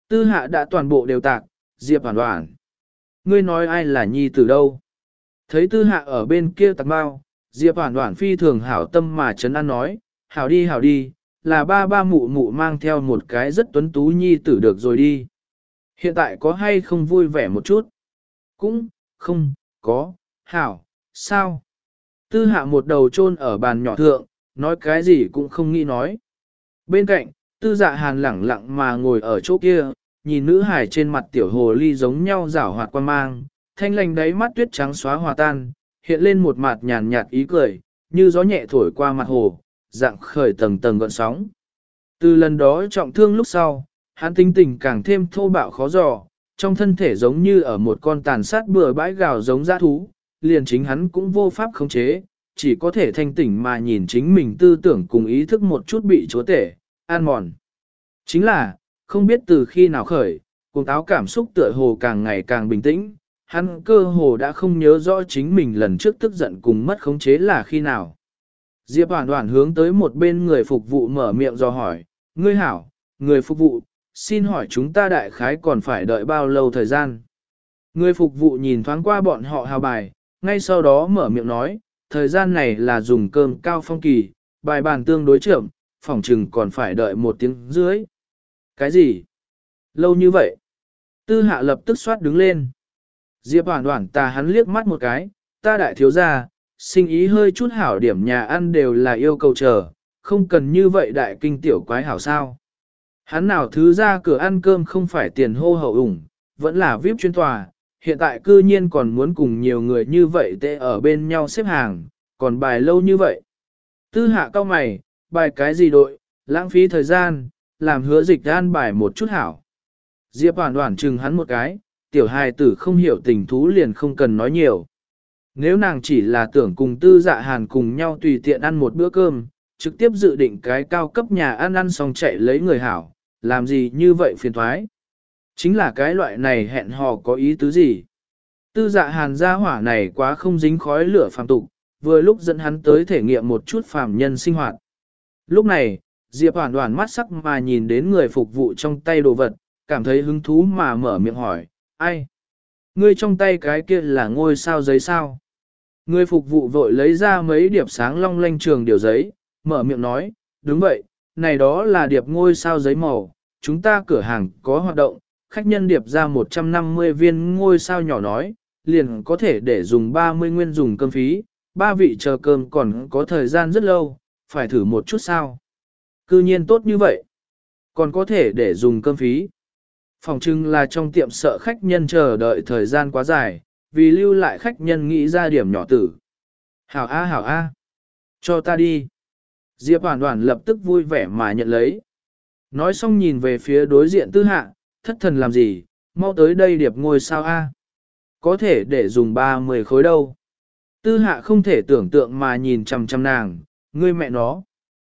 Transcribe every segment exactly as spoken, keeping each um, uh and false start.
Tư hạ đã toàn bộ đều tạc, Diệp Hoản Hoản. Ngươi nói ai là nhi tử đâu? Thấy tư hạ ở bên kia tạc bao, Diệp Hoản Hoản phi thường hảo tâm mà trấn an nói, hảo đi hảo đi, là ba ba mụ mụ mang theo một cái rất tuấn tú nhi tử được rồi đi. Hiện tại có hay không vui vẻ một chút? Cũng, không, có, hảo, sao? Tư hạ một đầu chôn ở bàn nhỏ thượng, nói cái gì cũng không nghĩ nói. Bên cạnh, tư dạ hàn lẳng lặng mà ngồi ở chỗ kia, nhìn nữ hải trên mặt tiểu hồ ly giống nhau rảo hoạt quan mang, thanh lành đáy mắt tuyết trắng xóa hòa tan, hiện lên một mặt nhàn nhạt ý cười, như gió nhẹ thổi qua mặt hồ, dạng khởi tầng tầng gợn sóng. Từ lần đó trọng thương lúc sau, hắn tinh tình càng thêm thô bạo khó dò, trong thân thể giống như ở một con tàn sát bừa bãi gào giống dã thú, liền chính hắn cũng vô pháp khống chế, chỉ có thể thanh tỉnh mà nhìn chính mình tư tưởng cùng ý thức một chút bị chúa tể, an mòn. Chính là, không biết từ khi nào khởi, cuồng táo cảm xúc tựa hồ càng ngày càng bình tĩnh, hắn cơ hồ đã không nhớ rõ chính mình lần trước tức giận cùng mất khống chế là khi nào. Diệp Hoản Hoản hướng tới một bên người phục vụ mở miệng do hỏi, ngươi hảo, người phục vụ, xin hỏi chúng ta đại khái còn phải đợi bao lâu thời gian. Người phục vụ nhìn thoáng qua bọn họ hào bài, ngay sau đó mở miệng nói, thời gian này là dùng cơm cao phong kỳ, bài bàn tương đối chậm, phòng trừng còn phải đợi một tiếng dưới. Cái gì? Lâu như vậy? Tư hạ lập tức xoát đứng lên. Diệp Hoản Hoản tà hắn liếc mắt một cái, ta đại thiếu gia, sinh ý hơi chút hảo điểm nhà ăn đều là yêu cầu chờ, không cần như vậy đại kinh tiểu quái hảo sao. Hắn nào thứ ra cửa ăn cơm không phải tiền hô hậu ủng, vẫn là vi ai pi chuyên tòa, hiện tại cư nhiên còn muốn cùng nhiều người như vậy tệ ở bên nhau xếp hàng, còn bài lâu như vậy. Tư hạ cao mày, bài cái gì đội, lãng phí thời gian, làm hứa dịch an bài một chút hảo. Diệp Hoản Hoản chừng hắn một cái, tiểu hài tử không hiểu tình thú liền không cần nói nhiều. Nếu nàng chỉ là tưởng cùng tư dạ hàn cùng nhau tùy tiện ăn một bữa cơm, trực tiếp dự định cái cao cấp nhà ăn ăn xong chạy lấy người hảo, làm gì như vậy phiền thoái. Chính là cái loại này hẹn hò có ý tứ gì. Tư dạ hàn gia hỏa này quá không dính khói lửa phàm tục, vừa lúc dẫn hắn tới thể nghiệm một chút phàm nhân sinh hoạt. Lúc này, Diệp Hoản Hoản mắt sắc mà nhìn đến người phục vụ trong tay đồ vật, cảm thấy hứng thú mà mở miệng hỏi, ai? Ngươi trong tay cái kia là ngôi sao giấy sao? Người phục vụ vội lấy ra mấy điệp sáng long lanh trường điều giấy, mở miệng nói, đúng vậy, này đó là điệp ngôi sao giấy màu, chúng ta cửa hàng có hoạt động, khách nhân điệp ra một trăm năm mươi viên ngôi sao nhỏ nói, liền có thể để dùng ba mươi nguyên dùng cơm phí, ba vị chờ cơm còn có thời gian rất lâu, phải thử một chút sao. Cư nhiên tốt như vậy, còn có thể để dùng cơm phí. Phòng trưng là trong tiệm sợ khách nhân chờ đợi thời gian quá dài, vì lưu lại khách nhân nghĩ ra điểm nhỏ tử. Hảo A hảo A, cho ta đi. Diệp Hoản Hoản lập tức vui vẻ mà nhận lấy. Nói xong nhìn về phía đối diện tư hạ, thất thần làm gì, mau tới đây điệp ngôi sao A. Có thể để dùng ba mươi khối đâu. Tư hạ không thể tưởng tượng mà nhìn chằm chằm nàng, ngươi mẹ nó.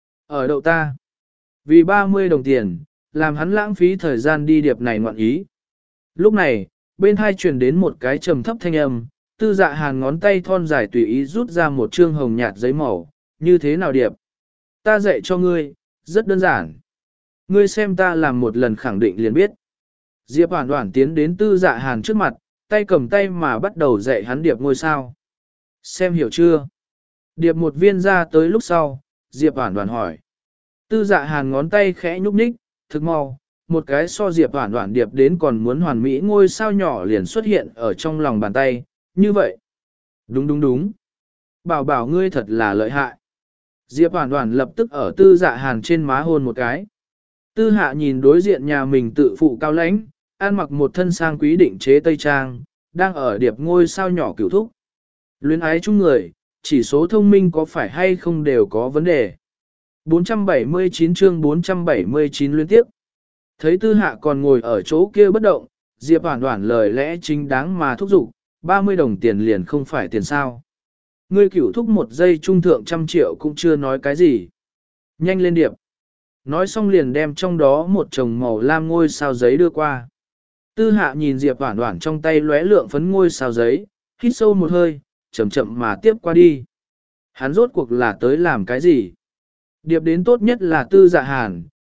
Ở đậu ta. Vì ba mươi đồng tiền, làm hắn lãng phí thời gian đi điệp này ngoạn ý. Lúc này, bên hai truyền đến một cái trầm thấp thanh âm, tư dạ hàn ngón tay thon dài tùy ý rút ra một trương hồng nhạt giấy màu, như thế nào điệp? Ta dạy cho ngươi, rất đơn giản. Ngươi xem ta làm một lần khẳng định liền biết. Diệp Hoản Hoản tiến đến tư dạ hàn trước mặt, tay cầm tay mà bắt đầu dạy hắn điệp ngôi sao. Xem hiểu chưa? Điệp một viên ra tới lúc sau, Diệp Hoản Hoản hỏi. Tư dạ hàn ngón tay khẽ nhúc nhích, thực mau, một cái so Diệp Hoản Hoản điệp đến còn muốn hoàn mỹ ngôi sao nhỏ liền xuất hiện ở trong lòng bàn tay, như vậy. Đúng đúng đúng. Bảo bảo ngươi thật là lợi hại. Diệp Hoản Hoản lập tức ở tư dạ hàn trên má hôn một cái. Tư hạ nhìn đối diện nhà mình tự phụ cao lãnh, ăn mặc một thân sang quý định chế tây trang, đang ở điệp ngôi sao nhỏ cửu thúc. Luyến ái chung người, chỉ số thông minh có phải hay không đều có vấn đề. bốn trăm bảy mươi chín chương bốn trăm bảy mươi chín liên tiếp. Thấy tư hạ còn ngồi ở chỗ kia bất động, Diệp Hoản Hoản lời lẽ chính đáng mà thúc giục, ba mươi đồng tiền liền không phải tiền sao. Ngươi cửu thúc một giây trung thượng trăm triệu cũng chưa nói cái gì. Nhanh lên điệp. Nói xong liền đem trong đó một chồng màu lam ngôi sao giấy đưa qua. Tư hạ nhìn Diệp Hoản Hoản trong tay lóe lượng phấn ngôi sao giấy, hít sâu một hơi, chậm chậm mà tiếp qua đi. Hắn rốt cuộc là tới làm cái gì? Điệp đến tốt nhất là tư dạ hàn,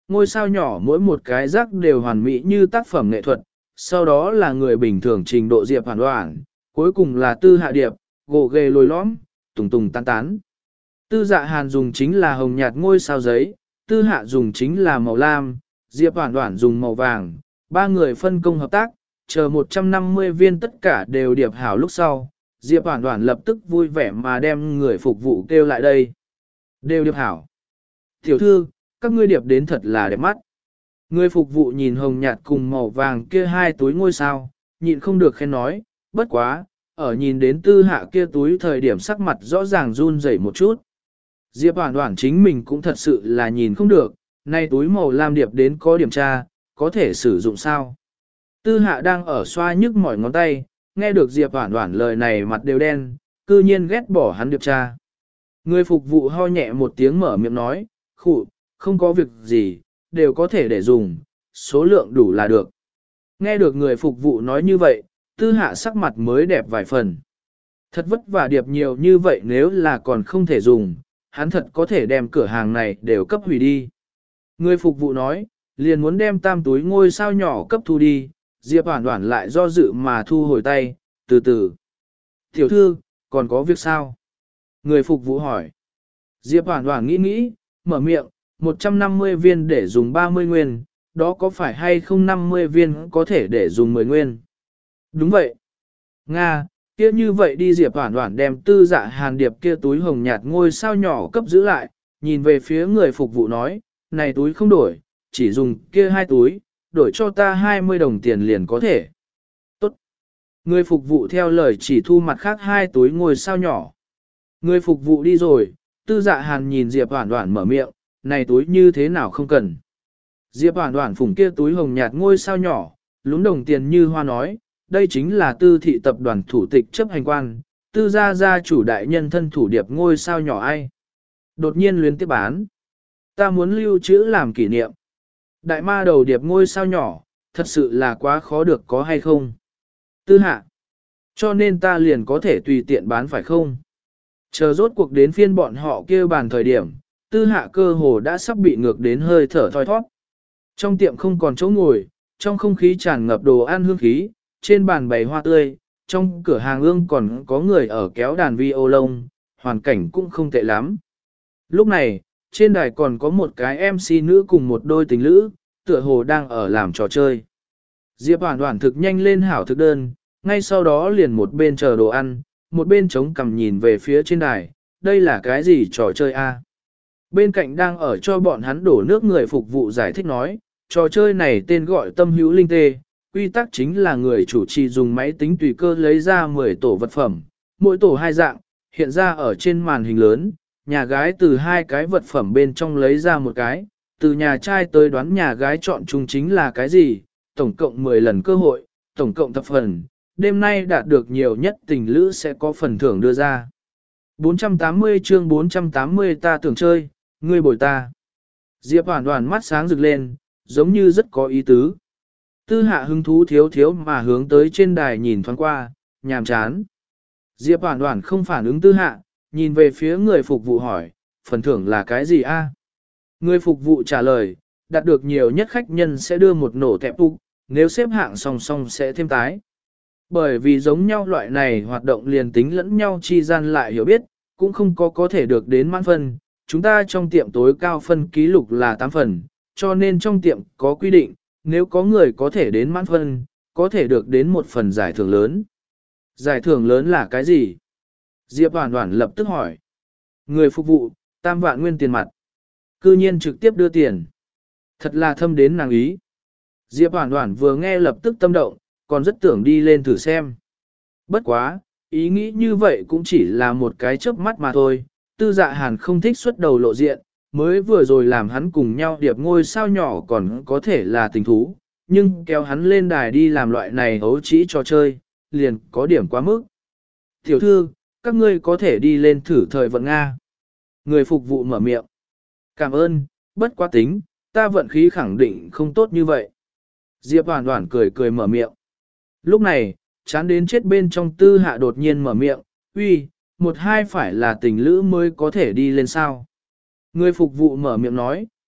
ngôi sao nhỏ mỗi một cái rác đều hoàn mỹ như tác phẩm nghệ thuật, sau đó là người bình thường trình độ Diệp Hoàn Hoàn, cuối cùng là Tư Hạ Điệp, gỗ ghề lồi lõm, tùng tùng tán tán. Tư Dạ Hàn dùng chính là hồng nhạt ngôi sao giấy, Tư Hạ dùng chính là màu lam, Diệp Hoàn Hoàn dùng màu vàng, ba người phân công hợp tác, chờ một trăm năm mươi viên tất cả đều điệp hảo lúc sau, Diệp Hoàn Hoàn lập tức vui vẻ mà đem người phục vụ kêu lại đây. Đều điệp hảo. Tiểu thư, các ngươi điệp đến thật là đẹp mắt. Người phục vụ nhìn hồng nhạt cùng màu vàng kia hai túi ngôi sao, nhịn không được khen nói, bất quá, ở nhìn đến Tư Hạ kia túi thời điểm sắc mặt rõ ràng run rẩy một chút. Diệp Hoàn Hoàn chính mình cũng thật sự là nhìn không được, nay túi màu lam điệp đến có điểm tra, có thể sử dụng sao. Tư Hạ đang ở xoa nhức mỏi ngón tay, nghe được Diệp Hoàn Hoàn lời này mặt đều đen, cư nhiên ghét bỏ hắn điệp tra. Người phục vụ ho nhẹ một tiếng mở miệng nói, khụ, không có việc gì, đều có thể để dùng, số lượng đủ là được. Nghe được người phục vụ nói như vậy, Tư Hạ sắc mặt mới đẹp vài phần. Thật vất vả điệp nhiều như vậy nếu là còn không thể dùng, hắn thật có thể đem cửa hàng này đều cấp hủy đi. Người phục vụ nói, liền muốn đem tam túi ngôi sao nhỏ cấp thu đi, Diệp Hoàn Hoàn lại do dự mà thu hồi tay, từ từ. Tiểu thư, còn có việc sao? Người phục vụ hỏi. Diệp Hoàn Hoàn nghĩ nghĩ, mở miệng, một trăm năm mươi viên để dùng ba mươi nguyên, đó có phải hay không năm mươi viên có thể để dùng mười nguyên? Đúng vậy. Nga, kia như vậy đi Diệp Hoàn Hoàn đem Tư Dạ Hàn điệp kia túi hồng nhạt ngôi sao nhỏ cấp giữ lại, nhìn về phía người phục vụ nói, này túi không đổi, chỉ dùng kia hai túi, đổi cho ta hai mươi đồng tiền liền có thể. Tốt. Người phục vụ theo lời chỉ thu mặt khác hai túi ngôi sao nhỏ. Người phục vụ đi rồi, Tư Dạ Hàn nhìn Diệp Hoàn Hoàn mở miệng, này túi như thế nào không cần. Diệp Hoàn Hoàn phủng kia túi hồng nhạt ngôi sao nhỏ, lúm đồng tiền như hoa nói, đây chính là Tư thị tập đoàn thủ tịch chấp hành quan, Tư gia gia chủ đại nhân thân thủ điệp ngôi sao nhỏ ai. Đột nhiên luyến tiếp bán. Ta muốn lưu trữ làm kỷ niệm. Đại ma đầu điệp ngôi sao nhỏ, thật sự là quá khó được có hay không. Tư Hạ. Cho nên ta liền có thể tùy tiện bán phải không? Chờ rốt cuộc đến phiên bọn họ kêu bàn thời điểm, Tư Hạ cơ hồ đã sắp bị ngược đến hơi thở thoi thoát. Trong tiệm không còn chỗ ngồi, trong không khí tràn ngập đồ ăn hương khí, trên bàn bày hoa tươi, trong cửa hàng ương còn có người ở kéo đàn vi ô lông, hoàn cảnh cũng không tệ lắm. Lúc này, trên đài còn có một cái em xê nữ cùng một đôi tình lữ, tựa hồ đang ở làm trò chơi. Diệp Hoàn Hoàn thực nhanh lên hảo thực đơn, ngay sau đó liền một bên chờ đồ ăn, một bên chống cằm nhìn về phía trên đài, đây là cái gì trò chơi a? Bên cạnh đang ở cho bọn hắn đổ nước người phục vụ giải thích nói, trò chơi này tên gọi tâm hữu linh tê, quy tắc chính là người chủ trì dùng máy tính tùy cơ lấy ra mười tổ vật phẩm, mỗi tổ hai dạng, hiện ra ở trên màn hình lớn, nhà gái từ hai cái vật phẩm bên trong lấy ra một cái, từ nhà trai tới đoán nhà gái chọn chung chính là cái gì, tổng cộng mười lần cơ hội, tổng cộng thập phần, đêm nay đạt được nhiều nhất tình lữ sẽ có phần thưởng đưa ra. bốn trăm tám mươi chương bốn trăm tám mươi ta tưởng chơi, ngươi bồi ta. Diệp Hoàn Hoàn mắt sáng rực lên, giống như rất có ý tứ. Tư Hạ hứng thú thiếu thiếu mà hướng tới trên đài nhìn thoáng qua, nhàm chán. Diệp Hoàn Hoàn không phản ứng Tư Hạ, nhìn về phía người phục vụ hỏi, phần thưởng là cái gì a? Người phục vụ trả lời, đạt được nhiều nhất khách nhân sẽ đưa một nổ tẹp phục, nếu xếp hạng song song sẽ thêm tái. Bởi vì giống nhau loại này hoạt động liền tính lẫn nhau chi gian lại hiểu biết, cũng không có có thể được đến mãn phân. Chúng ta trong tiệm tối cao phân ký lục là tám phần, cho nên trong tiệm có quy định, nếu có người có thể đến mãn phân, có thể được đến một phần giải thưởng lớn. Giải thưởng lớn là cái gì? Diệp Hoàn Hoàn lập tức hỏi. Người phục vụ, tam vạn nguyên tiền mặt. Cư nhiên trực tiếp đưa tiền. Thật là thâm đến nàng ý. Diệp Hoàn Hoàn vừa nghe lập tức tâm động, còn rất tưởng đi lên thử xem. Bất quá, ý nghĩ như vậy cũng chỉ là một cái chớp mắt mà thôi. Tư Dạ Hàn không thích xuất đầu lộ diện, mới vừa rồi làm hắn cùng nhau điệp ngôi sao nhỏ còn có thể là tình thú, nhưng kéo hắn lên đài đi làm loại này hấu trĩ trò chơi, liền có điểm quá mức. Tiểu thư, các ngươi có thể đi lên thử thời vận Nga. Người phục vụ mở miệng. Cảm ơn, bất quá tính, ta vận khí khẳng định không tốt như vậy. Diệp Hoàn Hoàn cười cười mở miệng. Lúc này, chán đến chết bên trong Tư Hạ đột nhiên mở miệng, uy, một hai phải là tình lữ mới có thể đi lên sao. Người phục vụ mở miệng nói,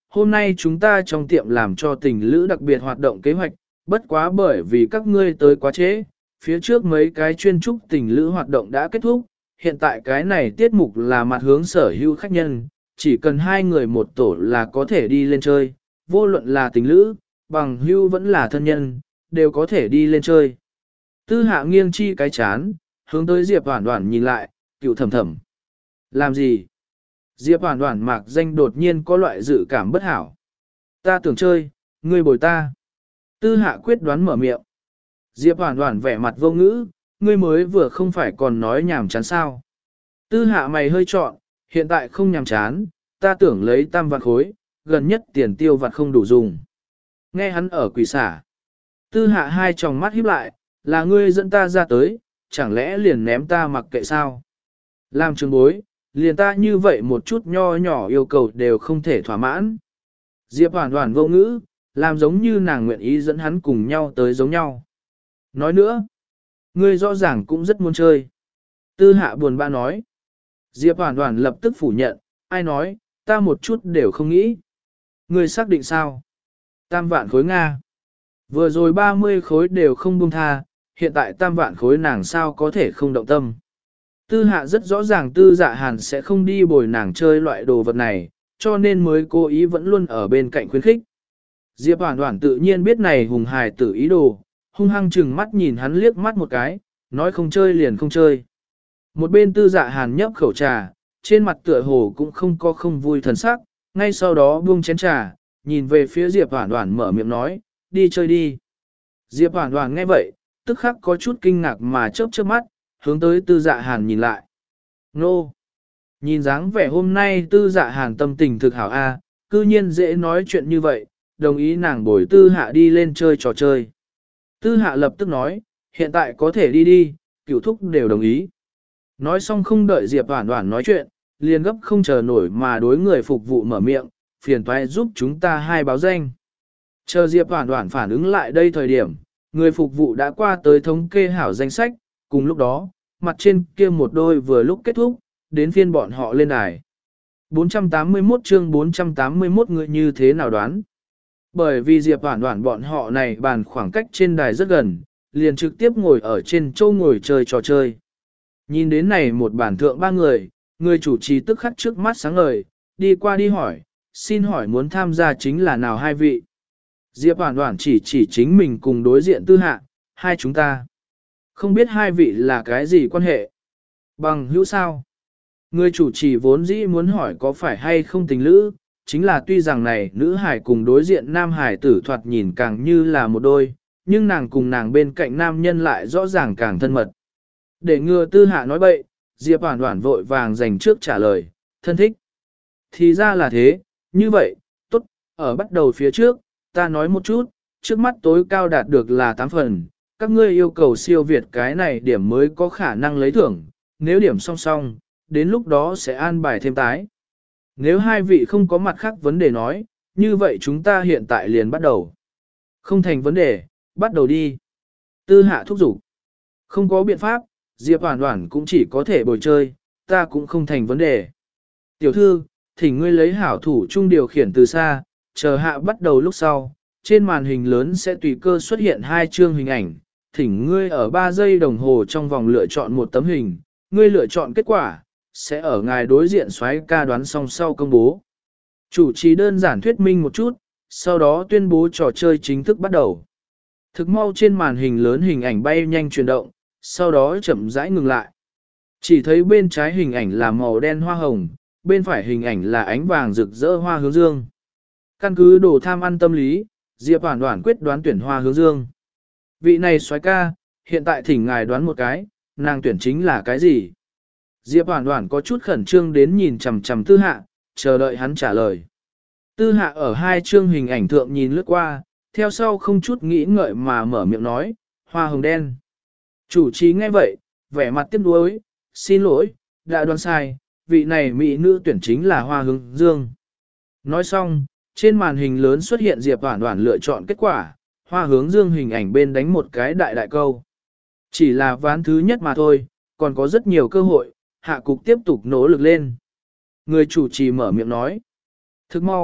hôm nay chúng ta trong tiệm làm cho tình lữ đặc biệt hoạt động kế hoạch, bất quá bởi vì các ngươi tới quá trễ, phía trước mấy cái chuyên trúc tình lữ hoạt động đã kết thúc, hiện tại cái này tiết mục là mặt hướng sở hữu khách nhân, chỉ cần hai người một tổ là có thể đi lên chơi, vô luận là tình lữ, bằng hữu vẫn là thân nhân, đều có thể đi lên chơi. Tư hạ nghiêng chi cái chán, hướng tới Diệp Hoản Hoản nhìn lại, cựu thầm thầm. Làm gì? Diệp Hoản Hoản mạc danh đột nhiên có loại dự cảm bất hảo. Ta tưởng chơi, ngươi bồi ta. Tư hạ quyết đoán mở miệng. Diệp Hoản Hoản vẻ mặt vô ngữ, ngươi mới vừa không phải còn nói nhảm chán sao. Tư hạ mày hơi trọn, hiện tại không nhảm chán, ta tưởng lấy tam vạn khối, gần nhất tiền tiêu vặt không đủ dùng. Nghe hắn ở quỷ xả. Tư hạ hai tròng mắt híp lại, là ngươi dẫn ta ra tới, chẳng lẽ liền ném ta mặc kệ sao? Làm trường bối, liền ta như vậy một chút nho nhỏ yêu cầu đều không thể thỏa mãn. Diệp Hoản Hoản vô ngữ, làm giống như nàng nguyện ý dẫn hắn cùng nhau tới giống nhau. Nói nữa, ngươi rõ ràng cũng rất muốn chơi. Tư hạ buồn bã nói. Diệp Hoản Hoản lập tức phủ nhận, ai nói, ta một chút đều không nghĩ. Ngươi xác định sao? Tam vạn khối Nga. Vừa rồi ba mươi khối đều không buông tha, hiện tại tam vạn khối nàng sao có thể không động tâm. Tư hạ rất rõ ràng tư dạ hàn sẽ không đi bồi nàng chơi loại đồ vật này, cho nên mới cố ý vẫn luôn ở bên cạnh khuyến khích. Diệp Hoản Hoản tự nhiên biết này hùng hài tử ý đồ, hung hăng chừng mắt nhìn hắn liếc mắt một cái, nói không chơi liền không chơi. Một bên tư dạ hàn nhấp khẩu trà, trên mặt tựa hồ cũng không có không vui thần sắc, ngay sau đó buông chén trà, nhìn về phía Diệp Hoản Hoản mở miệng nói, đi chơi đi. Diệp Hoản Hoản nghe vậy, tức khắc có chút kinh ngạc mà chớp chớp mắt, hướng tới tư dạ hàn nhìn lại. Nô! Nhìn dáng vẻ hôm nay tư dạ hàn tâm tình thực hảo a, cư nhiên dễ nói chuyện như vậy, đồng ý nàng bồi tư hạ đi lên chơi trò chơi. Tư hạ lập tức nói, hiện tại có thể đi đi, cửu thúc đều đồng ý. Nói xong không đợi Diệp Hoản Hoản nói chuyện, liền gấp không chờ nổi mà đối người phục vụ mở miệng, phiền toái giúp chúng ta hai báo danh. Chờ Diệp Hoản Hoản phản ứng lại đây thời điểm, người phục vụ đã qua tới thống kê hảo danh sách, cùng lúc đó, mặt trên kia một đôi vừa lúc kết thúc, đến phiên bọn họ lên đài. bốn trăm tám mươi mốt chương bốn trăm tám mươi mốt người như thế nào đoán? Bởi vì Diệp Hoản Hoản bọn họ này bàn khoảng cách trên đài rất gần, liền trực tiếp ngồi ở trên châu ngồi chơi trò chơi. Nhìn đến này một bàn thượng ba người, người chủ trì tức khắc trước mắt sáng ngời, đi qua đi hỏi, xin hỏi muốn tham gia chính là nào hai vị? Diệp Hoản Hoản chỉ chỉ chính mình cùng đối diện tư hạ, hai chúng ta. Không biết hai vị là cái gì quan hệ? Bằng hữu sao? Người chủ trì vốn dĩ muốn hỏi có phải hay không tình lữ, chính là tuy rằng này nữ hải cùng đối diện nam hải tử thoạt nhìn càng như là một đôi, nhưng nàng cùng nàng bên cạnh nam nhân lại rõ ràng càng thân mật. Để ngừa tư hạ nói bậy, Diệp Hoản Hoản vội vàng dành trước trả lời, thân thích. Thì ra là thế, như vậy, tốt, ở bắt đầu phía trước, ta nói một chút, trước mắt tối cao đạt được là tám phần, các ngươi yêu cầu siêu việt cái này điểm mới có khả năng lấy thưởng, nếu điểm song song, đến lúc đó sẽ an bài thêm tái. Nếu hai vị không có mặt khác vấn đề nói, như vậy chúng ta hiện tại liền bắt đầu. Không thành vấn đề, bắt đầu đi. Tư hạ thúc giục. Không có biện pháp, Diệp Hoản Hoản cũng chỉ có thể bồi chơi, ta cũng không thành vấn đề. Tiểu thư, thỉnh ngươi lấy hảo thủ chung điều khiển từ xa, chờ hạ bắt đầu lúc sau, trên màn hình lớn sẽ tùy cơ xuất hiện hai chương hình ảnh, thỉnh ngươi ở ba giây đồng hồ trong vòng lựa chọn một tấm hình, ngươi lựa chọn kết quả, sẽ ở ngài đối diện soái ca đoán xong sau công bố. Chủ trì đơn giản thuyết minh một chút, sau đó tuyên bố trò chơi chính thức bắt đầu. Thực mau trên màn hình lớn hình ảnh bay nhanh chuyển động, sau đó chậm rãi ngừng lại. Chỉ thấy bên trái hình ảnh là màu đen hoa hồng, bên phải hình ảnh là ánh vàng rực rỡ hoa hướng dương. Căn cứ đồ tham ăn tâm lý, Diệp Hoản Hoản quyết đoán tuyển hoa hướng dương. Vị này soái ca, hiện tại thỉnh ngài đoán một cái, nàng tuyển chính là cái gì? Diệp Hoản Hoản có chút khẩn trương đến nhìn chằm chằm tư hạ, chờ đợi hắn trả lời. Tư hạ ở hai chương hình ảnh thượng nhìn lướt qua, theo sau không chút nghĩ ngợi mà mở miệng nói, hoa hồng đen. Chủ trì nghe vậy, vẻ mặt tiếc nuối, xin lỗi, đã đoán sai, vị này mỹ nữ tuyển chính là hoa hướng dương. Nói xong, trên màn hình lớn xuất hiện Diệp Hoản Hoản lựa chọn kết quả, hoa hướng dương hình ảnh bên đánh một cái đại đại câu. Chỉ là ván thứ nhất mà thôi, còn có rất nhiều cơ hội, hạ cục tiếp tục nỗ lực lên. Người chủ trì mở miệng nói. Thức mau,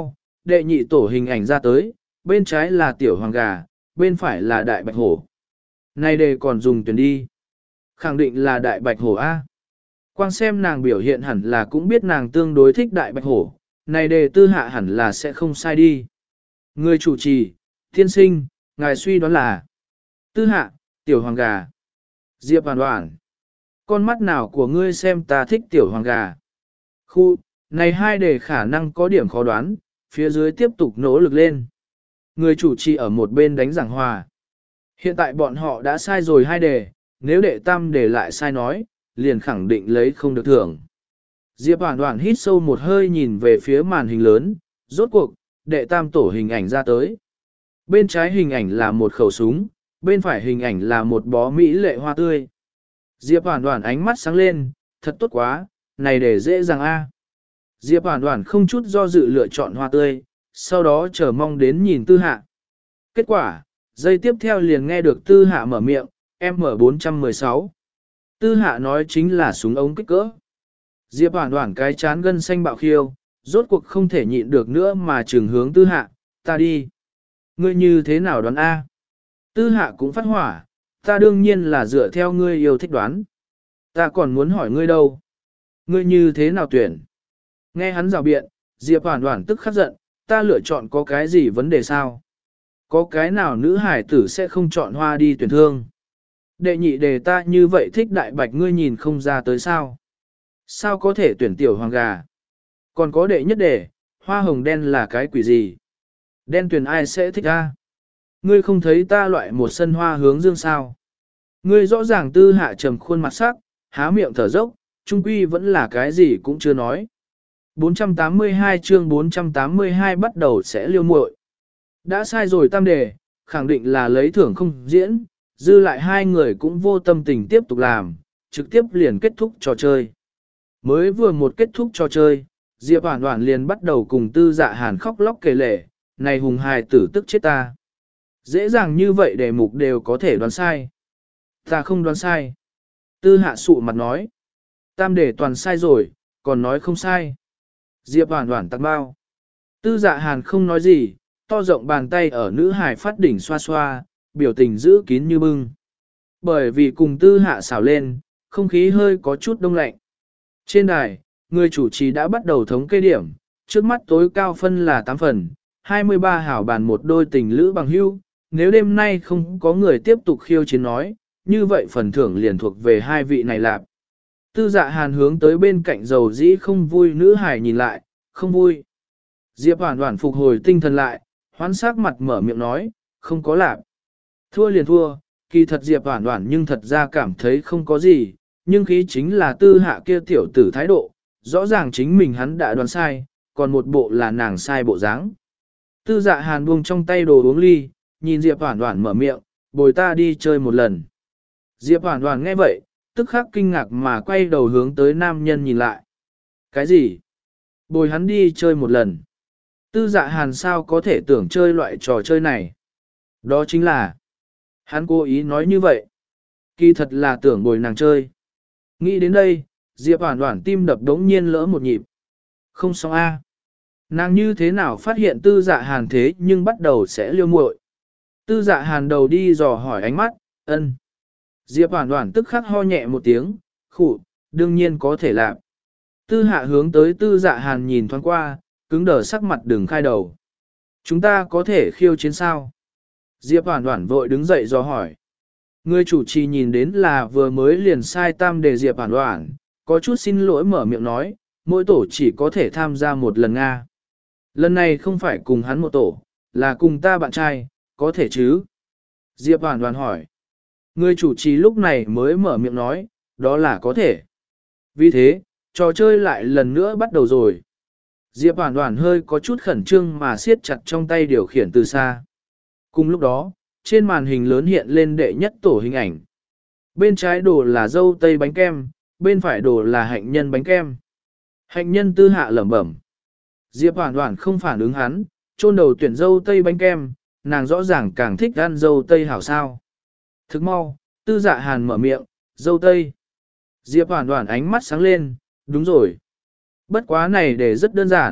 đệ nhị tổ hình ảnh ra tới, bên trái là tiểu hoàng gà, bên phải là đại bạch hổ. Này đề còn dùng tuyển đi. Khẳng định là đại bạch hổ A. Quang xem nàng biểu hiện hẳn là cũng biết nàng tương đối thích đại bạch hổ, này đề tư hạ hẳn là sẽ không sai đi. Người chủ trì, thiên sinh, ngài suy đoán là tư hạ, tiểu hoàng gà. Diệp Hoàn Hoàn. Con mắt nào của ngươi xem ta thích tiểu hoàng gà. Khu, này hai đề khả năng có điểm khó đoán, phía dưới tiếp tục nỗ lực lên. Người chủ trì ở một bên đánh giảng hòa. Hiện tại bọn họ đã sai rồi hai đề, nếu đệ tam đề lại sai nói, liền khẳng định lấy không được thưởng. Diệp Hoàn Hoàn hít sâu một hơi nhìn về phía màn hình lớn, rốt cuộc, đệ tam tổ hình ảnh ra tới. Bên trái hình ảnh là một khẩu súng, bên phải hình ảnh là một bó mỹ lệ hoa tươi. Diệp Hoàn Hoàn ánh mắt sáng lên, thật tốt quá, này để dễ dàng a. Diệp Hoàn Hoàn không chút do dự lựa chọn hoa tươi, sau đó chờ mong đến nhìn tư hạ. Kết quả, giây tiếp theo liền nghe được tư hạ mở miệng, M bốn một sáu. Tư hạ nói chính là súng ống kích cỡ. Diệp Hoàn Hoàn cái chán gân xanh bạo khiêu, rốt cuộc không thể nhịn được nữa mà trường hướng tư hạ, ta đi. Ngươi như thế nào đoán A? Tư hạ cũng phát hỏa, ta đương nhiên là dựa theo ngươi yêu thích đoán. Ta còn muốn hỏi ngươi đâu? Ngươi như thế nào tuyển? Nghe hắn rào biện, Diệp Hoàn Hoàn tức khắc giận, ta lựa chọn có cái gì vấn đề sao? Có cái nào nữ hải tử sẽ không chọn hoa đi tuyển thương? Đệ nhị đề ta như vậy thích đại bạch ngươi nhìn không ra tới sao? Sao có thể tuyển tiểu hoàng gà? Còn có đệ nhất đề, hoa hồng đen là cái quỷ gì? Đen tuyển ai sẽ thích a? Ngươi không thấy ta loại một sân hoa hướng dương sao? Ngươi rõ ràng tư hạ trầm khuôn mặt sắc, há miệng thở dốc, trung quy vẫn là cái gì cũng chưa nói. bốn trăm tám mươi hai chương bốn trăm tám mươi hai bắt đầu sẽ liêu muội. Đã sai rồi tam đề, khẳng định là lấy thưởng không diễn, dư lại hai người cũng vô tâm tình tiếp tục làm, trực tiếp liền kết thúc trò chơi. Mới vừa một kết thúc trò chơi, Diệp Hoàn Hoàn liền bắt đầu cùng tư dạ hàn khóc lóc kể lể, này hùng hài tử tức chết ta. Dễ dàng như vậy đề mục đều có thể đoán sai. Ta không đoán sai. Tư hạ sụ mặt nói. Tam đề toàn sai rồi, còn nói không sai. Diệp Hoàn Hoàn tặng bao. Tư dạ hàn không nói gì, to rộng bàn tay ở nữ hài phát đỉnh xoa xoa, biểu tình giữ kín như bưng. Bởi vì cùng tư hạ xảo lên, không khí hơi có chút đông lạnh. Trên đài, người chủ trì đã bắt đầu thống kê điểm, trước mắt tối cao phân là tám phần, hai mươi ba hảo bàn một đôi tình lữ bằng hữu. Nếu đêm nay không có người tiếp tục khiêu chiến nói, như vậy phần thưởng liền thuộc về hai vị này lạp. Tư dạ hàn hướng tới bên cạnh dầu dĩ không vui nữ hải nhìn lại, không vui. Diệp Hoàn Hoàn phục hồi tinh thần lại, hoán sắc mặt mở miệng nói, không có lạp. Thua liền thua, kỳ thật Diệp Hoàn Hoàn nhưng thật ra cảm thấy không có gì, nhưng khí chính là tư hạ kia tiểu tử thái độ, rõ ràng chính mình hắn đã đoán sai, còn một bộ là nàng sai bộ dáng. Tư dạ hàn buông trong tay đồ uống ly, nhìn Diệp Hoàn Hoàn mở miệng, bồi ta đi chơi một lần. Diệp Hoàn Hoàn nghe vậy, tức khắc kinh ngạc mà quay đầu hướng tới nam nhân nhìn lại. Cái gì? Bồi hắn đi chơi một lần. Tư dạ hàn sao có thể tưởng chơi loại trò chơi này? Đó chính là, hắn cố ý nói như vậy. Kỳ thật là tưởng bồi nàng chơi. Nghĩ đến đây, Diệp Hoàn Hoàn tim đập đống nhiên lỡ một nhịp. Không xong a. Nàng như thế nào phát hiện tư dạ hàn thế nhưng bắt đầu sẽ liêu muội. Tư dạ hàn đầu đi dò hỏi ánh mắt, ân. Diệp Hoàn Hoàn tức khắc ho nhẹ một tiếng, khụ, đương nhiên có thể làm. Tư hạ hướng tới tư dạ hàn nhìn thoáng qua, cứng đờ sắc mặt đừng khai đầu. Chúng ta có thể khiêu chiến sao? Diệp Hoàn Hoàn vội đứng dậy dò hỏi. Người chủ trì nhìn đến là vừa mới liền sai tam đề Diệp Hoàn Hoàn, có chút xin lỗi mở miệng nói, mỗi tổ chỉ có thể tham gia một lần Nga. Lần này không phải cùng hắn một tổ, là cùng ta bạn trai, có thể chứ? Diệp Hoàn Hoàn hỏi. Người chủ trì lúc này mới mở miệng nói, đó là có thể. Vì thế, trò chơi lại lần nữa bắt đầu rồi. Diệp Hoàn Hoàn hơi có chút khẩn trương mà siết chặt trong tay điều khiển từ xa. Cùng lúc đó, trên màn hình lớn hiện lên đệ nhất tổ hình ảnh. Bên trái đồ là dâu tây bánh kem, bên phải đồ là hạnh nhân bánh kem. Hạnh nhân tư hạ lẩm bẩm. Diệp Hoàn Hoàn không phản ứng hắn, chôn đầu tuyển dâu tây bánh kem, nàng rõ ràng càng thích ăn dâu tây hảo sao. Thức mau, tư dạ hàn mở miệng, dâu tây. Diệp Hoàn Hoàn ánh mắt sáng lên, đúng rồi. Bất quá này để rất đơn giản,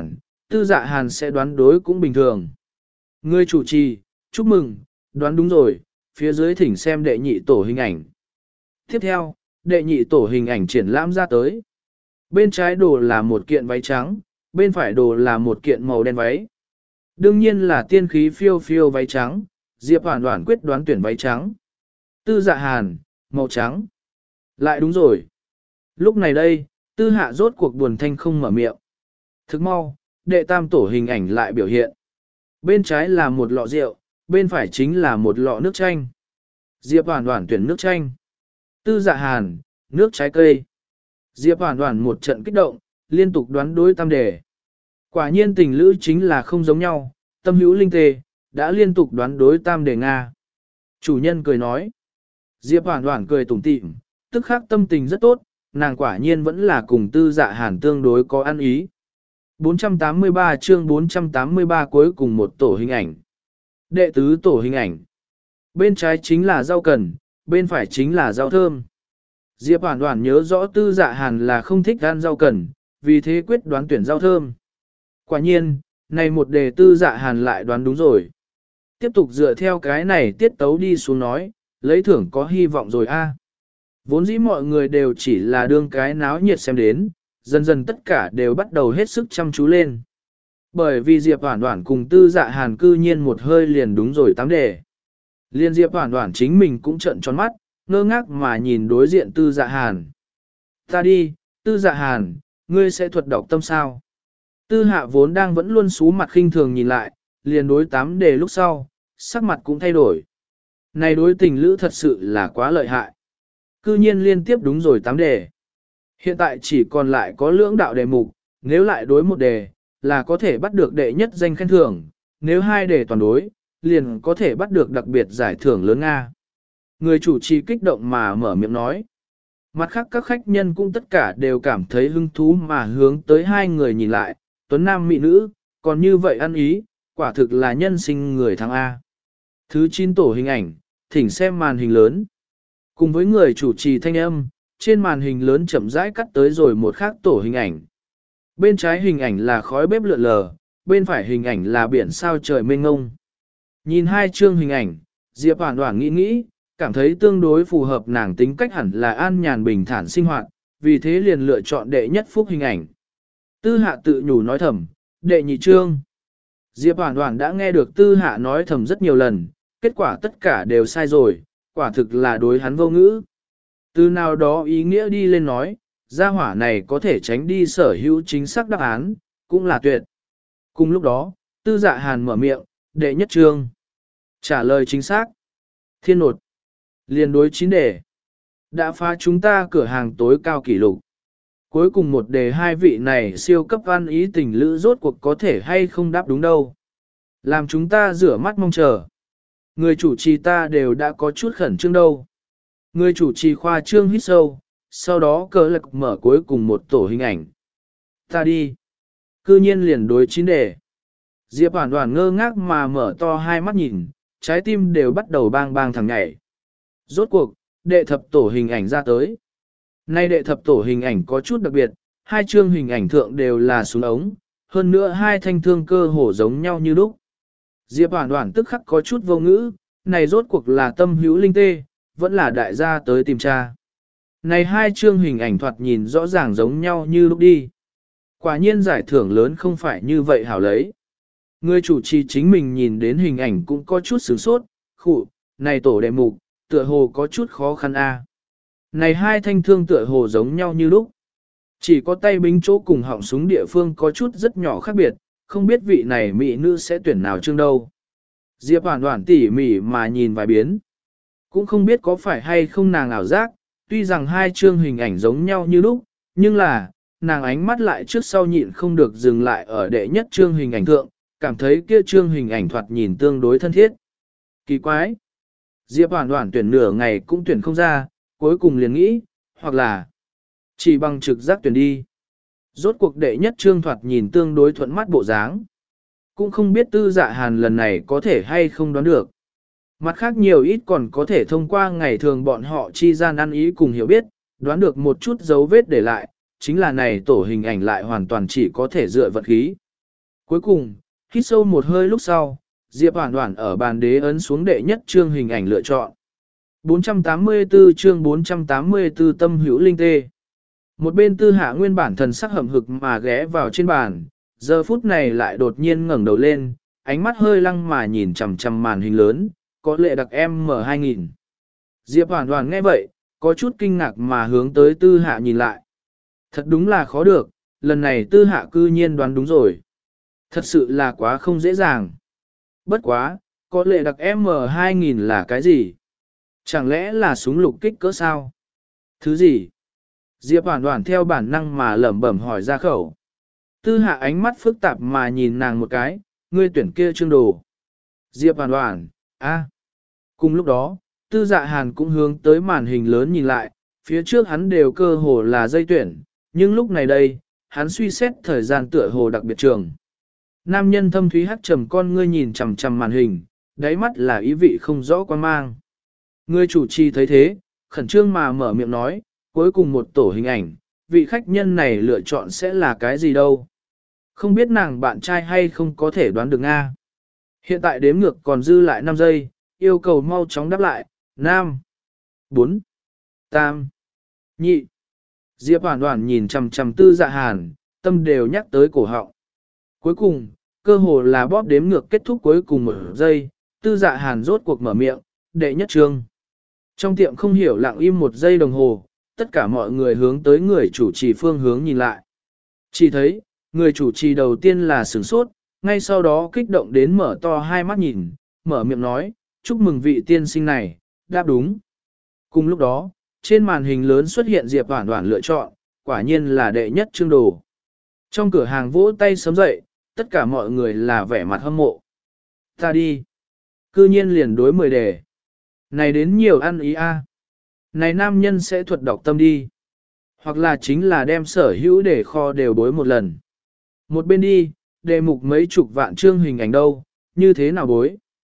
tư dạ hàn sẽ đoán đối cũng bình thường. Người chủ trì, chúc mừng, đoán đúng rồi, phía dưới thỉnh xem đệ nhị tổ hình ảnh. Tiếp theo, đệ nhị tổ hình ảnh triển lãm ra tới. Bên trái đồ là một kiện váy trắng, bên phải đồ là một kiện màu đen váy. Đương nhiên là tiên khí phiêu phiêu váy trắng, Diệp Hoản Hoản quyết đoán tuyển váy trắng. Tư Dạ Hàn, màu trắng. Lại đúng rồi. Lúc này đây, Tư Hạ rốt cuộc buồn thanh không mở miệng. Thức mau, đệ tam tổ hình ảnh lại biểu hiện. Bên trái là một lọ rượu, bên phải chính là một lọ nước chanh. Diệp Hoản Hoản tuyển nước chanh. Tư Dạ Hàn, nước trái cây. Diệp Hoản Hoản một trận kích động, liên tục đoán đối tam đề. Quả nhiên tình lữ chính là không giống nhau, tâm hữu linh tê, đã liên tục đoán đối tam đề Nga. Chủ nhân cười nói. Diệp Hoản Hoản cười tủm tỉm, tức khắc tâm tình rất tốt, nàng quả nhiên vẫn là cùng Tư Dạ Hàn tương đối có ăn ý. bốn trăm tám mươi ba chương bốn trăm tám mươi ba cuối cùng một tổ hình ảnh. Đệ tứ tổ hình ảnh. Bên trái chính là rau cần, bên phải chính là rau thơm. Diệp Hoản Hoản nhớ rõ Tư Dạ Hàn là không thích ăn rau cần, vì thế quyết đoán tuyển rau thơm. Quả nhiên, này một đề Tư Dạ Hàn lại đoán đúng rồi. Tiếp tục dựa theo cái này tiết tấu đi xuống nói, lấy thưởng có hy vọng rồi a. Vốn dĩ mọi người đều chỉ là đương cái náo nhiệt xem đến, dần dần tất cả đều bắt đầu hết sức chăm chú lên. Bởi vì Diệp Hoản Hoản cùng Tư Dạ Hàn cư nhiên một hơi liền đúng rồi tám đề. Liên Diệp Hoản Hoản chính mình cũng trợn tròn mắt, ngơ ngác mà nhìn đối diện Tư Dạ Hàn. Ta đi, Tư Dạ Hàn, ngươi sẽ thuật đọc tâm sao? Tư Hạ vốn đang vẫn luôn xú mặt khinh thường nhìn lại, liền đối tám đề lúc sau, sắc mặt cũng thay đổi. Này đối tình lữ thật sự là quá lợi hại. Cư nhiên liên tiếp đúng rồi tám đề. Hiện tại chỉ còn lại có lưỡng đạo đề mục, nếu lại đối một đề, là có thể bắt được đệ nhất danh khen thưởng, nếu hai đề toàn đối, liền có thể bắt được đặc biệt giải thưởng lớn Nga. Người chủ trì kích động mà mở miệng nói. Mặt khác các khách nhân cũng tất cả đều cảm thấy hứng thú mà hướng tới hai người nhìn lại, tuấn nam mỹ nữ, còn như vậy ăn ý, quả thực là nhân sinh người thắng A. Thứ chín tổ hình ảnh, thỉnh xem màn hình lớn. Cùng với người chủ trì thanh âm, trên màn hình lớn chậm rãi cắt tới rồi một khác tổ hình ảnh. Bên trái hình ảnh là khói bếp lượn lờ, bên phải hình ảnh là biển sao trời mênh ngông. Nhìn hai chương hình ảnh, Diệp Hoản Hoản nghĩ nghĩ, cảm thấy tương đối phù hợp nàng tính cách hẳn là an nhàn bình thản sinh hoạt, vì thế liền lựa chọn đệ nhất phúc hình ảnh. Tư Hạ tự nhủ nói thầm, đệ nhị chương. Diệp Hoản Hoản đã nghe được Tư Hạ nói thầm rất nhiều lần, kết quả tất cả đều sai rồi, quả thực là đối hắn vô ngữ. Từ nào đó ý nghĩa đi lên nói, gia hỏa này có thể tránh đi sở hữu chính xác đáp án, cũng là tuyệt. Cùng lúc đó, Tư Dạ Hàn mở miệng, đệ nhất chương. Trả lời chính xác. Thiên nột. Liên đối chín đề. Đã phá chúng ta cửa hàng tối cao kỷ lục. Cuối cùng một đề hai vị này siêu cấp ăn ý tình lữ rốt cuộc có thể hay không đáp đúng đâu. Làm chúng ta rửa mắt mong chờ. Người chủ trì ta đều đã có chút khẩn trương đâu. Người chủ trì khoa trương hít sâu, sau đó cờ lạc mở cuối cùng một tổ hình ảnh. Ta đi. Cư nhiên liền đối chín đề. Diệp Hoản Hoản ngơ ngác mà mở to hai mắt nhìn, trái tim đều bắt đầu bang bang thằng nhảy. Rốt cuộc, đệ thập tổ hình ảnh ra tới. Nay đệ thập tổ hình ảnh có chút đặc biệt, hai chương hình ảnh thượng đều là súng ống, hơn nữa hai thanh thương cơ hồ giống nhau như lúc. Diệp Hoản Hoản tức khắc có chút vô ngữ, này rốt cuộc là tâm hữu linh tê, vẫn là đại gia tới tìm tra. Này hai chương hình ảnh thoạt nhìn rõ ràng giống nhau như lúc đi. Quả nhiên giải thưởng lớn không phải như vậy hảo lấy. Người chủ trì chính mình nhìn đến hình ảnh cũng có chút sửng sốt, khụ, này tổ đệ mục, tựa hồ có chút khó khăn a. Này hai thanh thương tựa hồ giống nhau như lúc. Chỉ có tay bính chỗ cùng họng súng địa phương có chút rất nhỏ khác biệt, không biết vị này mỹ nữ sẽ tuyển nào chương đâu. Diệp Hoản Hoản tỉ mỉ mà nhìn vài biến. Cũng không biết có phải hay không nàng ảo giác, tuy rằng hai chương hình ảnh giống nhau như lúc, nhưng là, nàng ánh mắt lại trước sau nhịn không được dừng lại ở đệ nhất chương hình ảnh thượng, cảm thấy kia chương hình ảnh thoạt nhìn tương đối thân thiết. Kỳ quái! Diệp Hoản Hoản tuyển nửa ngày cũng tuyển không ra, cuối cùng liền nghĩ, hoặc là chỉ bằng trực giác tuyển đi. Rốt cuộc đệ nhất chương thoạt nhìn tương đối thuận mắt bộ dáng. Cũng không biết Tư Dạ Hàn lần này có thể hay không đoán được. Mặt khác nhiều ít còn có thể thông qua ngày thường bọn họ chi gian ăn ý cùng hiểu biết, đoán được một chút dấu vết để lại, chính là này tổ hình ảnh lại hoàn toàn chỉ có thể dựa vật khí. Cuối cùng, hít sâu một hơi lúc sau, Diệp Hoản Hoản ở bàn đế ấn xuống đệ nhất chương hình ảnh lựa chọn. bốn trăm tám mươi tư chương bốn trăm tám mươi tư tâm hữu linh tê. Một bên tư hạ nguyên bản thần sắc hậm hực mà ghé vào trên bàn, giờ phút này lại đột nhiên ngẩng đầu lên, ánh mắt hơi lăng mà nhìn chằm chằm màn hình lớn, có lệ đặc M hai nghìn. Diệp Hoản Hoản nghe vậy, có chút kinh ngạc mà hướng tới tư hạ nhìn lại. Thật đúng là khó được, lần này tư hạ cư nhiên đoán đúng rồi. Thật sự là quá không dễ dàng. Bất quá, có lệ đặc M hai nghìn là cái gì? Chẳng lẽ là súng lục kích cỡ sao? Thứ gì? Diệp Hoản Hoản theo bản năng mà lẩm bẩm hỏi ra khẩu. Tư hạ ánh mắt phức tạp mà nhìn nàng một cái, ngươi tuyển kia trương đồ. Diệp Hoản Hoản, a. Cùng lúc đó, tư dạ hàn cũng hướng tới màn hình lớn nhìn lại, phía trước hắn đều cơ hồ là dây tuyển, nhưng lúc này đây, hắn suy xét thời gian tựa hồ đặc biệt trường. Nam nhân thâm thúy hắc trầm con ngươi nhìn chằm chằm màn hình, đáy mắt là ý vị không rõ quan mang. Người chủ trì thấy thế, khẩn trương mà mở miệng nói, cuối cùng một tổ hình ảnh, vị khách nhân này lựa chọn sẽ là cái gì đâu. Không biết nàng bạn trai hay không có thể đoán được Nga. Hiện tại đếm ngược còn dư lại năm giây, yêu cầu mau chóng đáp lại, năm, bốn, tam, nhị. Diệp Hoản Hoản nhìn chằm chằm tư dạ hàn, tâm đều nhắc tới cổ họng. Cuối cùng, cơ hồ là bóp đếm ngược kết thúc cuối cùng một giây, tư dạ hàn rốt cuộc mở miệng, đệ nhất chương. Trong tiệm không hiểu lặng im một giây đồng hồ, tất cả mọi người hướng tới người chủ trì phương hướng nhìn lại. Chỉ thấy, người chủ trì đầu tiên là sửng sốt, ngay sau đó kích động đến mở to hai mắt nhìn, mở miệng nói, chúc mừng vị tiên sinh này, đáp đúng. Cùng lúc đó, trên màn hình lớn xuất hiện Diệp Hoản Hoản lựa chọn, quả nhiên là đệ nhất chương đồ. Trong cửa hàng vỗ tay sớm dậy, tất cả mọi người là vẻ mặt hâm mộ. Ta đi. Cư nhiên liền đối mười đề. Này đến nhiều ăn ý a. Này nam nhân sẽ thuật đọc tâm đi. Hoặc là chính là đem sở hữu để kho đều bối một lần. Một bên đi, đề mục mấy chục vạn chương hình ảnh đâu, như thế nào bối.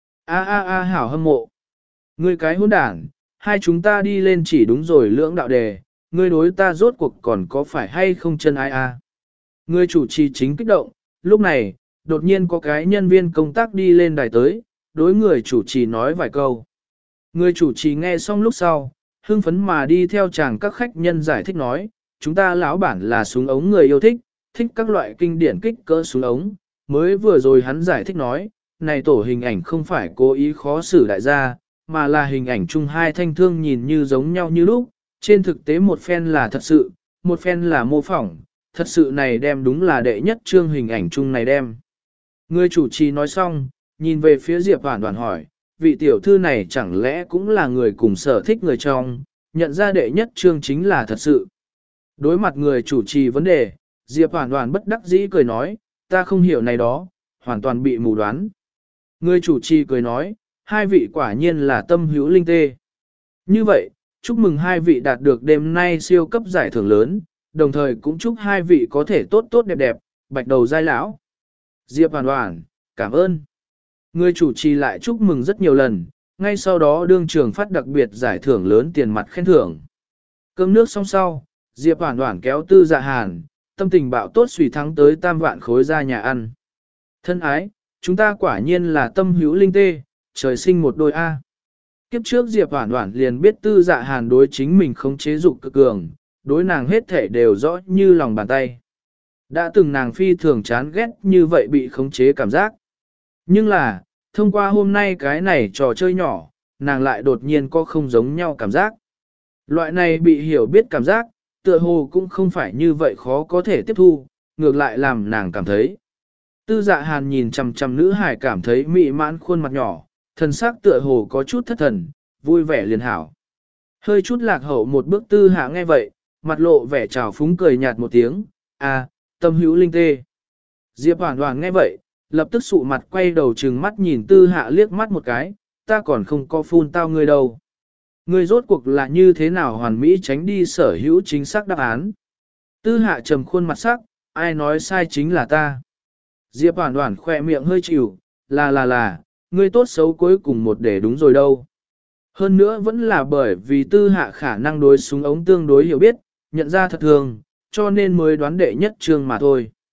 A a a hảo hâm mộ. Ngươi cái hỗn đản, hai chúng ta đi lên chỉ đúng rồi lưỡng đạo đề, ngươi đối ta rốt cuộc còn có phải hay không chân ai a. Ngươi chủ trì chính kích động, lúc này, đột nhiên có cái nhân viên công tác đi lên đài tới, đối người chủ trì nói vài câu. Người chủ trì nghe xong lúc sau, hưng phấn mà đi theo chàng các khách nhân giải thích nói, chúng ta lão bản là súng ống người yêu thích, thích các loại kinh điển kích cỡ súng ống. Mới vừa rồi hắn giải thích nói, này tổ hình ảnh không phải cố ý khó xử đại gia, mà là hình ảnh chung hai thanh thương nhìn như giống nhau như lúc, trên thực tế một phen là thật sự, một phen là mô phỏng, thật sự này đem đúng là đệ nhất chương hình ảnh chung này đem. Người chủ trì nói xong, nhìn về phía Diệp Hoản Hoản hỏi, vị tiểu thư này chẳng lẽ cũng là người cùng sở thích người trong, nhận ra đệ nhất chương chính là thật sự. Đối mặt người chủ trì vấn đề, Diệp Hoản Hoản bất đắc dĩ cười nói, ta không hiểu này đó, hoàn toàn bị mù đoán. Người chủ trì cười nói, hai vị quả nhiên là tâm hữu linh tê. Như vậy, chúc mừng hai vị đạt được đêm nay siêu cấp giải thưởng lớn, đồng thời cũng chúc hai vị có thể tốt tốt đẹp đẹp, bạch đầu giai lão. Diệp Hoản Hoản, cảm ơn. Người chủ trì lại chúc mừng rất nhiều lần, ngay sau đó đương trường phát đặc biệt giải thưởng lớn tiền mặt khen thưởng. Cơm nước xong sau, Diệp Hoản Hoản kéo tư dạ hàn, tâm tình bạo tốt suy thắng tới tam vạn khối ra nhà ăn. Thân ái, chúng ta quả nhiên là tâm hữu linh tê, trời sinh một đôi A. Kiếp trước Diệp Hoản Hoản liền biết tư dạ hàn đối chính mình không chế dục cực cường, đối nàng hết thể đều rõ như lòng bàn tay. Đã từng nàng phi thường chán ghét như vậy bị khống chế cảm giác. Nhưng là, thông qua hôm nay cái này trò chơi nhỏ, nàng lại đột nhiên có không giống nhau cảm giác. Loại này bị hiểu biết cảm giác, tựa hồ cũng không phải như vậy khó có thể tiếp thu, ngược lại làm nàng cảm thấy. Tư dạ hàn nhìn chằm chằm nữ hải cảm thấy mị mãn khuôn mặt nhỏ, thần sắc tựa hồ có chút thất thần, vui vẻ liền hảo. Hơi chút lạc hậu một bước tư hạ nghe vậy, mặt lộ vẻ trào phúng cười nhạt một tiếng, à, tâm hữu linh tê. Diệp Hoản Hoản nghe vậy, lập tức sụ mặt quay đầu trừng mắt nhìn tư hạ liếc mắt một cái, ta còn không có phun tao ngươi đâu. Ngươi rốt cuộc là như thế nào hoàn mỹ tránh đi sở hữu chính xác đáp án. Tư hạ trầm khuôn mặt sắc, ai nói sai chính là ta. Diệp Hoản Hoản khỏe miệng hơi chịu, là là là, ngươi tốt xấu cuối cùng một để đúng rồi đâu. Hơn nữa vẫn là bởi vì tư hạ khả năng đối súng ống tương đối hiểu biết, nhận ra thật thường, cho nên mới đoán đệ nhất chương mà thôi.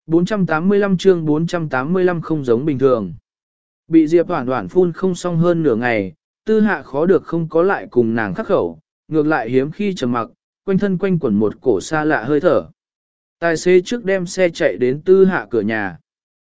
bốn trăm tám mươi lăm chương bốn trăm tám mươi lăm không giống bình thường. Bị Diệp Hoản Hoản phun không xong hơn nửa ngày, Tư Hạ khó được không có lại cùng nàng khắc khẩu, ngược lại hiếm khi trầm mặc, quanh thân quanh quẩn một cổ xa lạ hơi thở. Tài xế trước đem xe chạy đến Tư Hạ cửa nhà.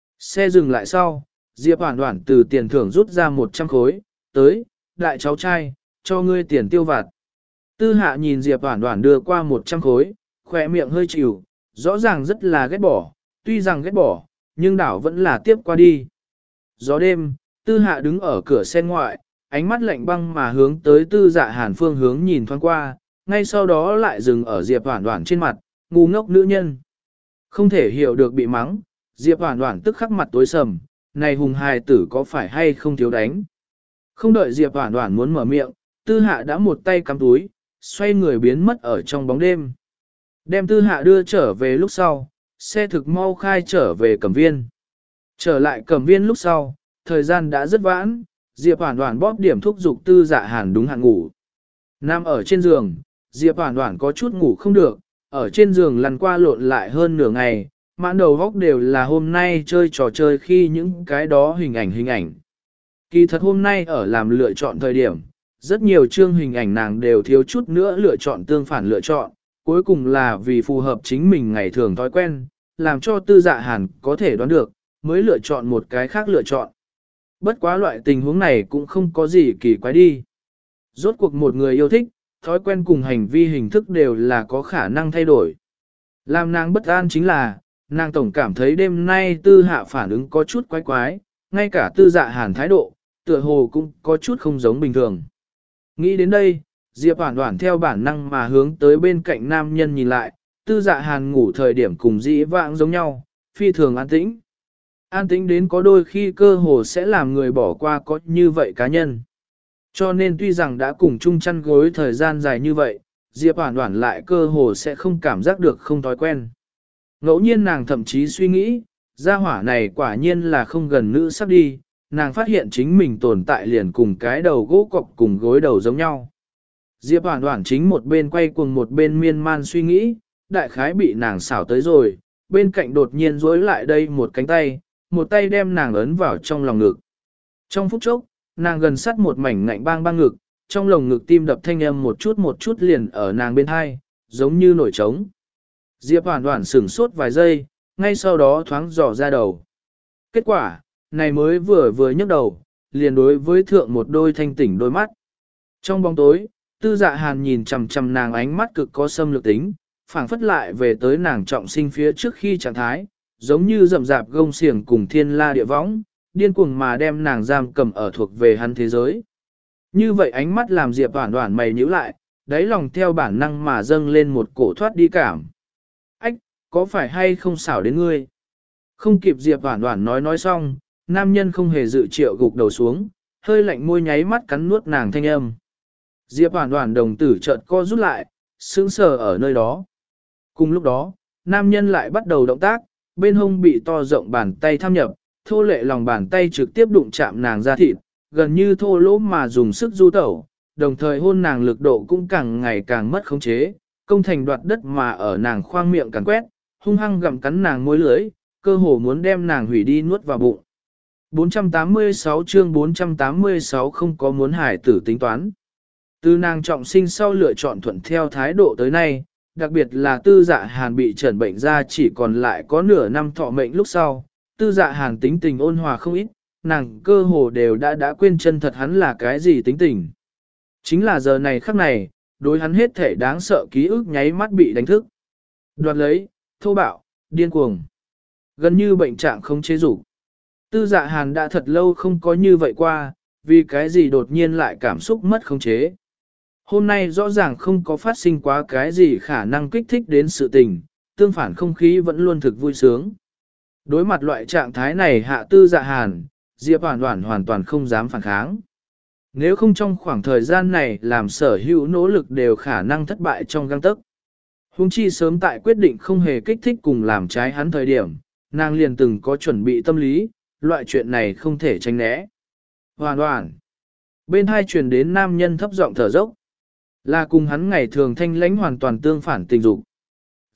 Xe dừng lại sau, Diệp Hoản Hoản từ tiền thưởng rút ra một trăm khối, tới, đại cháu trai, cho ngươi tiền tiêu vặt. Tư Hạ nhìn Diệp Hoản Hoản đưa qua một trăm khối, khỏe miệng hơi chịu, rõ ràng rất là ghét bỏ, tuy rằng ghét bỏ, nhưng đảo vẫn là tiếp qua đi. Gió đêm, Tư Hạ đứng ở cửa xe ngoại, ánh mắt lạnh băng mà hướng tới Tư Dạ Hàn phương hướng nhìn thoáng qua, ngay sau đó lại dừng ở Diệp Hoản Hoản trên mặt, ngu ngốc nữ nhân. Không thể hiểu được bị mắng, Diệp Hoản Hoản tức khắc mặt tối sầm, này hùng hài tử có phải hay không thiếu đánh. Không đợi Diệp Hoản Hoản muốn mở miệng, Tư Hạ đã một tay cắm túi, xoay người biến mất ở trong bóng đêm. Đem Tư Hạ đưa trở về lúc sau, xe thực mau khai trở về Cẩm Viên. Trở lại Cẩm Viên lúc sau, thời gian đã rất vãn, Diệp Hoản Hoản bóp điểm thúc dục Tư Dạ Hàn đúng hạn ngủ. Nằm ở trên giường, Diệp Hoản Hoản có chút ngủ không được, ở trên giường lăn qua lộn lại hơn nửa ngày, mãn đầu góc đều là hôm nay chơi trò chơi khi những cái đó hình ảnh hình ảnh. Kỳ thật hôm nay ở làm lựa chọn thời điểm, rất nhiều chương hình ảnh nàng đều thiếu chút nữa lựa chọn tương phản lựa chọn, cuối cùng là vì phù hợp chính mình ngày thường thói quen, làm cho Tư Dạ Hàn có thể đoán được, mới lựa chọn một cái khác lựa chọn. Bất quá loại tình huống này cũng không có gì kỳ quái đi. Rốt cuộc một người yêu thích, thói quen cùng hành vi hình thức đều là có khả năng thay đổi. Làm nàng bất an chính là, nàng tổng cảm thấy đêm nay Tư Hạ phản ứng có chút quái quái, ngay cả Tư Dạ Hàn thái độ, tựa hồ cũng có chút không giống bình thường. Nghĩ đến đây, Diệp Hoản Hoản theo bản năng mà hướng tới bên cạnh nam nhân nhìn lại, Tư Dạ Hàn ngủ thời điểm cùng dĩ vãng giống nhau, phi thường an tĩnh. An tĩnh đến có đôi khi cơ hồ sẽ làm người bỏ qua có như vậy cá nhân. Cho nên tuy rằng đã cùng chung chăn gối thời gian dài như vậy, Diệp Hoản Hoản lại cơ hồ sẽ không cảm giác được không thói quen. Ngẫu nhiên nàng thậm chí suy nghĩ, gia hỏa này quả nhiên là không gần nữ sắp đi, nàng phát hiện chính mình tồn tại liền cùng cái đầu gỗ cọc cùng gối đầu giống nhau. Diệp Hoản Hoản chính một bên quay cuồng một bên miên man suy nghĩ, đại khái bị nàng xảo tới rồi, bên cạnh đột nhiên duỗi lại đây một cánh tay, một tay đem nàng ấn vào trong lòng ngực. Trong phút chốc, nàng gần sát một mảnh ngạnh bang bang ngực, trong lồng ngực tim đập thanh âm một chút một chút liền ở nàng bên hai, giống như nổi trống. Diệp Hoản Hoản sửng sốt vài giây, ngay sau đó thoáng dò ra đầu. Kết quả, này mới vừa vừa nhấc đầu, liền đối với thượng một đôi thanh tỉnh đôi mắt. Trong bóng tối, Tư Dạ Hàn nhìn chằm chằm nàng ánh mắt cực có xâm lược tính, phảng phất lại về tới nàng trọng sinh phía trước khi trạng thái, giống như rậm rạp gông xiềng cùng thiên la địa võng, điên cuồng mà đem nàng giam cầm ở thuộc về hắn thế giới. Như vậy ánh mắt làm Diệp Hoản Hoản mày nhíu lại, đáy lòng theo bản năng mà dâng lên một cổ thoát đi cảm. Ách, có phải hay không xảo đến ngươi? Không kịp Diệp Hoản Hoản nói nói xong, nam nhân không hề dự triệu gục đầu xuống, hơi lạnh môi nháy mắt cắn nuốt nàng thanh âm. Diệp Hoản Hoản đồng tử chợt co rút lại, sững sờ ở nơi đó. Cùng lúc đó, nam nhân lại bắt đầu động tác, bên hông bị to rộng bàn tay tham nhập, thô lệ lòng bàn tay trực tiếp đụng chạm nàng da thịt, gần như thô lỗ mà dùng sức du tẩu, đồng thời hôn nàng lực độ cũng càng ngày càng mất khống chế, công thành đoạt đất mà ở nàng khoang miệng cắn quét, hung hăng gặm cắn nàng môi lưỡi, cơ hồ muốn đem nàng hủy đi nuốt vào bụng. bốn trăm tám mươi sáu chương bốn trăm tám mươi sáu không có muốn hải tử tính toán. Từ nàng trọng sinh sau lựa chọn thuận theo thái độ tới nay, đặc biệt là Tư Dạ Hàn bị trần bệnh ra chỉ còn lại có nửa năm thọ mệnh lúc sau, Tư Dạ Hàn tính tình ôn hòa không ít, nàng cơ hồ đều đã đã quên chân thật hắn là cái gì tính tình. Chính là giờ này khắc này, đối hắn hết thể đáng sợ ký ức nháy mắt bị đánh thức. Đoạt lấy, thô bạo, điên cuồng. Gần như bệnh trạng không chế dục. Tư Dạ Hàn đã thật lâu không có như vậy qua, vì cái gì đột nhiên lại cảm xúc mất khống chế. Hôm nay rõ ràng không có phát sinh quá cái gì khả năng kích thích đến sự tình, tương phản không khí vẫn luôn thực vui sướng. Đối mặt loại trạng thái này hạ Tư Dạ Hàn, Diệp Hoản Hoản hoàn toàn không dám phản kháng. Nếu không trong khoảng thời gian này làm sở hữu nỗ lực đều khả năng thất bại trong gang tấc. Huống chi sớm tại quyết định không hề kích thích cùng làm trái hắn thời điểm, nàng liền từng có chuẩn bị tâm lý, loại chuyện này không thể tránh né. Hoản Hoản. Bên hai truyền đến nam nhân thấp giọng thở dốc. Là cùng hắn ngày thường thanh lãnh hoàn toàn tương phản tình dục.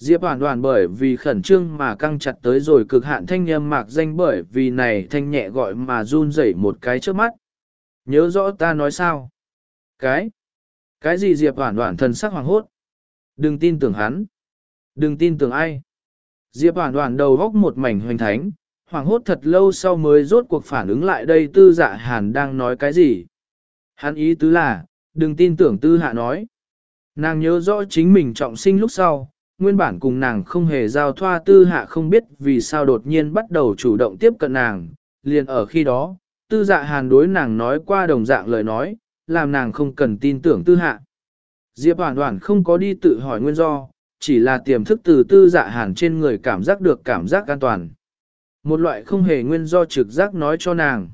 Diệp Hoàn Hoàn bởi vì khẩn trương mà căng chặt tới rồi cực hạn, thanh âm mạc danh bởi vì này thanh nhẹ gọi mà run rẩy một cái trước mắt. Nhớ rõ ta nói sao? Cái? Cái gì? Diệp Hoàn Hoàn thần sắc hoàng hốt. Đừng tin tưởng hắn. Đừng tin tưởng ai. Diệp Hoàn Hoàn đầu góc một mảnh hoành thánh, hoàng hốt thật lâu sau mới rốt cuộc phản ứng lại đây Tư Dạ Hàn đang nói cái gì. Hắn ý tứ là, đừng tin tưởng Tư Hạ nói. Nàng nhớ rõ chính mình trọng sinh lúc sau, nguyên bản cùng nàng không hề giao thoa. Tư Hạ không biết vì sao đột nhiên bắt đầu chủ động tiếp cận nàng, liền ở khi đó, Tư Dạ Hàn đối nàng nói qua đồng dạng lời nói, làm nàng không cần tin tưởng Tư Hạ. Diệp Hoàn Hoàn không có đi tự hỏi nguyên do, chỉ là tiềm thức từ Tư Dạ Hàn trên người cảm giác được cảm giác an toàn. Một loại không hề nguyên do trực giác nói cho nàng.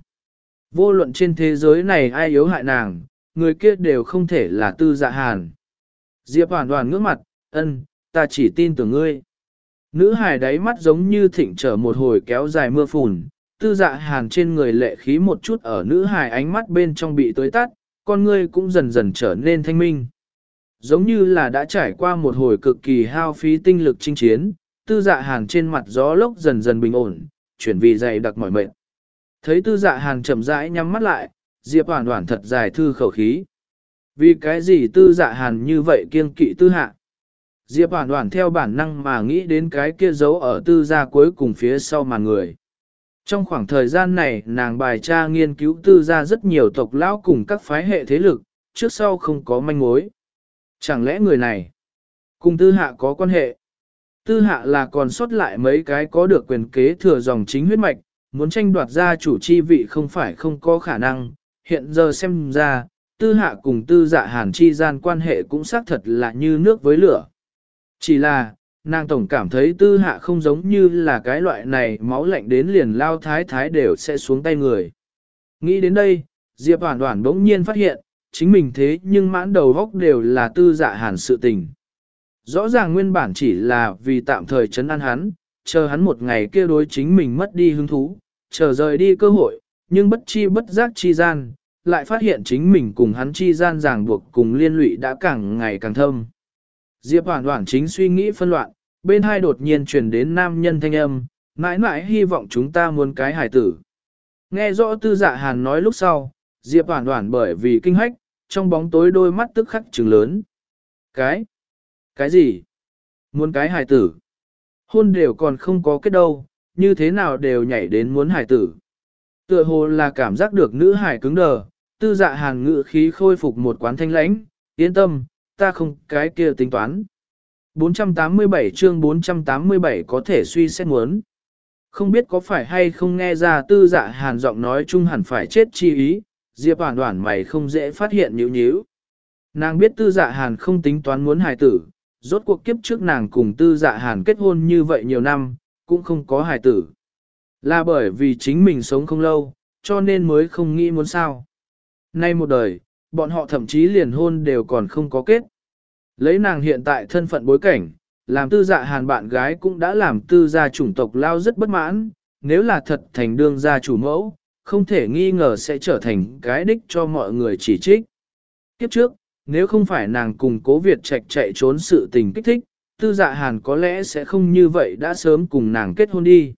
Vô luận trên thế giới này ai yếu hại nàng, người kia đều không thể là Tư Dạ Hàn. Diệp Hoàn Hoàn ngước mặt, ân, ta chỉ tin tưởng ngươi. Nữ hài đáy mắt giống như thịnh trở một hồi kéo dài mưa phùn, Tư Dạ Hàn trên người lệ khí một chút ở nữ hài ánh mắt bên trong bị tối tắt, con ngươi cũng dần dần trở nên thanh minh. Giống như là đã trải qua một hồi cực kỳ hao phí tinh lực chinh chiến, Tư Dạ Hàn trên mặt gió lốc dần dần bình ổn, chuyển vì dày đặc mỏi mệt. Thấy Tư Dạ Hàn chậm rãi nhắm mắt lại, Diệp Hoàn Hoàn thật dài thư khẩu khí. Vì cái gì Tư Dạ Hàn như vậy kiêng kỵ Tư Hạ? Diệp Hoàn Hoàn theo bản năng mà nghĩ đến cái kia giấu ở Tư gia cuối cùng phía sau màn người. Trong khoảng thời gian này nàng bài tra nghiên cứu Tư gia rất nhiều tộc lão cùng các phái hệ thế lực, trước sau không có manh mối. Chẳng lẽ người này cùng Tư Hạ có quan hệ? Tư Hạ là còn sót lại mấy cái có được quyền kế thừa dòng chính huyết mạch, muốn tranh đoạt gia chủ chi vị không phải không có khả năng. Hiện giờ xem ra, Tư Hạ cùng Tư Dạ Hàn chi gian quan hệ cũng xác thật là như nước với lửa. Chỉ là, nàng tổng cảm thấy Tư Hạ không giống như là cái loại này máu lạnh đến liền lao thái thái đều sẽ xuống tay người. Nghĩ đến đây, Diệp Hoàn Hoàn bỗng nhiên phát hiện, chính mình thế nhưng mãn đầu góc đều là Tư Dạ Hàn sự tình. Rõ ràng nguyên bản chỉ là vì tạm thời trấn an hắn, chờ hắn một ngày kia đối chính mình mất đi hứng thú, chờ rời đi cơ hội, nhưng bất chi bất giác chi gian, lại phát hiện chính mình cùng hắn chi gian ràng buộc cùng liên lụy đã càng ngày càng thâm. Diệp Hoàn Hoàn chính suy nghĩ phân loạn, bên hai đột nhiên truyền đến nam nhân thanh âm, mãi mãi hy vọng chúng ta muốn cái hài tử. Nghe rõ Tư Dạ Hàn nói lúc sau, Diệp Hoàn Hoàn bởi vì kinh hách, trong bóng tối đôi mắt tức khắc trừng lớn. Cái? Cái gì? Muốn cái hài tử? Hôn đều còn không có kết đâu, như thế nào đều nhảy đến muốn hài tử? Tựa hồ là cảm giác được nữ hài cứng đờ, Tư Dạ Hàn ngự khí khôi phục một quán thanh lãnh, yên tâm, ta không cái kia tính toán. bốn trăm tám mươi bảy chương bốn trăm tám mươi bảy có thể suy xét muốn. Không biết có phải hay không nghe ra Tư Dạ Hàn giọng nói chung hẳn phải chết chi ý, Diệp Hoàn Hoàn mày không dễ phát hiện nhíu nhíu. Nàng biết Tư Dạ Hàn không tính toán muốn hài tử, rốt cuộc kiếp trước nàng cùng Tư Dạ Hàn kết hôn như vậy nhiều năm, cũng không có hài tử. Là bởi vì chính mình sống không lâu, cho nên mới không nghĩ muốn sao. Nay một đời, bọn họ thậm chí liền hôn đều còn không có kết. Lấy nàng hiện tại thân phận bối cảnh, làm Tư Dạ Hàn bạn gái cũng đã làm Tư gia chủng tộc lao rất bất mãn, nếu là thật thành đương gia chủ mẫu, không thể nghi ngờ sẽ trở thành cái đích cho mọi người chỉ trích. Kiếp trước, nếu không phải nàng cùng Cố Việt Trạch chạy trốn sự tình kích thích, Tư Dạ Hàn có lẽ sẽ không như vậy đã sớm cùng nàng kết hôn đi.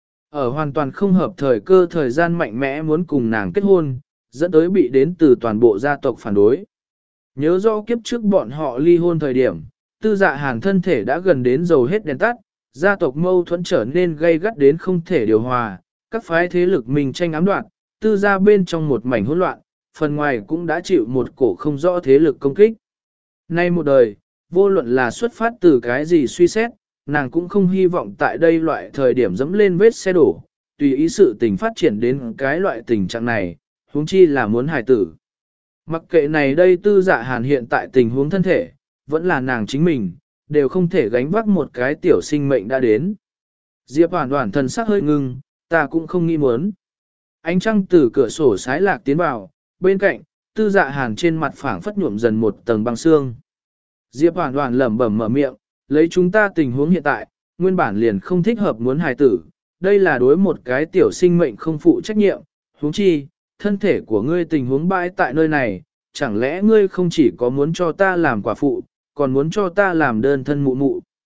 Ở hoàn toàn không hợp thời cơ thời gian mạnh mẽ muốn cùng nàng kết hôn, dẫn tới bị đến từ toàn bộ gia tộc phản đối. Nhớ rõ kiếp trước bọn họ ly hôn thời điểm, Tư Dạ Hàn thân thể đã gần đến dầu hết đèn tắt, gia tộc mâu thuẫn trở nên gây gắt đến không thể điều hòa, các phái thế lực mình tranh ám đoạt, Tư gia bên trong một mảnh hỗn loạn, phần ngoài cũng đã chịu một cổ không rõ thế lực công kích. Nay một đời, vô luận là xuất phát từ cái gì suy xét, nàng cũng không hy vọng tại đây loại thời điểm dẫm lên vết xe đổ, tùy ý sự tình phát triển đến cái loại tình trạng này, huống chi là muốn hài tử. Mặc kệ này đây Tư Dạ Hàn hiện tại tình huống thân thể, vẫn là nàng chính mình, đều không thể gánh vác một cái tiểu sinh mệnh đã đến. Diệp Hoàn Hoàn thần sắc hơi ngưng, ta cũng không nghĩ muốn. Ánh trăng từ cửa sổ sái lạc tiến vào, bên cạnh, Tư Dạ Hàn trên mặt phẳng phất nhuộm dần một tầng băng xương. Diệp Hoàn Hoàn lẩm bẩm mở miệng, lấy chúng ta tình huống hiện tại, nguyên bản liền không thích hợp muốn hài tử, đây là đối một cái tiểu sinh mệnh không phụ trách nhiệm, huống chi, thân thể của ngươi tình huống bãi tại nơi này, chẳng lẽ ngươi không chỉ có muốn cho ta làm quả phụ, còn muốn cho ta làm đơn thân mụ mụ.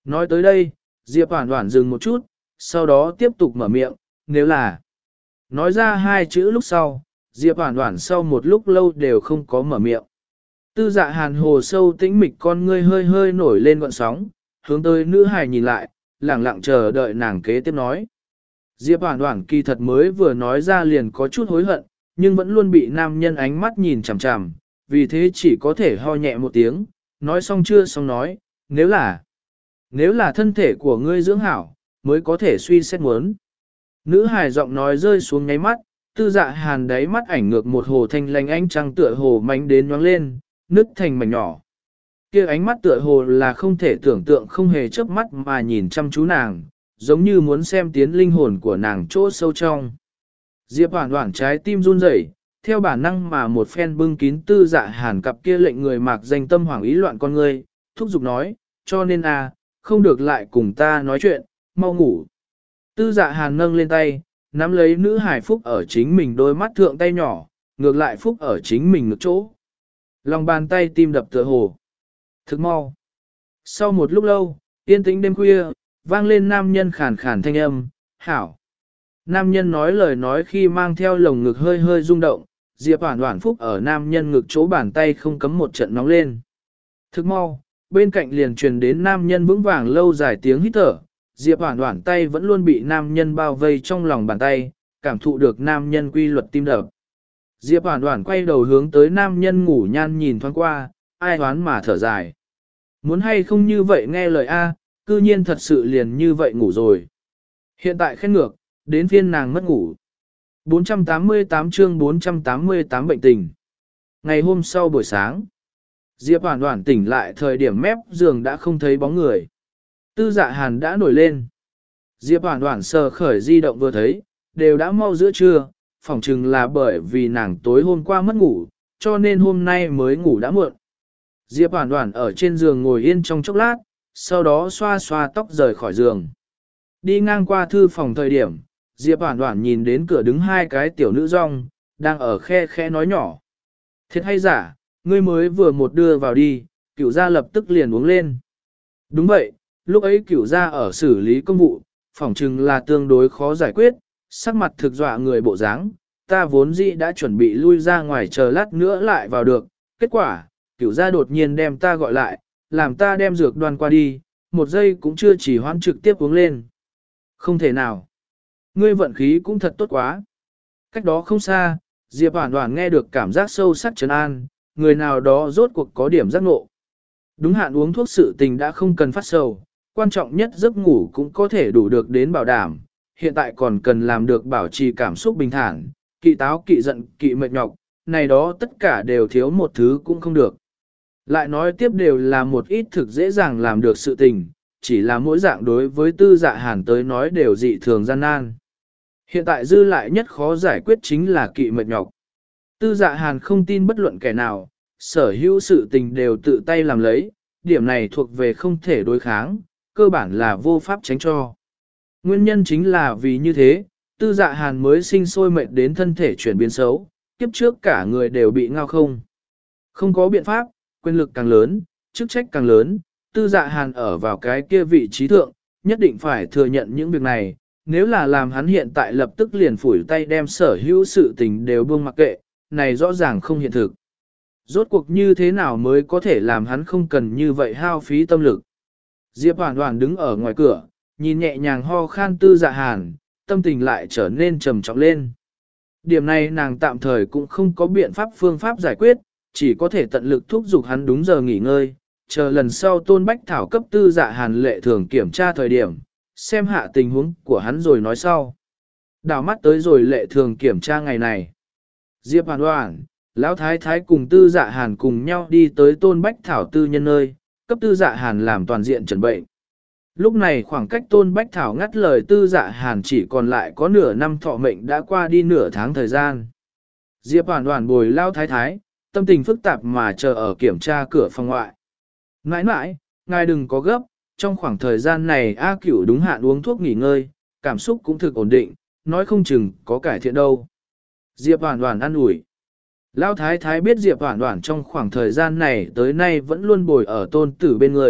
Nói tới đây, Diệp Hoản Hoản dừng một chút, sau đó tiếp tục mở miệng, nếu là. Nói ra hai chữ lúc sau, Diệp Hoản Hoản sau một lúc lâu đều không có mở miệng. Tư Dạ Hàn hồ sâu tĩnh mịch con ngươi hơi hơi nổi lên gọn sóng, hướng tới nữ hài nhìn lại, lẳng lặng chờ đợi nàng kế tiếp nói. Diệp Hoản Hoản kỳ thật mới vừa nói ra liền có chút hối hận, nhưng vẫn luôn bị nam nhân ánh mắt nhìn chằm chằm, vì thế chỉ có thể ho nhẹ một tiếng, nói xong chưa xong nói, nếu là, nếu là thân thể của ngươi dưỡng hảo, mới có thể suy xét muốn. Nữ hài giọng nói rơi xuống nháy mắt, Tư Dạ Hàn đáy mắt ảnh ngược một hồ thanh lanh ánh trăng tựa hồ mánh đến nhoáng lên, nứt thành mảnh nhỏ. Kia ánh mắt tựa hồ là không thể tưởng tượng không hề chớp mắt mà nhìn chăm chú nàng, giống như muốn xem tiến linh hồn của nàng chỗ sâu trong. Diệp Hoản Hoản trái tim run rẩy, theo bản năng mà một phen bưng kín Tư Dạ Hàn cặp kia lệnh người mạc danh tâm hoảng ý loạn con ngươi, thúc giục nói, cho nên à, không được lại cùng ta nói chuyện, mau ngủ. Tư Dạ Hàn nâng lên tay, nắm lấy nữ hải phúc ở chính mình đôi mắt thượng tay nhỏ, ngược lại phúc ở chính mình ngực chỗ. Lòng bàn tay tim đập tựa hồ. Thức mau. Sau một lúc lâu, yên tĩnh đêm khuya, vang lên nam nhân khàn khàn thanh âm, hảo. Nam nhân nói lời nói khi mang theo lồng ngực hơi hơi rung động, Diệp Hoản Hoản phúc ở nam nhân ngực chỗ bàn tay không cấm một trận nóng lên. Thức mau, bên cạnh liền truyền đến nam nhân vững vàng lâu dài tiếng hít thở, Diệp Hoản Hoản tay vẫn luôn bị nam nhân bao vây trong lòng bàn tay, cảm thụ được nam nhân quy luật tim đập. Diệp Hoản Hoản quay đầu hướng tới nam nhân ngủ nhan nhìn thoáng qua, ai hoán mà thở dài. Muốn hay không như vậy nghe lời A, cư nhiên thật sự liền như vậy ngủ rồi. Hiện tại khen ngược, đến phiên nàng mất ngủ. bốn trăm tám mươi tám chương bốn trăm tám mươi tám bệnh tình. Ngày hôm sau buổi sáng, Diệp Hoản Hoản tỉnh lại thời điểm mép giường đã không thấy bóng người. Tư Dạ Hàn đã nổi lên. Diệp Hoản Hoản sờ khởi di động vừa thấy, đều đã mau giữa trưa, phỏng chừng là bởi vì nàng tối hôm qua mất ngủ, cho nên hôm nay mới ngủ đã muộn. Diệp Hoản Hoản ở trên giường ngồi yên trong chốc lát, sau đó xoa xoa tóc rời khỏi giường. Đi ngang qua thư phòng thời điểm, Diệp Hoản Hoản nhìn đến cửa đứng hai cái tiểu nữ rong, đang ở khe khe nói nhỏ. Thiệt hay giả, ngươi mới vừa một đưa vào đi, Cửu gia lập tức liền uống lên. Đúng vậy, lúc ấy Cửu gia ở xử lý công vụ, phỏng chừng là tương đối khó giải quyết, sắc mặt thực dọa người bộ dáng. Ta vốn dĩ đã chuẩn bị lui ra ngoài chờ lát nữa lại vào được, kết quả, Cửu gia đột nhiên đem ta gọi lại, làm ta đem dược đoan qua đi, một giây cũng chưa chỉ hoãn trực tiếp uống lên. Không thể nào. Ngươi vận khí cũng thật tốt quá. Cách đó không xa, Diệp Hoản Hoản nghe được cảm giác sâu sắc trấn an, người nào đó rốt cuộc có điểm giác ngộ. Đúng hạn uống thuốc sự tình đã không cần phát sầu, quan trọng nhất giấc ngủ cũng có thể đủ được đến bảo đảm, hiện tại còn cần làm được bảo trì cảm xúc bình thản, kỵ táo kỵ giận kỵ mệt nhọc, này đó tất cả đều thiếu một thứ cũng không được. Lại nói tiếp đều là một ít thực dễ dàng làm được sự tình, chỉ là mỗi dạng đối với Tư Dạ Hàn tới nói đều dị thường gian nan. Hiện tại dư lại nhất khó giải quyết chính là kỵ mệt nhọc. Tư Dạ Hàn không tin bất luận kẻ nào, sở hữu sự tình đều tự tay làm lấy, điểm này thuộc về không thể đối kháng, cơ bản là vô pháp tránh cho. Nguyên nhân chính là vì như thế, Tư Dạ Hàn mới sinh sôi mệt đến thân thể chuyển biến xấu, kiếp trước cả người đều bị ngao không. Không có biện pháp, quyền lực càng lớn, chức trách càng lớn, Tư Dạ Hàn ở vào cái kia vị trí thượng, nhất định phải thừa nhận những việc này, nếu là làm hắn hiện tại lập tức liền phủi tay đem sở hữu sự tình đều buông mặc kệ, này rõ ràng không hiện thực. Rốt cuộc như thế nào mới có thể làm hắn không cần như vậy hao phí tâm lực. Diệp Hoản Hoản đứng ở ngoài cửa, nhìn nhẹ nhàng ho khan Tư Dạ Hàn, tâm tình lại trở nên trầm trọng lên. Điểm này nàng tạm thời cũng không có biện pháp phương pháp giải quyết, chỉ có thể tận lực thúc giục hắn đúng giờ nghỉ ngơi, chờ lần sau Tôn Bách Thảo cấp Tư Dạ Hàn lệ thường kiểm tra thời điểm, xem hạ tình huống của hắn rồi nói sau. Đảo mắt tới rồi lệ thường kiểm tra ngày này. Diệp Hoản Hoản, Lão Thái Thái cùng Tư Dạ Hàn cùng nhau đi tới Tôn Bách Thảo tư nhân nơi, cấp Tư Dạ Hàn làm toàn diện chẩn bệnh. Lúc này khoảng cách Tôn Bách Thảo ngắt lời Tư Dạ Hàn chỉ còn lại có nửa năm thọ mệnh đã qua đi nửa tháng thời gian. Diệp Hoản Hoản bồi Lão Thái Thái, tâm tình phức tạp mà chờ ở kiểm tra cửa phòng ngoại. Mãi mãi, ngài đừng có gấp, trong khoảng thời gian này A Cửu đúng hạn uống thuốc nghỉ ngơi, cảm xúc cũng thực ổn định, nói không chừng có cải thiện đâu. Diệp Hoản Hoản an ủi. Lão Thái Thái biết Diệp Hoản Hoản trong khoảng thời gian này tới nay vẫn luôn bồi ở tôn tử bên người,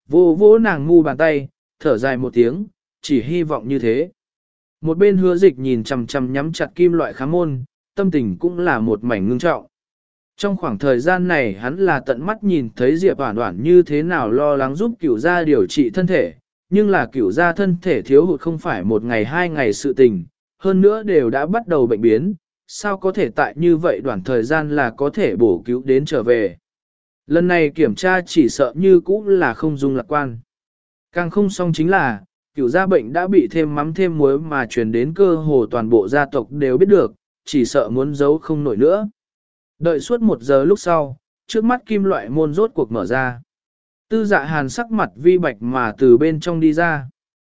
Vô vỗ nàng ngu bàn tay, thở dài một tiếng, chỉ hy vọng như thế. Một bên hứa dịch nhìn chằm chằm nhắm chặt kim loại khám môn, tâm tình cũng là một mảnh ngưng trọng. Trong khoảng thời gian này hắn là tận mắt nhìn thấy Diệp Oản Oản như thế nào lo lắng giúp cửu gia điều trị thân thể, nhưng là cửu gia thân thể thiếu hụt không phải một ngày hai ngày sự tình, hơn nữa đều đã bắt đầu bệnh biến, sao có thể tại như vậy đoạn thời gian là có thể bổ cứu đến trở về. Lần này kiểm tra chỉ sợ như cũ là không dung lạc quan. Càng không xong chính là, cửu gia bệnh đã bị thêm mắm thêm muối mà truyền đến cơ hồ toàn bộ gia tộc đều biết được, chỉ sợ muốn giấu không nổi nữa. Đợi suốt một giờ lúc sau, trước mắt kim loại môn rốt cuộc mở ra. Tư Dạ Hàn sắc mặt vi bạch mà từ bên trong đi ra.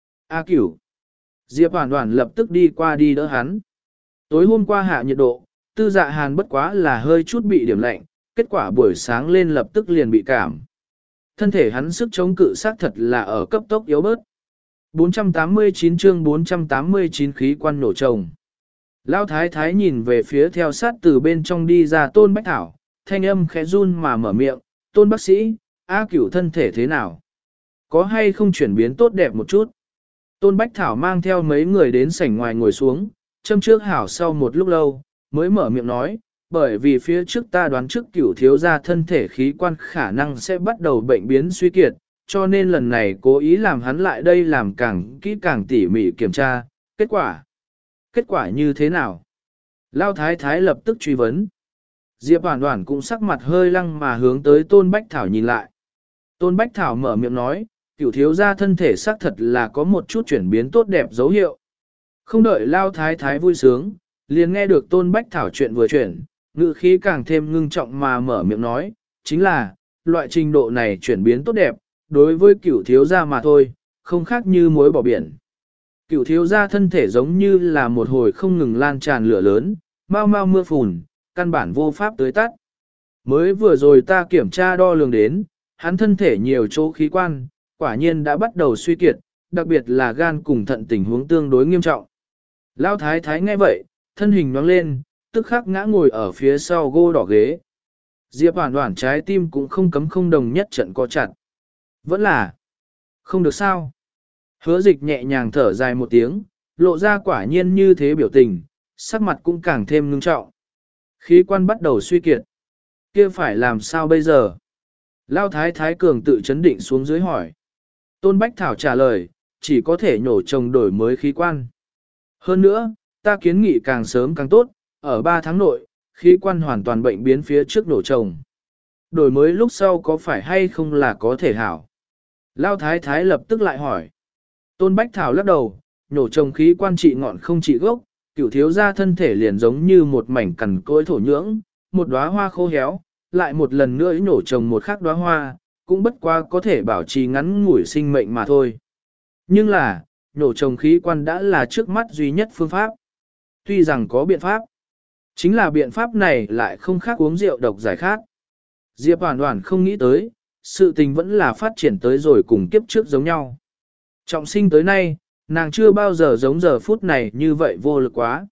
A Cửu. Diệp Oản Oản lập tức đi qua đi đỡ hắn. Tối hôm qua hạ nhiệt độ, Tư Dạ Hàn bất quá là hơi chút bị điểm lạnh, kết quả buổi sáng lên lập tức liền bị cảm. Thân thể hắn sức chống cự xác thật là ở cấp tốc yếu bớt. bốn trăm tám mươi chín chương bốn trăm tám mươi chín khí quan nổ trồng. Lão thái thái nhìn về phía theo sát từ bên trong đi ra Tôn Bách Thảo, thanh âm khẽ run mà mở miệng, Tôn bác sĩ, A Cửu thân thể thế nào? Có hay không chuyển biến tốt đẹp một chút? Tôn Bách Thảo mang theo mấy người đến sảnh ngoài ngồi xuống, châm trước hảo sau một lúc lâu, mới mở miệng nói, bởi vì phía trước ta đoán trước Cửu thiếu gia thân thể khí quan khả năng sẽ bắt đầu bệnh biến suy kiệt, cho nên lần này cố ý làm hắn lại đây làm càng kỹ càng tỉ mỉ kiểm tra, kết quả. Kết quả như thế nào? Lao thái thái lập tức truy vấn. Diệp Oản Oản cũng sắc mặt hơi lăng mà hướng tới Tôn Bách Thảo nhìn lại. Tôn Bách Thảo mở miệng nói, Cửu thiếu gia thân thể xác thật là có một chút chuyển biến tốt đẹp dấu hiệu. Không đợi Lao thái thái vui sướng, liền nghe được Tôn Bách Thảo chuyện vừa chuyển, ngữ khí càng thêm ngưng trọng mà mở miệng nói, chính là, loại trình độ này chuyển biến tốt đẹp, đối với Cửu thiếu gia mà thôi, không khác như muối bỏ biển. Cửu thiếu gia thân thể giống như là một hồi không ngừng lan tràn lửa lớn, mau mau mưa phùn, căn bản vô pháp tới tắt. Mới vừa rồi ta kiểm tra đo lường đến, hắn thân thể nhiều chỗ khí quan, quả nhiên đã bắt đầu suy kiệt, đặc biệt là gan cùng thận tình huống tương đối nghiêm trọng. Lão thái thái nghe vậy, thân hình nhoáng lên, tức khắc ngã ngồi ở phía sau gô đỏ ghế. Diệp Oản Oản trái tim cũng không cấm không đồng nhất trận co chặt. Vẫn là không được sao? Hứa dịch nhẹ nhàng thở dài một tiếng, lộ ra quả nhiên như thế biểu tình, sắc mặt cũng càng thêm ngưng trọng. Khí quan bắt đầu suy kiệt. Kia phải làm sao bây giờ? Lao thái thái cường tự chấn định xuống dưới hỏi. Tôn Bách Thảo trả lời, chỉ có thể nhổ trồng đổi mới khí quan. Hơn nữa, ta kiến nghị càng sớm càng tốt, ở ba tháng nội, khí quan hoàn toàn bệnh biến phía trước nổ trồng. Đổi mới lúc sau có phải hay không là có thể hảo? Lao thái thái lập tức lại hỏi. Tôn Bách Thảo lắc đầu, nhổ trồng khí quan trị ngọn không trị gốc, Cửu thiếu gia thân thể liền giống như một mảnh cằn cỗi thổ nhưỡng, một đóa hoa khô héo, lại một lần nữa nhổ trồng một khác đóa hoa, cũng bất quá có thể bảo trì ngắn ngủi sinh mệnh mà thôi. Nhưng là, nhổ trồng khí quan đã là trước mắt duy nhất phương pháp. Tuy rằng có biện pháp, chính là biện pháp này lại không khác uống rượu độc giải khát. Diệp Oản Oản không nghĩ tới, sự tình vẫn là phát triển tới rồi cùng kiếp trước giống nhau. Trọng sinh tới nay, nàng chưa bao giờ giống giờ phút này như vậy vô lực quá.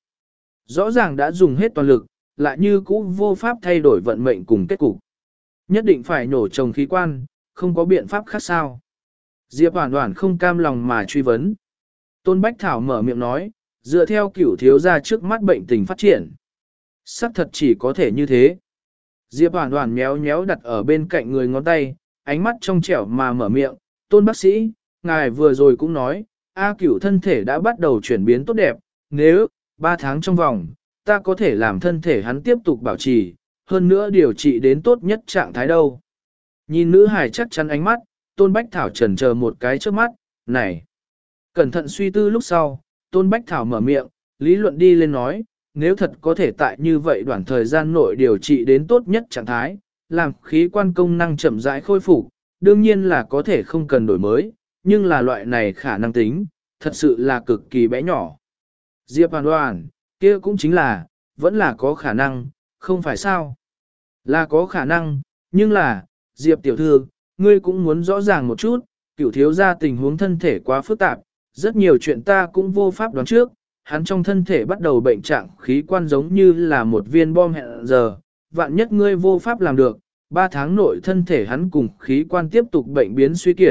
Rõ ràng đã dùng hết toàn lực, lại như cũ vô pháp thay đổi vận mệnh cùng kết cục. Nhất định phải nổ trồng khí quan, không có biện pháp khác sao. Diệp Oản Oản không cam lòng mà truy vấn. Tôn Bách Thảo mở miệng nói, dựa theo Cửu thiếu gia trước mắt bệnh tình phát triển. Sắc thật chỉ có thể như thế. Diệp Oản Oản méo méo đặt ở bên cạnh người ngón tay, ánh mắt trong trẻo mà mở miệng, Tôn bác sĩ, ngài vừa rồi cũng nói, A Cửu thân thể đã bắt đầu chuyển biến tốt đẹp, nếu, ba tháng trong vòng, ta có thể làm thân thể hắn tiếp tục bảo trì, hơn nữa điều trị đến tốt nhất trạng thái đâu. Nhìn nữ hài chắc chắn ánh mắt, Tôn Bách Thảo chần chờ một cái trước mắt, này. Cẩn thận suy tư lúc sau, Tôn Bách Thảo mở miệng, lý luận đi lên nói, nếu thật có thể tại như vậy đoạn thời gian nội điều trị đến tốt nhất trạng thái, làm khí quan công năng chậm rãi khôi phục, đương nhiên là có thể không cần đổi mới, nhưng là loại này khả năng tính, thật sự là cực kỳ bé nhỏ. Diệp Hoàn Hoàn, kia cũng chính là, vẫn là có khả năng, không phải sao? Là có khả năng, nhưng là, Diệp tiểu thư, ngươi cũng muốn rõ ràng một chút, Cửu thiếu gia tình huống thân thể quá phức tạp, rất nhiều chuyện ta cũng vô pháp đoán trước, hắn trong thân thể bắt đầu bệnh trạng khí quan giống như là một viên bom hẹn giờ, vạn nhất ngươi vô pháp làm được, ba tháng nội thân thể hắn cùng khí quan tiếp tục bệnh biến suy kiệt,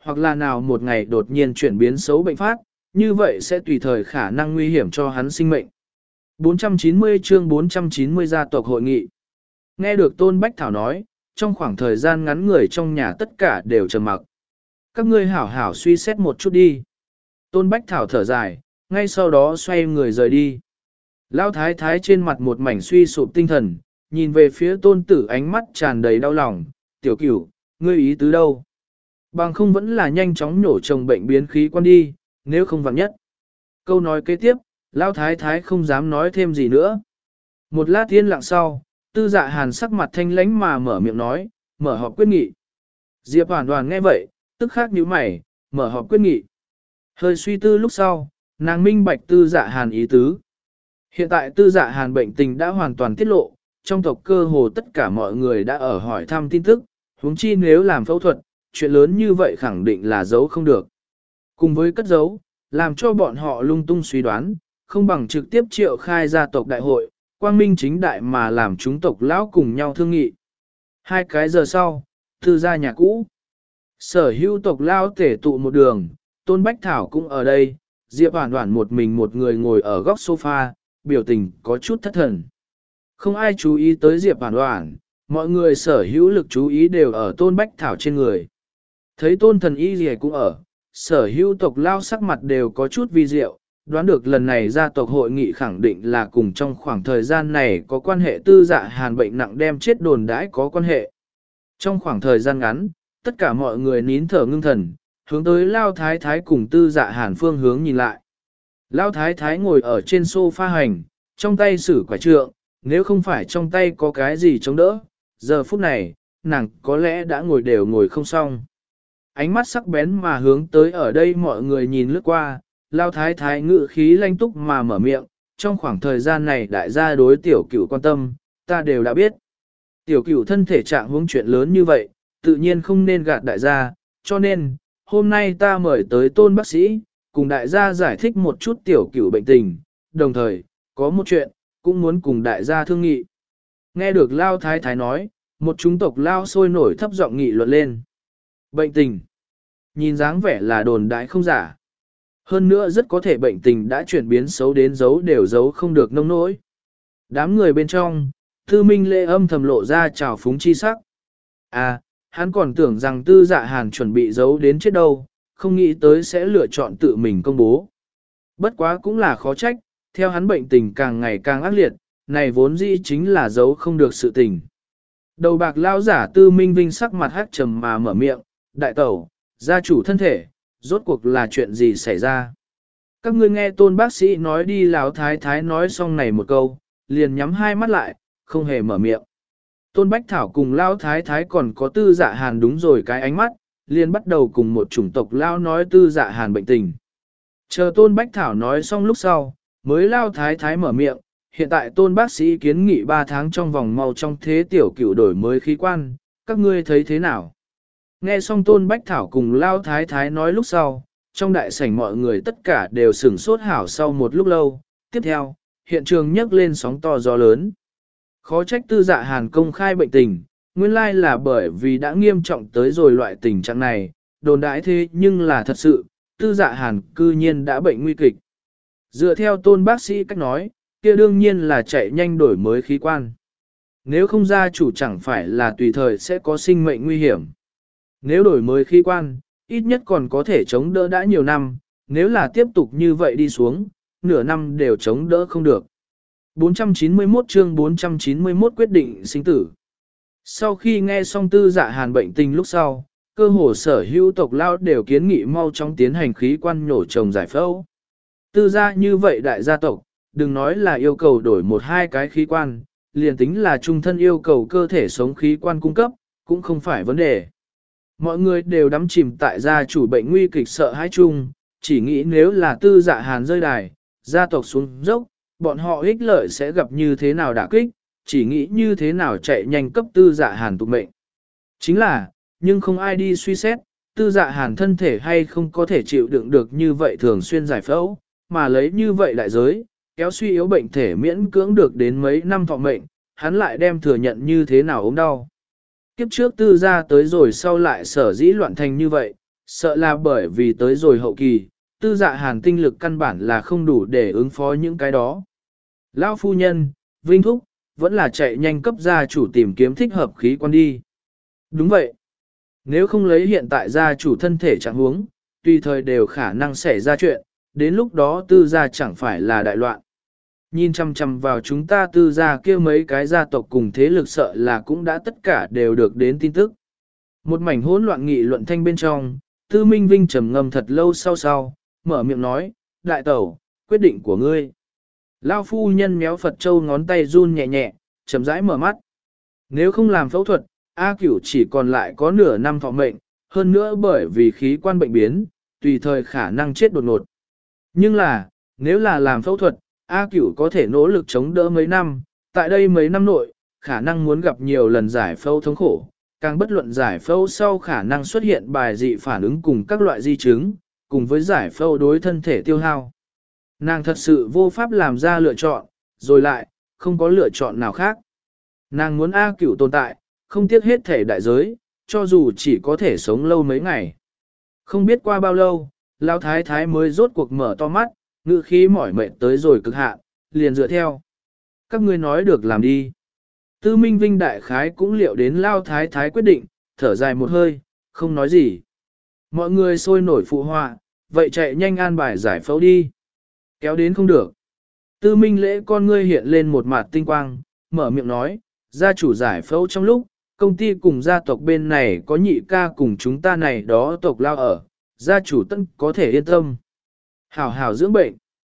hoặc là nào một ngày đột nhiên chuyển biến xấu bệnh phát, như vậy sẽ tùy thời khả năng nguy hiểm cho hắn sinh mệnh. bốn trăm chín mươi chương bốn trăm chín mươi gia tộc hội nghị. Nghe được Tôn Bách Thảo nói, trong khoảng thời gian ngắn người trong nhà tất cả đều trầm mặc. Các ngươi hảo hảo suy xét một chút đi. Tôn Bách Thảo thở dài, ngay sau đó xoay người rời đi. Lão thái thái trên mặt một mảnh suy sụp tinh thần, nhìn về phía tôn tử ánh mắt tràn đầy đau lòng. Tiểu cửu, ngươi ý tứ đâu? Bằng không vẫn là nhanh chóng nhổ chồng bệnh biến khí quan đi, nếu không vặn nhất. Câu nói kế tiếp, Lão thái thái không dám nói thêm gì nữa. Một lát yên lặng sau, Tư Dạ Hàn sắc mặt thanh lãnh mà mở miệng nói, mở họp quyết nghị. Diệp Hoàn Hoàn nghe vậy, tức khắc nhíu mày, mở họp quyết nghị. Hơi suy tư lúc sau, nàng minh bạch Tư Dạ Hàn ý tứ. Hiện tại Tư Dạ Hàn bệnh tình đã hoàn toàn tiết lộ, trong tộc cơ hồ tất cả mọi người đã ở hỏi thăm tin tức, huống chi nếu làm phẫu thuật, chuyện lớn như vậy khẳng định là giấu không được. Cùng với cất giấu, làm cho bọn họ lung tung suy đoán, không bằng trực tiếp triệu khai gia tộc đại hội, quang minh chính đại mà làm chúng tộc lão cùng nhau thương nghị. Hai cái giờ sau, Tư gia nhà cũ. Sở hữu tộc lão tể tụ một đường, Tôn Bách Thảo cũng ở đây, Diệp Hoàn Hoàn một mình một người ngồi ở góc sofa, biểu tình có chút thất thần. Không ai chú ý tới Diệp Hoàn Hoàn, mọi người sở hữu lực chú ý đều ở Tôn Bách Thảo trên người. Thấy Tôn Thần Y gì cũng ở, sở hữu tộc lao sắc mặt đều có chút vi diệu, đoán được lần này gia tộc hội nghị khẳng định là cùng trong khoảng thời gian này có quan hệ Tư Dạ Hàn bệnh nặng đem chết đồn đãi có quan hệ. Trong khoảng thời gian ngắn, tất cả mọi người nín thở ngưng thần, hướng tới Lao Thái Thái cùng Tư Dạ Hàn phương hướng nhìn lại. Lao Thái Thái ngồi ở trên sofa hành, trong tay sử quả trượng, nếu không phải trong tay có cái gì chống đỡ, giờ phút này, nàng có lẽ đã ngồi đều ngồi không xong. Ánh mắt sắc bén mà hướng tới ở đây mọi người nhìn lướt qua, Lao Thái Thái ngự khí lanh túc mà mở miệng, trong khoảng thời gian này đại gia đối tiểu cửu quan tâm, ta đều đã biết. Tiểu cửu thân thể trạng huống chuyện lớn như vậy, tự nhiên không nên gạt đại gia, cho nên, hôm nay ta mời tới Tôn bác sĩ, cùng đại gia giải thích một chút tiểu cửu bệnh tình, đồng thời, có một chuyện, cũng muốn cùng đại gia thương nghị. Nghe được Lao Thái Thái nói, một chúng tộc Lao sôi nổi thấp giọng nghị luận lên. Bệnh tình, nhìn dáng vẻ là đồn đại không giả. Hơn nữa rất có thể bệnh tình đã chuyển biến xấu đến giấu đều giấu không được nông nỗi. Đám người bên trong, Tư Minh Lễ âm thầm lộ ra trào phúng chi sắc. À, hắn còn tưởng rằng Tư Dạ Hàn chuẩn bị giấu đến chết đâu, không nghĩ tới sẽ lựa chọn tự mình công bố. Bất quá cũng là khó trách, theo hắn bệnh tình càng ngày càng ác liệt, này vốn dĩ chính là giấu không được sự tình. Đầu bạc lao giả Tư Minh Vinh sắc mặt hắc trầm mà mở miệng, đại tẩu, gia chủ thân thể, rốt cuộc là chuyện gì xảy ra. Các ngươi nghe Tôn bác sĩ nói đi, Lão Thái Thái nói xong này một câu, liền nhắm hai mắt lại, không hề mở miệng. Tôn Bách Thảo cùng Lão Thái Thái còn có Tư Dạ Hàn đúng rồi cái ánh mắt, liền bắt đầu cùng một chủng tộc Lão nói Tư Dạ Hàn bệnh tình. Chờ Tôn Bách Thảo nói xong lúc sau, mới Lão Thái Thái mở miệng, hiện tại Tôn bác sĩ kiến nghị ba tháng trong vòng mau trong thế tiểu cửu đổi mới khí quan, các ngươi thấy thế nào? Nghe xong Tôn Bách Thảo cùng Lao Thái Thái nói lúc sau, trong đại sảnh mọi người tất cả đều sửng sốt hảo sau một lúc lâu. Tiếp theo, hiện trường nhấc lên sóng to gió lớn. Khó trách Tư Dạ Hàn công khai bệnh tình, nguyên lai là bởi vì đã nghiêm trọng tới rồi loại tình trạng này, đồn đãi thế nhưng là thật sự, Tư Dạ Hàn cư nhiên đã bệnh nguy kịch. Dựa theo Tôn bác sĩ cách nói, kia đương nhiên là chạy nhanh đổi mới khí quan. Nếu không gia chủ chẳng phải là tùy thời sẽ có sinh mệnh nguy hiểm. Nếu đổi mới khí quan, ít nhất còn có thể chống đỡ đã nhiều năm, nếu là tiếp tục như vậy đi xuống, nửa năm đều chống đỡ không được. bốn trăm chín mươi mốt chương bốn trăm chín mươi mốt quyết định sinh tử. Sau khi nghe xong Tư Dạ Hàn bệnh tình lúc sau, cơ hồ sở hữu tộc lao đều kiến nghị mau chóng tiến hành khí quan nhổ trồng giải phẫu. Tư gia như vậy đại gia tộc, đừng nói là yêu cầu đổi một hai cái khí quan, liền tính là trung thân yêu cầu cơ thể sống khí quan cung cấp, cũng không phải vấn đề. Mọi người đều đắm chìm tại gia chủ bệnh nguy kịch sợ hãi chung, chỉ nghĩ nếu là Tư Dạ Hàn rơi đài, gia tộc xuống dốc, bọn họ ích lợi sẽ gặp như thế nào đả kích, chỉ nghĩ như thế nào chạy nhanh cấp Tư Dạ Hàn tục mệnh. Chính là, nhưng không ai đi suy xét, Tư Dạ Hàn thân thể hay không có thể chịu đựng được như vậy thường xuyên giải phẫu, mà lấy như vậy đại giới, kéo suy yếu bệnh thể miễn cưỡng được đến mấy năm thọ mệnh, hắn lại đem thừa nhận như thế nào ốm đau. Kiếp trước Tư gia tới rồi sau lại sở dĩ loạn thành như vậy, Sợ là bởi vì tới rồi hậu kỳ, tư dạ hàn tinh lực căn bản là không đủ để ứng phó những cái đó. Lão phu nhân, Vinh Thúc, vẫn là chạy nhanh cấp gia chủ tìm kiếm thích hợp khí quan đi. Đúng vậy. Nếu không lấy hiện tại gia chủ thân thể trạng huống, tùy thời đều khả năng xảy ra chuyện, đến lúc đó tư gia chẳng phải là đại loạn. Nhìn chăm chăm vào chúng ta tư gia kia mấy cái gia tộc cùng thế lực sợ là cũng đã tất cả đều được đến tin tức. Một mảnh hỗn loạn nghị luận thanh bên trong, Tư Minh Vinh trầm ngâm thật lâu sau sau, mở miệng nói, đại tẩu, quyết định của ngươi. Lao phu nhân méo Phật Châu ngón tay run nhẹ nhẹ, chậm rãi mở mắt. Nếu không làm phẫu thuật, A Cửu chỉ còn lại có nửa năm thọ mệnh, hơn nữa bởi vì khí quan bệnh biến, tùy thời khả năng chết đột ngột. Nhưng là, nếu là làm phẫu thuật, A Cửu có thể nỗ lực chống đỡ mấy năm, tại đây mấy năm nội, khả năng muốn gặp nhiều lần giải phẫu thống khổ, càng bất luận giải phẫu sau khả năng xuất hiện bài dị phản ứng cùng các loại di chứng, cùng với giải phẫu đối thân thể tiêu hao. Nàng thật sự vô pháp làm ra lựa chọn, rồi lại, không có lựa chọn nào khác. Nàng muốn A Cửu tồn tại, không tiếc hết thể đại giới, cho dù chỉ có thể sống lâu mấy ngày. Không biết qua bao lâu, Lão Thái Thái mới rốt cuộc mở to mắt, ngữ khí mỏi mệt tới rồi cực hạn, liền dựa theo. Các ngươi nói được làm đi. Tư Minh Vinh đại khái cũng liệu đến Lão Thái Thái quyết định, thở dài một hơi, không nói gì. Mọi người sôi nổi phụ họa, vậy chạy nhanh an bài giải phẫu đi. Kéo đến không được. Tư Minh Lễ con ngươi hiện lên một mặt tinh quang, mở miệng nói, gia chủ giải phẫu trong lúc, công ty cùng gia tộc bên này có nhị ca cùng chúng ta này đó tộc lao ở, gia chủ tân có thể yên tâm. Hảo hảo dưỡng bệnh.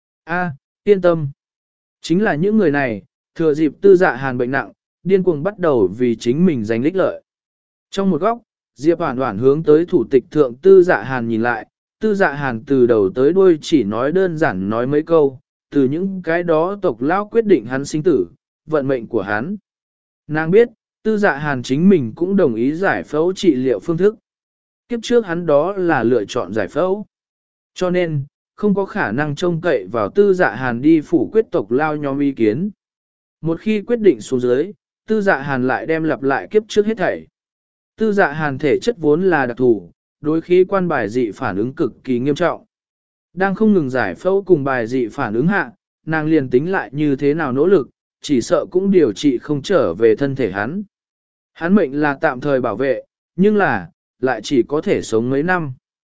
A, yên tâm. Chính là những người này, thừa dịp tư dạ hàn bệnh nặng, điên cuồng bắt đầu vì chính mình giành lích lợi. Trong một góc, Diệp Hoản Hoản hướng tới thủ tịch thượng tư dạ hàn nhìn lại, tư dạ hàn từ đầu tới đuôi chỉ nói đơn giản nói mấy câu, từ những cái đó tộc lao quyết định hắn sinh tử, vận mệnh của hắn. Nàng biết, tư dạ hàn chính mình cũng đồng ý giải phẫu trị liệu phương thức. Kiếp trước hắn đó là lựa chọn giải phẫu. Cho nên, không có khả năng trông cậy vào tư dạ hàn đi phủ quyết tộc lao nhóm ý kiến. Một khi quyết định xuống dưới, tư dạ hàn lại đem lặp lại kiếp trước hết thảy. Tư dạ hàn thể chất vốn là đặc thù, đối khí quan bài dị phản ứng cực kỳ nghiêm trọng. Đang không ngừng giải phẫu cùng bài dị phản ứng hạ, nàng liền tính lại như thế nào nỗ lực, chỉ sợ cũng điều trị không trở về thân thể hắn. Hắn mệnh là tạm thời bảo vệ, nhưng là, lại chỉ có thể sống mấy năm.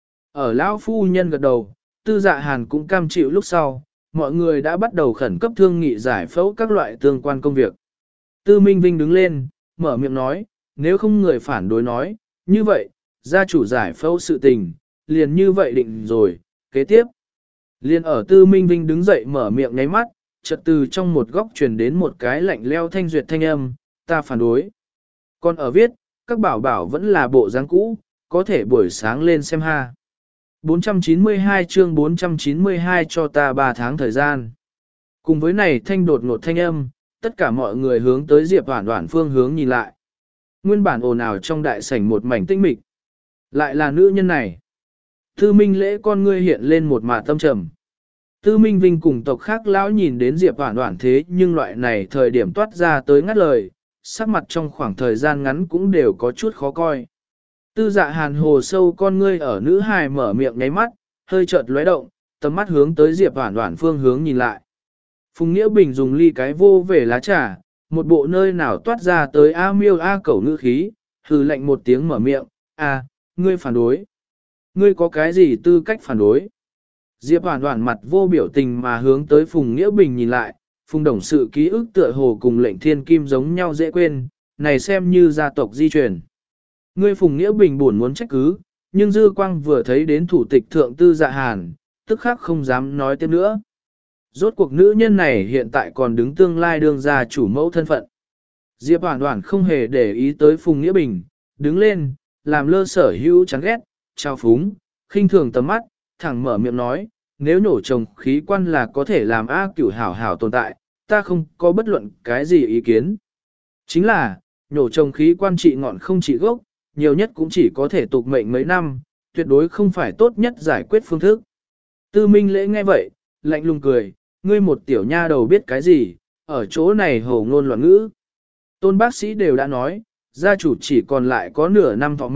Ở lão phu nhân gật đầu, tư dạ hàn cũng cam chịu lúc sau, mọi người đã bắt đầu khẩn cấp thương nghị giải phẫu các loại tương quan công việc. Tư Minh Vinh đứng lên, mở miệng nói, nếu không người phản đối nói, như vậy, gia chủ giải phẫu sự tình, liền như vậy định rồi, kế tiếp. Liền ở Tư Minh Vinh đứng dậy mở miệng nháy mắt, chợt từ trong một góc truyền đến một cái lạnh leo thanh duyệt thanh âm, ta phản đối. Còn ở viết, các bảo bảo vẫn là bộ dáng cũ, có thể buổi sáng lên xem ha. bốn trăm chín mươi hai chương bốn trăm chín mươi hai cho ta ba tháng thời gian. Cùng với này thanh đột ngột thanh âm, tất cả mọi người hướng tới Diệp Hoản Hoản phương hướng nhìn lại. Nguyên bản ồn ào trong đại sảnh một mảnh tinh mịch. Lại là nữ nhân này. Tư Minh Lễ con ngươi hiện lên một mạt tâm trầm. Tư Minh Vinh cùng tộc khác lão nhìn đến Diệp Hoản Hoản thế nhưng loại này thời điểm toát ra tới ngắt lời, sắc mặt trong khoảng thời gian ngắn cũng đều có chút khó coi. Tư Dạ Hàn hồ sâu con ngươi ở nữ hài mở miệng nháy mắt, hơi chợt lóe động, tầm mắt hướng tới Diệp Hoản Hoản phương hướng nhìn lại. Phùng Nghĩa Bình dùng ly cái vô về lá trà, một bộ nơi nào toát ra tới a miêu a cẩu ngữ khí, hừ lạnh một tiếng mở miệng, a, ngươi phản đối. Ngươi có cái gì tư cách phản đối? Diệp Hoản Hoản mặt vô biểu tình mà hướng tới Phùng Nghĩa Bình nhìn lại, Phùng đồng sự ký ức tựa hồ cùng lệnh thiên kim giống nhau dễ quên, này xem như gia tộc di truyền. Ngươi Phùng Nghĩa Bình buồn muốn trách cứ, nhưng Dư Quang vừa thấy đến thủ tịch thượng tư Dạ Hàn, tức khắc không dám nói tiếp nữa. Rốt cuộc nữ nhân này hiện tại còn đứng tương lai đương gia chủ mẫu thân phận. Diệp Hoản Hoản không hề để ý tới Phùng Nghĩa Bình, đứng lên, làm lơ sở hữu chán ghét, trao phúng, khinh thường tầm mắt, thẳng mở miệng nói, nếu nổ trồng khí quan là có thể làm A Cửu hảo hảo tồn tại, ta không có bất luận cái gì ý kiến. Chính là, nổ trồng khí quan trị ngọn không trị gốc, nhiều nhất cũng chỉ có thể tục mệnh mấy năm, tuyệt đối không phải tốt nhất giải quyết phương thức. Tư Minh Lễ nghe vậy, lạnh lùng cười, ngươi một tiểu nha đầu biết cái gì, ở chỗ này hồ ngôn loạn ngữ. Tôn bác sĩ đều đã nói, gia chủ chỉ còn lại có nửa năm thọ mệnh,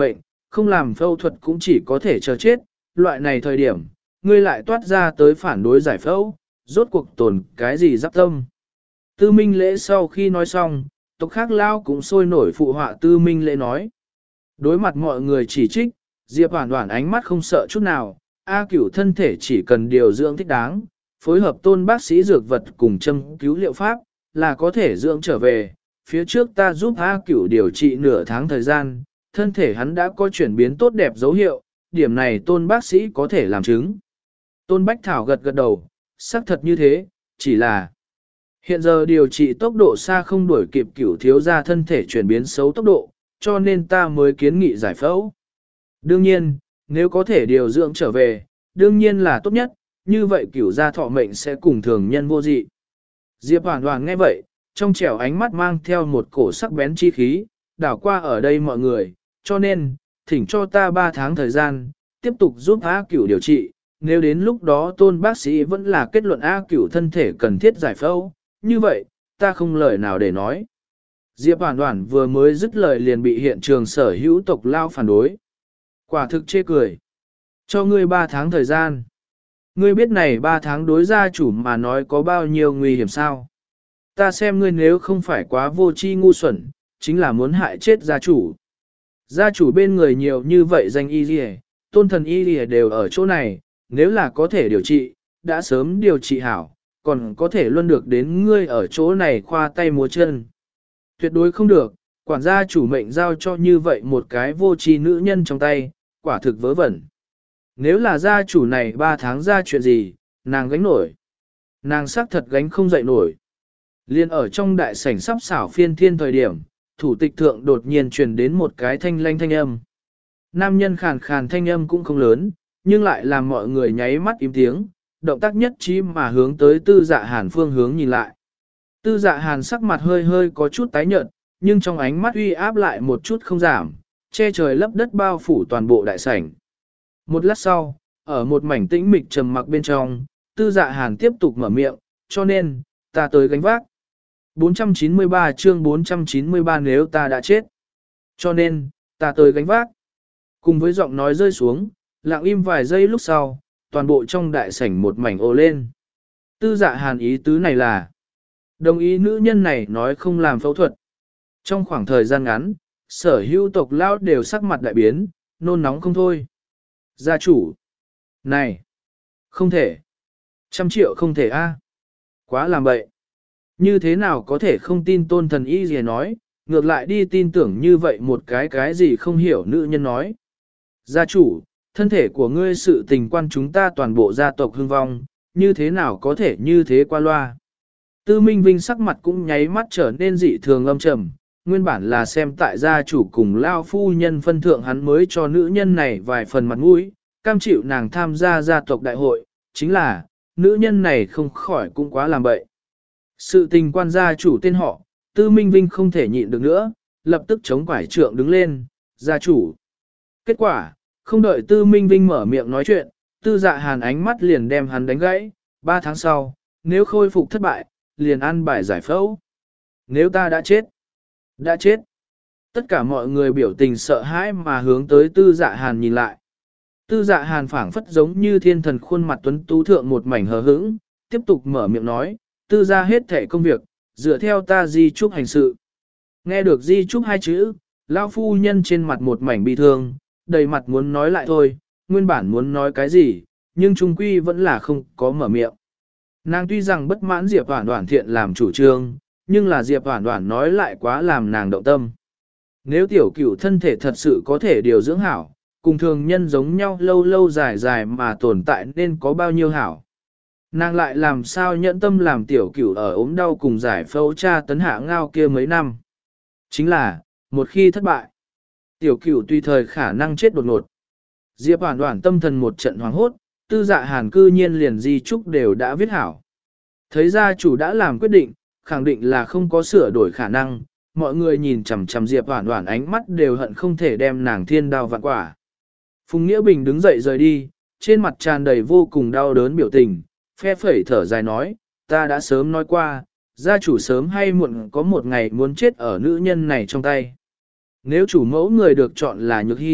không làm phẫu thuật cũng chỉ có thể chờ chết, loại này thời điểm, ngươi lại toát ra tới phản đối giải phẫu, rốt cuộc tồn cái gì giáp tâm. Tư Minh Lễ sau khi nói xong, tộc khác lao cũng sôi nổi phụ họa Tư Minh Lễ nói. Đối mặt mọi người chỉ trích, Diệp Hoản Hoản ánh mắt không sợ chút nào, A Cửu thân thể chỉ cần điều dưỡng thích đáng, phối hợp tôn bác sĩ dược vật cùng châm cứu liệu pháp, là có thể dưỡng trở về. Phía trước ta giúp A Cửu điều trị nửa tháng thời gian, thân thể hắn đã có chuyển biến tốt đẹp dấu hiệu, điểm này tôn bác sĩ có thể làm chứng. Tôn Bách Thảo gật gật đầu, xác thật như thế, chỉ là hiện giờ điều trị tốc độ xa không đuổi kịp Cửu thiếu gia thân thể chuyển biến xấu tốc độ, cho nên ta mới kiến nghị giải phẫu. Đương nhiên, nếu có thể điều dưỡng trở về, đương nhiên là tốt nhất, như vậy Cửu gia thọ mệnh sẽ cùng thường nhân vô dị. Diệp Hoản Hoản nghe vậy, trong trẻo ánh mắt mang theo một cổ sắc bén chi khí, đảo qua ở đây mọi người, cho nên, thỉnh cho ta ba tháng thời gian, tiếp tục giúp A Cửu điều trị, nếu đến lúc đó tôn bác sĩ vẫn là kết luận A Cửu thân thể cần thiết giải phẫu, như vậy, ta không lời nào để nói. Diệp Hoản Hoản vừa mới dứt lời liền bị hiện trường sở hữu tộc lao phản đối. Quả thực chê cười. Cho ngươi ba tháng thời gian. Ngươi biết này ba tháng đối gia chủ mà nói có bao nhiêu nguy hiểm sao? Ta xem ngươi nếu không phải quá vô tri ngu xuẩn, chính là muốn hại chết gia chủ. Gia chủ bên người nhiều như vậy danh y lìa, tôn thần y lìa đều ở chỗ này, nếu là có thể điều trị, đã sớm điều trị hảo, còn có thể luôn được đến ngươi ở chỗ này khoa tay múa chân. Tuyệt đối không được, quản gia chủ mệnh giao cho như vậy một cái vô tri nữ nhân trong tay, quả thực vớ vẩn. Nếu là gia chủ này ba tháng ra chuyện gì, nàng gánh nổi. Nàng xác thật gánh không dậy nổi. Liên ở trong đại sảnh sắp xảo phiên thiên thời điểm, thủ tịch thượng đột nhiên truyền đến một cái thanh lanh thanh âm. Nam nhân khàn khàn thanh âm cũng không lớn, nhưng lại làm mọi người nháy mắt im tiếng, động tác nhất trí mà hướng tới tư dạ hàn phương hướng nhìn lại. Tư dạ hàn sắc mặt hơi hơi có chút tái nhợt, nhưng trong ánh mắt uy áp lại một chút không giảm, che trời lấp đất bao phủ toàn bộ đại sảnh. Một lát sau, ở một mảnh tĩnh mịch trầm mặc bên trong, tư dạ hàn tiếp tục mở miệng, cho nên, ta tới gánh vác. bốn trăm chín mươi ba chương bốn trăm chín mươi ba nếu ta đã chết. Cho nên, ta tới gánh vác. Cùng với giọng nói rơi xuống, lặng im vài giây lúc sau, toàn bộ trong đại sảnh một mảnh ồ lên. Tư dạ hàn ý tứ này là, đồng ý nữ nhân này nói không làm phẫu thuật. Trong khoảng thời gian ngắn, sở hữu tộc lao đều sắc mặt đại biến, nôn nóng không thôi. Gia chủ. Này. Không thể. Trăm triệu không thể a. Quá làm bậy. Như thế nào có thể không tin tôn thần y gì nói, ngược lại đi tin tưởng như vậy một cái cái gì không hiểu nữ nhân nói. Gia chủ, thân thể của ngươi sự tình quan chúng ta toàn bộ gia tộc hưng vong, như thế nào có thể như thế qua loa. Tư Minh Vinh sắc mặt cũng nháy mắt trở nên dị thường âm trầm, nguyên bản là xem tại gia chủ cùng lao phu nhân phân thượng hắn mới cho nữ nhân này vài phần mặt mũi, cam chịu nàng tham gia gia tộc đại hội, chính là, nữ nhân này không khỏi cũng quá làm bậy. Sự tình quan gia chủ tên họ, Tư Minh Vinh không thể nhịn được nữa, lập tức chống quải trượng đứng lên, gia chủ. Kết quả, không đợi Tư Minh Vinh mở miệng nói chuyện, Tư Dạ Hàn ánh mắt liền đem hắn đánh gãy, ba tháng sau, nếu khôi phục thất bại, liền ăn bài giải phẫu. Nếu ta đã chết, đã chết. Tất cả mọi người biểu tình sợ hãi mà hướng tới Tư Dạ Hàn nhìn lại. Tư Dạ Hàn phảng phất giống như thiên thần khuôn mặt tuấn tú thượng một mảnh hờ hững, tiếp tục mở miệng nói, tư gia hết thể công việc, dựa theo ta di trúc hành sự. Nghe được di trúc hai chữ, lão phu nhân trên mặt một mảnh bi thương, đầy mặt muốn nói lại thôi, nguyên bản muốn nói cái gì, nhưng trung quy vẫn là không có mở miệng. Nàng tuy rằng bất mãn Diệp Hoản Hoản thiện làm chủ trương, nhưng là Diệp Hoản Hoản nói lại quá làm nàng động tâm. Nếu tiểu cửu thân thể thật sự có thể điều dưỡng hảo, cùng thường nhân giống nhau lâu lâu dài dài mà tồn tại nên có bao nhiêu hảo. Nàng lại làm sao nhẫn tâm làm tiểu cửu ở ốm đau cùng giải phẫu tra tấn hạ ngao kia mấy năm. Chính là, một khi thất bại, tiểu cửu tùy thời khả năng chết đột ngột. Diệp Hoản Hoản tâm thần một trận hoảng hốt, tư dạ hàn cư nhiên liền di trúc đều đã viết hảo. Thấy gia chủ đã làm quyết định, khẳng định là không có sửa đổi khả năng, mọi người nhìn chằm chằm Diệp Hoản Hoản ánh mắt đều hận không thể đem nàng thiên đao vạn quả. Phùng Nghĩa Bình đứng dậy rời đi, trên mặt tràn đầy vô cùng đau đớn biểu tình, phe phẩy thở dài nói, ta đã sớm nói qua, gia chủ sớm hay muộn có một ngày muốn chết ở nữ nhân này trong tay. Nếu chủ mẫu người được chọn là Nhược Hy,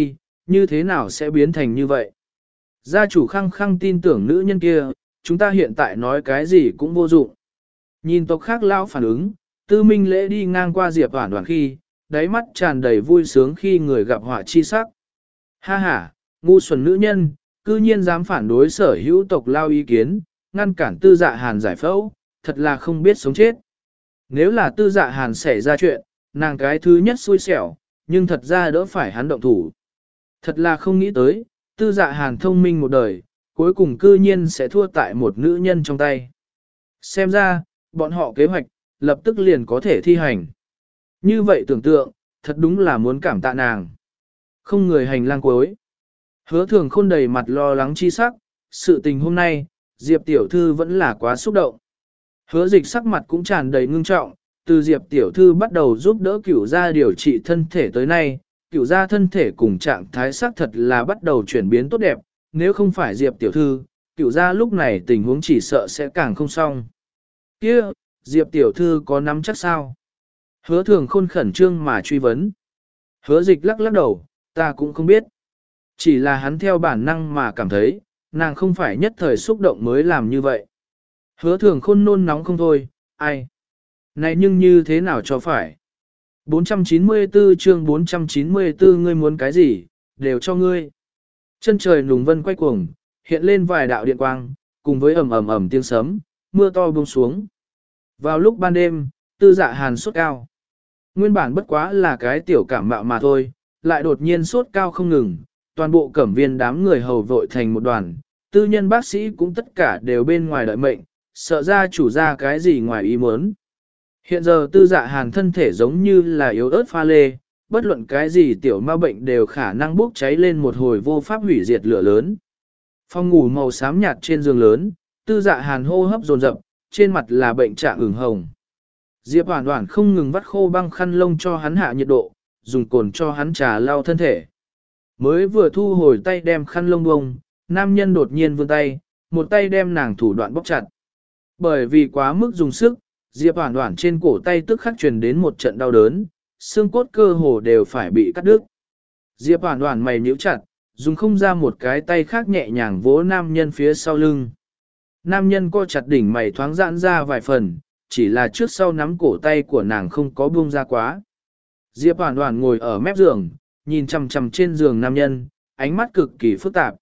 như thế nào sẽ biến thành như vậy? Gia chủ khăng khăng tin tưởng nữ nhân kia, chúng ta hiện tại nói cái gì cũng vô dụng. Nhìn tộc khác lao phản ứng, tư minh lễ đi ngang qua Diệp Hoản Hoản khi, đáy mắt tràn đầy vui sướng khi người gặp họa chi sắc. Ha ha, ngu xuẩn nữ nhân, cư nhiên dám phản đối sở hữu tộc lao ý kiến, ngăn cản tư dạ hàn giải phẫu, thật là không biết sống chết. Nếu là tư dạ hàn xảy ra chuyện, nàng cái thứ nhất xui xẻo, nhưng thật ra đỡ phải hắn động thủ. Thật là không nghĩ tới, tư dạ hàn thông minh một đời, cuối cùng cư nhiên sẽ thua tại một nữ nhân trong tay. Xem ra, bọn họ kế hoạch, lập tức liền có thể thi hành. Như vậy tưởng tượng, thật đúng là muốn cảm tạ nàng. Không người hành lang cuối. Hứa thường khôn đầy mặt lo lắng chi sắc, sự tình hôm nay, Diệp tiểu thư vẫn là quá xúc động. Hứa dịch sắc mặt cũng tràn đầy ngưng trọng, từ Diệp tiểu thư bắt đầu giúp đỡ cửu gia điều trị thân thể tới nay, cửu gia thân thể cùng trạng thái sắc thật là bắt đầu chuyển biến tốt đẹp, nếu không phải Diệp tiểu thư, cửu gia lúc này tình huống chỉ sợ sẽ càng không xong. Kia, Diệp tiểu thư có nắm chắc sao? Hứa thường khôn khẩn trương mà truy vấn. Hứa dịch lắc lắc đầu, ta cũng không biết. Chỉ là hắn theo bản năng mà cảm thấy, nàng không phải nhất thời xúc động mới làm như vậy. Hứa thường khôn nôn nóng không thôi, ai? Này nhưng như thế nào cho phải? bốn trăm chín mươi tư chương bốn trăm chín mươi tư ngươi muốn cái gì, đều cho ngươi. Chân trời nùng vân quay cuồng, hiện lên vài đạo điện quang, cùng với ầm ầm ầm tiếng sấm, mưa to buông xuống. Vào lúc ban đêm, tư dạ hàn sốt cao. Nguyên bản bất quá là cái tiểu cảm mạo mà thôi, lại đột nhiên sốt cao không ngừng, toàn bộ cẩm viên đám người hầu vội thành một đoàn, tư nhân bác sĩ cũng tất cả đều bên ngoài đợi mệnh, sợ ra chủ ra cái gì ngoài ý muốn. Hiện giờ tư dạ hàn thân thể giống như là yếu ớt pha lê, bất luận cái gì tiểu ma bệnh đều khả năng bốc cháy lên một hồi vô pháp hủy diệt lửa lớn. Phòng ngủ màu xám nhạt trên giường lớn, tư dạ hàn hô hấp dồn dập, trên mặt là bệnh trạng ửng hồng. Diệp Hoản Hoản không ngừng vắt khô băng khăn lông cho hắn hạ nhiệt độ, dùng cồn cho hắn trà lau thân thể. Mới vừa thu hồi tay đem khăn lông bông, nam nhân đột nhiên vươn tay, một tay đem nàng thủ đoạn bóc chặt. Bởi vì quá mức dùng sức, Diệp Hoản Hoản trên cổ tay tức khắc truyền đến một trận đau đớn, xương cốt cơ hồ đều phải bị cắt đứt. Diệp Hoản Hoản mày nhíu chặt, dùng không ra một cái tay khác nhẹ nhàng vỗ nam nhân phía sau lưng. Nam nhân co chặt đỉnh mày thoáng giãn ra vài phần, chỉ là trước sau nắm cổ tay của nàng không có buông ra quá. Diệp Hoản Hoản ngồi ở mép giường, nhìn chằm chằm trên giường nam nhân, ánh mắt cực kỳ phức tạp.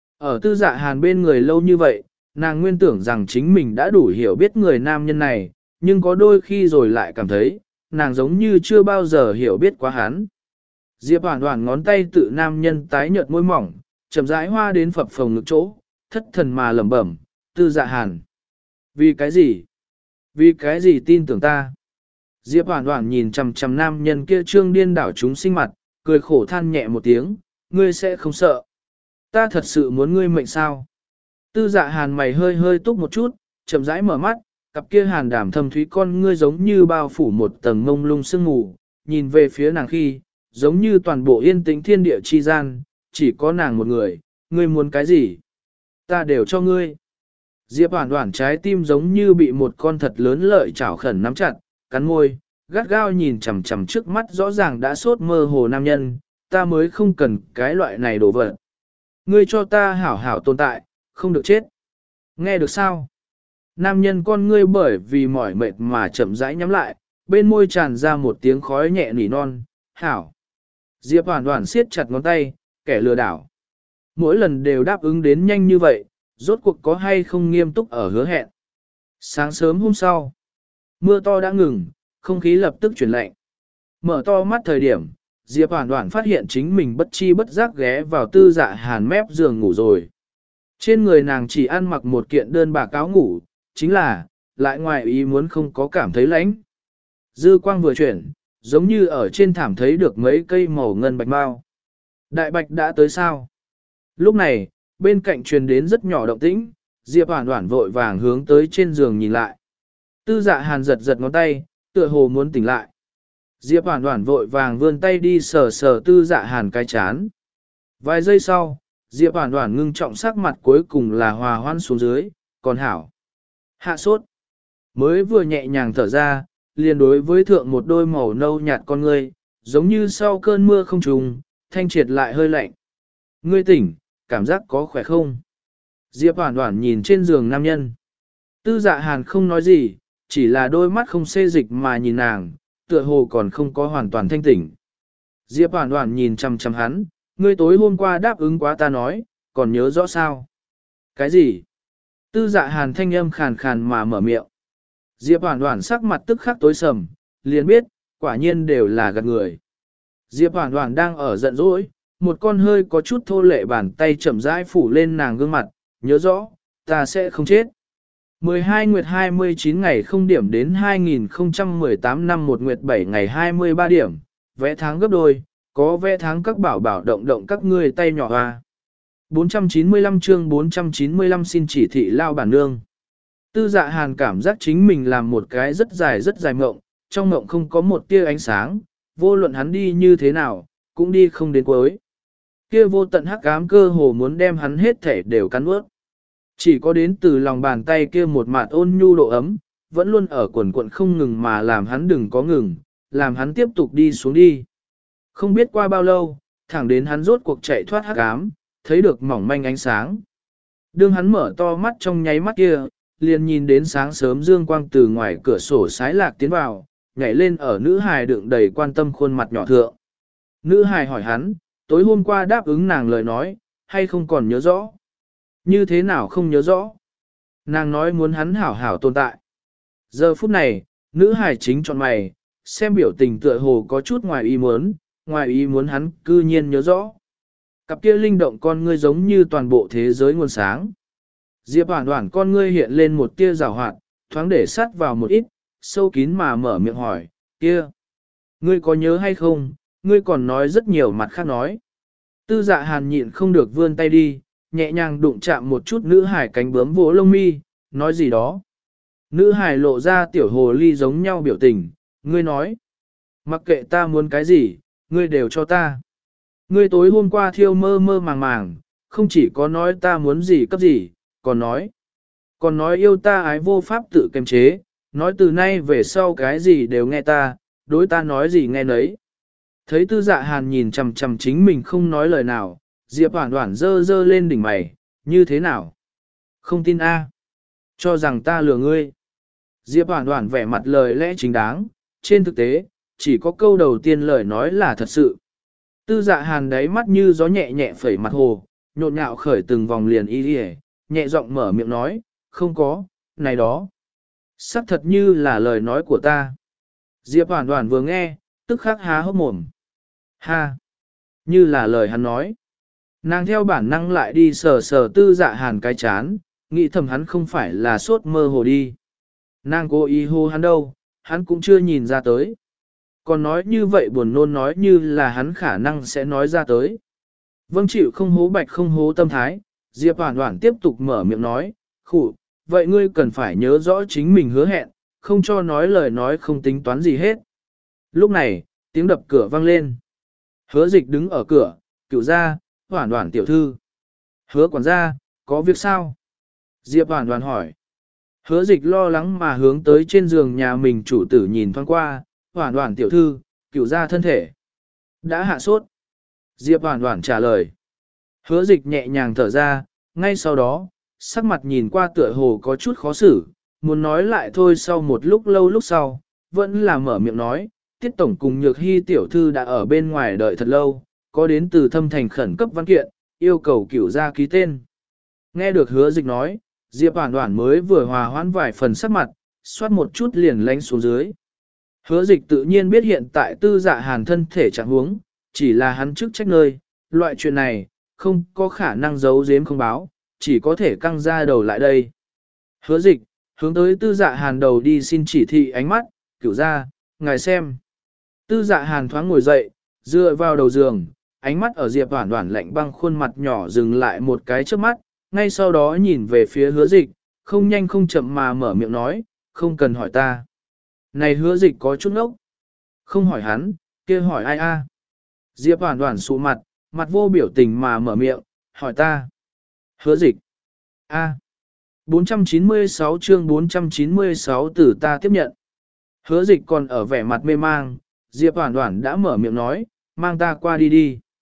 Ở tư dạ hàn bên người lâu như vậy, nàng nguyên tưởng rằng chính mình đã đủ hiểu biết người nam nhân này, nhưng có đôi khi rồi lại cảm thấy, nàng giống như chưa bao giờ hiểu biết quá hắn. Diệp Hoản Hoản ngón tay tự nam nhân tái nhợt môi mỏng, chậm rãi hoa đến phập phồng ngực chỗ, thất thần mà lẩm bẩm, tư dạ hàn. Vì cái gì? Vì cái gì tin tưởng ta? Diệp Hoản Hoản nhìn chằm chằm nam nhân kia trương điên đảo chúng sinh mặt, cười khổ than nhẹ một tiếng, ngươi sẽ không sợ. Ta thật sự muốn ngươi mệnh sao? Tư dạ hàn mày hơi hơi túc một chút, chậm rãi mở mắt, cặp kia hàn đảm thâm thúy con ngươi giống như bao phủ một tầng mông lung sương mù, nhìn về phía nàng khi, giống như toàn bộ yên tĩnh thiên địa chi gian, chỉ có nàng một người, ngươi muốn cái gì? Ta đều cho ngươi. Diệp Hoản Hoản trái tim giống như bị một con thật lớn lợi chảo khẩn nắm chặt, cắn môi, gắt gao nhìn chằm chằm trước mắt rõ ràng đã sốt mơ hồ nam nhân, ta mới không cần cái loại này đồ vật. Ngươi cho ta hảo hảo tồn tại, không được chết. Nghe được sao? Nam nhân con ngươi bởi vì mỏi mệt mà chậm rãi nhắm lại, bên môi tràn ra một tiếng khói nhẹ nỉ non, hảo. Diệp Hoản Hoản siết chặt ngón tay, kẻ lừa đảo. Mỗi lần đều đáp ứng đến nhanh như vậy, rốt cuộc có hay không nghiêm túc ở hứa hẹn. Sáng sớm hôm sau, mưa to đã ngừng, không khí lập tức chuyển lạnh. Mở to mắt thời điểm, Diệp Hoản Hoản phát hiện chính mình bất chi bất giác ghé vào tư dạ hàn mép giường ngủ rồi. Trên người nàng chỉ ăn mặc một kiện đơn bạc áo ngủ, chính là, lại ngoài ý muốn không có cảm thấy lạnh. Dư quang vừa chuyển, giống như ở trên thảm thấy được mấy cây màu ngân bạch mao. Đại bạch đã tới sao? Lúc này, bên cạnh truyền đến rất nhỏ động tĩnh, Diệp Hoản Hoản vội vàng hướng tới trên giường nhìn lại. Tư dạ hàn giật giật ngón tay, tựa hồ muốn tỉnh lại. Diệp Hoản Hoản vội vàng vươn tay đi sờ sờ tư dạ hàn cái chán. Vài giây sau, Diệp Hoản Hoản ngưng trọng sắc mặt cuối cùng là hòa hoãn xuống dưới, còn hảo. Hạ sốt. Mới vừa nhẹ nhàng thở ra, liền đối với thượng một đôi màu nâu nhạt con ngươi, giống như sau cơn mưa không trùng, thanh triệt lại hơi lạnh. Ngươi tỉnh, cảm giác có khỏe không? Diệp Hoản Hoản nhìn trên giường nam nhân. Tư Dạ Hàn không nói gì, chỉ là đôi mắt không xê dịch mà nhìn nàng, tựa hồ còn không có hoàn toàn thanh tỉnh. Diệp Hoản Hoản nhìn chằm chằm hắn, ngươi tối hôm qua đáp ứng quá ta nói, còn nhớ rõ sao? Cái gì? Tư Dạ Hàn thanh âm khàn khàn mà mở miệng. Diệp Hoản Hoản sắc mặt tức khắc tối sầm, liền biết, quả nhiên đều là gạt người. Diệp Hoản Hoản đang ở giận dỗi, một con hơi có chút thô lệ bàn tay chậm rãi phủ lên nàng gương mặt, nhớ rõ, ta sẽ không chết. mười hai nguyệt hai mươi chín ngày không điểm đến hai nghìn không trăm mười tám năm một nguyệt bảy ngày hai mươi ba điểm, vẽ tháng gấp đôi, có vẽ tháng các bảo bảo động động các ngươi tay nhỏ hoa. bốn trăm chín mươi lăm chương bốn trăm chín mươi lăm xin chỉ thị lao bản nương. Tư Dạ Hàn cảm giác chính mình làm một cái rất dài rất dài mộng, trong mộng không có một tia ánh sáng, vô luận hắn đi như thế nào, cũng đi không đến cuối. Kia vô tận hắc ám cơ hồ muốn đem hắn hết thể đều cắn ướt. Chỉ có đến từ lòng bàn tay kia một mạt ôn nhu độ ấm, vẫn luôn ở quần quận không ngừng mà làm hắn đừng có ngừng, làm hắn tiếp tục đi xuống đi. Không biết qua bao lâu, thẳng đến hắn rốt cuộc chạy thoát hắc ám, thấy được mỏng manh ánh sáng. Đương hắn mở to mắt trong nháy mắt kia, liền nhìn đến sáng sớm dương quang từ ngoài cửa sổ sái lạc tiến vào, nhảy lên ở nữ hài đựng đầy quan tâm khuôn mặt nhỏ thượng. Nữ hài hỏi hắn, tối hôm qua đáp ứng nàng lời nói, hay không còn nhớ rõ? Như thế nào không nhớ rõ? Nàng nói muốn hắn hảo hảo tồn tại. Giờ phút này, nữ hài chính chọn mày, xem biểu tình tựa hồ có chút ngoài ý muốn, ngoài ý muốn hắn cư nhiên nhớ rõ. Cặp kia linh động con ngươi giống như toàn bộ thế giới nguồn sáng. Diệp Hoản Hoản con ngươi hiện lên một tia rào hoạt, thoáng để sát vào một ít, sâu kín mà mở miệng hỏi, kia, ngươi có nhớ hay không, ngươi còn nói rất nhiều mặt khác nói. Tư Dạ Hàn nhịn không được vươn tay đi, nhẹ nhàng đụng chạm một chút nữ hải cánh bướm vỗ lông mi, nói gì đó. Nữ hải lộ ra tiểu hồ ly giống nhau biểu tình, ngươi nói, mặc kệ ta muốn cái gì, ngươi đều cho ta. Ngươi tối hôm qua thiêu mơ mơ màng màng, không chỉ có nói ta muốn gì cấp gì, còn nói, còn nói yêu ta ái vô pháp tự kiềm chế, nói từ nay về sau cái gì đều nghe ta, đối ta nói gì nghe nấy. Thấy Tư Dạ Hàn nhìn chằm chằm chính mình không nói lời nào, Diệp Hoản Hoản dơ dơ lên đỉnh mày, như thế nào? Không tin a? Cho rằng ta lừa ngươi. Diệp Hoản Hoản vẻ mặt lời lẽ chính đáng, trên thực tế, chỉ có câu đầu tiên lời nói là thật sự. Tư Dạ Hàn đáy mắt như gió nhẹ nhẹ phẩy mặt hồ, nhộn nhạo khởi từng vòng liền y đi, nhẹ giọng mở miệng nói, không có, này đó. Sắc thật như là lời nói của ta. Diệp Hoản Hoản vừa nghe, tức khắc há hốc mồm. Ha! Như là lời hắn nói. Nàng theo bản năng lại đi sờ sờ Tư Dạ Hàn cái chán, nghĩ thầm hắn không phải là sốt mơ hồ đi. Nàng cố ý hô hắn đâu, hắn cũng chưa nhìn ra tới. Còn nói như vậy buồn nôn nói như là hắn khả năng sẽ nói ra tới. Vâng chịu không hố bạch không hố tâm thái, Diệp Hoản Hoản tiếp tục mở miệng nói, khủ, vậy ngươi cần phải nhớ rõ chính mình hứa hẹn, không cho nói lời nói không tính toán gì hết. Lúc này, tiếng đập cửa vang lên. Hứa Dịch đứng ở cửa, Cửu gia, Hoản Hoản tiểu thư. Hứa quản gia, có việc sao? Diệp Hoản Hoản hỏi. Hứa Dịch lo lắng mà hướng tới trên giường nhà mình chủ tử nhìn thoáng qua, Hoản Hoản tiểu thư, Cửu gia thân thể đã hạ sốt. Diệp Hoản Hoản trả lời. Hứa Dịch nhẹ nhàng thở ra, ngay sau đó, sắc mặt nhìn qua tựa hồ có chút khó xử, muốn nói lại thôi sau một lúc lâu lúc sau, vẫn là mở miệng nói, Tiết Tổng cùng Nhược Hy tiểu thư đã ở bên ngoài đợi thật lâu, có đến từ Thâm Thành khẩn cấp văn kiện, yêu cầu Cửu gia ký tên. Nghe được Hứa Dịch nói, Diệp Hoản Hoản mới vừa hòa hoãn vài phần sắc mặt, xoát một chút liền lánh xuống dưới. Hứa Dịch tự nhiên biết hiện tại Tư Dạ Hàn thân thể trạng huống, chỉ là hắn chức trách nơi, loại chuyện này, không có khả năng giấu giếm không báo, chỉ có thể căng ra đầu lại đây. Hứa Dịch, hướng tới Tư Dạ Hàn đầu đi xin chỉ thị ánh mắt, Cửu gia, ngài xem. Tư Dạ Hàn thoáng ngồi dậy, dựa vào đầu giường, ánh mắt ở Diệp Hoản Hoản lạnh băng khuôn mặt nhỏ dừng lại một cái trước mắt, ngay sau đó nhìn về phía Hứa Dịch, không nhanh không chậm mà mở miệng nói, không cần hỏi ta. Này Hứa Dịch có chút ngốc. Không hỏi hắn, kia hỏi ai a? Diệp Hoản Hoản sụ mặt, mặt vô biểu tình mà mở miệng, hỏi ta. Hứa Dịch. A. bốn trăm chín mươi sáu chương bốn trăm chín mươi sáu từ ta tiếp nhận. Hứa Dịch còn ở vẻ mặt mê mang, Diệp Hoản Hoản đã mở miệng nói, mang ta qua đi đi.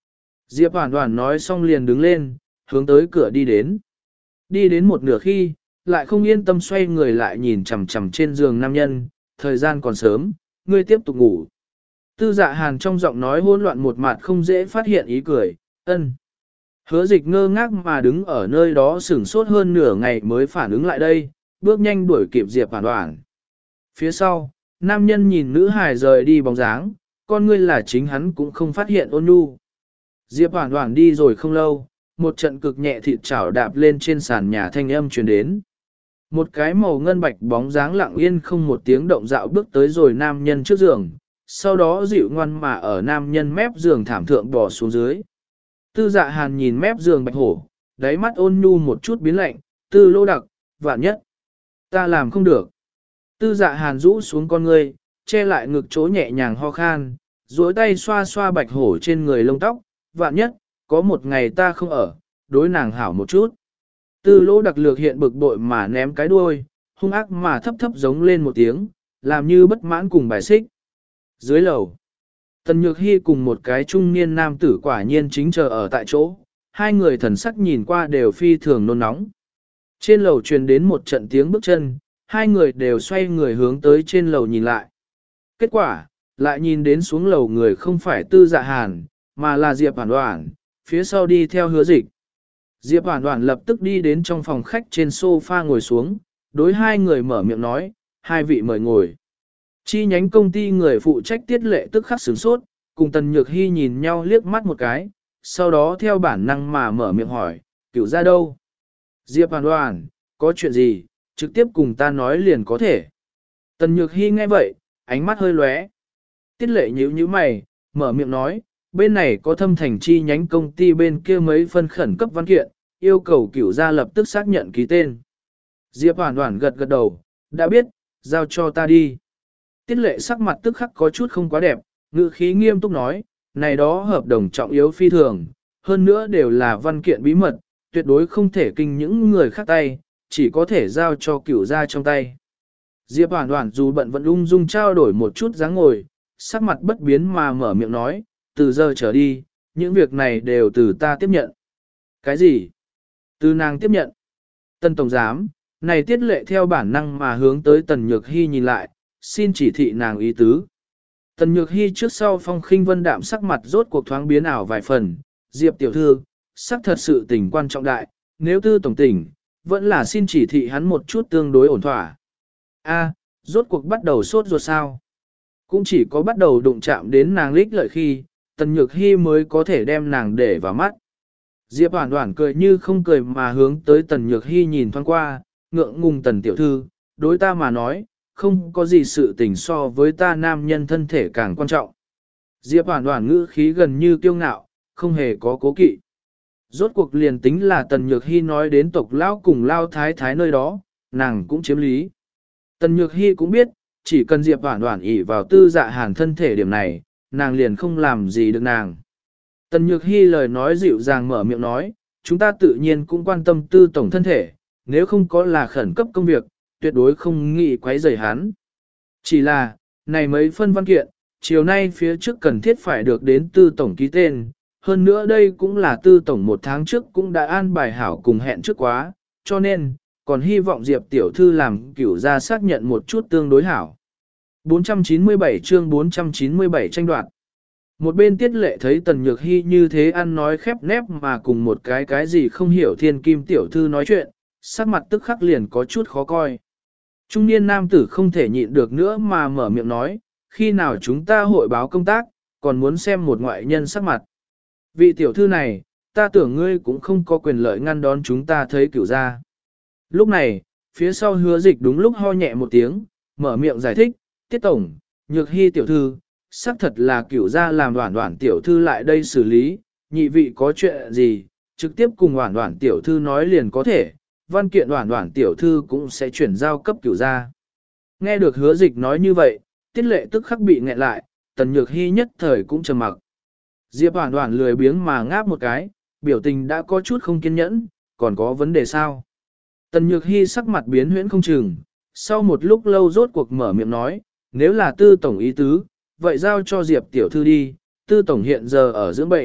Diệp Hoản Hoản nói xong liền đứng lên, hướng tới cửa đi đến. Đi đến một nửa khi, lại không yên tâm xoay người lại nhìn chằm chằm trên giường nam nhân, thời gian còn sớm, ngươi tiếp tục ngủ. Tư Dạ Hàn trong giọng nói hỗn loạn một mặt không dễ phát hiện ý cười, ân. Hứa Dịch ngơ ngác mà đứng ở nơi đó sửng sốt hơn nửa ngày mới phản ứng lại đây, bước nhanh đuổi kịp Diệp Hoản Hoản. Phía sau, nam nhân nhìn nữ hài rời đi bóng dáng, con ngươi là chính hắn cũng không phát hiện ôn nhu. Diệp Hoản Hoản đi rồi không lâu, một trận cực nhẹ thịt chảo đạp lên trên sàn nhà thanh âm truyền đến. Một cái màu ngân bạch bóng dáng lặng yên không một tiếng động dạo bước tới rồi nam nhân trước giường, sau đó dịu ngoan mà ở nam nhân mép giường thảm thượng bò xuống dưới. Tư Dạ Hàn nhìn mép giường bạch hổ, đáy mắt ôn nhu một chút biến lạnh, Tư Lô Đặc, vạn nhất. Ta làm không được. Tư Dạ Hàn rũ xuống con ngươi, che lại ngực chỗ nhẹ nhàng ho khan, duỗi tay xoa xoa bạch hổ trên người lông tóc, vạn nhất, có một ngày ta không ở, đối nàng hảo một chút. Tư Lô Đặc lược hiện bực bội mà ném cái đuôi, hung ác mà thấp thấp giống lên một tiếng, làm như bất mãn cùng bài xích. Dưới lầu, Tần Nhược Hy cùng một cái trung niên nam tử quả nhiên chính chờ ở tại chỗ, hai người thần sắc nhìn qua đều phi thường nôn nóng. Trên lầu truyền đến một trận tiếng bước chân, hai người đều xoay người hướng tới trên lầu nhìn lại. Kết quả, lại nhìn đến xuống lầu người không phải Tư Dạ Hàn, mà là Diệp Hoản Hoản, phía sau đi theo Hứa Dịch. Diệp Hoản Hoản lập tức đi đến trong phòng khách trên sofa ngồi xuống, đối hai người mở miệng nói, hai vị mời ngồi. Chi nhánh công ty người phụ trách Tiết Lệ tức khắc sửng sốt, cùng Tần Nhược Hy nhìn nhau liếc mắt một cái, sau đó theo bản năng mà mở miệng hỏi, Cửu gia đâu? Diệp Hoản Hoản, có chuyện gì, trực tiếp cùng ta nói liền có thể. Tần Nhược Hy nghe vậy, ánh mắt hơi lóe. Tiết Lệ nhíu nhíu mày, mở miệng nói, bên này có Thâm Thành chi nhánh công ty bên kia mấy phân khẩn cấp văn kiện, yêu cầu Cửu gia lập tức xác nhận ký tên. Diệp Hoản Hoản gật gật đầu, đã biết, giao cho ta đi. Tiết Lệ sắc mặt tức khắc có chút không quá đẹp, ngữ khí nghiêm túc nói, này đó hợp đồng trọng yếu phi thường, hơn nữa đều là văn kiện bí mật, tuyệt đối không thể kinh những người khác tay, chỉ có thể giao cho Cửu gia trong tay. Diệp Hoản Hoản dù bận vẫn ung dung trao đổi một chút dáng ngồi, sắc mặt bất biến mà mở miệng nói, từ giờ trở đi, những việc này đều từ ta tiếp nhận. Cái gì? Từ nàng tiếp nhận. Tân Tổng Giám, này Tiết Lệ theo bản năng mà hướng tới Tần Nhược Hy nhìn lại, xin chỉ thị nàng ý tứ. Tần Nhược Hy trước sau phong khinh vân đạm sắc mặt rốt cuộc thoáng biến ảo vài phần, Diệp tiểu thư, sắc thật sự tình quan trọng đại, nếu Tư Tổng tỉnh, vẫn là xin chỉ thị hắn một chút tương đối ổn thỏa. A, rốt cuộc bắt đầu sốt ruột sao? Cũng chỉ có bắt đầu đụng chạm đến nàng lích lợi khi, Tần Nhược Hy mới có thể đem nàng để vào mắt. Diệp Hoản Hoản cười như không cười mà hướng tới Tần Nhược Hy nhìn thoáng qua, ngượng ngùng Tần tiểu thư, đối ta mà nói, không có gì sự tình so với ta nam nhân thân thể càng quan trọng. Diệp Hoản Hoản ngữ khí gần như kiêu ngạo, không hề có cố kỵ. Rốt cuộc liền tính là Tần Nhược Hy nói đến tộc lão cùng lao thái thái nơi đó, nàng cũng chiếm lý. Tần Nhược Hy cũng biết, chỉ cần Diệp Hoản Hoản ỷ vào Tư Dạ Hàn thân thể điểm này, nàng liền không làm gì được nàng. Tần Nhược Hy lời nói dịu dàng mở miệng nói, chúng ta tự nhiên cũng quan tâm Tư Tổng thân thể, nếu không có là khẩn cấp công việc, tuyệt đối không nghĩ quấy rầy hắn. Chỉ là, này mấy phân văn kiện, chiều nay phía trước cần thiết phải được đến Tư Tổng ký tên, hơn nữa đây cũng là Tư Tổng một tháng trước cũng đã an bài hảo cùng hẹn trước quá, cho nên, còn hy vọng Diệp tiểu thư làm Cửu gia xác nhận một chút tương đối hảo. bốn trăm chín mươi bảy chương bốn trăm chín mươi bảy tranh đoạt. Một bên Tiết Lệ thấy Tần Nhược Hy như thế ăn nói khép nép mà cùng một cái cái gì không hiểu thiên kim tiểu thư nói chuyện, sắc mặt tức khắc liền có chút khó coi. Trung niên nam tử không thể nhịn được nữa mà mở miệng nói, khi nào chúng ta hội báo công tác, còn muốn xem một ngoại nhân sắc mặt. Vị tiểu thư này, ta tưởng ngươi cũng không có quyền lợi ngăn đón chúng ta thấy Cửu gia. Lúc này, phía sau Hứa Dịch đúng lúc ho nhẹ một tiếng, mở miệng giải thích, Tiết Tổng, Nhược Hy tiểu thư, xác thật là Cửu gia làm Đoản Đoản tiểu thư lại đây xử lý, nhị vị có chuyện gì, trực tiếp cùng Đoản Đoản tiểu thư nói liền có thể, văn kiện Đoản Đoản tiểu thư cũng sẽ chuyển giao cấp Cửu gia. Nghe được Hứa Dịch nói như vậy, Tiết Lệ tức khắc bị nghẹn lại, Tần Nhược Hy nhất thời cũng trầm mặc. Diệp Đoản Đoản lười biếng mà ngáp một cái, biểu tình đã có chút không kiên nhẫn, còn có vấn đề sao? Tần Nhược Hy sắc mặt biến huyễn không chừng, sau một lúc lâu rốt cuộc mở miệng nói, nếu là Tư Tổng ý tứ, vậy giao cho Diệp tiểu thư đi, Tư Tổng hiện giờ ở dưỡng bệnh,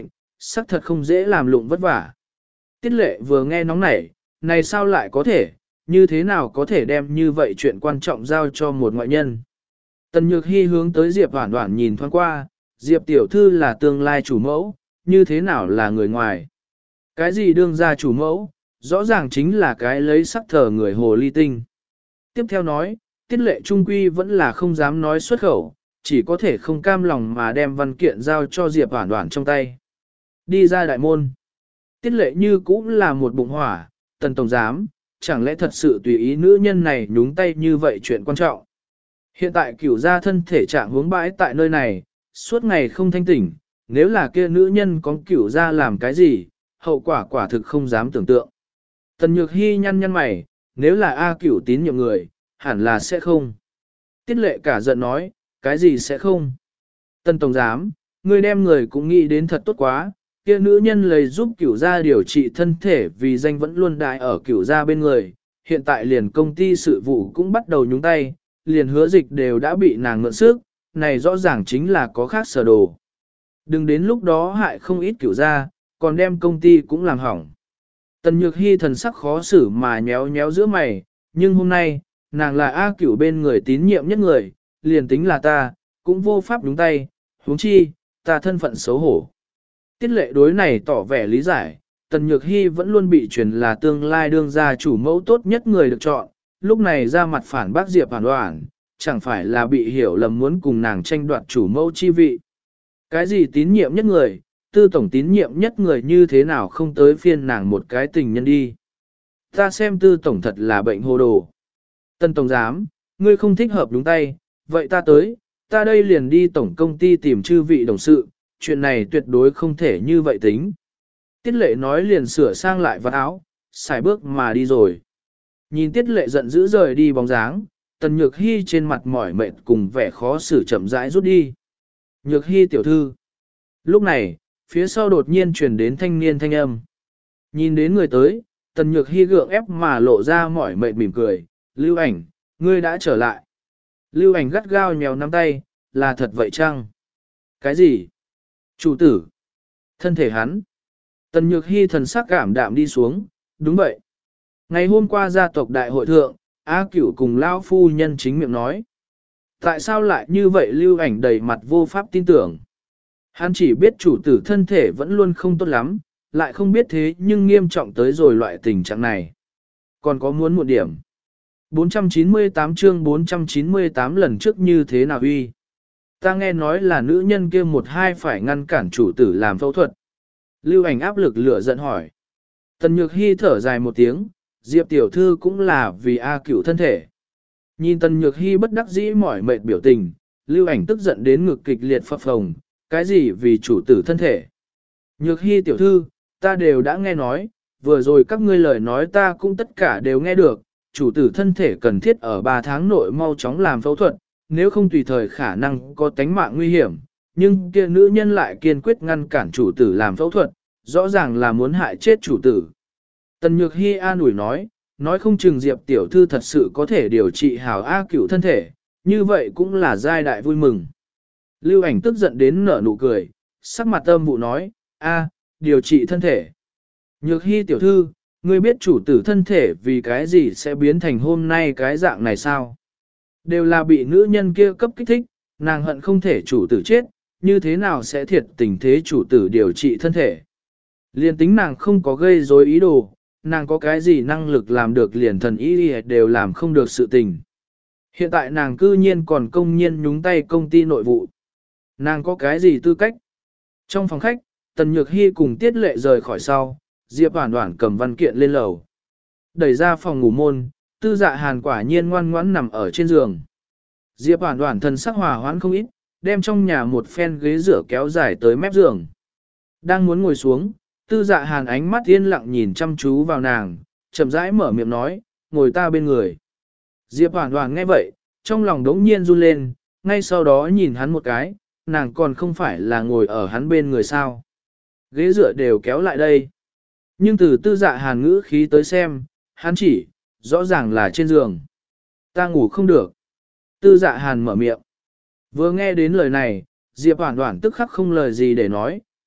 sắc thật không dễ làm lụng vất vả. Tiết lệ vừa nghe nóng nảy, này sao lại có thể, như thế nào có thể đem như vậy chuyện quan trọng giao cho một ngoại nhân. Tần Nhược Hy hướng tới Diệp Hoản Hoản nhìn thoáng qua, Diệp tiểu thư là tương lai chủ mẫu, như thế nào là người ngoài. Cái gì đương ra chủ mẫu, rõ ràng chính là cái lấy sắc thờ người hồ ly tinh. Tiếp theo nói, tiết lệ trung quy vẫn là không dám nói xuất khẩu, chỉ có thể không cam lòng mà đem văn kiện giao cho Diệp Hoản Hoản trong tay. Đi ra đại môn. Tiết lệ như cũng là một bụng hỏa, Tần tổng giám, chẳng lẽ thật sự tùy ý nữ nhân này nhúng tay như vậy chuyện quan trọng. Hiện tại cửu gia thân thể trạng hướng bãi tại nơi này, suốt ngày không thanh tỉnh, nếu là kia nữ nhân có cửu gia làm cái gì, hậu quả quả thực không dám tưởng tượng. Tần Nhược Hy nhăn nhăn mày, nếu là A cửu tín nhiệm người, hẳn là sẽ không. Tiết lệ cả giận nói, cái gì sẽ không. Tần tổng giám, ngươi đem người cũng nghĩ đến thật tốt quá, kia nữ nhân lấy giúp cửu gia điều trị thân thể vì danh vẫn luôn đại ở cửu gia bên người, hiện tại liền công ty sự vụ cũng bắt đầu nhúng tay, liền hứa dịch đều đã bị nàng mượn sức, này rõ ràng chính là có khác sở đồ. Đừng đến lúc đó hại không ít cửu gia, còn đem công ty cũng làm hỏng. Tần Nhược Hy thần sắc khó xử mà nhéo nhéo giữa mày, nhưng hôm nay, nàng là A cửu bên người tín nhiệm nhất người, liền tính là ta, cũng vô pháp đúng tay, huống chi, ta thân phận xấu hổ. Tiết lệ đối này tỏ vẻ lý giải, Tần Nhược Hy vẫn luôn bị truyền là tương lai đương gia chủ mẫu tốt nhất người được chọn, lúc này ra mặt phản bác Diệp Hoản Hoản, chẳng phải là bị hiểu lầm muốn cùng nàng tranh đoạt chủ mẫu chi vị. Cái gì tín nhiệm nhất người, tư tổng tín nhiệm nhất người như thế nào không tới phiên nàng một cái tình nhân đi. Ta xem tư tổng thật là bệnh hồ đồ. Tân tổng giám, ngươi không thích hợp đúng tay, vậy ta tới, ta đây liền đi tổng công ty tìm chư vị đồng sự, chuyện này tuyệt đối không thể như vậy tính. Tiết lệ nói liền sửa sang lại vạt áo, xài bước mà đi rồi. Nhìn tiết lệ giận dữ rời đi bóng dáng, Tần Nhược Hy trên mặt mỏi mệt cùng vẻ khó xử chậm rãi rút đi. Nhược Hy tiểu thư. Lúc này, phía sau đột nhiên truyền đến thanh niên thanh âm. Nhìn đến người tới, Tần Nhược Hy gượng ép mà lộ ra mỏi mệt mỉm cười. Lưu Ảnh, ngươi đã trở lại. Lưu Ảnh gắt gao nhéo nắm tay, là thật vậy chăng? Cái gì? Chủ tử. Thân thể hắn. Tần Nhược Hy thần sắc cảm đạm đi xuống, đúng vậy. Ngày hôm qua gia tộc đại hội thượng, A Cửu cùng Lão phu nhân chính miệng nói. Tại sao lại như vậy? Lưu Ảnh đầy mặt vô pháp tin tưởng. Hắn chỉ biết chủ tử thân thể vẫn luôn không tốt lắm, lại không biết thế nhưng nghiêm trọng tới rồi loại tình trạng này. Còn có muốn một điểm. bốn trăm chín mươi tám chương bốn trăm chín mươi tám lần trước như thế nào uy? Ta nghe nói là nữ nhân kia một hai phải ngăn cản chủ tử làm phẫu thuật. Lưu Ảnh áp lực lửa giận hỏi. Tần Nhược Hy thở dài một tiếng, Diệp tiểu thư cũng là vì A Cửu thân thể. Nhìn Tần Nhược Hy bất đắc dĩ mỏi mệt biểu tình, Lưu Ảnh tức giận đến ngực kịch liệt phập phồng, cái gì vì chủ tử thân thể. Nhược Hy tiểu thư, ta đều đã nghe nói, vừa rồi các ngươi lời nói ta cũng tất cả đều nghe được, chủ tử thân thể cần thiết ở ba tháng nội mau chóng làm phẫu thuật, nếu không tùy thời khả năng có tánh mạng nguy hiểm, nhưng kia nữ nhân lại kiên quyết ngăn cản chủ tử làm phẫu thuật, rõ ràng là muốn hại chết chủ tử. Tần Nhược Hy an ủi nói, nói không chừng Diệp tiểu thư thật sự có thể điều trị hảo A Cửu thân thể, như vậy cũng là giai đại vui mừng. Lưu Ảnh tức giận đến nở nụ cười, sắc mặt âm vụ nói, a, điều trị thân thể. Nhược Hy tiểu thư, ngươi biết chủ tử thân thể vì cái gì sẽ biến thành hôm nay cái dạng này sao? Đều là bị nữ nhân kia cấp kích thích, nàng hận không thể chủ tử chết, như thế nào sẽ thiệt tình thế chủ tử điều trị thân thể. Liên tính nàng không có gây rối ý đồ, nàng có cái gì năng lực làm được liền thần ý đều làm không được sự tình. Hiện tại nàng cư nhiên còn công nhiên nhúng tay công ty nội vụ. Nàng có cái gì tư cách? Trong phòng khách, Tần Nhược Hy cùng Tiết Lệ rời khỏi sau, Diệp Hoản Hoản cầm văn kiện lên lầu. Đẩy ra phòng ngủ môn, Tư Dạ Hàn quả nhiên ngoan ngoãn nằm ở trên giường. Diệp Hoản Hoản thần sắc hòa hoãn không ít, đem trong nhà một phen ghế rửa kéo dài tới mép giường. Đang muốn ngồi xuống, Tư Dạ Hàn ánh mắt yên lặng nhìn chăm chú vào nàng, chậm rãi mở miệng nói, ngồi ta bên người. Diệp Hoản Hoản nghe vậy, trong lòng đống nhiên run lên, ngay sau đó nhìn hắn một cái, nàng còn không phải là ngồi ở hắn bên người sao. Ghế dựa đều kéo lại đây. Nhưng từ Tư Dạ Hàn ngữ khí tới xem, hắn chỉ, rõ ràng là trên giường. Ta ngủ không được. Tư Dạ Hàn mở miệng. Vừa nghe đến lời này, Diệp Hoản Hoản tức khắc không lời gì để nói,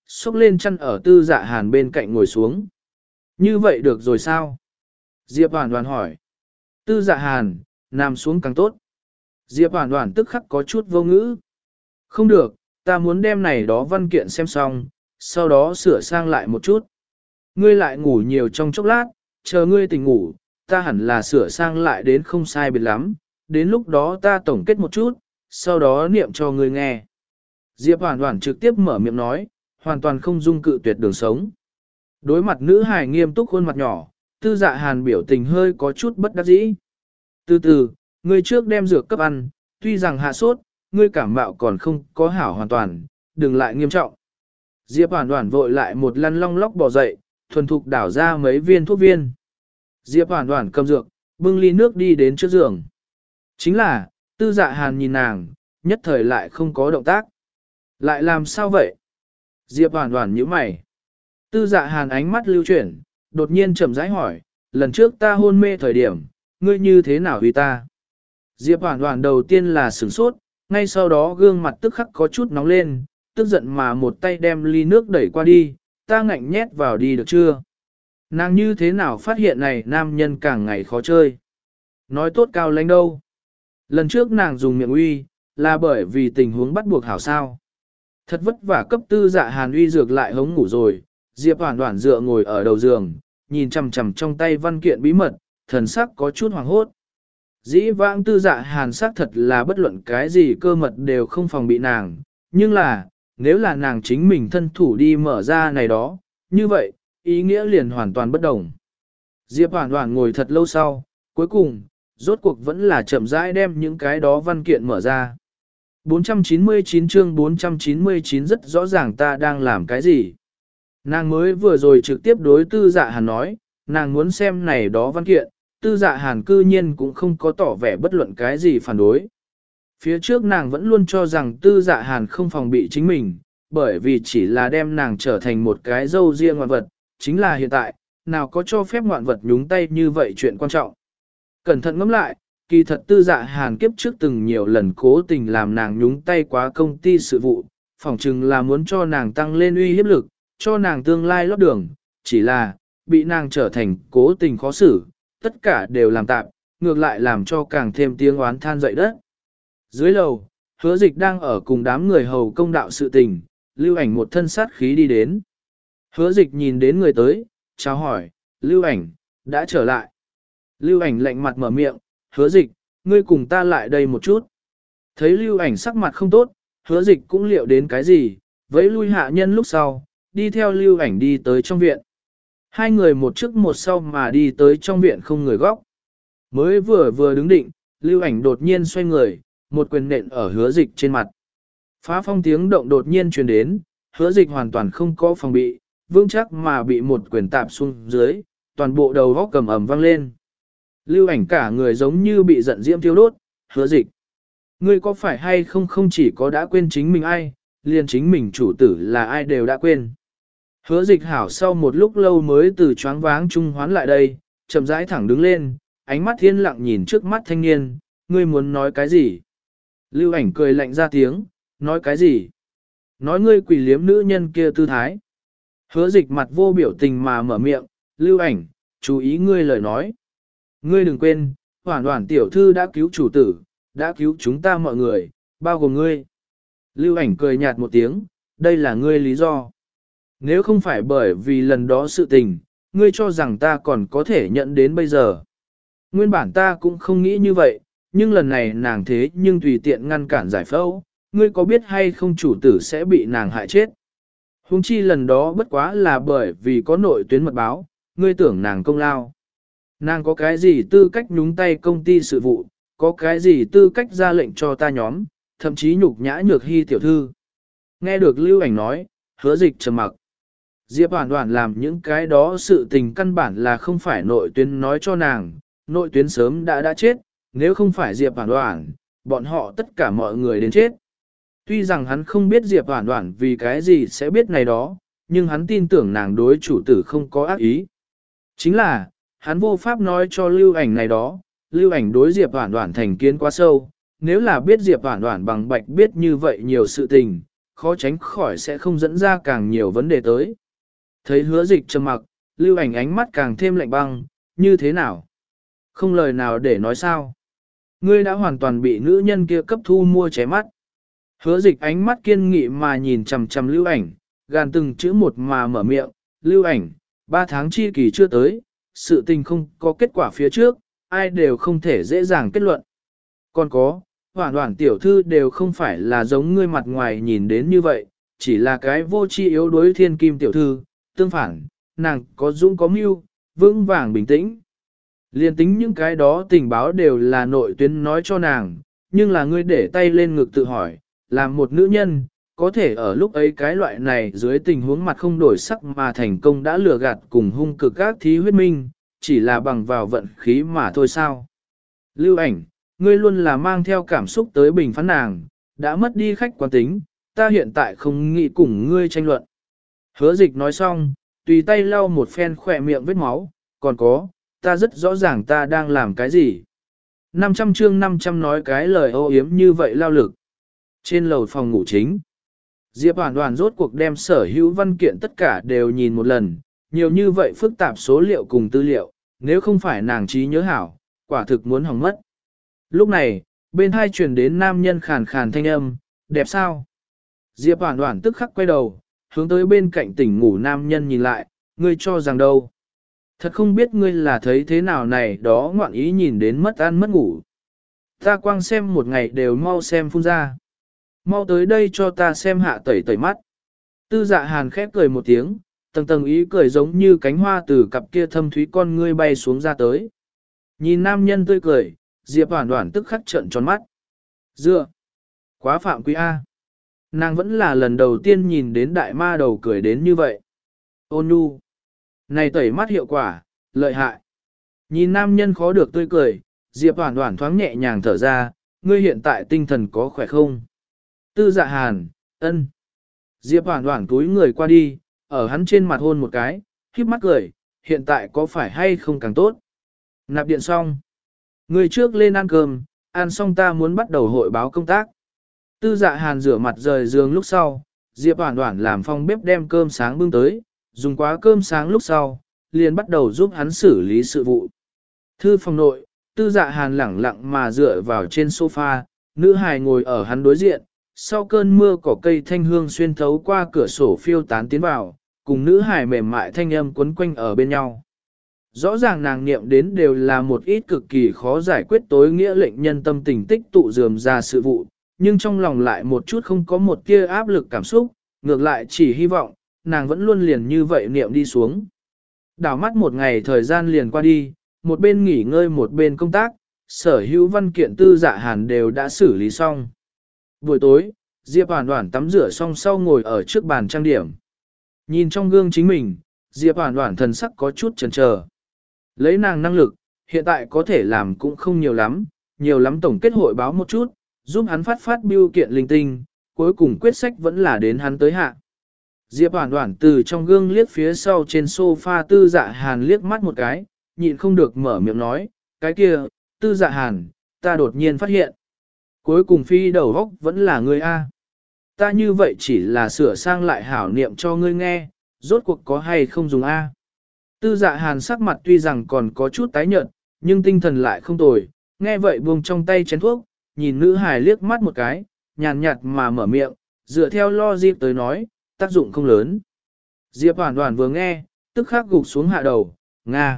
xúc lên chăn ở Tư Dạ Hàn bên cạnh ngồi xuống. Như vậy được rồi sao? Diệp Hoàn Hoàn hỏi. Tư Dạ Hàn, nằm xuống càng tốt. Diệp Hoàn Hoàn tức khắc có chút vô ngữ. Không được, ta muốn đem này đó văn kiện xem xong, sau đó sửa sang lại một chút. Ngươi lại ngủ nhiều trong chốc lát, chờ ngươi tỉnh ngủ, ta hẳn là sửa sang lại đến không sai biệt lắm, đến lúc đó ta tổng kết một chút, sau đó niệm cho ngươi nghe. Diệp Hoàn Hoàn trực tiếp mở miệng nói, hoàn toàn không dung cự tuyệt đường sống. Đối mặt nữ hài nghiêm túc khuôn mặt nhỏ, Tư Dạ Hàn biểu tình hơi có chút bất đắc dĩ. Từ từ, ngươi trước đem dược cấp ăn, tuy rằng hạ sốt, ngươi cảm mạo còn không có hảo hoàn toàn, đừng lại nghiêm trọng. Diệp Hoàn Hoàn vội lại một lăn long lóc bò dậy, thuần thục đảo ra mấy viên thuốc viên. Diệp Hoàn Hoàn cầm dược, bưng ly nước đi đến trước giường. Chính là, Tư Dạ Hàn nhìn nàng, nhất thời lại không có động tác. Lại làm sao vậy? Diệp Hoàn Hoàn nhíu mày. Tư Dạ Hàn ánh mắt lưu chuyển, đột nhiên chậm rãi hỏi, lần trước ta hôn mê thời điểm, ngươi như thế nào vì ta? Diệp Hoàn Hoàn đầu tiên là sửng sốt, ngay sau đó gương mặt tức khắc có chút nóng lên, tức giận mà một tay đem ly nước đẩy qua đi, ta ngạnh nhét vào đi được chưa? Nàng như thế nào phát hiện này nam nhân càng ngày khó chơi? Nói tốt cao lãnh đâu? Lần trước nàng dùng miệng uy, là bởi vì tình huống bắt buộc hảo sao. Thật vất vả cấp Tư Dạ Hàn uy dược lại hống ngủ rồi, Diệp Hoàn Hoàn dựa ngồi ở đầu giường, nhìn chằm chằm trong tay văn kiện bí mật, thần sắc có chút hoàng hốt. Dĩ vãng Tư Dạ Hàn sắc thật là bất luận cái gì cơ mật đều không phòng bị nàng, nhưng là, nếu là nàng chính mình thân thủ đi mở ra này đó, như vậy, ý nghĩa liền hoàn toàn bất đồng. Diệp Hoàn Hoàn ngồi thật lâu sau, cuối cùng, rốt cuộc vẫn là chậm rãi đem những cái đó văn kiện mở ra. bốn trăm chín mươi chín chương bốn trăm chín mươi chín rất rõ ràng ta đang làm cái gì. Nàng mới vừa rồi trực tiếp đối Tư Dạ Hàn nói, nàng muốn xem này đó văn kiện, Tư Dạ Hàn cư nhiên cũng không có tỏ vẻ bất luận cái gì phản đối. Phía trước nàng vẫn luôn cho rằng Tư Dạ Hàn không phòng bị chính mình, bởi vì chỉ là đem nàng trở thành một cái dâu riêng ngoạn vật, chính là hiện tại, nào có cho phép ngoạn vật nhúng tay như vậy chuyện quan trọng. Cẩn thận ngẫm lại, kỳ thật Tư Dạ Hàn kiếp trước từng nhiều lần cố tình làm nàng nhúng tay quá công ty sự vụ, phỏng chừng là muốn cho nàng tăng lên uy hiếp lực, cho nàng tương lai lót đường, chỉ là, bị nàng trở thành cố tình khó xử, tất cả đều làm tạm, ngược lại làm cho càng thêm tiếng oán than dậy đất. Dưới lầu, Hứa Dịch đang ở cùng đám người hầu công đạo sự tình, Lưu Ảnh một thân sát khí đi đến. Hứa Dịch nhìn đến người tới, chào hỏi, Lưu Ảnh, đã trở lại. Lưu Ảnh lạnh mặt mở miệng, Hứa Dịch, ngươi cùng ta lại đây một chút. Thấy Lưu Ảnh sắc mặt không tốt, Hứa Dịch cũng liệu đến cái gì, vẫy lui hạ nhân lúc sau, đi theo Lưu Ảnh đi tới trong viện. Hai người một trước một sau mà đi tới trong viện không người góc. Mới vừa vừa đứng định, Lưu Ảnh đột nhiên xoay người, một quyền nện ở Hứa Dịch trên mặt. Phá phong tiếng động đột nhiên truyền đến, Hứa Dịch hoàn toàn không có phòng bị, vững chắc mà bị một quyền tạp xuống dưới, toàn bộ đầu góc cầm ầm vang lên. Lưu Ảnh cả người giống như bị giận diễm thiêu đốt, Hứa Dịch. Ngươi có phải hay không không chỉ có đã quên chính mình ai, liền chính mình chủ tử là ai đều đã quên. Hứa Dịch hảo sau một lúc lâu mới từ choáng váng trung hoán lại đây, chậm rãi thẳng đứng lên, ánh mắt thiên lặng nhìn trước mắt thanh niên, ngươi muốn nói cái gì? Lưu Ảnh cười lạnh ra tiếng, nói cái gì? Nói ngươi quỷ liếm nữ nhân kia tư thái. Hứa Dịch mặt vô biểu tình mà mở miệng, Lưu Ảnh, chú ý ngươi lời nói. Ngươi đừng quên, Hoản Hoản tiểu thư đã cứu chủ tử, đã cứu chúng ta mọi người, bao gồm ngươi. Lưu Ảnh cười nhạt một tiếng, đây là ngươi lý do. Nếu không phải bởi vì lần đó sự tình, ngươi cho rằng ta còn có thể nhận đến bây giờ. Nguyên bản ta cũng không nghĩ như vậy, nhưng lần này nàng thế nhưng tùy tiện ngăn cản giải phẫu, ngươi có biết hay không chủ tử sẽ bị nàng hại chết. Hùng chi lần đó bất quá là bởi vì có nội tuyến mật báo, ngươi tưởng nàng công lao. Nàng có cái gì tư cách nhúng tay công ty sự vụ, có cái gì tư cách ra lệnh cho ta nhóm, thậm chí nhục nhã Nhược Hy tiểu thư. Nghe được Lưu Ảnh nói, Hứa Dịch trầm mặc. Diệp Hoàn Hoàn làm những cái đó sự tình căn bản là không phải nội tuyến nói cho nàng, nội tuyến sớm đã đã chết, nếu không phải Diệp Hoàn Hoàn, bọn họ tất cả mọi người đến chết. Tuy rằng hắn không biết Diệp Hoàn Hoàn vì cái gì sẽ biết này đó, nhưng hắn tin tưởng nàng đối chủ tử không có ác ý. Chính là, hắn vô pháp nói cho Lưu Ảnh này đó, Lưu Ảnh đối Diệp Hoàn Hoàn thành kiến quá sâu, nếu là biết Diệp Hoàn Hoàn bằng bạch biết như vậy nhiều sự tình, khó tránh khỏi sẽ không dẫn ra càng nhiều vấn đề tới. Thấy hứa dịch trầm mặc, lưu ảnh ánh mắt càng thêm lạnh băng, như thế nào? Không lời nào để nói sao? Ngươi đã hoàn toàn bị nữ nhân kia cấp thu mua ché mắt. Hứa dịch ánh mắt kiên nghị mà nhìn chằm chằm lưu ảnh, gàn từng chữ một mà mở miệng, lưu ảnh, ba tháng chi kỳ chưa tới, sự tình không có kết quả phía trước, ai đều không thể dễ dàng kết luận. Còn có, hoảng hoảng tiểu thư đều không phải là giống ngươi mặt ngoài nhìn đến như vậy, chỉ là cái vô tri yếu đuối thiên kim tiểu thư, tương phản, nàng có dũng có mưu, vững vàng bình tĩnh. Liên tính những cái đó tình báo đều là nội tuyến nói cho nàng, nhưng là ngươi để tay lên ngực tự hỏi, làm một nữ nhân, có thể ở lúc ấy cái loại này dưới tình huống mặt không đổi sắc mà thành công đã lừa gạt cùng hung cực các thí huyết minh, chỉ là bằng vào vận khí mà thôi sao. Lưu ảnh, ngươi luôn là mang theo cảm xúc tới bình phán nàng, đã mất đi khách quan tính, ta hiện tại không nghĩ cùng ngươi tranh luận. Hứa dịch nói xong, tùy tay lau một phen khỏe miệng vết máu, còn có, ta rất rõ ràng ta đang làm cái gì. năm trăm chương năm trăm nói cái lời ô yếm như vậy lao lực. Trên lầu phòng ngủ chính, Diệp Hoàn Hoàn rốt cuộc đem sở hữu văn kiện tất cả đều nhìn một lần, nhiều như vậy phức tạp số liệu cùng tư liệu, nếu không phải nàng trí nhớ hảo, quả thực muốn hỏng mất. Lúc này, bên hai truyền đến nam nhân khàn khàn thanh âm, đẹp sao? Diệp Hoàn Hoàn tức khắc quay đầu, hướng tới bên cạnh tỉnh ngủ nam nhân nhìn lại, ngươi cho rằng đâu? Thật không biết ngươi là thấy thế nào này đó ngoạn ý nhìn đến mất ăn mất ngủ. Ta quang xem một ngày đều mau xem phun ra. Mau tới đây cho ta xem hạ tẩy tẩy mắt. Tư dạ hàn khép cười một tiếng, tầng tầng ý cười giống như cánh hoa từ cặp kia thâm thúy con ngươi bay xuống ra tới. Nhìn nam nhân tươi cười, Diệp Hoàn Hoàn tức khắc trợn tròn mắt. Dựa! Quá phạm quý A. Nàng vẫn là lần đầu tiên nhìn đến đại ma đầu cười đến như vậy. Ôn nhu! Này tẩy mắt hiệu quả, lợi hại. Nhìn nam nhân khó được tươi cười, Diệp Hoàn Hoàn thoáng nhẹ nhàng thở ra, ngươi hiện tại tinh thần có khỏe không? Tư dạ hàn, ân. Diệp Hoàn Hoàn túi người qua đi, ở hắn trên mặt hôn một cái, khiếp mắt cười, hiện tại có phải hay không càng tốt? Nạp điện xong. Người trước lên ăn cơm, ăn xong ta muốn bắt đầu hội báo công tác. Tư dạ hàn rửa mặt rời giường lúc sau, Diệp Hoàn Hoàn làm phòng bếp đem cơm sáng bưng tới, dùng quá cơm sáng lúc sau, liền bắt đầu giúp hắn xử lý sự vụ. Thư phòng nội, tư dạ hàn lẳng lặng mà dựa vào trên sofa, nữ hài ngồi ở hắn đối diện, sau cơn mưa cỏ cây thanh hương xuyên thấu qua cửa sổ phiêu tán tiến vào, cùng nữ hài mềm mại thanh âm quấn quanh ở bên nhau. Rõ ràng nàng niệm đến đều là một ít cực kỳ khó giải quyết tối nghĩa lệnh nhân tâm tình tích tụ dườm ra sự vụ, nhưng trong lòng lại một chút không có một tia áp lực cảm xúc, ngược lại chỉ hy vọng, nàng vẫn luôn liền như vậy niệm đi xuống. Đảo mắt một ngày thời gian liền qua đi, một bên nghỉ ngơi một bên công tác, sở hữu văn kiện tư dạ hàn đều đã xử lý xong. Buổi tối, Diệp Hoàn Hoàn tắm rửa xong sau ngồi ở trước bàn trang điểm. Nhìn trong gương chính mình, Diệp Hoàn Hoàn thần sắc có chút chần chờ. Lấy nàng năng lực, hiện tại có thể làm cũng không nhiều lắm, nhiều lắm tổng kết hội báo một chút, giúp hắn phát phát biêu kiện linh tinh, cuối cùng quyết sách vẫn là đến hắn tới hạ. Diệp Hoàn Hoàn từ trong gương liếc phía sau trên sofa tư dạ hàn liếc mắt một cái, nhịn không được mở miệng nói, cái kia, tư dạ hàn, ta đột nhiên phát hiện. Cuối cùng phi đầu góc vẫn là ngươi A. Ta như vậy chỉ là sửa sang lại hảo niệm cho ngươi nghe, rốt cuộc có hay không dùng A. Tư dạ hàn sắc mặt tuy rằng còn có chút tái nhợt, nhưng tinh thần lại không tồi, nghe vậy buông trong tay chén thuốc, nhìn nữ hài liếc mắt một cái, nhàn nhạt mà mở miệng, dựa theo logic tới nói, tác dụng không lớn. Diệp Hoàn Hoàn vừa nghe, tức khắc gục xuống hạ đầu, Nga.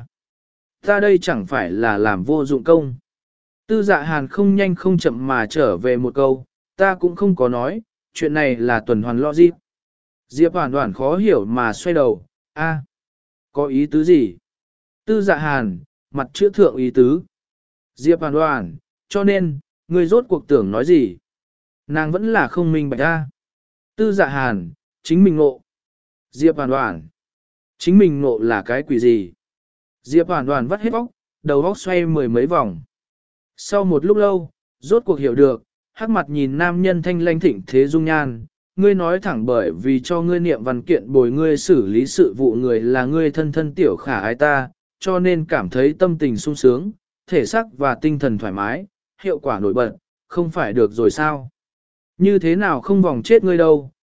Ta đây chẳng phải là làm vô dụng công. Tư dạ hàn không nhanh không chậm mà trở về một câu, ta cũng không có nói, chuyện này là tuần hoàn logic. Diệp Hoàn Hoàn khó hiểu mà xoay đầu, a, có ý tứ gì? Tư dạ hàn, mặt chữa thượng ý tứ. Diệp Hoàn Hoàn, cho nên, người rốt cuộc tưởng nói gì? Nàng vẫn là không minh bạch a. Tư dạ hàn, chính mình ngộ. Diệp Hoàn Hoàn, chính mình ngộ là cái quỷ gì? Diệp Hoàn Hoàn vắt hết óc, đầu óc xoay mười mấy vòng. Sau một lúc lâu, rốt cuộc hiểu được, hắc mặt nhìn nam nhân thanh lanh thịnh thế dung nhan, ngươi nói thẳng bởi vì cho ngươi niệm văn kiện bồi ngươi xử lý sự vụ người là ngươi thân thân tiểu khả ái ta, cho nên cảm thấy tâm tình sung sướng, thể xác và tinh thần thoải mái, hiệu quả nổi bật, không phải được rồi sao? Như thế nào không vòng chết ngươi đâu,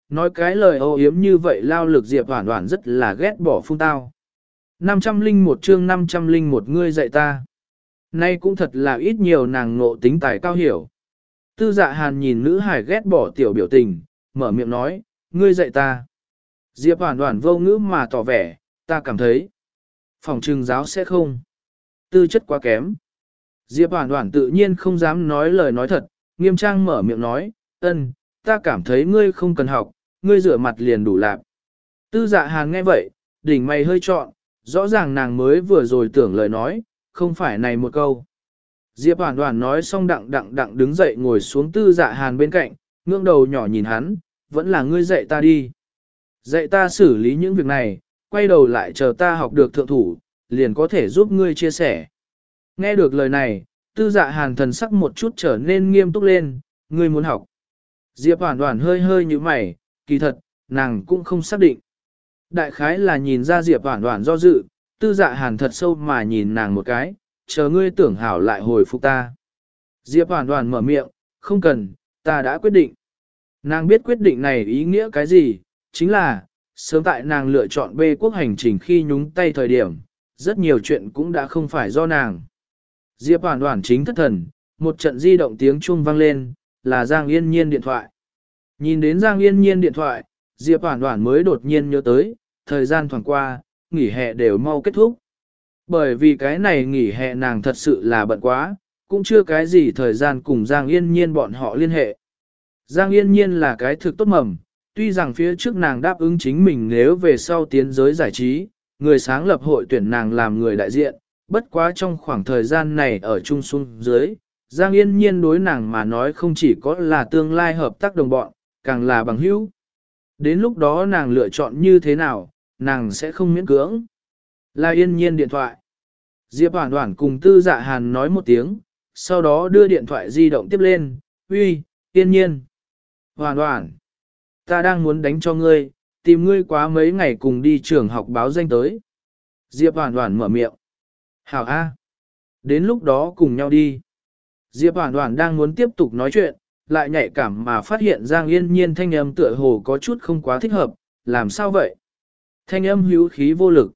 nói cái lời ô yếm như vậy lao lực Diệp Hoản Hoản rất là ghét bỏ phun tao. năm trăm linh một chương năm trăm linh một ngươi dạy ta. Nay cũng thật là ít nhiều nàng ngộ tính tài cao hiểu. Tư Dạ Hàn nhìn nữ hải ghét bỏ tiểu biểu tình, mở miệng nói, ngươi dạy ta. Diệp Hoản Hoản vô ngữ mà tỏ vẻ, ta cảm thấy, phòng trừng giáo sẽ không. Tư chất quá kém. Diệp Hoản Hoản tự nhiên không dám nói lời nói thật, nghiêm trang mở miệng nói, ân, ta cảm thấy ngươi không cần học, ngươi rửa mặt liền đủ lạc. Tư Dạ Hàn nghe vậy, đỉnh mày hơi trọn, rõ ràng nàng mới vừa rồi tưởng lời nói, không phải này một câu. Diệp Hoản Hoản nói xong đặng đặng đặng đứng dậy ngồi xuống Tư Dạ Hàn bên cạnh, ngưỡng đầu nhỏ nhìn hắn, vẫn là ngươi dạy ta đi. Dạy ta xử lý những việc này, quay đầu lại chờ ta học được thượng thủ, liền có thể giúp ngươi chia sẻ. Nghe được lời này, Tư Dạ Hàn thần sắc một chút trở nên nghiêm túc lên, ngươi muốn học. Diệp Hoản Hoản hơi hơi như mày, kỳ thật, nàng cũng không xác định. Đại khái là nhìn ra Diệp Hoản Hoản do dự, Tư Dạ Hàn thật sâu mà nhìn nàng một cái, chờ ngươi tưởng hảo lại hồi phục ta. Diệp Hoản Hoản mở miệng, không cần, ta đã quyết định. Nàng biết quyết định này ý nghĩa cái gì, chính là, sớm tại nàng lựa chọn bê quốc hành trình khi nhúng tay thời điểm, rất nhiều chuyện cũng đã không phải do nàng. Diệp Hoản Hoản chính thất thần, một trận di động tiếng chuông vang lên, là Giang Yên Nhiên điện thoại. Nhìn đến Giang Yên Nhiên điện thoại, Diệp Hoản Hoản mới đột nhiên nhớ tới, thời gian thoảng qua, nghỉ hè đều mau kết thúc. Bởi vì cái này nghỉ hè nàng thật sự là bận quá, cũng chưa cái gì thời gian cùng Giang Yên Nhiên bọn họ liên hệ. Giang Yên Nhiên là cái thực tốt mầm, tuy rằng phía trước nàng đáp ứng chính mình nếu về sau tiến giới giải trí, người sáng lập hội tuyển nàng làm người đại diện, bất quá trong khoảng thời gian này ở chung xuống dưới, Giang Yên Nhiên đối nàng mà nói không chỉ có là tương lai hợp tác đồng bọn, càng là bằng hữu. Đến lúc đó nàng lựa chọn như thế nào, nàng sẽ không miễn cưỡng. Là Yên Nhiên điện thoại. Diệp Hoản Hoản cùng Tư Dạ Hàn nói một tiếng, sau đó đưa điện thoại di động tiếp lên, uy, Yên Nhiên. Hoản Hoản, ta đang muốn đánh cho ngươi, tìm ngươi quá mấy ngày cùng đi trường học báo danh tới. Diệp Hoản Hoản mở miệng. Hảo A. Đến lúc đó cùng nhau đi. Diệp Hoản Hoản đang muốn tiếp tục nói chuyện, lại nhạy cảm mà phát hiện Giang Yên Nhiên thanh âm tựa hồ có chút không quá thích hợp, làm sao vậy? Thanh âm hữu khí vô lực.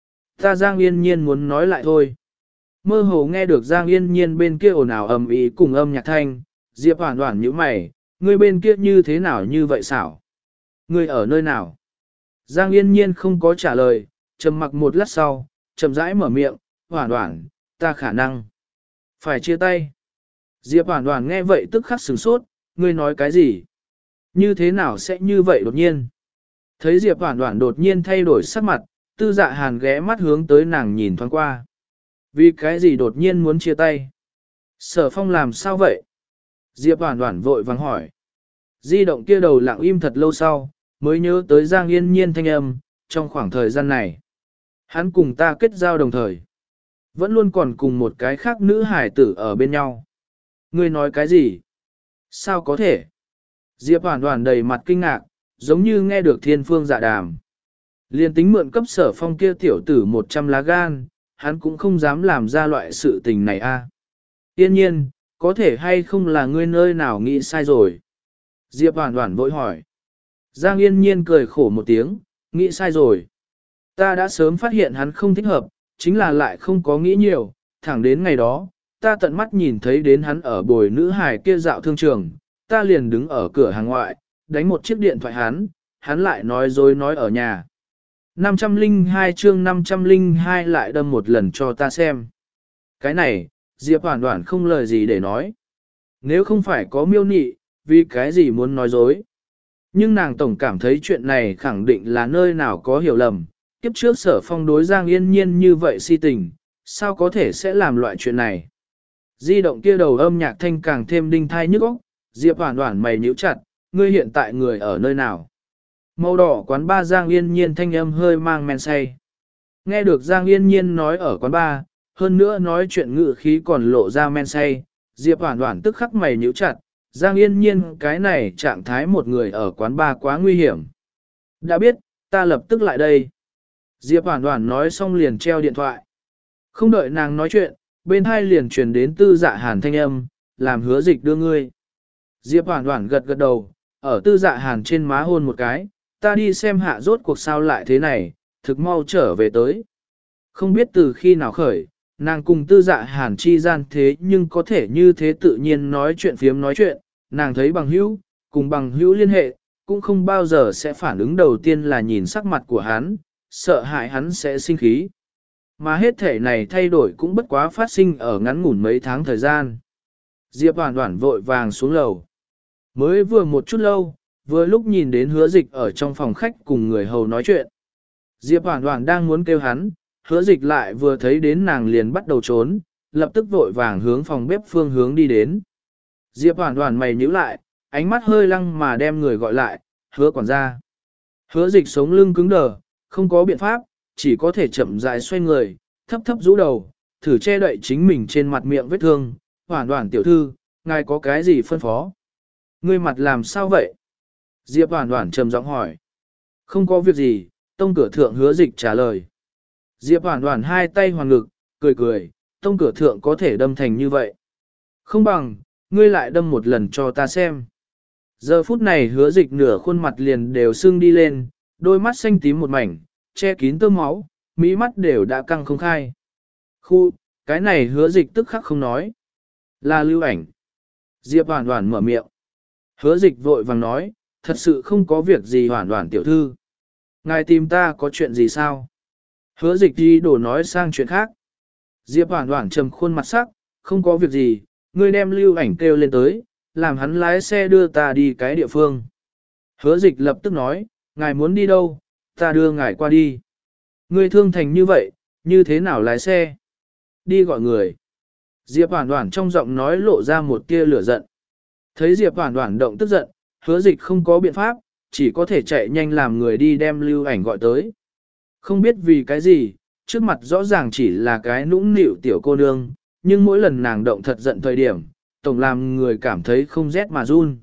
Ta Giang Yên Nhiên muốn nói lại thôi. Mơ hồ nghe được Giang Yên Nhiên bên kia ồn ào ầm ĩ cùng âm nhạc thanh, Diệp Hoản Hoản nhíu mày, ngươi bên kia như thế nào như vậy xảo? Ngươi ở nơi nào? Giang Yên Nhiên không có trả lời, trầm mặc một lát sau, chậm rãi mở miệng, Hoản Hoản, ta khả năng phải chia tay. Diệp Hoản Hoản nghe vậy tức khắc sửng sốt, ngươi nói cái gì? Như thế nào sẽ như vậy đột nhiên? Thấy Diệp Hoản Hoản đột nhiên thay đổi sắc mặt, Tư Dạ Hàn ghé mắt hướng tới nàng nhìn thoáng qua. Vì cái gì đột nhiên muốn chia tay? Sở Phong làm sao vậy? Diệp Hoản Hoản vội vàng hỏi. Di động kia đầu lặng im thật lâu sau, mới nhớ tới Giang Yên Nhiên thanh âm, trong khoảng thời gian này. Hắn cùng ta kết giao đồng thời. Vẫn luôn còn cùng một cái khác nữ hải tử ở bên nhau. Ngươi nói cái gì? Sao có thể? Diệp Hoản Hoản đầy mặt kinh ngạc, giống như nghe được thiên phương dạ đàm. Liên tính mượn cấp Sở Phong kia tiểu tử một trăm lá gan, hắn cũng không dám làm ra loại sự tình này a. Yên nhiên, có thể hay không là ngươi nơi nào nghĩ sai rồi? Diệp Hoản Hoản vội hỏi. Giang Yên Nhiên cười khổ một tiếng, nghĩ sai rồi. Ta đã sớm phát hiện hắn không thích hợp, chính là lại không có nghĩ nhiều, thẳng đến ngày đó, ta tận mắt nhìn thấy đến hắn ở bồi nữ hài kia dạo thương trường, ta liền đứng ở cửa hàng ngoại, đánh một chiếc điện thoại hắn, hắn lại nói dối nói ở nhà. năm trăm linh hai chương năm trăm linh hai lại đâm một lần cho ta xem. Cái này, Diệp Hoản Hoản không lời gì để nói. Nếu không phải có miêu nị, vì cái gì muốn nói dối. Nhưng nàng tổng cảm thấy chuyện này khẳng định là nơi nào có hiểu lầm. Kiếp trước Sở Phong đối Giang Yên Nhiên như vậy si tình, sao có thể sẽ làm loại chuyện này. Di động kia đầu âm nhạc thanh càng thêm đinh thai nhức óc. Diệp Hoản Hoản mày nhíu chặt, ngươi hiện tại người ở nơi nào? Màu đỏ quán ba Giang Yên Nhiên thanh âm hơi mang men say. Nghe được Giang Yên Nhiên nói ở quán ba, hơn nữa nói chuyện ngự khí còn lộ ra men say, Diệp Hoản Hoản tức khắc mày nhíu chặt, Giang Yên Nhiên cái này trạng thái một người ở quán ba quá nguy hiểm. Đã biết, ta lập tức lại đây. Diệp Hoản Hoản nói xong liền treo điện thoại. Không đợi nàng nói chuyện, bên hai liền truyền đến Tư Dạ Hàn thanh âm, làm Hứa Dịch đưa ngươi. Diệp Hoản Hoản gật gật đầu, ở tư dạ hàn trên má hôn một cái, ta đi xem hạ rốt cuộc sao lại thế này, thực mau trở về tới. Không biết từ khi nào khởi, nàng cùng tư dạ hàn chi gian thế nhưng có thể như thế tự nhiên nói chuyện phiếm nói chuyện, nàng thấy bằng hữu, cùng bằng hữu liên hệ, cũng không bao giờ sẽ phản ứng đầu tiên là nhìn sắc mặt của hắn, sợ hại hắn sẽ sinh khí. Mà hết thể này thay đổi cũng bất quá phát sinh ở ngắn ngủn mấy tháng thời gian. Diệp Hoàn Hoàn vội vàng xuống lầu. Mới vừa một chút lâu, vừa lúc nhìn đến hứa dịch ở trong phòng khách cùng người hầu nói chuyện. Diệp Hoàn Hoàn đang muốn kêu hắn, hứa dịch lại vừa thấy đến nàng liền bắt đầu trốn, lập tức vội vàng hướng phòng bếp phương hướng đi đến. Diệp Hoàn Hoàn mày nhíu lại, ánh mắt hơi lăng mà đem người gọi lại, hứa quản gia. Hứa dịch sống lưng cứng đờ, không có biện pháp, chỉ có thể chậm rãi xoay người, thấp thấp rũ đầu, thử che đậy chính mình trên mặt miệng vết thương. Hoàn Hoàn tiểu thư, ngài có cái gì phân phó? Ngươi mặt làm sao vậy? Diệp Hoàn Hoàn trầm giọng hỏi. Không có việc gì, tông cửa thượng hứa dịch trả lời. Diệp Hoàn Hoàn hai tay hoàn ngực, cười cười, tông cửa thượng có thể đâm thành như vậy. Không bằng, ngươi lại đâm một lần cho ta xem. Giờ phút này hứa dịch nửa khuôn mặt liền đều sưng đi lên, đôi mắt xanh tím một mảnh, che kín tơ máu, mí mắt đều đã căng không khai. Khu, cái này hứa dịch tức khắc không nói. Là Lưu Ảnh. Diệp Hoàn Hoàn mở miệng. Hứa dịch vội vàng nói, thật sự không có việc gì Hoàn Hoàn tiểu thư. Ngài tìm ta có chuyện gì sao? Hứa dịch đi đổ nói sang chuyện khác. Diệp Hoàn Hoàn trầm khuôn mặt sắc, không có việc gì, ngươi đem Lưu Ảnh kêu lên tới, làm hắn lái xe đưa ta đi cái địa phương. Hứa dịch lập tức nói, ngài muốn đi đâu, ta đưa ngài qua đi. Ngươi thương thành như vậy, như thế nào lái xe? Đi gọi người. Diệp Hoàn Hoàn trong giọng nói lộ ra một tia lửa giận. Thấy Diệp Hoàn Hoàn động tức giận, hứa dịch không có biện pháp, chỉ có thể chạy nhanh làm người đi đem Lưu Ảnh gọi tới. Không biết vì cái gì, trước mặt rõ ràng chỉ là cái nũng nịu tiểu cô nương, nhưng mỗi lần nàng động thật giận thời điểm, tổng làm người cảm thấy không rét mà run.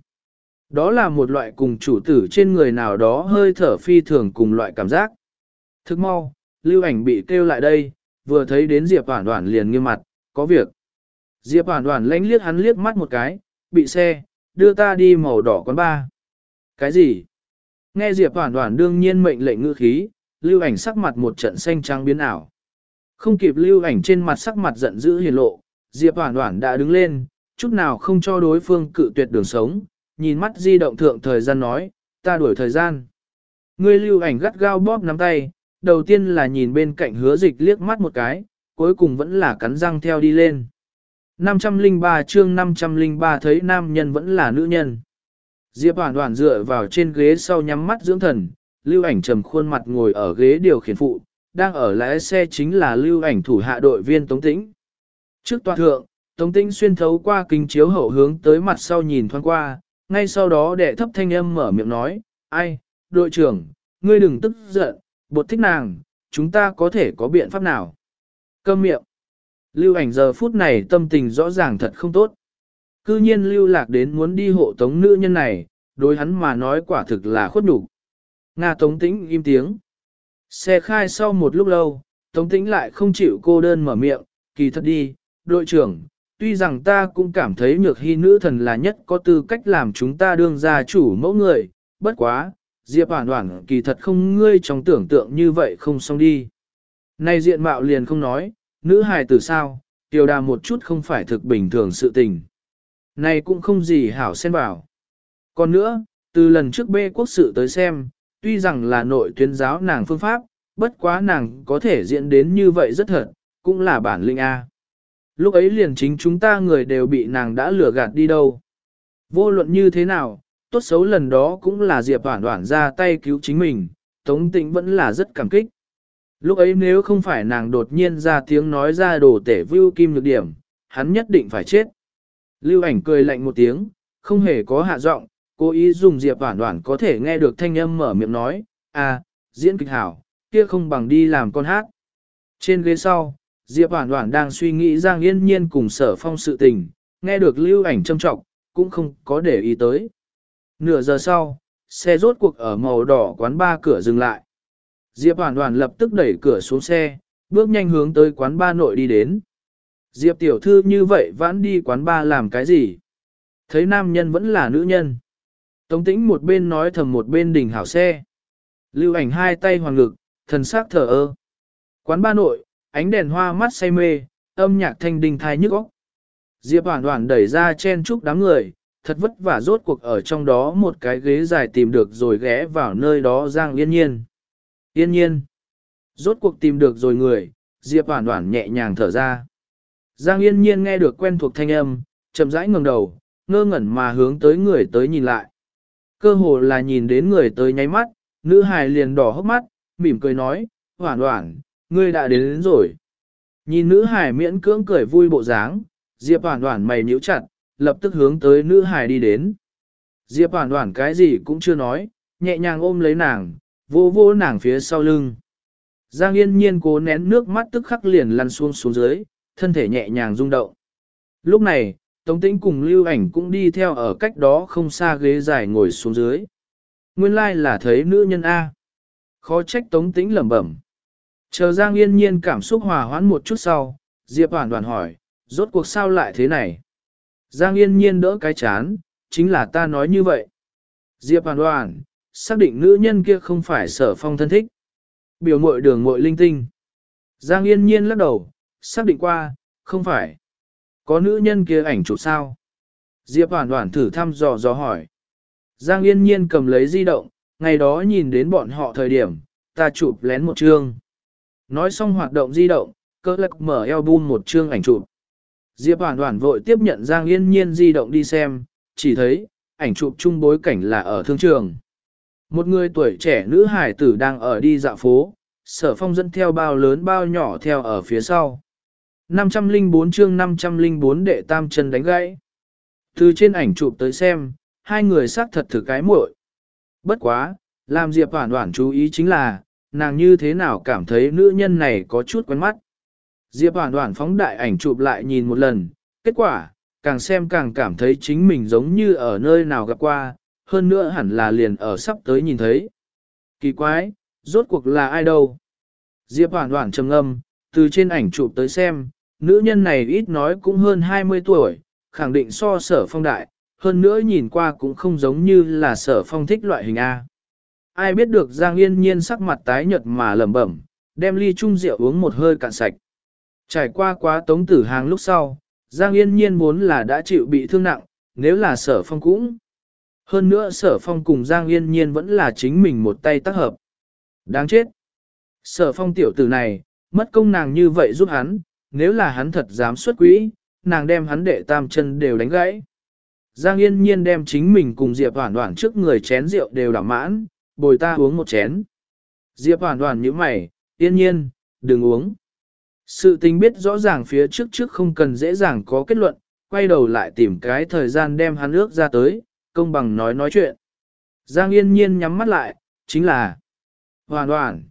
Đó là một loại cùng chủ tử trên người nào đó hơi thở phi thường cùng loại cảm giác. Thức mau, Lưu Ảnh bị kêu lại đây, vừa thấy đến Diệp Hoàn Hoàn liền nghiêm mặt, có việc. Diệp Hoàn Hoàn lánh liếc hắn liếc mắt một cái, bị xe, đưa ta đi màu đỏ quán ba. Cái gì? Nghe Diệp Hoàn Hoàn đương nhiên mệnh lệnh ngữ khí, Lưu Ảnh sắc mặt một trận xanh trắng biến ảo. Không kịp Lưu Ảnh trên mặt sắc mặt giận dữ hiển lộ, Diệp Hoàn Hoàn đã đứng lên, chút nào không cho đối phương cự tuyệt đường sống, nhìn mắt di động thượng thời gian nói, ta đuổi thời gian. Ngươi Lưu Ảnh gắt gao bóp nắm tay, đầu tiên là nhìn bên cạnh hứa dịch liếc mắt một cái, cuối cùng vẫn là cắn răng theo đi lên. năm trăm lẻ ba chương năm trăm lẻ ba thấy nam nhân vẫn là nữ nhân. Diệp Hoàn Hoàn dựa vào trên ghế sau nhắm mắt dưỡng thần, Lưu Ảnh trầm khuôn mặt ngồi ở ghế điều khiển phụ, đang ở lái xe chính là Lưu Ảnh thủ hạ đội viên Tống Tĩnh. Trước tòa thượng, Tống Tĩnh xuyên thấu qua kính chiếu hậu hướng tới mặt sau nhìn thoáng qua, ngay sau đó đệ thấp thanh âm mở miệng nói, ai, đội trưởng, ngươi đừng tức giận, bột thích nàng, chúng ta có thể có biện pháp nào? Câm miệng. Lưu Ảnh giờ phút này tâm tình rõ ràng thật không tốt. Cư nhiên Lưu Lạc đến muốn đi hộ tống nữ nhân này, đối hắn mà nói quả thực là khuất nhục. Nga Tống Tĩnh im tiếng. Xe khai sau một lúc lâu, Tống Tĩnh lại không chịu cô đơn mở miệng, kỳ thật đi, đội trưởng, tuy rằng ta cũng cảm thấy nhược hy nữ thần là nhất có tư cách làm chúng ta đương gia chủ mẫu người, bất quá, Diệp Hoàn Hoàn kỳ thật không ngươi trong tưởng tượng như vậy không xong đi. Này diện mạo liền không nói, nữ hài tử sao, tiểu đà một chút không phải thực bình thường sự tình. Này cũng không gì hảo xen vào. Còn nữa, từ lần trước bê quốc sự tới xem, tuy rằng là nội tuyến giáo nàng phương pháp, bất quá nàng có thể diễn đến như vậy rất thật, cũng là bản lĩnh A. Lúc ấy liền chính chúng ta người đều bị nàng đã lừa gạt đi đâu. Vô luận như thế nào, tốt xấu lần đó cũng là Diệp Hoàn Hoàn ra tay cứu chính mình, Tống Tĩnh vẫn là rất cảm kích. Lúc ấy nếu không phải nàng đột nhiên ra tiếng nói ra đồ tể view kim nhược điểm, hắn nhất định phải chết. Lưu Ảnh cười lạnh một tiếng, không hề có hạ giọng, cố ý dùng Diệp Hoàn Hoàn có thể nghe được thanh âm mở miệng nói, à, diễn kịch hảo, kia không bằng đi làm con hát. Trên ghế sau, Diệp Hoàn Hoàn đang suy nghĩ Giang Yên Nhiên cùng Sở Phong sự tình, nghe được Lưu Ảnh châm trọng, cũng không có để ý tới. Nửa giờ sau, xe rốt cuộc ở màu đỏ quán ba cửa dừng lại. Diệp Hoàn Hoàn lập tức đẩy cửa xuống xe, bước nhanh hướng tới quán ba nội đi đến. Diệp tiểu thư như vậy vãn đi quán ba làm cái gì? Thấy nam nhân vẫn là nữ nhân. Tống tĩnh một bên nói thầm một bên đỉnh hảo xe. Lưu ảnh hai tay hoàng ngực, thần sắc thở ơ. Quán ba nội, ánh đèn hoa mắt say mê, âm nhạc thanh đình thai nhức óc. Diệp Hoản Hoản đẩy ra chen chúc đám người, thật vất vả rốt cuộc ở trong đó một cái ghế dài tìm được rồi ghé vào nơi đó Giang Yên Nhiên. Yên Nhiên. Rốt cuộc tìm được rồi người, Diệp Hoản Hoản nhẹ nhàng thở ra. Giang Yên Nhiên nghe được quen thuộc thanh âm, chậm rãi ngẩng đầu, ngơ ngẩn mà hướng tới người tới nhìn lại. Cơ hồ là nhìn đến người tới nháy mắt, nữ hài liền đỏ hốc mắt, mỉm cười nói, Hoản Hoản, ngươi đã đến, đến rồi. Nhìn nữ hài miễn cưỡng cười vui bộ dáng, Diệp Hoản Hoản mày nhíu chặt, lập tức hướng tới nữ hài đi đến. Diệp Hoản Hoản cái gì cũng chưa nói, nhẹ nhàng ôm lấy nàng, vô vô nàng phía sau lưng. Giang Yên Nhiên cố nén nước mắt tức khắc liền lăn xuống xuống dưới, thân thể nhẹ nhàng rung động. Lúc này, Tống Tĩnh cùng Lưu Ảnh cũng đi theo ở cách đó không xa ghế dài ngồi xuống dưới. Nguyên lai like là thấy nữ nhân A. Khó trách Tống Tĩnh lẩm bẩm. Chờ Giang Yên Nhiên cảm xúc hòa hoãn một chút sau, Diệp Hoản Hoản hỏi, rốt cuộc sao lại thế này? Giang Yên Nhiên đỡ cái chán, chính là ta nói như vậy. Diệp Hoản Hoản, xác định nữ nhân kia không phải Sở Phong thân thích. Biểu muội đường muội linh tinh. Giang Yên Nhiên lắc đầu, xác định qua, không phải. Có nữ nhân kia ảnh chụp sao? Diệp Hoản Hoản thử thăm dò dò hỏi. Giang Yên Nhiên cầm lấy di động, ngày đó nhìn đến bọn họ thời điểm, ta chụp lén một chương. Nói xong hoạt động di động, cơ lạc mở album một chương ảnh chụp. Diệp Hoản Hoản vội tiếp nhận Giang Yên Nhiên di động đi xem, chỉ thấy, ảnh chụp chung bối cảnh là ở thương trường. Một người tuổi trẻ nữ hải tử đang ở đi dạo phố, Sở Phong dẫn theo bao lớn bao nhỏ theo ở phía sau. năm trăm lẻ bốn chương năm trăm lẻ bốn đệ tam chân đánh gãy. Từ trên ảnh chụp tới xem, hai người xác thật thử cái muội. Bất quá, làm Diệp Hoản Hoản chú ý chính là, nàng như thế nào cảm thấy nữ nhân này có chút quen mắt. Diệp Hoản Hoản phóng đại ảnh chụp lại nhìn một lần, kết quả, càng xem càng cảm thấy chính mình giống như ở nơi nào gặp qua, hơn nữa hẳn là liền ở sắp tới nhìn thấy. Kỳ quái, rốt cuộc là ai đâu? Diệp Hoản Hoản trầm ngâm, từ trên ảnh chụp tới xem, nữ nhân này ít nói cũng hơn hai mươi tuổi, khẳng định so Sở Phong đại, hơn nữa nhìn qua cũng không giống như là Sở Phong thích loại hình A. Ai biết được Giang Yên Nhiên sắc mặt tái nhợt mà lẩm bẩm, đem ly chung rượu uống một hơi cạn sạch. Trải qua quá Tống Tử Hàng lúc sau, Giang Yên Nhiên vốn là đã chịu bị thương nặng, nếu là Sở Phong cũng. Hơn nữa Sở Phong cùng Giang Yên Nhiên vẫn là chính mình một tay tác hợp. Đáng chết. Sở Phong tiểu tử này, mất công nàng như vậy giúp hắn, nếu là hắn thật dám xuất quỹ, nàng đem hắn đệ tam chân đều đánh gãy. Giang Yên Nhiên đem chính mình cùng Diệp Hoản Hoản trước người chén rượu đều đảo mãn, bồi ta uống một chén. Diệp Hoản Hoản nhíu mày, Yên Nhiên, đừng uống. Sự tình biết rõ ràng phía trước trước không cần dễ dàng có kết luận, quay đầu lại tìm cái thời gian đem hắn ước ra tới, công bằng nói nói chuyện. Giang Yên Nhiên nhắm mắt lại, chính là Hoản Hoản.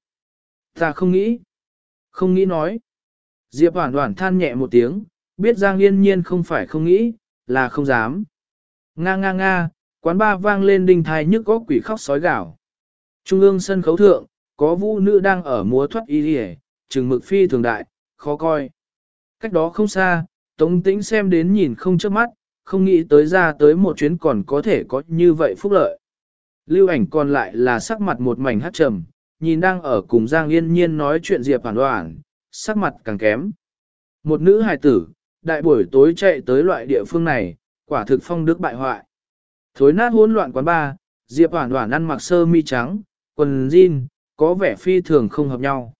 Ta không nghĩ. Không nghĩ nói. Diệp Hoản Hoản than nhẹ một tiếng, biết Giang Yên Nhiên không phải không nghĩ, là không dám. Nga nga nga, quán ba vang lên đinh thai nhức góc quỷ khóc sói gào. Trung ương sân khấu thượng, có vũ nữ đang ở múa thoát y đi trừng mực phi thường đại, khó coi. Cách đó không xa, Tống Tĩnh xem đến nhìn không chớp mắt, không nghĩ tới ra tới một chuyến còn có thể có như vậy phúc lợi. Lưu Ảnh còn lại là sắc mặt một mảnh hắt trầm, nhìn đang ở cùng Giang Yên Nhiên nói chuyện Diệp Hoản Hoản, sắc mặt càng kém. Một nữ hài tử, đại buổi tối chạy tới loại địa phương này, quả thực phong đức bại hoại. Thối nát hỗn loạn quán bar, Diệp Hoản Hoản ăn mặc sơ mi trắng, quần jean, có vẻ phi thường không hợp nhau.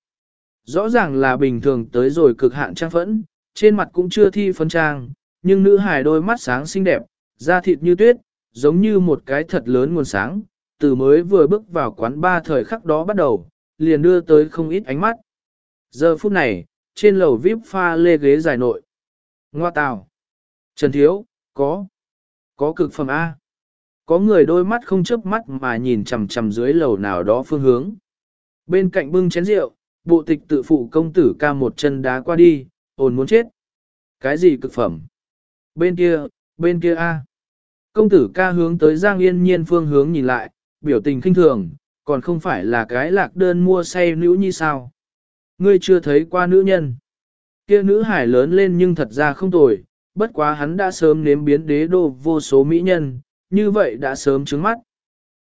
Rõ ràng là bình thường tới rồi cực hạn trang phẫn, trên mặt cũng chưa thi phấn trang, nhưng nữ hài đôi mắt sáng xinh đẹp, da thịt như tuyết, giống như một cái thật lớn nguồn sáng, từ mới vừa bước vào quán ba thời khắc đó bắt đầu, liền đưa tới không ít ánh mắt. Giờ phút này, trên lầu vi ai pi pha lê ghế dài nội. Ngoa tào. Trần Thiếu, có. Có cực phẩm A. Có người đôi mắt không chớp mắt mà nhìn chằm chằm dưới lầu nào đó phương hướng. Bên cạnh bưng chén rượu, bộ tịch tự phụ công tử ca một chân đá qua đi, ồn muốn chết. Cái gì cực phẩm? Bên kia, bên kia A. Công tử ca hướng tới Giang Yên Nhiên phương hướng nhìn lại, biểu tình khinh thường, còn không phải là cái lạc đơn mua say nữ như sao. Ngươi chưa thấy qua nữ nhân. Kia nữ hải lớn lên nhưng thật ra không tồi, bất quá hắn đã sớm nếm biến đế đô vô số mỹ nhân, như vậy đã sớm trứng mắt,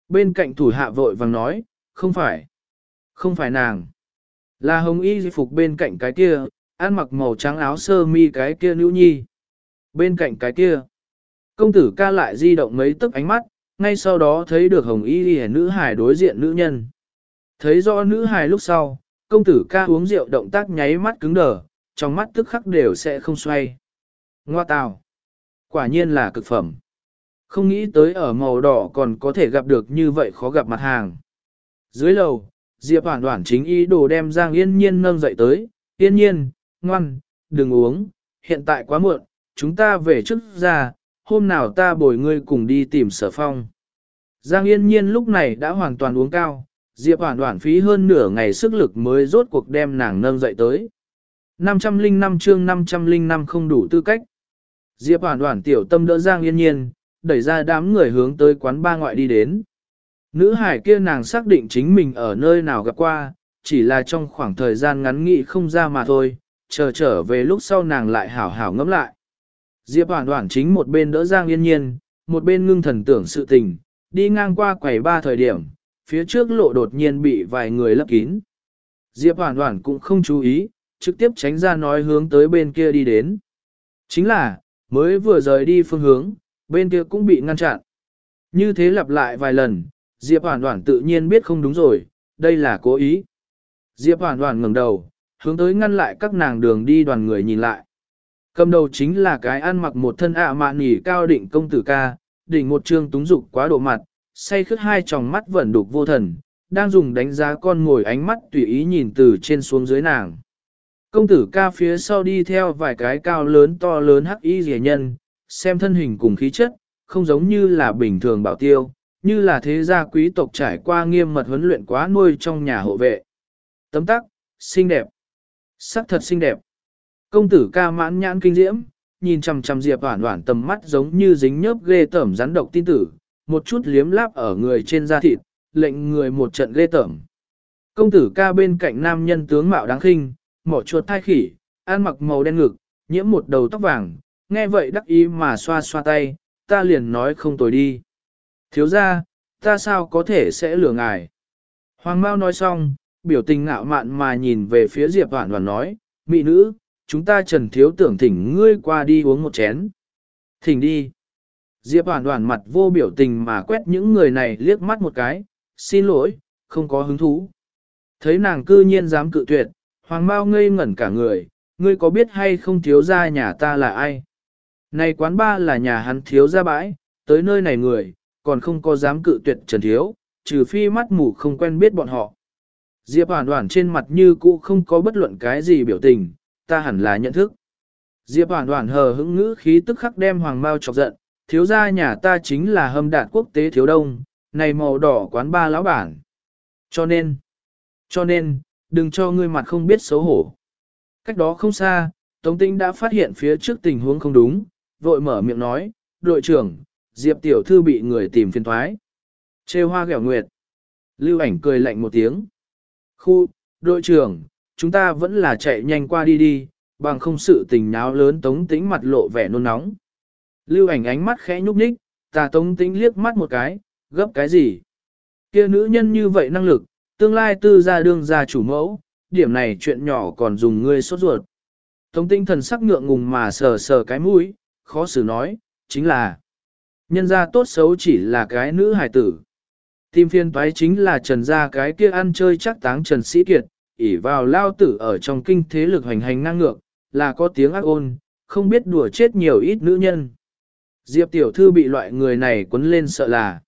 Bên cạnh thủ hạ vội vàng nói, không phải, không phải nàng. Là hồng y phục bên cạnh cái kia, ăn mặc màu trắng áo sơ mi cái kia nữ nhi. Bên cạnh cái kia, công tử ca lại di động mấy tức ánh mắt, ngay sau đó thấy được hồng y nữ hài đối diện nữ nhân. Thấy rõ nữ hài lúc sau, công tử ca uống rượu động tác nháy mắt cứng đờ, trong mắt tức khắc đều sẽ không xoay. Ngoa tào, quả nhiên là cực phẩm. Không nghĩ tới ở màu đỏ còn có thể gặp được như vậy khó gặp mặt hàng. Dưới lầu, Diệp Hoản Hoản chính ý đồ đem Giang Yên Nhiên nâng dậy tới, Yên Nhiên, ngoan, đừng uống, hiện tại quá muộn, chúng ta về trước ra, hôm nào ta bồi ngươi cùng đi tìm Sở Phong. Giang Yên Nhiên lúc này đã hoàn toàn uống cao, Diệp Hoản Hoản phí hơn nửa ngày sức lực mới rốt cuộc đem nàng nâng dậy tới. năm trăm lẻ năm chương năm trăm lẻ năm không đủ tư cách. Diệp Hoản Hoản tiểu tâm đỡ Giang Yên Nhiên, đẩy ra đám người hướng tới quán ba ngoại đi đến. Nữ hải kia nàng xác định chính mình ở nơi nào gặp qua, chỉ là trong khoảng thời gian ngắn nghĩ không ra mà thôi, chờ trở về lúc sau nàng lại hảo hảo ngẫm lại. Diệp Hoản Hoản chính một bên đỡ Giang Yên Nhiên, một bên ngưng thần tưởng sự tình, đi ngang qua quầy ba thời điểm, phía trước lộ đột nhiên bị vài người lấp kín. Diệp Hoản Hoản cũng không chú ý, trực tiếp tránh ra nói hướng tới bên kia đi đến. Chính là, mới vừa rời đi phương hướng, bên kia cũng bị ngăn chặn. Như thế lặp lại vài lần, Diệp Hoản Hoản tự nhiên biết không đúng rồi, đây là cố ý. Diệp Hoản Hoản ngẩng đầu, hướng tới ngăn lại các nàng đường đi đoàn người nhìn lại. Cầm đầu chính là cái ăn mặc một thân ạ mạn nỉ cao định công tử ca, đỉnh một trương túng dục quá độ mặt, say khướt hai tròng mắt vẫn đục vô thần, đang dùng đánh giá con ngồi ánh mắt tùy ý nhìn từ trên xuống dưới nàng. Công tử ca phía sau đi theo vài cái cao lớn to lớn hắc y rẻ nhân, xem thân hình cùng khí chất, không giống như là bình thường bảo tiêu, như là thế gia quý tộc trải qua nghiêm mật huấn luyện quá nuôi trong nhà hộ vệ. Tấm tắc, xinh đẹp, sắc thật xinh đẹp. Công tử ca mãn nhãn kinh diễm, nhìn chằm chằm Diệp Hoản Hoản tầm mắt giống như dính nhớp ghê tởm rắn độc tin tử, một chút liếm láp ở người trên da thịt, lệnh người một trận ghê tởm. Công tử ca bên cạnh nam nhân tướng mạo đáng khinh, mỏ chuột thai khỉ, ăn mặc màu đen ngực, nhiễm một đầu tóc vàng, nghe vậy đắc ý mà xoa xoa tay, ta liền nói không tồi đi. Thiếu ra, ta sao có thể sẽ lừa ngài. Hoàng Mao nói xong, biểu tình ngạo mạn mà nhìn về phía Diệp Hoản Hoản nói, mỹ nữ, chúng ta Trần thiếu tưởng thỉnh ngươi qua đi uống một chén. Thỉnh đi. Diệp Hoản Hoản mặt vô biểu tình mà quét những người này liếc mắt một cái, xin lỗi, không có hứng thú. Thấy nàng cư nhiên dám cự tuyệt, Hoàng Mao ngây ngẩn cả người, ngươi có biết hay không thiếu gia nhà ta là ai? Này quán ba là nhà hắn thiếu gia bãi, tới nơi này người, còn không có dám cự tuyệt Trần thiếu, trừ phi mắt mù không quen biết bọn họ. Diệp Hoản Hoản trên mặt như cũ không có bất luận cái gì biểu tình, ta hẳn là nhận thức. Diệp Hoản Hoản hờ hững ngữ khí tức khắc đem Hoàng Mao chọc giận, thiếu gia nhà ta chính là Hâm Đạt Quốc tế thiếu đông, này màu đỏ quán ba lão bản. Cho nên, cho nên, đừng cho ngươi mặt không biết xấu hổ. Cách đó không xa, Tống Tĩnh đã phát hiện phía trước tình huống không đúng, vội mở miệng nói, đội trưởng, Diệp tiểu thư bị người tìm phiền toái. Trêu hoa ghẹo nguyệt. Lưu Ảnh cười lạnh một tiếng. Khu, đội trưởng, chúng ta vẫn là chạy nhanh qua đi đi, bằng không sự tình náo lớn. Tống Tĩnh mặt lộ vẻ nôn nóng. Lưu Ảnh ánh mắt khẽ nhúc nhích, tà Tống Tĩnh liếc mắt một cái, gấp cái gì? Kia nữ nhân như vậy năng lực, tương lai tư gia đương gia chủ mẫu, điểm này chuyện nhỏ còn dùng ngươi sốt ruột. Tống Tĩnh thần sắc ngượng ngùng mà sờ sờ cái mũi, khó xử nói, chính là nhân gia tốt xấu chỉ là cái nữ hài tử. Tim phiên toái chính là Trần gia cái kia ăn chơi chắc táng Trần Sĩ Kiệt, ỷ vào lao tử ở trong kinh thế lực hành hành ngang ngược, là có tiếng ác ôn, không biết đùa chết nhiều ít nữ nhân. Diệp tiểu thư bị loại người này quấn lên sợ là,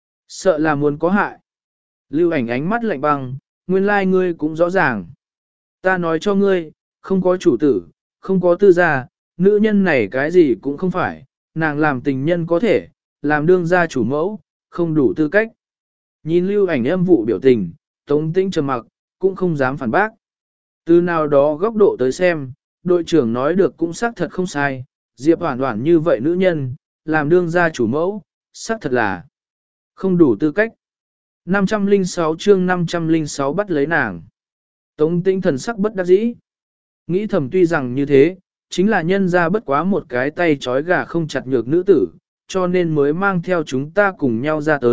sợ là muốn có hại. Lưu Ảnh ánh mắt lạnh băng, nguyên lai like ngươi cũng rõ ràng. Ta nói cho ngươi, không có chủ tử, không có tư gia, nữ nhân này cái gì cũng không phải, nàng làm tình nhân có thể, làm đương gia chủ mẫu, không đủ tư cách. Nhìn Lưu Ảnh âm vụ biểu tình, Tống Tĩnh trầm mặc, cũng không dám phản bác. Từ nào đó góc độ tới xem, đội trưởng nói được cũng xác thật không sai, Diệp Hoản Hoản như vậy nữ nhân, làm đương gia chủ mẫu, xác thật là không đủ tư cách. năm trăm lẻ sáu chương năm trăm lẻ sáu bắt lấy nàng. Tống Tĩnh thần sắc bất đắc dĩ. Nghĩ thầm tuy rằng như thế, chính là nhân ra bất quá một cái tay trói gà không chặt nhược nữ tử, cho nên mới mang theo chúng ta cùng nhau ra tới,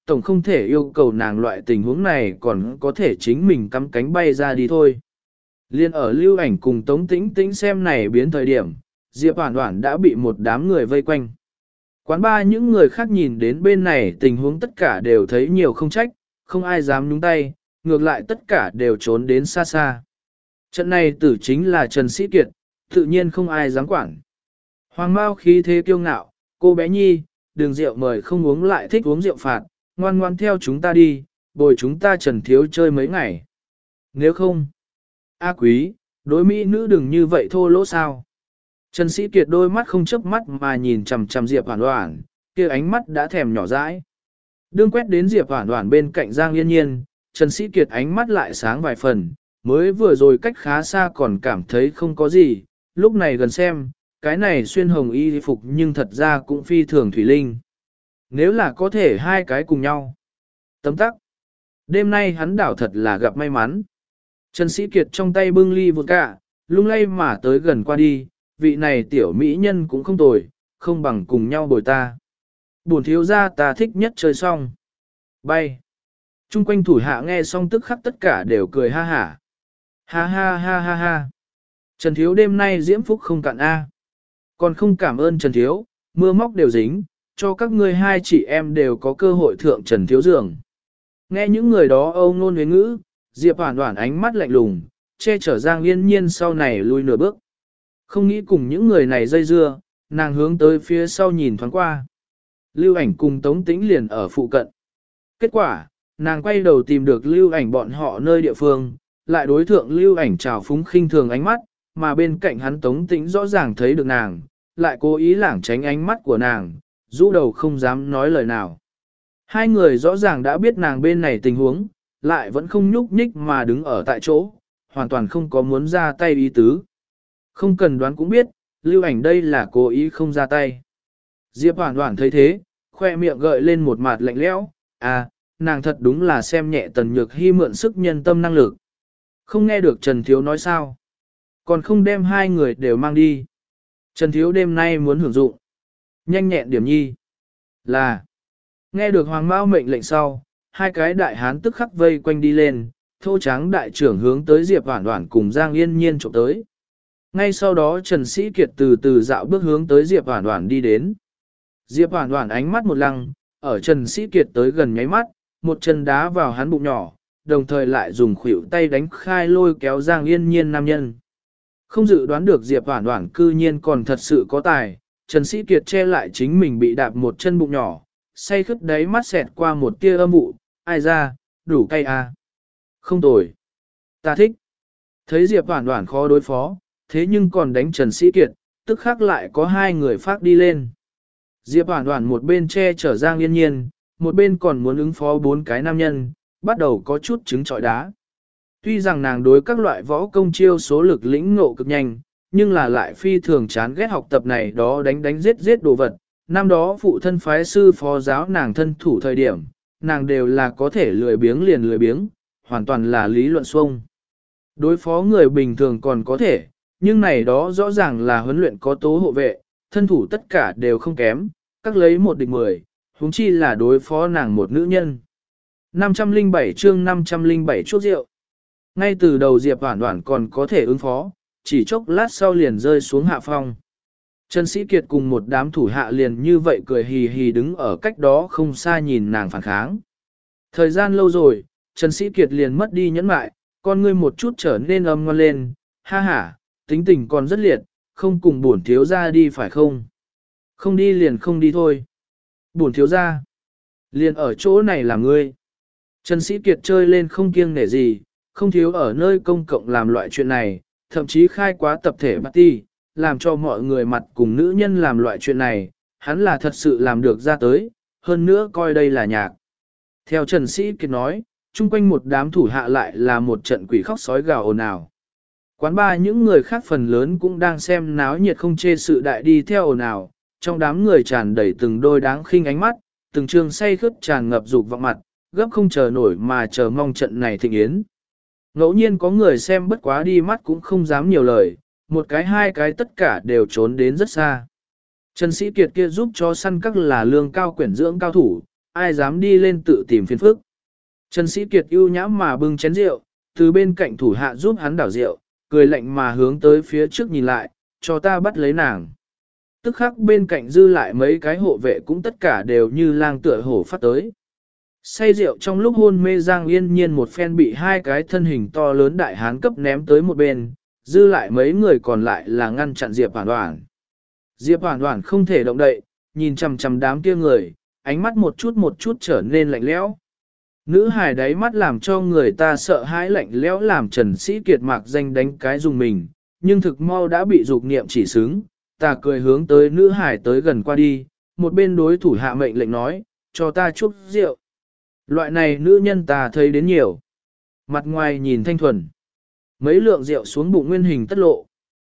tổng không thể yêu cầu nàng loại tình huống này còn có thể chính mình cắm cánh bay ra đi thôi. Liên ở Lưu Ảnh cùng Tống Tĩnh Tĩnh xem này biến thời điểm, Diệp Hoản Hoản đã bị một đám người vây quanh. Quán ba những người khác nhìn đến bên này tình huống tất cả đều thấy nhiều không trách, không ai dám nhúng tay, ngược lại tất cả đều trốn đến xa xa. Trận này tử chính là Trần Sĩ Kiệt, tự nhiên không ai dám quản. Hoàng Mao khí thế kiêu ngạo, cô bé nhi, đường rượu mời không uống lại thích uống rượu phạt, ngoan ngoan theo chúng ta đi, bồi chúng ta Trần Thiếu chơi mấy ngày. Nếu không, A Quý, đối mỹ nữ đừng như vậy thô lỗ sao. Trần Sĩ Kiệt đôi mắt không chớp mắt mà nhìn chằm chằm Diệp Hoản Hoản, kia ánh mắt đã thèm nhỏ dãi. Đương quét đến Diệp Hoản Hoản bên cạnh Giang Yên Nhiên, Trần Sĩ Kiệt ánh mắt lại sáng vài phần, mới vừa rồi cách khá xa còn cảm thấy không có gì, lúc này gần xem, cái này xuyên hồng y phục nhưng thật ra cũng phi thường thủy linh. Nếu là có thể hai cái cùng nhau. Tấm tắc. Đêm nay hắn đảo thật là gặp may mắn. Trần Sĩ Kiệt trong tay bưng ly vodka, lung lay mà tới gần qua đi, vị này tiểu mỹ nhân cũng không tồi, không bằng cùng nhau bồi ta. Bổn thiếu gia ta thích nhất chơi xong. Bay. Trung quanh thủ hạ nghe xong tức khắc tất cả đều cười ha hả. Ha ha ha ha ha. Trần Thiếu đêm nay diễm phúc không cạn A. Còn không cảm ơn Trần Thiếu, mưa móc đều dính, cho các ngươi hai chị em đều có cơ hội thượng Trần Thiếu giường. Nghe những người đó âu ngôn huế ngữ, Diệp Hoản Hoản ánh mắt lạnh lùng, che chở Giang Yên Nhiên sau này lui nửa bước. Không nghĩ cùng những người này dây dưa, nàng hướng tới phía sau nhìn thoáng qua. Lưu Ảnh cùng Tống Tĩnh liền ở phụ cận. Kết quả, nàng quay đầu tìm được Lưu Ảnh bọn họ nơi địa phương, lại đối thượng Lưu Ảnh trào phúng khinh thường ánh mắt, mà bên cạnh hắn Tống Tĩnh rõ ràng thấy được nàng, lại cố ý lảng tránh ánh mắt của nàng, rũ đầu không dám nói lời nào. Hai người rõ ràng đã biết nàng bên này tình huống, lại vẫn không nhúc nhích mà đứng ở tại chỗ, hoàn toàn không có muốn ra tay ý tứ. Không cần đoán cũng biết, Lưu Ảnh đây là cố ý không ra tay. Diệp Hoản Hoản thấy thế, khoe miệng gợi lên một mặt lạnh lẽo, à, nàng thật đúng là xem nhẹ Tần Nhược Hi mượn sức nhân tâm năng lực. Không nghe được Trần Thiếu nói sao? Còn không đem hai người đều mang đi. Trần Thiếu đêm nay muốn hưởng dụng. Nhanh nhẹn điểm nhi. Là. Nghe được Hoàng Mao mệnh lệnh sau, hai cái đại hán tức khắc vây quanh đi lên, thô tráng đại trưởng hướng tới Diệp Hoản Hoản cùng Giang Yên Nhiên trộm tới. Ngay sau đó Trần Sĩ Kiệt từ từ dạo bước hướng tới Diệp Hoản Hoản đi đến. Diệp Hoản Hoản ánh mắt một lăng, ở Trần Sĩ Kiệt tới gần nháy mắt, một chân đá vào hắn bụng nhỏ, đồng thời lại dùng khuỷu tay đánh khai lôi kéo Giang Yên Nhiên nam nhân. Không dự đoán được Diệp Hoản Hoản cư nhiên còn thật sự có tài, Trần Sĩ Kiệt che lại chính mình bị đạp một chân bụng nhỏ, say khướt đáy mắt xẹt qua một tia âm vụ, ai ra, đủ cay à. Không tồi. Ta thích. Thấy Diệp Hoản Hoản khó đối phó, thế nhưng còn đánh Trần Sĩ Kiệt, tức khắc lại có hai người phát đi lên. Diệp Hoản Hoản một bên che chở Giang Yên Nhiên, một bên còn muốn ứng phó bốn cái nam nhân, bắt đầu có chút trứng trọi đá. Tuy rằng nàng đối các loại võ công chiêu số lực lĩnh ngộ cực nhanh, nhưng là lại phi thường chán ghét học tập này đó đánh đánh giết giết đồ vật. Năm đó phụ thân phái sư phó giáo nàng thân thủ thời điểm, nàng đều là có thể lười biếng liền lười biếng, hoàn toàn là lý luận xuông. Đối phó người bình thường còn có thể, nhưng này đó rõ ràng là huấn luyện có tố hộ vệ, thân thủ tất cả đều không kém, các lấy một địch mười, huống chi là đối phó nàng một nữ nhân. năm trăm lẻ bảy chương năm trăm lẻ bảy chuốc rượu. Ngay từ đầu Diệp Hoản Hoản còn có thể ứng phó, chỉ chốc lát sau liền rơi xuống hạ phong. Trần Sĩ Kiệt cùng một đám thủ hạ liền như vậy cười hì hì đứng ở cách đó không xa nhìn nàng phản kháng. Thời gian lâu rồi, Trần Sĩ Kiệt liền mất đi nhẫn mại, con ngươi một chút trở nên âm ngoan lên, ha ha, tính tình còn rất liệt, không cùng bổn thiếu gia đi phải không? Không đi liền không đi thôi. Bổn thiếu gia, liền ở chỗ này là ngươi. Trần Sĩ Kiệt chơi lên không kiêng nể gì, không thiếu ở nơi công cộng làm loại chuyện này, thậm chí khai quá tập thể party, làm cho mọi người mặt cùng nữ nhân làm loại chuyện này, hắn là thật sự làm được ra tới, hơn nữa coi đây là nhạc. Theo Trần Sĩ Kiệt nói, chung quanh một đám thủ hạ lại là một trận quỷ khóc sói gào ồn ào. Quán ba những người khác phần lớn cũng đang xem náo nhiệt không chê sự đại đi theo ồn ào, trong đám người tràn đầy từng đôi đáng khinh ánh mắt, từng trường say khướt tràn ngập dục vọng mặt, gấp không chờ nổi mà chờ mong trận này thịnh yến. Ngẫu nhiên có người xem bất quá đi mắt cũng không dám nhiều lời, một cái hai cái tất cả đều trốn đến rất xa. Trần Sĩ Kiệt kia giúp cho săn các là lương cao quyển dưỡng cao thủ, ai dám đi lên tự tìm phiền phức. Trần Sĩ Kiệt ưu nhãm mà bưng chén rượu, từ bên cạnh thủ hạ giúp hắn đảo rượu, cười lạnh mà hướng tới phía trước nhìn lại, cho ta bắt lấy nàng. Tức khắc bên cạnh dư lại mấy cái hộ vệ cũng tất cả đều như lang tựa hổ phát tới. Say rượu trong lúc hôn mê Giang Yên Nhiên một phen bị hai cái thân hình to lớn đại hán cấp ném tới một bên, dư lại mấy người còn lại là ngăn chặn Diệp Hoản Hoản. Diệp Hoản Hoản không thể động đậy, nhìn chằm chằm đám kia người, ánh mắt một chút một chút trở nên lạnh lẽo. Nữ hài đáy mắt làm cho người ta sợ hãi lạnh lẽo làm Trần Sĩ Kiệt mạc danh đánh cái dùng mình, nhưng thực mau đã bị dục niệm chỉ xứng, ta cười hướng tới nữ hài tới gần qua đi, một bên đối thủ hạ mệnh lệnh nói, cho ta chuốc rượu. Loại này nữ nhân ta thấy đến nhiều. Mặt ngoài nhìn thanh thuần. Mấy lượng rượu xuống bụng nguyên hình tất lộ.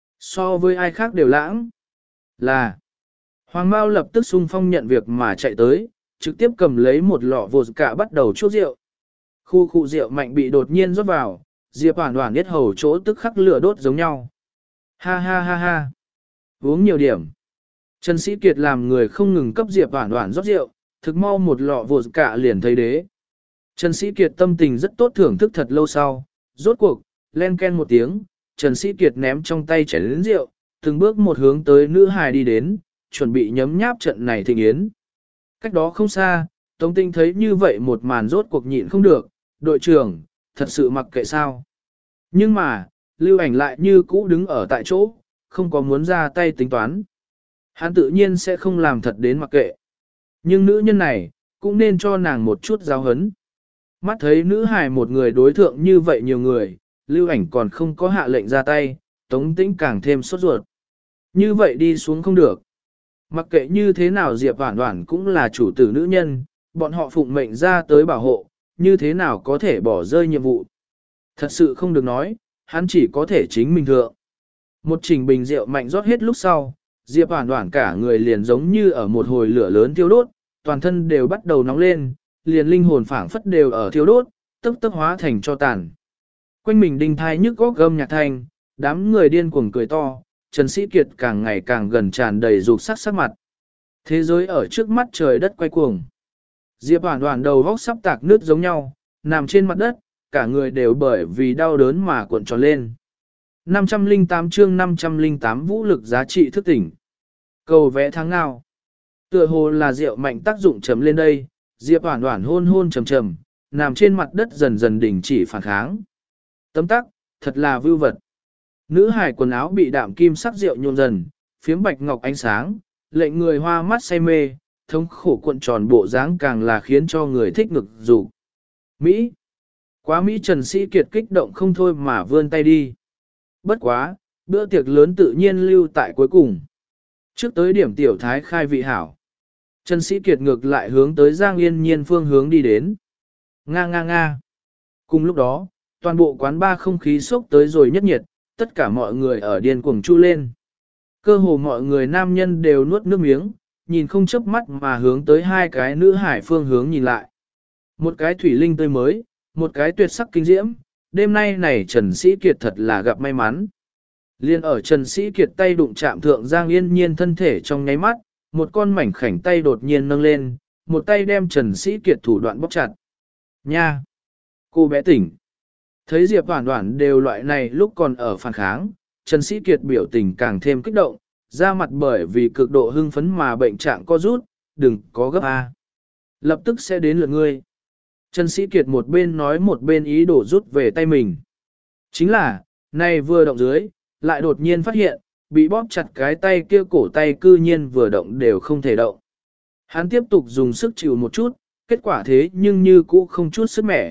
So với ai khác đều lãng. Là. Hoàng Mao lập tức xung phong nhận việc mà chạy tới, trực tiếp cầm lấy một lọ vodka bắt đầu chuốc rượu. Khu khu rượu mạnh bị đột nhiên rót vào, Diệp Hoản Hoản biết hầu chỗ tức khắc lửa đốt giống nhau. Ha ha ha ha. Uống nhiều điểm. Trần Sĩ Kiệt làm người không ngừng cấp Diệp Hoản Hoản rót rượu, thực mau một lọ vodka liền thấy đế. Trần Sĩ Kiệt tâm tình rất tốt thưởng thức thật lâu sau, rốt cuộc, len ken một tiếng, Trần Sĩ Kiệt ném trong tay chén lớn rượu, từng bước một hướng tới nữ hài đi đến, chuẩn bị nhấm nháp trận này thịnh yến. Cách đó không xa, Tống Tinh thấy như vậy một màn rốt cuộc nhịn không được, đội trưởng, thật sự mặc kệ sao. Nhưng mà, Lưu Ảnh lại như cũ đứng ở tại chỗ, không có muốn ra tay tính toán. Hắn tự nhiên sẽ không làm thật đến mặc kệ. Nhưng nữ nhân này, cũng nên cho nàng một chút giáo hấn. Mắt thấy nữ hài một người đối thượng như vậy nhiều người, Lưu Ảnh còn không có hạ lệnh ra tay, Tống Tĩnh càng thêm sốt ruột. Như vậy đi xuống không được. Mặc kệ như thế nào Diệp Hoản Hoản cũng là chủ tử nữ nhân, bọn họ phụng mệnh ra tới bảo hộ, như thế nào có thể bỏ rơi nhiệm vụ. Thật sự không được nói, hắn chỉ có thể chính mình thượng. Một trình bình rượu mạnh rót hết lúc sau, Diệp Hoản Hoản cả người liền giống như ở một hồi lửa lớn thiêu đốt, toàn thân đều bắt đầu nóng lên, liền linh hồn phảng phất đều ở thiêu đốt, tức tức hóa thành cho tàn. Quanh mình đinh thai nhức góc gâm nhạc thanh, đám người điên cuồng cười to, Trần Sĩ Kiệt càng ngày càng gần tràn đầy dục sắc sắc mặt. Thế giới ở trước mắt trời đất quay cuồng. Diệp Hoản Hoản đầu vóc sắp tạc nước giống nhau, nằm trên mặt đất, cả người đều bởi vì đau đớn mà cuộn tròn lên. năm trăm lẻ tám chương năm trăm lẻ tám vũ lực giá trị thức tỉnh. Cầu vẽ tháng ngao. Tựa hồ là rượu mạnh tác dụng chấm lên đây, Diệp Hoản Hoản hôn hôn trầm trầm, nằm trên mặt đất dần dần đình chỉ phản kháng. Tấm tắc, thật là vưu vật. Nữ hài quần áo bị đạm kim sắc rượu nhuộm dần, phiếm bạch ngọc ánh sáng, lệnh người hoa mắt say mê, thống khổ cuộn tròn bộ dáng càng là khiến cho người thích ngực dục. Mỹ. Quá Mỹ Trần Sĩ Kiệt kích động không thôi mà vươn tay đi. Bất quá, bữa tiệc lớn tự nhiên lưu tại cuối cùng. Trước tới điểm tiểu thái khai vị hảo. Trần Sĩ Kiệt ngược lại hướng tới Giang Yên Nhiên phương hướng đi đến. Nga nga nga. Cùng lúc đó, toàn bộ quán ba không khí sốc tới rồi nhất nhiệt, tất cả mọi người ở điên cuồng chu lên. Cơ hồ mọi người nam nhân đều nuốt nước miếng, nhìn không chớp mắt mà hướng tới hai cái nữ hải phương hướng nhìn lại. Một cái thủy linh tươi mới, một cái tuyệt sắc kinh diễm, đêm nay này Trần Sĩ Kiệt thật là gặp may mắn. Liên ở Trần Sĩ Kiệt tay đụng chạm thượng Giang Yên Nhiên thân thể trong nháy mắt, một con mảnh khảnh tay đột nhiên nâng lên, một tay đem Trần Sĩ Kiệt thủ đoạn bóp chặt. Nha! Cô bé tỉnh! Thấy Diệp Hoản Hoản đều loại này lúc còn ở phản kháng, Trần Sĩ Kiệt biểu tình càng thêm kích động, da mặt bởi vì cực độ hưng phấn mà bệnh trạng co rút, đừng có gấp A. Lập tức sẽ đến lượt ngươi. Trần Sĩ Kiệt một bên nói một bên ý đổ rút về tay mình. Chính là, này vừa động dưới, lại đột nhiên phát hiện, bị bóp chặt cái tay kia cổ tay cư nhiên vừa động đều không thể động. Hắn tiếp tục dùng sức chịu một chút, kết quả thế nhưng như cũ không chút sức mẻ.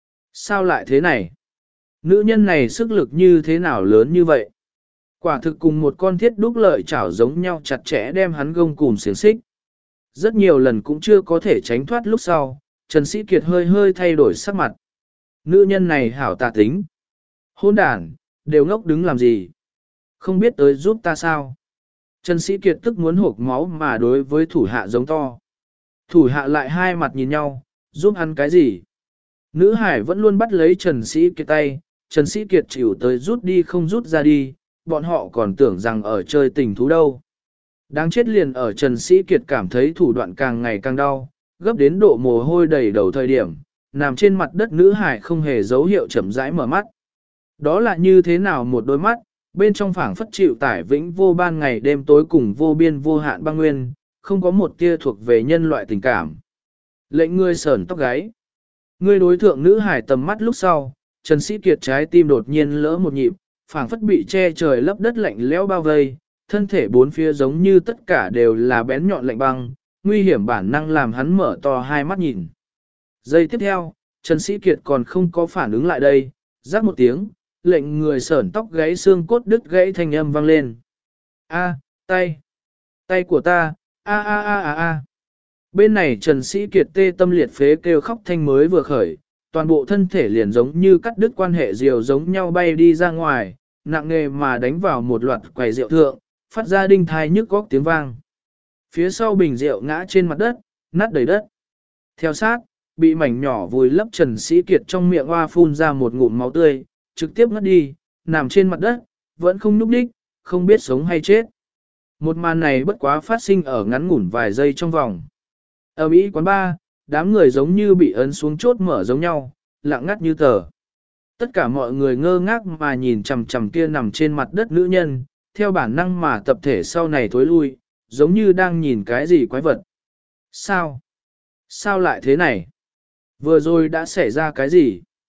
Sao lại thế này? Nữ nhân này sức lực như thế nào lớn như vậy? Quả thực cùng một con thiết đúc lợi chảo giống nhau chặt chẽ đem hắn gông cùm xiềng xích. Rất nhiều lần cũng chưa có thể tránh thoát lúc sau, Trần Sĩ Kiệt hơi hơi thay đổi sắc mặt. Nữ nhân này hảo tà tính. Hôn đàn, đều ngốc đứng làm gì? Không biết tới giúp ta sao? Trần Sĩ Kiệt tức muốn hộp máu mà đối với thủ hạ giống to. Thủ hạ lại hai mặt nhìn nhau, giúp hắn cái gì? Nữ hải vẫn luôn bắt lấy Trần Sĩ Kiệt tay, Trần Sĩ Kiệt chịu tới rút đi không rút ra đi, bọn họ còn tưởng rằng ở chơi tình thú đâu. Đáng chết liền ở Trần Sĩ Kiệt cảm thấy thủ đoạn càng ngày càng đau, gấp đến độ mồ hôi đầy đầu thời điểm, nằm trên mặt đất nữ hải không hề dấu hiệu chậm rãi mở mắt. Đó là như thế nào một đôi mắt, bên trong phảng phất chịu tải vĩnh vô ban ngày đêm tối cùng vô biên vô hạn băng nguyên, không có một tia thuộc về nhân loại tình cảm. Lệnh ngươi sởn tóc gáy. Ngươi đối thượng nữ hải tầm mắt lúc sau, Trần Sĩ Kiệt trái tim đột nhiên lỡ một nhịp, phảng phất bị che trời lấp đất lạnh lẽo bao vây, thân thể bốn phía giống như tất cả đều là bén nhọn lạnh băng, nguy hiểm bản năng làm hắn mở to hai mắt nhìn. Giây tiếp theo, Trần Sĩ Kiệt còn không có phản ứng lại đây, rắc một tiếng, lệnh người sởn tóc gáy xương cốt đứt gãy thanh âm vang lên. A, tay, tay của ta, a a a a a. Bên này Trần Sĩ Kiệt tê tâm liệt phế kêu khóc thanh mới vừa khởi, toàn bộ thân thể liền giống như cắt đứt quan hệ diều giống nhau bay đi ra ngoài, nặng nề mà đánh vào một loạt quầy rượu thượng, phát ra đinh thai nhức góc tiếng vang. Phía sau bình rượu ngã trên mặt đất, nát đầy đất. Theo sát, bị mảnh nhỏ vùi lấp Trần Sĩ Kiệt trong miệng hoa phun ra một ngụm máu tươi, trực tiếp ngất đi, nằm trên mặt đất, vẫn không nhúc đích, không biết sống hay chết. Một màn này bất quá phát sinh ở ngắn ngủn vài giây trong vòng. Ở Mỹ quán ba, đám người giống như bị ấn xuống chốt mở giống nhau, lặng ngắt như tờ. Tất cả mọi người ngơ ngác mà nhìn chằm chằm kia nằm trên mặt đất nữ nhân, theo bản năng mà tập thể sau này thối lui, giống như đang nhìn cái gì quái vật. Sao? Sao lại thế này? Vừa rồi đã xảy ra cái gì?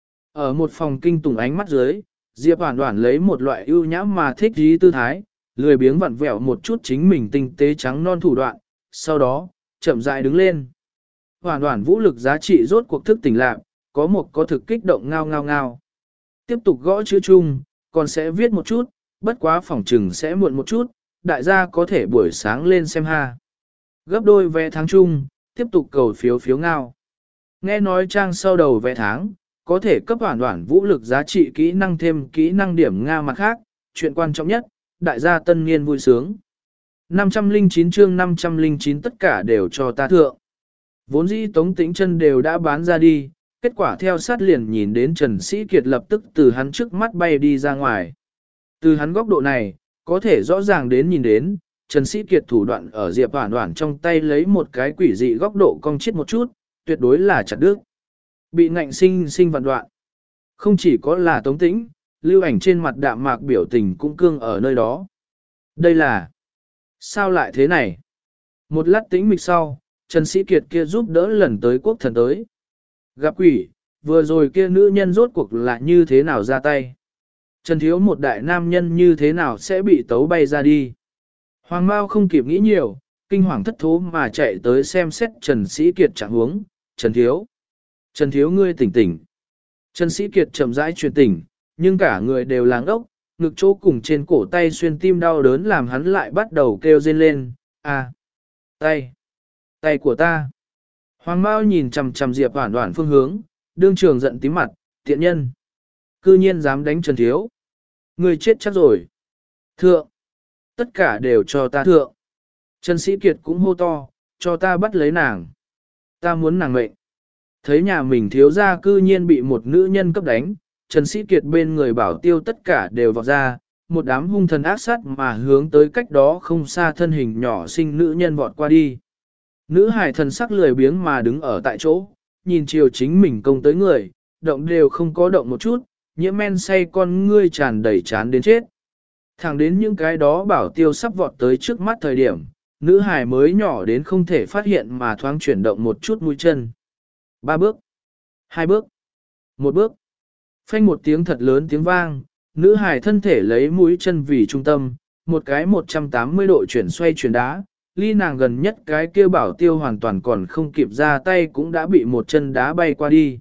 Ở một phòng kinh tủng ánh mắt dưới, Diệp Hoàn Hoàn lấy một loại ưu nhã mà thích dí tư thái, lười biếng vặn vẹo một chút chính mình tinh tế trắng non thủ đoạn, sau đó, chậm rãi đứng lên. Hoàn Hoàn vũ lực giá trị rốt cuộc thức tỉnh lạc, có một có thực kích động ngao ngao ngao. Tiếp tục gõ chữ chung, còn sẽ viết một chút, bất quá phòng trừng sẽ muộn một chút, đại gia có thể buổi sáng lên xem ha. Gấp đôi vé tháng chung, tiếp tục cầu phiếu phiếu ngao. Nghe nói trang sau đầu vé tháng, có thể cấp Hoàn Hoàn vũ lực giá trị kỹ năng thêm kỹ năng điểm Nga mặt khác, chuyện quan trọng nhất, đại gia tân niên vui sướng. năm trăm lẻ chín chương năm trăm lẻ chín tất cả đều cho ta thượng. Vốn dĩ Tống Tĩnh Chân đều đã bán ra đi, kết quả theo sát liền nhìn đến Trần Sĩ Kiệt lập tức từ hắn trước mắt bay đi ra ngoài. Từ hắn góc độ này, có thể rõ ràng đến nhìn đến, Trần Sĩ Kiệt thủ đoạn ở Diệp Hoàn Hoàn trong tay lấy một cái quỷ dị góc độ cong chết một chút, tuyệt đối là chặt đứt. Bị ngạnh sinh sinh vạn đoạn. Không chỉ có là Tống Tĩnh, lưu ảnh trên mặt đạm mạc biểu tình cũng cương ở nơi đó. Đây là... Sao lại thế này? Một lát tĩnh mịch sau, Trần Sĩ Kiệt kia giúp đỡ lần tới quốc thần tới. Gặp quỷ, vừa rồi kia nữ nhân rốt cuộc là như thế nào ra tay? Trần Thiếu một đại nam nhân như thế nào sẽ bị tấu bay ra đi? Hoàng Mao không kịp nghĩ nhiều, kinh hoàng thất thố mà chạy tới xem xét Trần Sĩ Kiệt trạng huống. Trần Thiếu! Trần Thiếu ngươi tỉnh tỉnh! Trần Sĩ Kiệt chậm rãi truyền tỉnh, nhưng cả người đều làng ốc, ngực chỗ cùng trên cổ tay xuyên tim đau đớn làm hắn lại bắt đầu kêu rên lên, à, tay, tay của ta. Hoàng Mao nhìn chằm chằm Diệp Hoàn Hoàn phương hướng, đương trường giận tím mặt, tiện nhân. Cư nhiên dám đánh Trần Thiếu. Người chết chắc rồi. Thượng, tất cả đều cho ta thượng. Trần Sĩ Kiệt cũng hô to, cho ta bắt lấy nàng. Ta muốn nàng mệnh. Thấy nhà mình thiếu gia cư nhiên bị một nữ nhân cấp đánh, Trần Sĩ Kiệt bên người bảo tiêu tất cả đều vọt ra, một đám hung thần ác sát mà hướng tới cách đó không xa thân hình nhỏ xinh nữ nhân vọt qua đi. Nữ hải thần sắc lười biếng mà đứng ở tại chỗ, nhìn chiều chính mình công tới người, động đều không có động một chút, nhiễm men say con ngươi tràn đầy chán đến chết. Thẳng đến những cái đó bảo tiêu sắp vọt tới trước mắt thời điểm, nữ hải mới nhỏ đến không thể phát hiện mà thoáng chuyển động một chút mũi chân. Ba bước, hai bước, một bước. Phanh một tiếng thật lớn tiếng vang, nữ hải thân thể lấy mũi chân vì trung tâm, một cái một trăm tám mươi độ chuyển xoay chuyển đá, ly nàng gần nhất cái kia bảo tiêu hoàn toàn còn không kịp ra tay cũng đã bị một chân đá bay qua đi.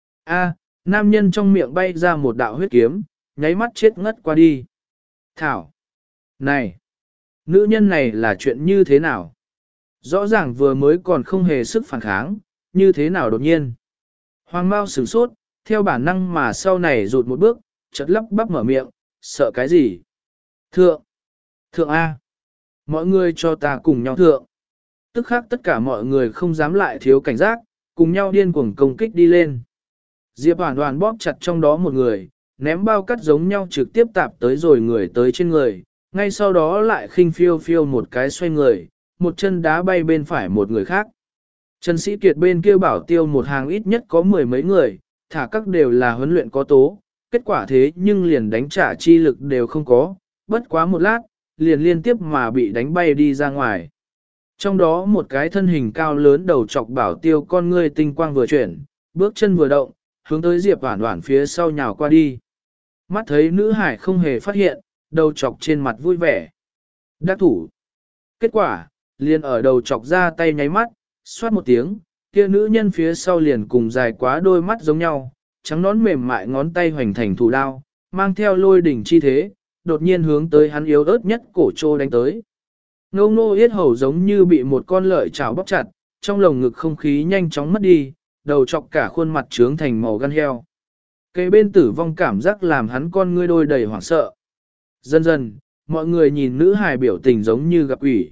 A, nam nhân trong miệng bay ra một đạo huyết kiếm, nháy mắt chết ngất qua đi. Thảo! Này! Nữ nhân này là chuyện như thế nào? Rõ ràng vừa mới còn không hề sức phản kháng, như thế nào đột nhiên? Hoàng Mao sửng sốt, theo bản năng mà sau này rụt một bước, chợt lắp bắp mở miệng, sợ cái gì? Thượng! Thượng A! Mọi người cho ta cùng nhau thượng. Tức khác tất cả mọi người không dám lại thiếu cảnh giác, cùng nhau điên cuồng công kích đi lên. Diệp Hoàn Hoàn bóp chặt trong đó một người, ném bao cắt giống nhau trực tiếp tạp tới rồi người tới trên người, ngay sau đó lại khinh phiêu phiêu một cái xoay người, một chân đá bay bên phải một người khác. Trần Sĩ Kiệt bên kia bảo tiêu một hàng ít nhất có mười mấy người, thả các đều là huấn luyện có tố, kết quả thế nhưng liền đánh trả chi lực đều không có, bất quá một lát, liền liên tiếp mà bị đánh bay đi ra ngoài. Trong đó một cái thân hình cao lớn đầu chọc bảo tiêu con ngươi tinh quang vừa chuyển, bước chân vừa động, hướng tới Diệp Hoản Hoản phía sau nhào qua đi. Mắt thấy nữ hải không hề phát hiện, đầu chọc trên mặt vui vẻ. Đắc thủ. Kết quả, liền ở đầu chọc ra tay nháy mắt, xoát một tiếng, kia nữ nhân phía sau liền cùng dài quá đôi mắt giống nhau, trắng nón mềm mại ngón tay hoành thành thủ đao, mang theo lôi đỉnh chi thế, đột nhiên hướng tới hắn yếu ớt nhất cổ trô đánh tới. Ngô ngô yết hầu giống như bị một con lợi chảo bóp chặt, trong lồng ngực không khí nhanh chóng mất đi, đầu chọc cả khuôn mặt trướng thành màu gan heo. Cây bên tử vong cảm giác làm hắn con ngươi đôi đầy hoảng sợ. Dần dần, mọi người nhìn nữ hài biểu tình giống như gặp quỷ.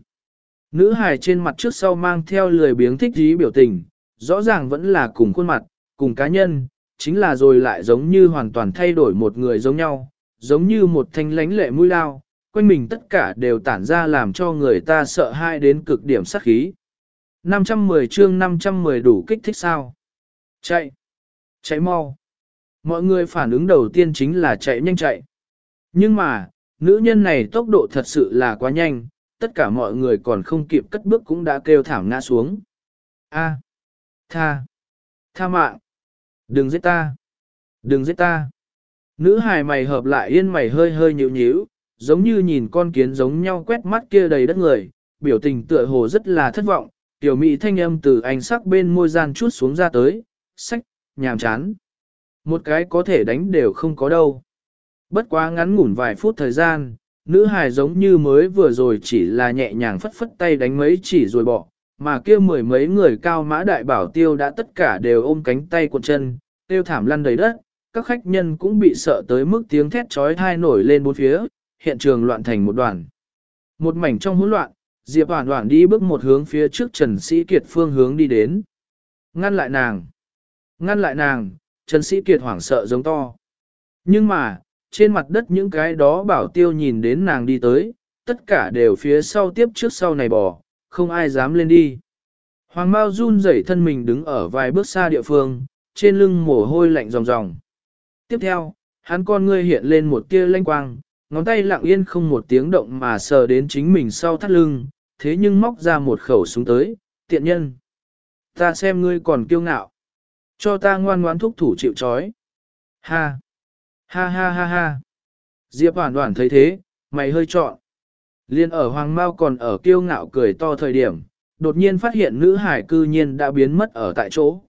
Nữ hài trên mặt trước sau mang theo lười biếng thích dí biểu tình, rõ ràng vẫn là cùng khuôn mặt, cùng cá nhân, chính là rồi lại giống như hoàn toàn thay đổi một người giống nhau, giống như một thanh lánh lệ mũi lao, quanh mình tất cả đều tản ra làm cho người ta sợ hãi đến cực điểm sát khí. năm trăm mười chương năm trăm mười đủ kích thích sao? Chạy! Chạy mau! Mọi người phản ứng đầu tiên chính là chạy nhanh chạy. Nhưng mà, nữ nhân này tốc độ thật sự là quá nhanh, tất cả mọi người còn không kịp cất bước cũng đã kêu thảm ngã xuống. A, tha! Tha mạng! Đừng giết ta! Đừng giết ta! Nữ hài mày hợp lại yên mày hơi hơi nhíu nhíu, giống như nhìn con kiến giống nhau quét mắt kia đầy đất người, biểu tình tựa hồ rất là thất vọng, tiểu mỹ thanh âm từ ánh sắc bên môi gian chút xuống ra tới, sách, nhàm chán. Một cái có thể đánh đều không có đâu. Bất quá ngắn ngủn vài phút thời gian, nữ hài giống như mới vừa rồi chỉ là nhẹ nhàng phất phất tay đánh mấy chỉ rồi bỏ, mà kia mười mấy người cao mã đại bảo tiêu đã tất cả đều ôm cánh tay cuộn chân, tiêu thảm lăn đầy đất, các khách nhân cũng bị sợ tới mức tiếng thét trói thai nổi lên bốn phía, hiện trường loạn thành một đoàn. Một mảnh trong hỗn loạn, Diệp Hoản Hoản đi bước một hướng phía trước Trần Sĩ Kiệt phương hướng đi đến. Ngăn lại nàng! Ngăn lại nàng! Trần Sĩ Kiệt hoảng sợ giống to. Nhưng mà, trên mặt đất những cái đó bảo tiêu nhìn đến nàng đi tới, tất cả đều phía sau tiếp trước sau này bò, không ai dám lên đi. Hoàng Mao run rẩy thân mình đứng ở vài bước xa địa phương, trên lưng mồ hôi lạnh ròng ròng. Tiếp theo, hắn con ngươi hiện lên một tia lanh quang, ngón tay lặng yên không một tiếng động mà sờ đến chính mình sau thắt lưng, thế nhưng móc ra một khẩu súng tới, tiện nhân. Ta xem ngươi còn kiêu ngạo. Cho ta ngoan ngoãn thúc thủ chịu trói. Ha! Ha ha ha ha! Diệp Hoản Hoản thấy thế, mày hơi trọn. Liên ở Hoàng Mao còn ở kiêu ngạo cười to thời điểm, đột nhiên phát hiện nữ hải cư nhiên đã biến mất ở tại chỗ.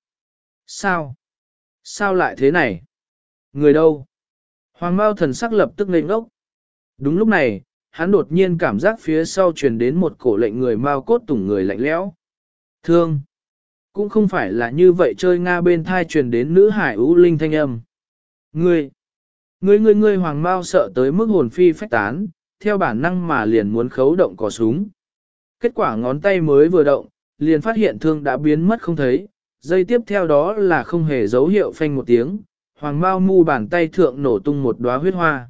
Sao? Sao lại thế này? Người đâu? Hoàng Mao thần sắc lập tức ngây ngốc. Đúng lúc này, hắn đột nhiên cảm giác phía sau truyền đến một cổ lệnh người Mao cốt tủng người lạnh lẽo. Thương! Cũng không phải là như vậy chơi Nga bên thai truyền đến nữ hải ưu linh thanh âm. Ngươi! Ngươi ngươi ngươi Hoàng Mao sợ tới mức hồn phi phách tán, theo bản năng mà liền muốn khấu động cò súng. Kết quả ngón tay mới vừa động, liền phát hiện thương đã biến mất không thấy, dây tiếp theo đó là không hề dấu hiệu phanh một tiếng, Hoàng Mao mu bàn tay thượng nổ tung một đóa huyết hoa.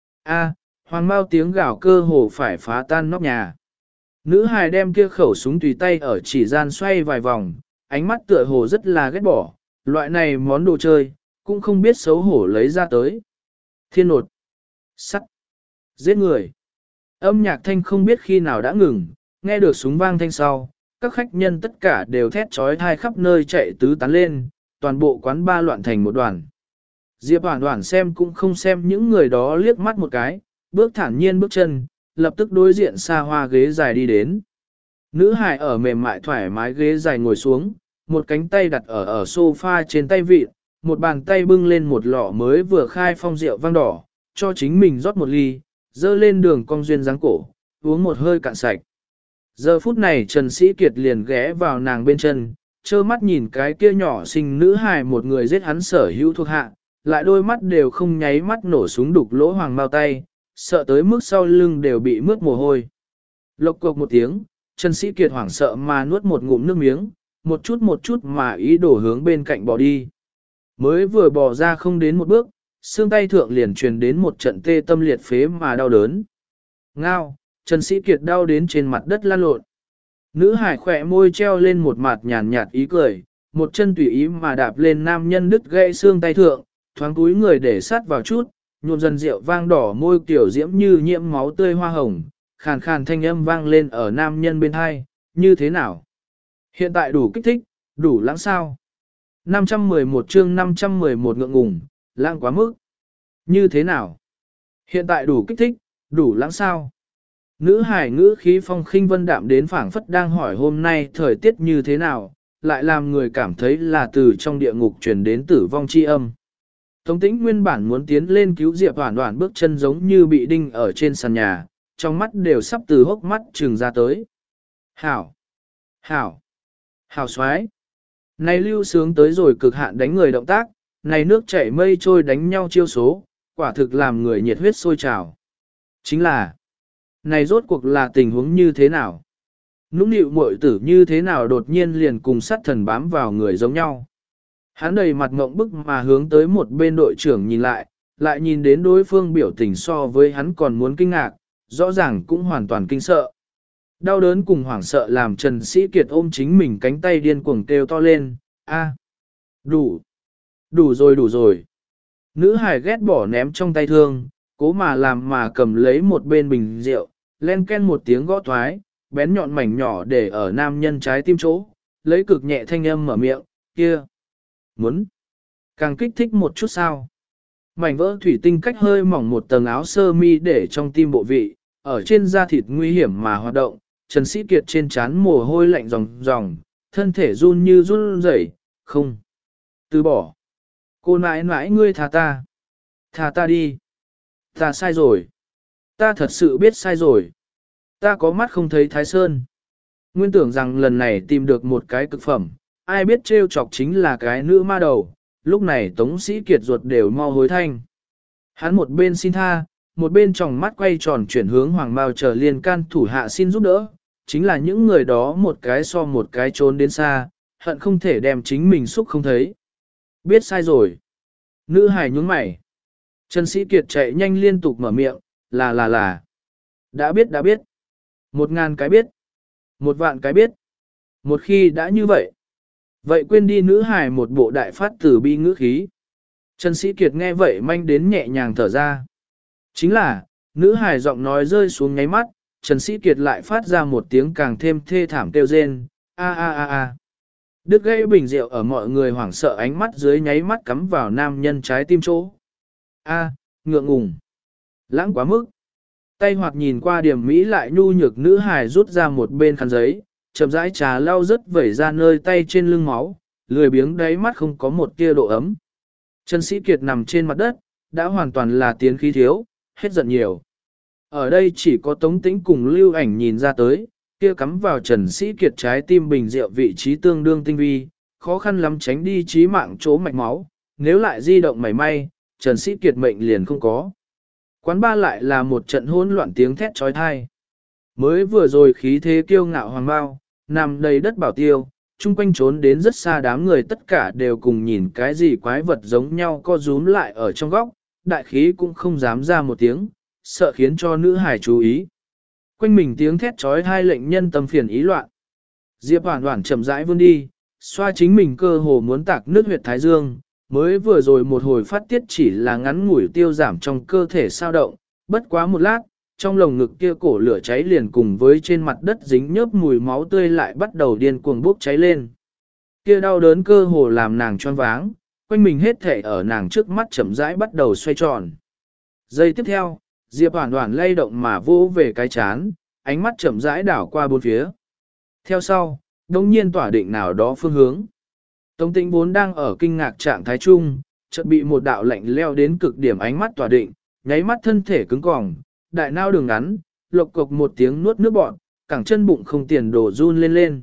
A, Hoàng Mao tiếng gào cơ hồ phải phá tan nóc nhà. Nữ hài đem kia khẩu súng tùy tay ở chỉ gian xoay vài vòng, ánh mắt tựa hồ rất là ghét bỏ, loại này món đồ chơi, cũng không biết xấu hổ lấy ra tới. Thiên nột, sắt, giết người. Âm nhạc thanh không biết khi nào đã ngừng, nghe được súng vang thanh sau, các khách nhân tất cả đều thét trói thai khắp nơi chạy tứ tán lên, toàn bộ quán ba loạn thành một đoàn. Diệp Hoản Hoản xem cũng không xem những người đó liếc mắt một cái, bước thản nhiên bước chân, lập tức đối diện xa hoa ghế dài đi đến. Nữ hài ở mềm mại thoải mái ghế dài ngồi xuống, một cánh tay đặt ở ở sofa trên tay vịt, một bàn tay bưng lên một lọ mới vừa khai phong rượu vang đỏ, cho chính mình rót một ly, dơ lên đường cong duyên dáng cổ, uống một hơi cạn sạch. Giờ phút này Trần Sĩ Kiệt liền ghé vào nàng bên chân, trơ mắt nhìn cái kia nhỏ xinh nữ hài một người giết hắn sở hữu thuộc hạ, lại đôi mắt đều không nháy mắt nổ súng đục lỗ Hoàng Mao tay, sợ tới mức sau lưng đều bị mướt mồ hôi. Lộc cộc một tiếng, Trần Sĩ Kiệt hoảng sợ mà nuốt một ngụm nước miếng, một chút một chút mà ý đổ hướng bên cạnh bỏ đi. Mới vừa bỏ ra không đến một bước, xương tay thượng liền truyền đến một trận tê tâm liệt phế mà đau đớn. Ngao, Trần Sĩ Kiệt đau đến trên mặt đất lăn lộn. Nữ hải khỏe môi treo lên một mặt nhàn nhạt ý cười, một chân tùy ý mà đạp lên nam nhân đứt gãy xương tay thượng, thoáng túi người để sát vào chút, nhuộm dần rượu vang đỏ môi kiểu diễm như nhiễm máu tươi hoa hồng, khàn khàn thanh âm vang lên ở nam nhân bên hai, như thế nào? Hiện tại đủ kích thích, đủ lãng sao? năm trăm mười một chương năm trăm mười một ngượng ngùng, lãng quá mức. Như thế nào? Hiện tại đủ kích thích, đủ lãng sao? Nữ hải ngữ khí phong khinh vân đạm đến phảng phất đang hỏi hôm nay thời tiết như thế nào, lại làm người cảm thấy là từ trong địa ngục truyền đến tử vong chi âm. Tống tĩnh nguyên bản muốn tiến lên cứu Diệp Hoản Hoản bước chân giống như bị đinh ở trên sàn nhà, trong mắt đều sắp từ hốc mắt trừng ra tới. Hảo! Hảo! Hảo xoái! Này lưu sướng tới rồi cực hạn đánh người động tác, này nước chảy mây trôi đánh nhau chiêu số, quả thực làm người nhiệt huyết sôi trào. Chính là, này rốt cuộc là tình huống như thế nào? Nũng nịu muội tử như thế nào đột nhiên liền cùng sát thần bám vào người giống nhau? Hắn đầy mặt ngộng bức mà hướng tới một bên đội trưởng nhìn lại, lại nhìn đến đối phương biểu tình so với hắn còn muốn kinh ngạc, rõ ràng cũng hoàn toàn kinh sợ. Đau đớn cùng hoảng sợ làm Trần Sĩ Kiệt ôm chính mình cánh tay điên cuồng kêu to lên, a, đủ, đủ rồi đủ rồi. Nữ hải ghét bỏ ném trong tay thương, cố mà làm mà cầm lấy một bên bình rượu, len ken một tiếng gõ thoái, bén nhọn mảnh nhỏ để ở nam nhân trái tim chỗ, lấy cực nhẹ thanh âm mở miệng, kia. Muốn càng kích thích một chút sao. Mảnh vỡ thủy tinh cách hơi mỏng một tầng áo sơ mi để trong tim bộ vị, ở trên da thịt nguy hiểm mà hoạt động, Trần Sĩ Kiệt trên trán mồ hôi lạnh ròng ròng, thân thể run như run rẩy, không. Từ bỏ. Cô nãi nãi ngươi thà ta. Thà ta đi. Ta sai rồi. Ta thật sự biết sai rồi. Ta có mắt không thấy Thái Sơn. Nguyên tưởng rằng lần này tìm được một cái cực phẩm, ai biết trêu chọc chính là cái nữ ma đầu, lúc này Tống Sĩ Kiệt ruột đều mau hối thanh. Hắn một bên xin tha, một bên tròng mắt quay tròn chuyển hướng Hoàng Mao chờ liên can thủ hạ xin giúp đỡ, chính là những người đó một cái so một cái trốn đến xa, hận không thể đem chính mình xúc không thấy. Biết sai rồi. Nữ hài nhướng mày. Trần Sĩ Kiệt chạy nhanh liên tục mở miệng, là là là. Đã biết đã biết. Một ngàn cái biết. Một vạn cái biết. Một khi đã như vậy. Vậy quên đi nữ hài một bộ đại phát tử bi ngữ khí. Trần Sĩ Kiệt nghe vậy manh đến nhẹ nhàng thở ra. Chính là, nữ hài giọng nói rơi xuống nháy mắt, Trần Sĩ Kiệt lại phát ra một tiếng càng thêm thê thảm kêu rên, a a a a. Đứt gãy bình rượu ở mọi người hoảng sợ ánh mắt dưới nháy mắt cắm vào nam nhân trái tim chỗ. A, ngượng ngùng. Lãng quá mức. Tay hoạt nhìn qua điểm Mỹ lại nhu nhược nữ hài rút ra một bên khăn giấy, chậm rãi trà lau rớt vẩy ra nơi tay trên lưng máu, lười biếng đáy mắt không có một tia độ ấm. Trần Sĩ Kiệt nằm trên mặt đất, đã hoàn toàn là tiến khí thiếu, hết giận nhiều. Ở đây chỉ có Tống Tĩnh cùng Lưu Ảnh nhìn ra tới, kia cắm vào Trần Sĩ Kiệt trái tim bình rượu vị trí tương đương tinh vi, khó khăn lắm tránh đi chí mạng chỗ mạch máu, nếu lại di động mảy may, Trần Sĩ Kiệt mệnh liền không có. Quán ba lại là một trận hỗn loạn tiếng thét trói thai. Mới vừa rồi khí thế kiêu ngạo hoàng bao, nằm đầy đất bảo tiêu, chung quanh trốn đến rất xa đám người tất cả đều cùng nhìn cái gì quái vật giống nhau co rúm lại ở trong góc, đại khí cũng không dám ra một tiếng, sợ khiến cho nữ hải chú ý. Quanh mình tiếng thét trói thai lệnh nhân tâm phiền ý loạn. Diệp Hoản Hoản chậm rãi vươn đi, xoa chính mình cơ hồ muốn tạc nước huyệt thái dương, mới vừa rồi một hồi phát tiết chỉ là ngắn ngủi tiêu giảm trong cơ thể sao động, bất quá một lát, trong lồng ngực kia cổ lửa cháy liền cùng với trên mặt đất dính nhớp mùi máu tươi lại bắt đầu điên cuồng bốc cháy lên. Kia đau đớn cơ hồ làm nàng choáng váng, quanh mình hết thể ở nàng trước mắt chậm rãi bắt đầu xoay tròn. Giây tiếp theo, Diệp Hoản Hoản lay động mà vô về cái chán, ánh mắt chậm rãi đảo qua bốn phía. Theo sau, đồng nhiên tỏa định nào đó phương hướng. Tống Tĩnh vốn đang ở kinh ngạc trạng thái chung, chợt bị một đạo lạnh leo đến cực điểm ánh mắt tỏa định, nháy mắt thân thể cứng cỏng, đại nao đường ngắn, lộc cộc một tiếng nuốt nước bọt, cẳng chân bụng không tiền đổ run lên lên.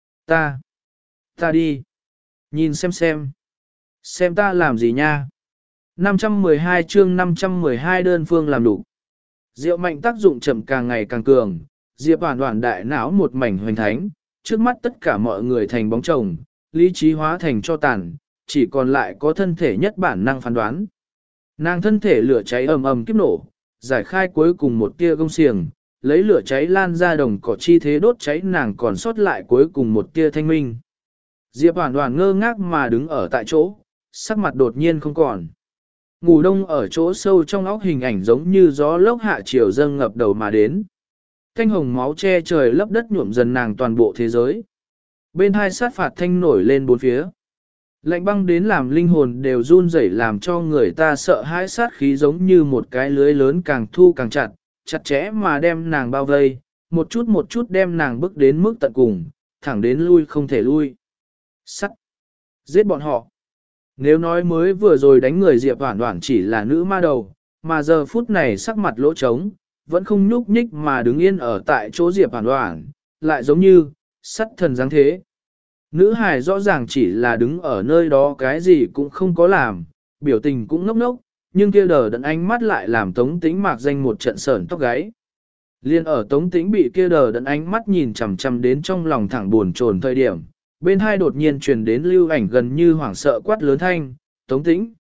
Ta, ta đi, nhìn xem xem, xem ta làm gì nha. năm trăm mười hai chương năm trăm mười hai đơn phương làm đủ. Rượu mạnh tác dụng chậm càng ngày càng cường, Diệp Hoản Hoản đại não một mảnh hoành thánh, trước mắt tất cả mọi người thành bóng chồng, lý trí hóa thành cho tàn, chỉ còn lại có thân thể nhất bản năng phán đoán. Nàng thân thể lửa cháy ầm ầm kiếp nổ, giải khai cuối cùng một tia gông xiềng, lấy lửa cháy lan ra đồng cỏ chi thế đốt cháy nàng còn sót lại cuối cùng một tia thanh minh. Diệp Hoàn Hoàn ngơ ngác mà đứng ở tại chỗ, sắc mặt đột nhiên không còn. Ngủ đông ở chỗ sâu trong óc hình ảnh giống như gió lốc hạ chiều dâng ngập đầu mà đến. Canh hồng máu che trời lấp đất nhuộm dần nàng toàn bộ thế giới. Bên hai sát phạt thanh nổi lên bốn phía. Lạnh băng đến làm linh hồn đều run rẩy làm cho người ta sợ hãi, sát khí giống như một cái lưới lớn càng thu càng chặt, chặt chẽ mà đem nàng bao vây, một chút một chút đem nàng bước đến mức tận cùng, thẳng đến lui không thể lui. Sắt! Giết bọn họ! Nếu nói mới vừa rồi đánh người Diệp Hoản Hoản chỉ là nữ ma đầu, mà giờ phút này sắc mặt lỗ trống, vẫn không nhúc nhích mà đứng yên ở tại chỗ Diệp Hoản Hoản, lại giống như sắt thần dáng thế. Nữ hài rõ ràng chỉ là đứng ở nơi đó cái gì cũng không có làm, biểu tình cũng ngốc ngốc, nhưng kia đờ đẫn ánh mắt lại làm Tống Tĩnh mạc danh một trận sởn tóc gáy. Liên ở Tống Tĩnh bị kia đờ đẫn ánh mắt nhìn chằm chằm đến trong lòng thẳng buồn chồn thời điểm, bên hai đột nhiên truyền đến Lưu Ảnh gần như hoảng sợ quát lớn thanh, Tống Tĩnh,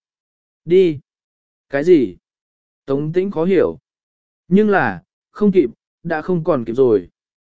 đi. Cái gì? Tống Tĩnh khó hiểu. Nhưng là, không kịp, đã không còn kịp rồi.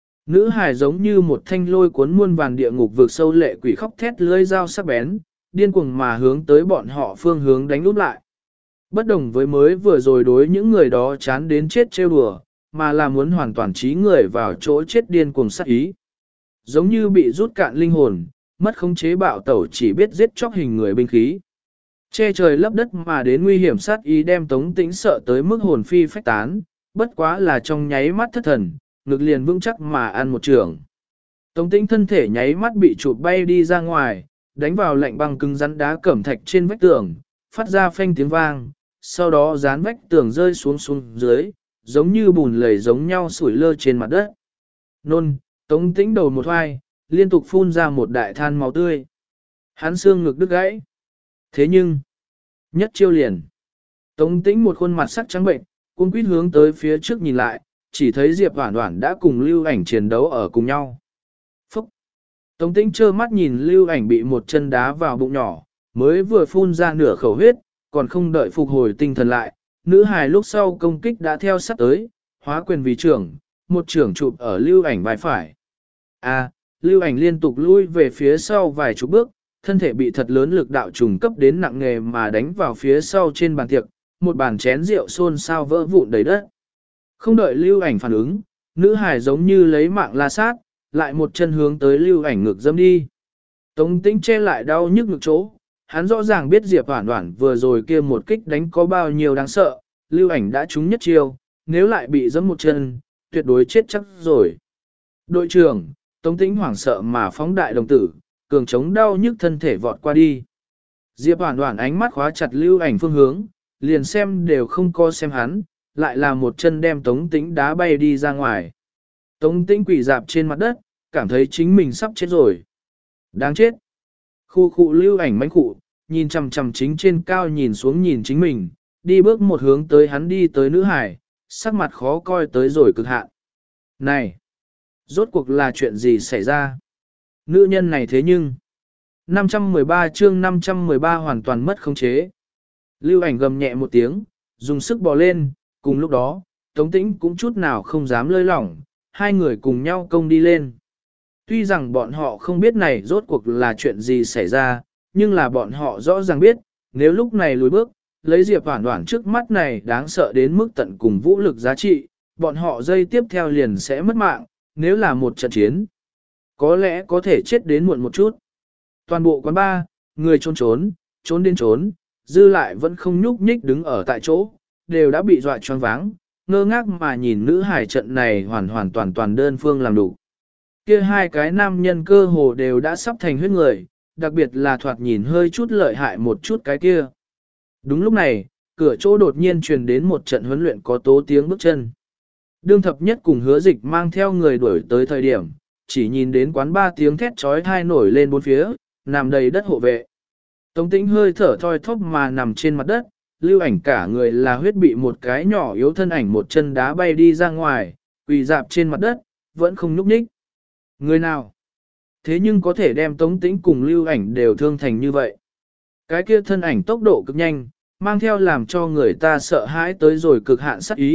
Nữ hài giống như một thanh lôi cuốn muôn vàn địa ngục vượt sâu lệ quỷ khóc thét lưỡi dao sắc bén, điên cuồng mà hướng tới bọn họ phương hướng đánh úp lại. Bất đồng với mới vừa rồi đối những người đó chán đến chết trêu đùa, mà là muốn hoàn toàn trí người vào chỗ chết điên cuồng sát ý. Giống như bị rút cạn linh hồn, mất khống chế bạo tẩu chỉ biết giết chóc hình người binh khí. Che trời lấp đất mà đến nguy hiểm sát ý đem Tống Tĩnh sợ tới mức hồn phi phách tán, bất quá là trong nháy mắt thất thần, ngực liền vững chắc mà ăn một trường. Tống Tĩnh thân thể nháy mắt bị chụp bay đi ra ngoài, đánh vào lạnh băng cứng rắn đá cẩm thạch trên vách tường, phát ra phanh tiếng vang, sau đó dán vách tường rơi xuống xuống dưới, giống như bùn lầy giống nhau sủi lơ trên mặt đất. Nôn, Tống Tĩnh đầu một hoai, liên tục phun ra một đại than máu tươi. Hắn xương ngực đứt gãy. Thế nhưng, nhất chiêu liền. Tống Tĩnh một khuôn mặt sắc trắng bệnh, cuống quýt hướng tới phía trước nhìn lại, chỉ thấy Diệp Hoản Hoản đã cùng Lưu Ảnh chiến đấu ở cùng nhau. Phúc! Tống Tĩnh trơ mắt nhìn Lưu Ảnh bị một chân đá vào bụng nhỏ, mới vừa phun ra nửa khẩu huyết, còn không đợi phục hồi tinh thần lại, nữ hài lúc sau công kích đã theo sát tới, hóa quyền vì trưởng, một trưởng chụp ở Lưu Ảnh vai phải. A, Lưu Ảnh liên tục lui về phía sau vài chục bước, thân thể bị thật lớn lực đạo trùng cấp đến nặng nề mà đánh vào phía sau trên bàn tiệc, một bàn chén rượu xôn xao vỡ vụn đầy đất. Không đợi Lưu Ảnh phản ứng, nữ hài giống như lấy mạng la sát, lại một chân hướng tới Lưu Ảnh ngực dâm đi. Tống Tĩnh che lại đau nhức ngực chỗ, hắn rõ ràng biết Diệp Hoản Hoản vừa rồi kia một kích đánh có bao nhiêu đáng sợ, Lưu Ảnh đã trúng nhất chiêu, nếu lại bị dẫm một chân, tuyệt đối chết chắc rồi. Đội trưởng, Tống Tĩnh hoảng sợ mà phóng đại đồng tử, cường chống đau nhức thân thể vọt qua đi. Diệp Hoản Hoản ánh mắt khóa chặt Lưu Ảnh phương hướng, liền xem đều không co xem hắn, lại là một chân đem Tống Tĩnh đá bay đi ra ngoài. Tống Tĩnh quỳ dạp trên mặt đất, cảm thấy chính mình sắp chết rồi. Đáng chết. Khu khu Lưu Ảnh mánh khụ, nhìn chằm chằm chính trên cao nhìn xuống nhìn chính mình, đi bước một hướng tới hắn đi tới nữ hải, sắc mặt khó coi tới rồi cực hạn. Này! Rốt cuộc là chuyện gì xảy ra? Nữ nhân này thế nhưng... năm trăm mười ba chương năm trăm mười ba hoàn toàn mất khống chế. Lưu Ảnh gầm nhẹ một tiếng, dùng sức bò lên, cùng lúc đó, Tống Tĩnh cũng chút nào không dám lơi lỏng, hai người cùng nhau công đi lên. Tuy rằng bọn họ không biết này rốt cuộc là chuyện gì xảy ra, nhưng là bọn họ rõ ràng biết, nếu lúc này lùi bước, lấy Diệp Hoản Hoản trước mắt này đáng sợ đến mức tận cùng vũ lực giá trị, bọn họ dây tiếp theo liền sẽ mất mạng, nếu là một trận chiến. Có lẽ có thể chết đến muộn một chút. Toàn bộ quán bar, người trốn trốn, trốn đến trốn, dư lại vẫn không nhúc nhích đứng ở tại chỗ, đều đã bị dọa choáng váng, ngơ ngác mà nhìn nữ hải trận này hoàn hoàn toàn toàn đơn phương làm đủ. Kia hai cái nam nhân cơ hồ đều đã sắp thành huyết người, đặc biệt là thoạt nhìn hơi chút lợi hại một chút cái kia. Đúng lúc này, cửa chỗ đột nhiên truyền đến một trận huấn luyện có tố tiếng bước chân. Đương thập nhất cùng Hứa Dịch mang theo người đuổi tới thời điểm, chỉ nhìn đến quán ba tiếng thét trói thai nổi lên bốn phía, nằm đầy đất hộ vệ. Tống Tĩnh hơi thở thoi thóp mà nằm trên mặt đất, Lưu Ảnh cả người là huyết bị một cái nhỏ yếu thân ảnh một chân đá bay đi ra ngoài, quỳ dạp trên mặt đất, vẫn không nhúc nhích. Người nào? Thế nhưng có thể đem Tống Tĩnh cùng Lưu Ảnh đều thương thành như vậy. Cái kia thân ảnh tốc độ cực nhanh, mang theo làm cho người ta sợ hãi tới rồi cực hạn sát ý,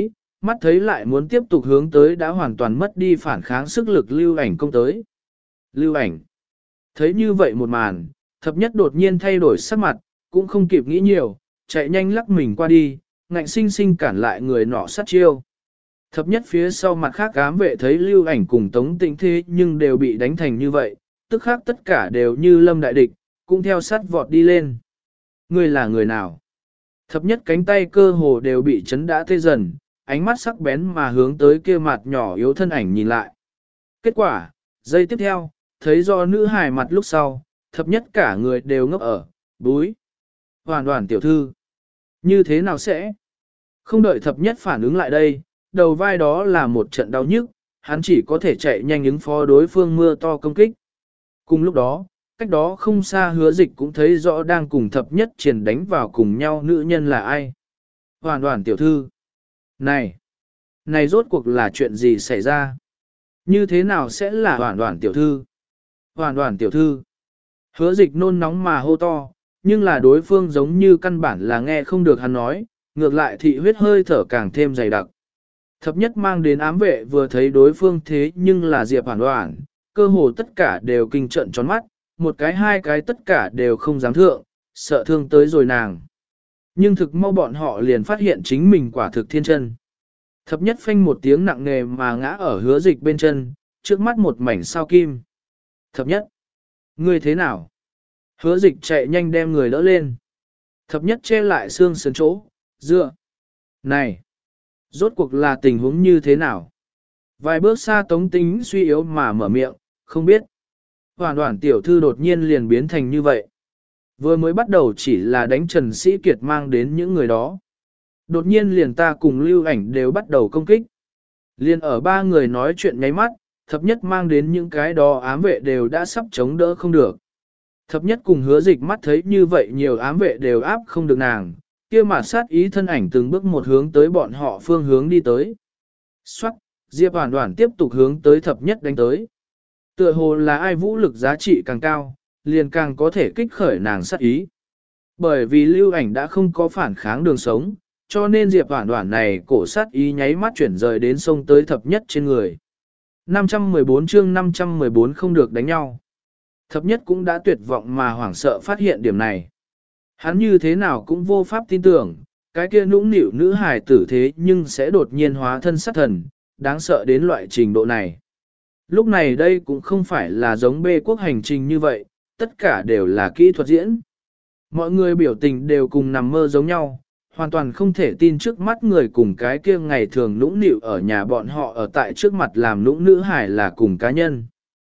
mắt thấy lại muốn tiếp tục hướng tới đã hoàn toàn mất đi phản kháng sức lực lưu ảnh công tới. Lưu ảnh. Thấy như vậy một màn, thập nhất đột nhiên thay đổi sắc mặt, cũng không kịp nghĩ nhiều, chạy nhanh lắc mình qua đi, ngạnh sinh sinh cản lại người nọ sát chiêu. Thập nhất phía sau mặt khác ám vệ thấy lưu ảnh cùng tống tĩnh thế nhưng đều bị đánh thành như vậy, tức khác tất cả đều như lâm đại địch, cũng theo sát vọt đi lên. Người là người nào? Thập nhất cánh tay cơ hồ đều bị chấn đã tê dần, ánh mắt sắc bén mà hướng tới kia mặt nhỏ yếu thân ảnh nhìn lại. Kết quả, giây tiếp theo, thấy do nữ hài mặt lúc sau, thập nhất cả người đều ngốc ở, búi. Hoàn toàn tiểu thư. Như thế nào sẽ? Không đợi thập nhất phản ứng lại đây, đầu vai đó là một trận đau nhức, hắn chỉ có thể chạy nhanh ứng phó đối phương mưa to công kích. Cùng lúc đó, cách đó không xa hứa dịch cũng thấy rõ đang cùng thập nhất triển đánh vào cùng nhau nữ nhân là ai. Hoàn toàn tiểu thư. Này! Này rốt cuộc là chuyện gì xảy ra? Như thế nào sẽ là hoàn toàn tiểu thư? Hoàn toàn tiểu thư. Hứa dịch nôn nóng mà hô to, nhưng là đối phương giống như căn bản là nghe không được hắn nói, ngược lại thị huyết hơi thở càng thêm dày đặc. Thập nhất mang đến ám vệ vừa thấy đối phương thế nhưng là Diệp Hoàn Hoàn, cơ hồ tất cả đều kinh trận tròn mắt, một cái hai cái tất cả đều không dám thượng, sợ thương tới rồi nàng. Nhưng thực mau bọn họ liền phát hiện chính mình quả thực thiên chân. Thập nhất phanh một tiếng nặng nề mà ngã ở hứa dịch bên chân, trước mắt một mảnh sao kim. Thập nhất, ngươi thế nào? Hứa dịch chạy nhanh đem người đỡ lên. Thập nhất che lại xương sườn chỗ, dựa. Này, rốt cuộc là tình huống như thế nào? Vài bước xa Tống Tính suy yếu mà mở miệng, không biết. Hoàn toàn tiểu thư đột nhiên liền biến thành như vậy. Vừa mới bắt đầu chỉ là đánh Trần Sĩ Kiệt mang đến những người đó. Đột nhiên liền ta cùng lưu ảnh đều bắt đầu công kích. Liền ở ba người nói chuyện nháy mắt, thập nhất mang đến những cái đó ám vệ đều đã sắp chống đỡ không được. Thập nhất cùng hứa dịch mắt thấy như vậy nhiều ám vệ đều áp không được nàng, kia mà sát ý thân ảnh từng bước một hướng tới bọn họ phương hướng đi tới. Xoát, Diệp Hoàn Hoàn tiếp tục hướng tới thập nhất đánh tới. Tựa hồ là ai vũ lực giá trị càng cao, liền càng có thể kích khởi nàng sát ý. Bởi vì lưu ảnh đã không có phản kháng đường sống, cho nên Diệp Hoàn Hoàn này cổ sát ý nháy mắt chuyển rời đến sông tới thập nhất trên người. năm trăm mười bốn chương năm trăm mười bốn không được đánh nhau. Thập nhất cũng đã tuyệt vọng mà hoảng sợ phát hiện điểm này. Hắn như thế nào cũng vô pháp tin tưởng, cái kia nũng nịu nữ hài tử thế nhưng sẽ đột nhiên hóa thân sát thần, đáng sợ đến loại trình độ này. Lúc này đây cũng không phải là giống bê quốc hành trình như vậy, tất cả đều là kỹ thuật diễn. Mọi người biểu tình đều cùng nằm mơ giống nhau, hoàn toàn không thể tin trước mắt người cùng cái kia ngày thường nũng nịu ở nhà bọn họ ở tại trước mặt làm nũng nữ hài là cùng cá nhân.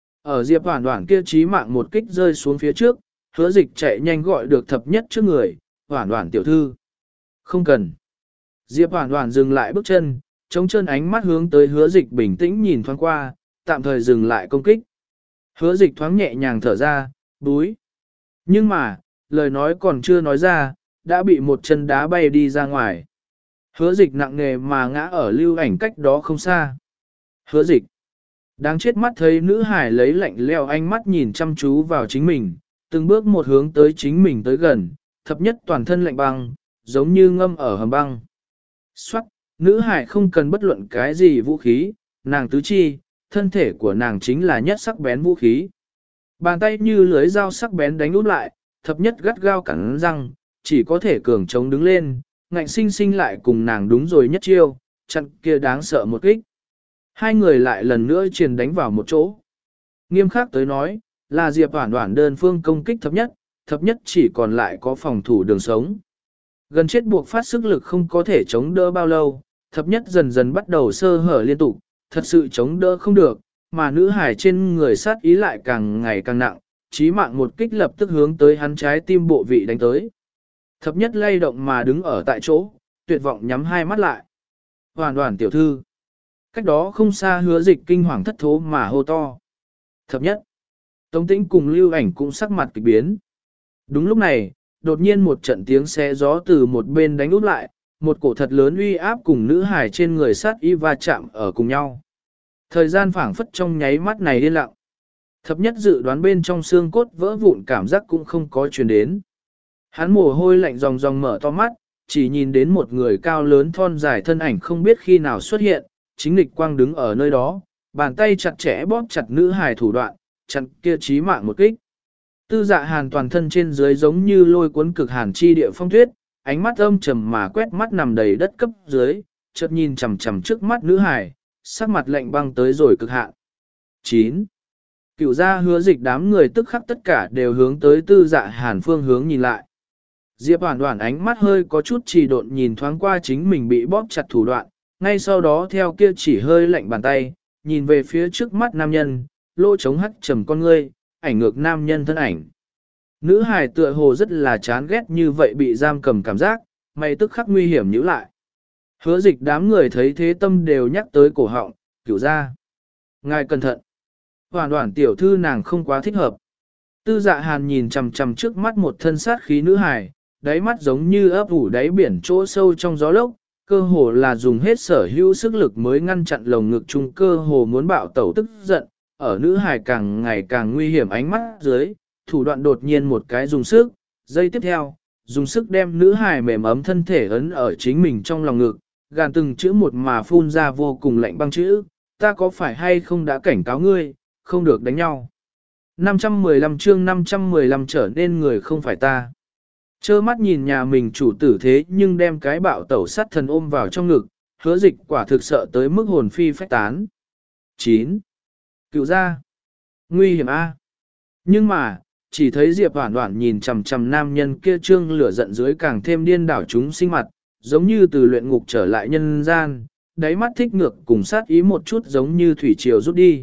Ở Diệp Hoàn Hoàn kia chí mạng một kích rơi xuống phía trước, hứa dịch chạy nhanh gọi được thập nhất trước người, Hoàn Hoàn tiểu thư. Không cần. Diệp Hoàn Hoàn dừng lại bước chân, chống chân ánh mắt hướng tới hứa dịch bình tĩnh nhìn thoáng qua, tạm thời dừng lại công kích. Hứa dịch thoáng nhẹ nhàng thở ra, búi. Nhưng mà, lời nói còn chưa nói ra, đã bị một chân đá bay đi ra ngoài. Hứa dịch nặng nề mà ngã ở lưu ảnh cách đó không xa. Hứa dịch. Đáng chết mắt thấy nữ hải lấy lạnh leo ánh mắt nhìn chăm chú vào chính mình, từng bước một hướng tới chính mình tới gần, thập nhất toàn thân lạnh băng, giống như ngâm ở hầm băng. Xoát, nữ hải không cần bất luận cái gì vũ khí, nàng tứ chi, thân thể của nàng chính là nhất sắc bén vũ khí. Bàn tay như lưới dao sắc bén đánh úp lại, thập nhất gắt gao cắn răng, chỉ có thể cường chống đứng lên, ngạnh sinh sinh lại cùng nàng đúng rồi nhất chiêu, chặn kia đáng sợ một kích. Hai người lại lần nữa truyền đánh vào một chỗ. Nghiêm khắc tới nói, là Diệp Hoàn Hoàn đơn phương công kích thập nhất, thập nhất chỉ còn lại có phòng thủ đường sống. Gần chết buộc phát sức lực không có thể chống đỡ bao lâu, thập nhất dần dần bắt đầu sơ hở liên tục, thật sự chống đỡ không được, mà nữ hải trên người sát ý lại càng ngày càng nặng, chí mạng một kích lập tức hướng tới hắn trái tim bộ vị đánh tới. Thập nhất lay động mà đứng ở tại chỗ, tuyệt vọng nhắm hai mắt lại. Hoàn Hoàn tiểu thư. Cách đó không xa hứa dịch kinh hoàng thất thố mà hô to. Thập nhất. Tống Tĩnh cùng lưu ảnh cũng sắc mặt kịch biến. Đúng lúc này, đột nhiên một trận tiếng xé gió từ một bên đánh úp lại, một cổ thật lớn uy áp cùng nữ hải trên người sát y va chạm ở cùng nhau. Thời gian phảng phất trong nháy mắt này điên lặng. Thập nhất dự đoán bên trong xương cốt vỡ vụn cảm giác cũng không có truyền đến. Hắn mồ hôi lạnh ròng ròng mở to mắt, chỉ nhìn đến một người cao lớn thon dài thân ảnh không biết khi nào xuất hiện, chính lịch quang đứng ở nơi đó, bàn tay chặt chẽ bóp chặt nữ hài thủ đoạn, chặn kia chí mạng một kích. Tư Dạ Hàn toàn thân trên dưới giống như lôi cuốn cực hàn chi địa phong tuyết, ánh mắt âm trầm mà quét mắt nằm đầy đất cấp dưới, chợt nhìn chằm chằm trước mắt nữ hài, sắc mặt lạnh băng tới rồi cực hạn. chín. Cựu gia Hứa Dịch đám người tức khắc tất cả đều hướng tới Tư Dạ Hàn phương hướng nhìn lại. Diệp Hoản Hoản ánh mắt hơi có chút trì độn nhìn thoáng qua chính mình bị bóp chặt thủ đoạn, ngay sau đó theo kia chỉ hơi lạnh bàn tay, nhìn về phía trước mắt nam nhân, lỗ trống hắt trầm con ngươi, ảnh ngược nam nhân thân ảnh. Nữ hài tựa hồ rất là chán ghét như vậy bị giam cầm cảm giác, mày tức khắc nguy hiểm nhíu lại. Hứa Dịch đám người thấy thế tâm đều nhắc tới cổ họng, cửu gia. Ngài cẩn thận. Hoản Hoản tiểu thư nàng không quá thích hợp. Tư Dạ Hàn nhìn chằm chằm trước mắt một thân sát khí nữ hài, đáy mắt giống như ấp ủ đáy biển chỗ sâu trong gió lốc, cơ hồ là dùng hết sở hữu sức lực mới ngăn chặn lồng ngực chung cơ hồ muốn bạo tẩu tức giận, ở nữ hài càng ngày càng nguy hiểm ánh mắt dưới, thủ đoạn đột nhiên một cái dùng sức, giây tiếp theo, dùng sức đem nữ hài mềm ấm thân thể ấn ở chính mình trong lòng ngực, gàn từng chữ một mà phun ra vô cùng lạnh băng chữ, ta có phải hay không đã cảnh cáo ngươi, không được đánh nhau. năm trăm mười lăm chương năm trăm mười lăm trở nên người không phải ta. Chơ mắt nhìn nhà mình chủ tử thế nhưng đem cái bạo tẩu sát thần ôm vào trong ngực, Hứa Dịch quả thực sợ tới mức hồn phi phách tán. chín. Cựu gia. Nguy hiểm a. Nhưng mà, chỉ thấy Diệp Hoản Hoản nhìn chằm chằm nam nhân kia trương lửa giận dưới càng thêm điên đảo chúng sinh mặt, giống như từ luyện ngục trở lại nhân gian, đáy mắt thích ngược cùng sát ý một chút giống như thủy triều rút đi.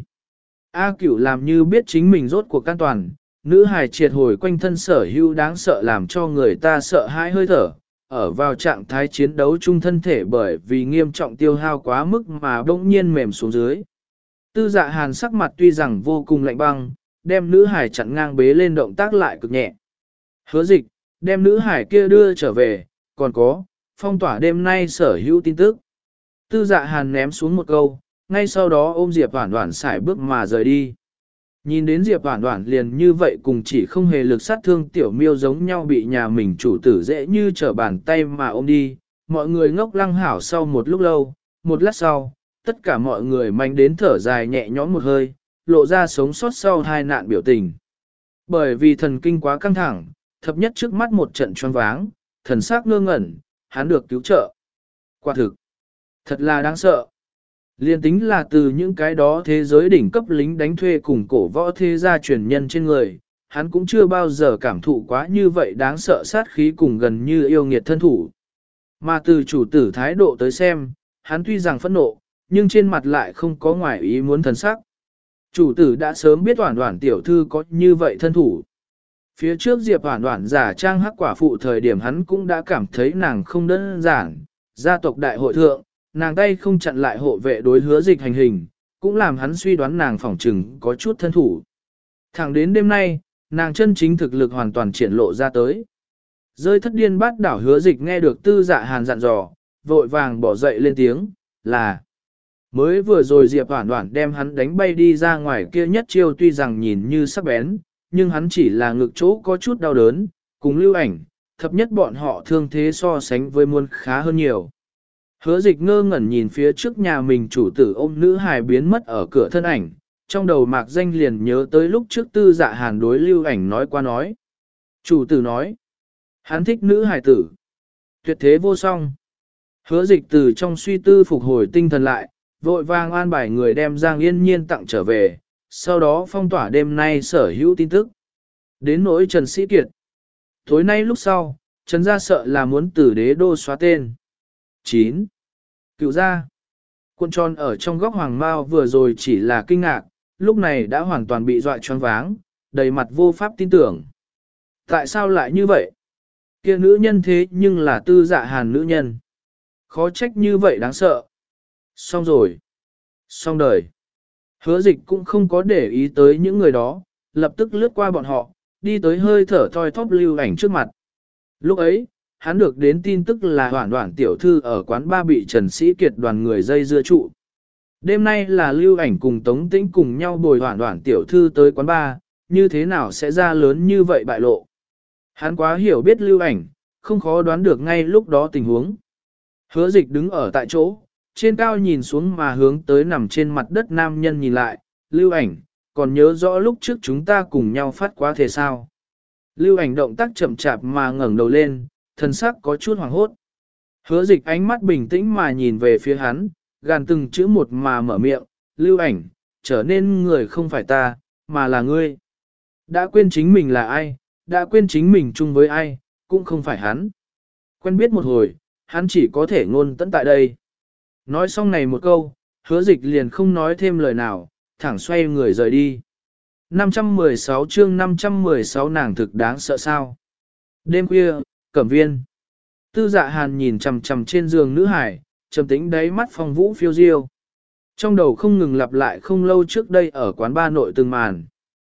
A Cửu làm như biết chính mình rốt cuộc an toàn, nữ hài triệt hồi quanh thân sở hữu đáng sợ làm cho người ta sợ hãi hơi thở, ở vào trạng thái chiến đấu chung thân thể bởi vì nghiêm trọng tiêu hao quá mức mà bỗng nhiên mềm xuống dưới. Tư Dạ Hàn sắc mặt tuy rằng vô cùng lạnh băng, đem nữ hài chặn ngang bế lên động tác lại cực nhẹ. Hứa Dịch, đem nữ hài kia đưa trở về, còn có, phong tỏa đêm nay sở hữu tin tức. Tư Dạ Hàn ném xuống một câu, ngay sau đó ôm Diệp Hoản Hoản xài bước mà rời đi. Nhìn đến Diệp Hoản Hoản liền như vậy cùng chỉ không hề lực sát thương tiểu miêu giống nhau bị nhà mình chủ tử dễ như trở bàn tay mà ôm đi, mọi người ngốc lăng hảo sau một lúc lâu, một lát sau, tất cả mọi người manh đến thở dài nhẹ nhõm một hơi, lộ ra sống sót sau hai nạn biểu tình. Bởi vì thần kinh quá căng thẳng, thập nhất trước mắt một trận choáng váng, thần sắc ngơ ngẩn, hắn được cứu trợ. Quả thực, thật là đáng sợ. Liên tính là từ những cái đó thế giới đỉnh cấp lính đánh thuê cùng cổ võ thế gia truyền nhân trên người, hắn cũng chưa bao giờ cảm thụ quá như vậy đáng sợ sát khí cùng gần như yêu nghiệt thân thủ. Mà từ chủ tử thái độ tới xem, hắn tuy rằng phẫn nộ, nhưng trên mặt lại không có ngoài ý muốn thần sắc. Chủ tử đã sớm biết Hoản Hoản tiểu thư có như vậy thân thủ. Phía trước Diệp Hoản Hoản giả trang hắc quả phụ thời điểm hắn cũng đã cảm thấy nàng không đơn giản, gia tộc đại hội thượng, nàng tay không chặn lại hộ vệ đối Hứa Dịch hành hình, cũng làm hắn suy đoán nàng phỏng trừng có chút thân thủ. Thẳng đến đêm nay, nàng chân chính thực lực hoàn toàn triển lộ ra tới. Rơi thất điên bát đảo Hứa Dịch nghe được Tư Dạ Hàn dặn dò, vội vàng bỏ dậy lên tiếng, là mới vừa rồi Diệp Hoản Hoản đem hắn đánh bay đi ra ngoài kia nhất chiêu tuy rằng nhìn như sắc bén, nhưng hắn chỉ là ngực chỗ có chút đau đớn, cùng Lưu Ảnh, thập nhất bọn họ thương thế so sánh với muôn khá hơn nhiều. Hứa Dịch ngơ ngẩn nhìn phía trước nhà mình chủ tử ôm nữ hài biến mất ở cửa thân ảnh, trong đầu mạc danh liền nhớ tới lúc trước Tư Dạ Hàn đối Lưu Ảnh nói qua nói. Chủ tử nói, hắn thích nữ hài tử. Tuyệt thế vô song. Hứa Dịch từ trong suy tư phục hồi tinh thần lại, vội vàng an bài người đem Giang Yên Nhiên tặng trở về, sau đó phong tỏa đêm nay sở hữu tin tức. Đến nỗi Trần Sĩ Kiệt. Tối nay lúc sau, Trần gia sợ là muốn từ đế đô xóa tên. chín. Cựu gia. Cuộn tròn ở trong góc hoàng mao vừa rồi chỉ là kinh ngạc, lúc này đã hoàn toàn bị dọa choáng váng, đầy mặt vô pháp tin tưởng. Tại sao lại như vậy? Kia nữ nhân thế nhưng là Tư Dạ Hàn nữ nhân. Khó trách như vậy đáng sợ. Xong rồi. Xong đời. Hứa Dịch cũng không có để ý tới những người đó, lập tức lướt qua bọn họ, đi tới hơi thở thoi thóp Lưu Ảnh trước mặt. Lúc ấy, hắn được đến tin tức là Hoản Hoản tiểu thư ở quán ba bị Trần Sĩ Kiệt đoàn người dây dưa trụ. Đêm nay là Lưu Ảnh cùng Tống Tĩnh cùng nhau bồi Hoản Hoản tiểu thư tới quán ba, như thế nào sẽ ra lớn như vậy bại lộ. Hắn quá hiểu biết Lưu Ảnh, không khó đoán được ngay lúc đó tình huống. Hứa dịch đứng ở tại chỗ, trên cao nhìn xuống mà hướng tới nằm trên mặt đất nam nhân nhìn lại, Lưu Ảnh, còn nhớ rõ lúc trước chúng ta cùng nhau phát quá thể sao. Lưu Ảnh động tác chậm chạp mà ngẩng đầu lên, thân sắc có chút hoảng hốt. Hứa dịch ánh mắt bình tĩnh mà nhìn về phía hắn, gàn từng chữ một mà mở miệng, Lưu Ảnh, trở nên người không phải ta, mà là ngươi. Đã quên chính mình là ai, đã quên chính mình chung với ai, cũng không phải hắn. Quen biết một hồi, hắn chỉ có thể ngôn tận tại đây. Nói xong này một câu, hứa dịch liền không nói thêm lời nào, thẳng xoay người rời đi. năm trăm mười sáu chương năm trăm mười sáu nàng thực đáng sợ sao. Đêm khuya, Cẩm Viên. Tư Dạ Hàn nhìn chằm chằm trên giường nữ hải, trầm tĩnh đáy mắt phong vũ phiêu diêu. Trong đầu không ngừng lặp lại không lâu trước đây ở quán ba nội từng màn.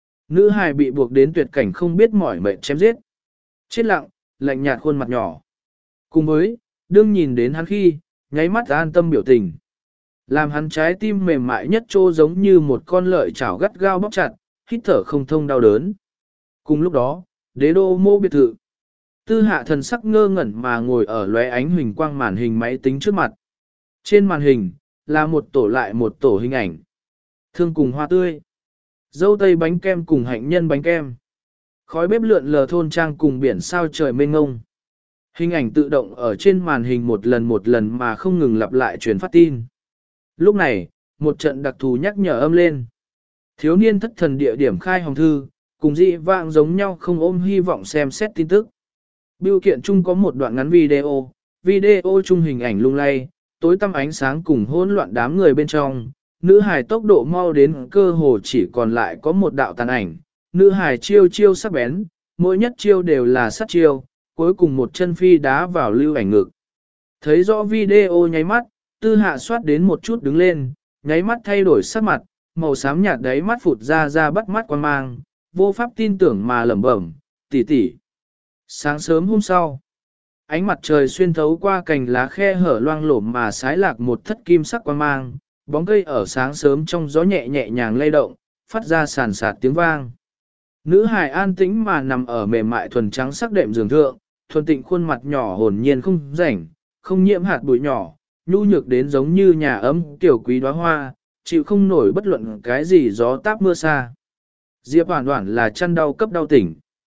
Nữ hài bị buộc đến tuyệt cảnh không biết mỏi mệt chém giết. Chết lặng, lạnh nhạt khuôn mặt nhỏ. Cùng với, đương nhìn đến hắn khi, nháy mắt an tâm biểu tình. Làm hắn trái tim mềm mại nhất trô giống như một con lợi chảo gắt gao bóp chặt, hít thở không thông đau đớn. Cùng lúc đó, đế đô mô biệt thự. Tư hạ thần sắc ngơ ngẩn mà ngồi ở lóe ánh huỳnh quang màn hình máy tính trước mặt. Trên màn hình, là một tổ lại một tổ hình ảnh. Thương cùng hoa tươi. Dâu tây bánh kem cùng hạnh nhân bánh kem. Khói bếp lượn lờ thôn trang cùng biển sao trời mênh ngông. Hình ảnh tự động ở trên màn hình một lần một lần mà không ngừng lặp lại truyền phát tin. Lúc này, một trận đặc thù nhắc nhở âm lên. Thiếu niên thất thần địa điểm khai hồng thư, cùng dị vạng giống nhau không ôm hy vọng xem xét tin tức. Biêu kiện chung có một đoạn ngắn video, video chung hình ảnh lung lay, tối tăm ánh sáng cùng hỗn loạn đám người bên trong. Nữ hài tốc độ mau đến cơ hồ chỉ còn lại có một đạo tàn ảnh. Nữ hài chiêu chiêu sắc bén, mỗi nhất chiêu đều là sát chiêu, cuối cùng một chân phi đá vào Lưu Ảnh ngực. Thấy rõ video nháy mắt, tư hạ soát đến một chút đứng lên, nháy mắt thay đổi sắc mặt, màu xám nhạt đáy mắt phụt ra ra bắt mắt quan mang, vô pháp tin tưởng mà lẩm bẩm, tỷ tỷ. Sáng sớm hôm sau, ánh mặt trời xuyên thấu qua cành lá khe hở loang lổm mà sái lạc một thất kim sắc quan mang, bóng cây ở sáng sớm trong gió nhẹ nhẹ nhàng lay động, phát ra sàn sạt tiếng vang. Nữ hài an tĩnh mà nằm ở mềm mại thuần trắng sắc đệm giường thượng, thuần tịnh khuôn mặt nhỏ hồn nhiên không rảnh, không nhiễm hạt bụi nhỏ, nhu nhược đến giống như nhà ấm tiểu quý đóa hoa, chịu không nổi bất luận cái gì gió táp mưa xa. Diệp Hoản Hoản là chăn đau cấp đau tỉnh.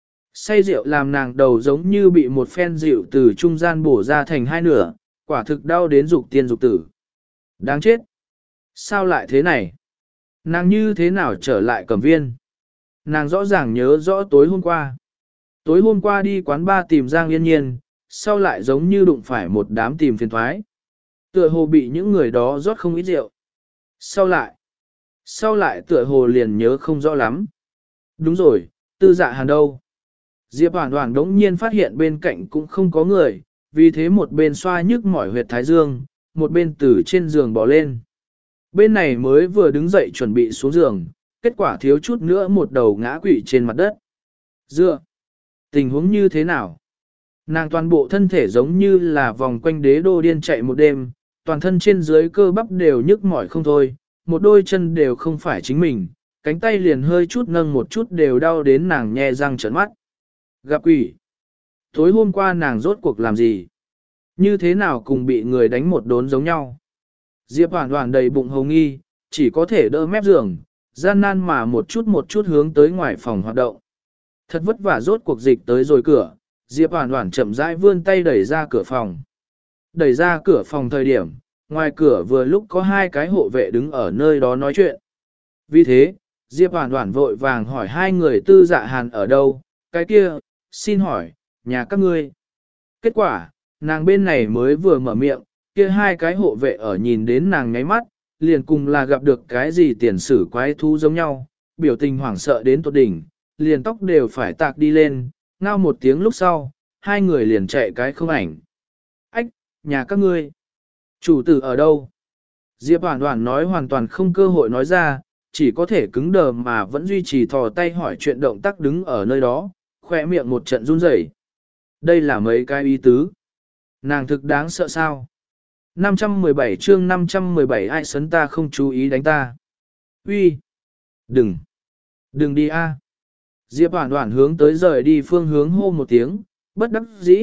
Say rượu làm nàng đầu giống như bị một phen rượu từ trung gian bổ ra thành hai nửa, quả thực đau đến dục tiên dục tử. Đáng chết! Sao lại thế này? Nàng như thế nào trở lại Cẩm Viên? Nàng rõ ràng nhớ rõ tối hôm qua. Tối hôm qua đi quán ba tìm Giang Yên Nhiên, sau lại giống như đụng phải một đám tìm phiền thoái. Tựa hồ bị những người đó rót không ít rượu. Sau lại, sau lại tựa hồ liền nhớ không rõ lắm. Đúng rồi, Tư Dạ Hàn đâu? Diệp Hoản Hoản đống nhiên phát hiện bên cạnh cũng không có người, vì thế một bên xoa nhức mỏi huyệt thái dương, một bên từ trên giường bỏ lên. Bên này mới vừa đứng dậy chuẩn bị xuống giường, kết quả thiếu chút nữa một đầu ngã quỵ trên mặt đất. Dựa! Tình huống như thế nào? Nàng toàn bộ thân thể giống như là vòng quanh đế đô điên chạy một đêm, toàn thân trên dưới cơ bắp đều nhức mỏi không thôi, một đôi chân đều không phải chính mình, cánh tay liền hơi chút nâng một chút đều đau đến nàng nhe răng trợn mắt. Gặp quỷ! Tối hôm qua nàng rốt cuộc làm gì? Như thế nào cùng bị người đánh một đốn giống nhau? Diệp Hoản Hoản đầy bụng hồng nghi, chỉ có thể đỡ mép giường, gian nan mà một chút một chút hướng tới ngoài phòng hoạt động. Thật vất vả rốt cuộc dịch tới rồi cửa, Diệp Hoản Hoản chậm rãi vươn tay đẩy ra cửa phòng. Đẩy ra cửa phòng thời điểm, ngoài cửa vừa lúc có hai cái hộ vệ đứng ở nơi đó nói chuyện. Vì thế, Diệp Hoản Hoản vội vàng hỏi hai người Tư Dạ Hàn ở đâu, cái kia, xin hỏi, nhà các ngươi. Kết quả, nàng bên này mới vừa mở miệng, kia hai cái hộ vệ ở nhìn đến nàng nháy mắt, liền cùng là gặp được cái gì tiền sử quái thú giống nhau, biểu tình hoảng sợ đến tột đỉnh, liền tóc đều phải tạc đi lên, ngao một tiếng lúc sau, hai người liền chạy cái không ảnh. Ách, nhà các ngươi, chủ tử ở đâu? Diệp Hoản Hoản nói hoàn toàn không cơ hội nói ra, chỉ có thể cứng đờ mà vẫn duy trì thò tay hỏi chuyện động tác đứng ở nơi đó, khỏe miệng một trận run rẩy. Đây là mấy cái ý tứ. Nàng thực đáng sợ sao? năm trăm mười bảy chương năm trăm mười bảy ai sấn ta không chú ý đánh ta. Uy, đừng, đừng đi a. Diệp Hoản Hoản hướng tới rời đi phương hướng hô một tiếng, bất đắc dĩ,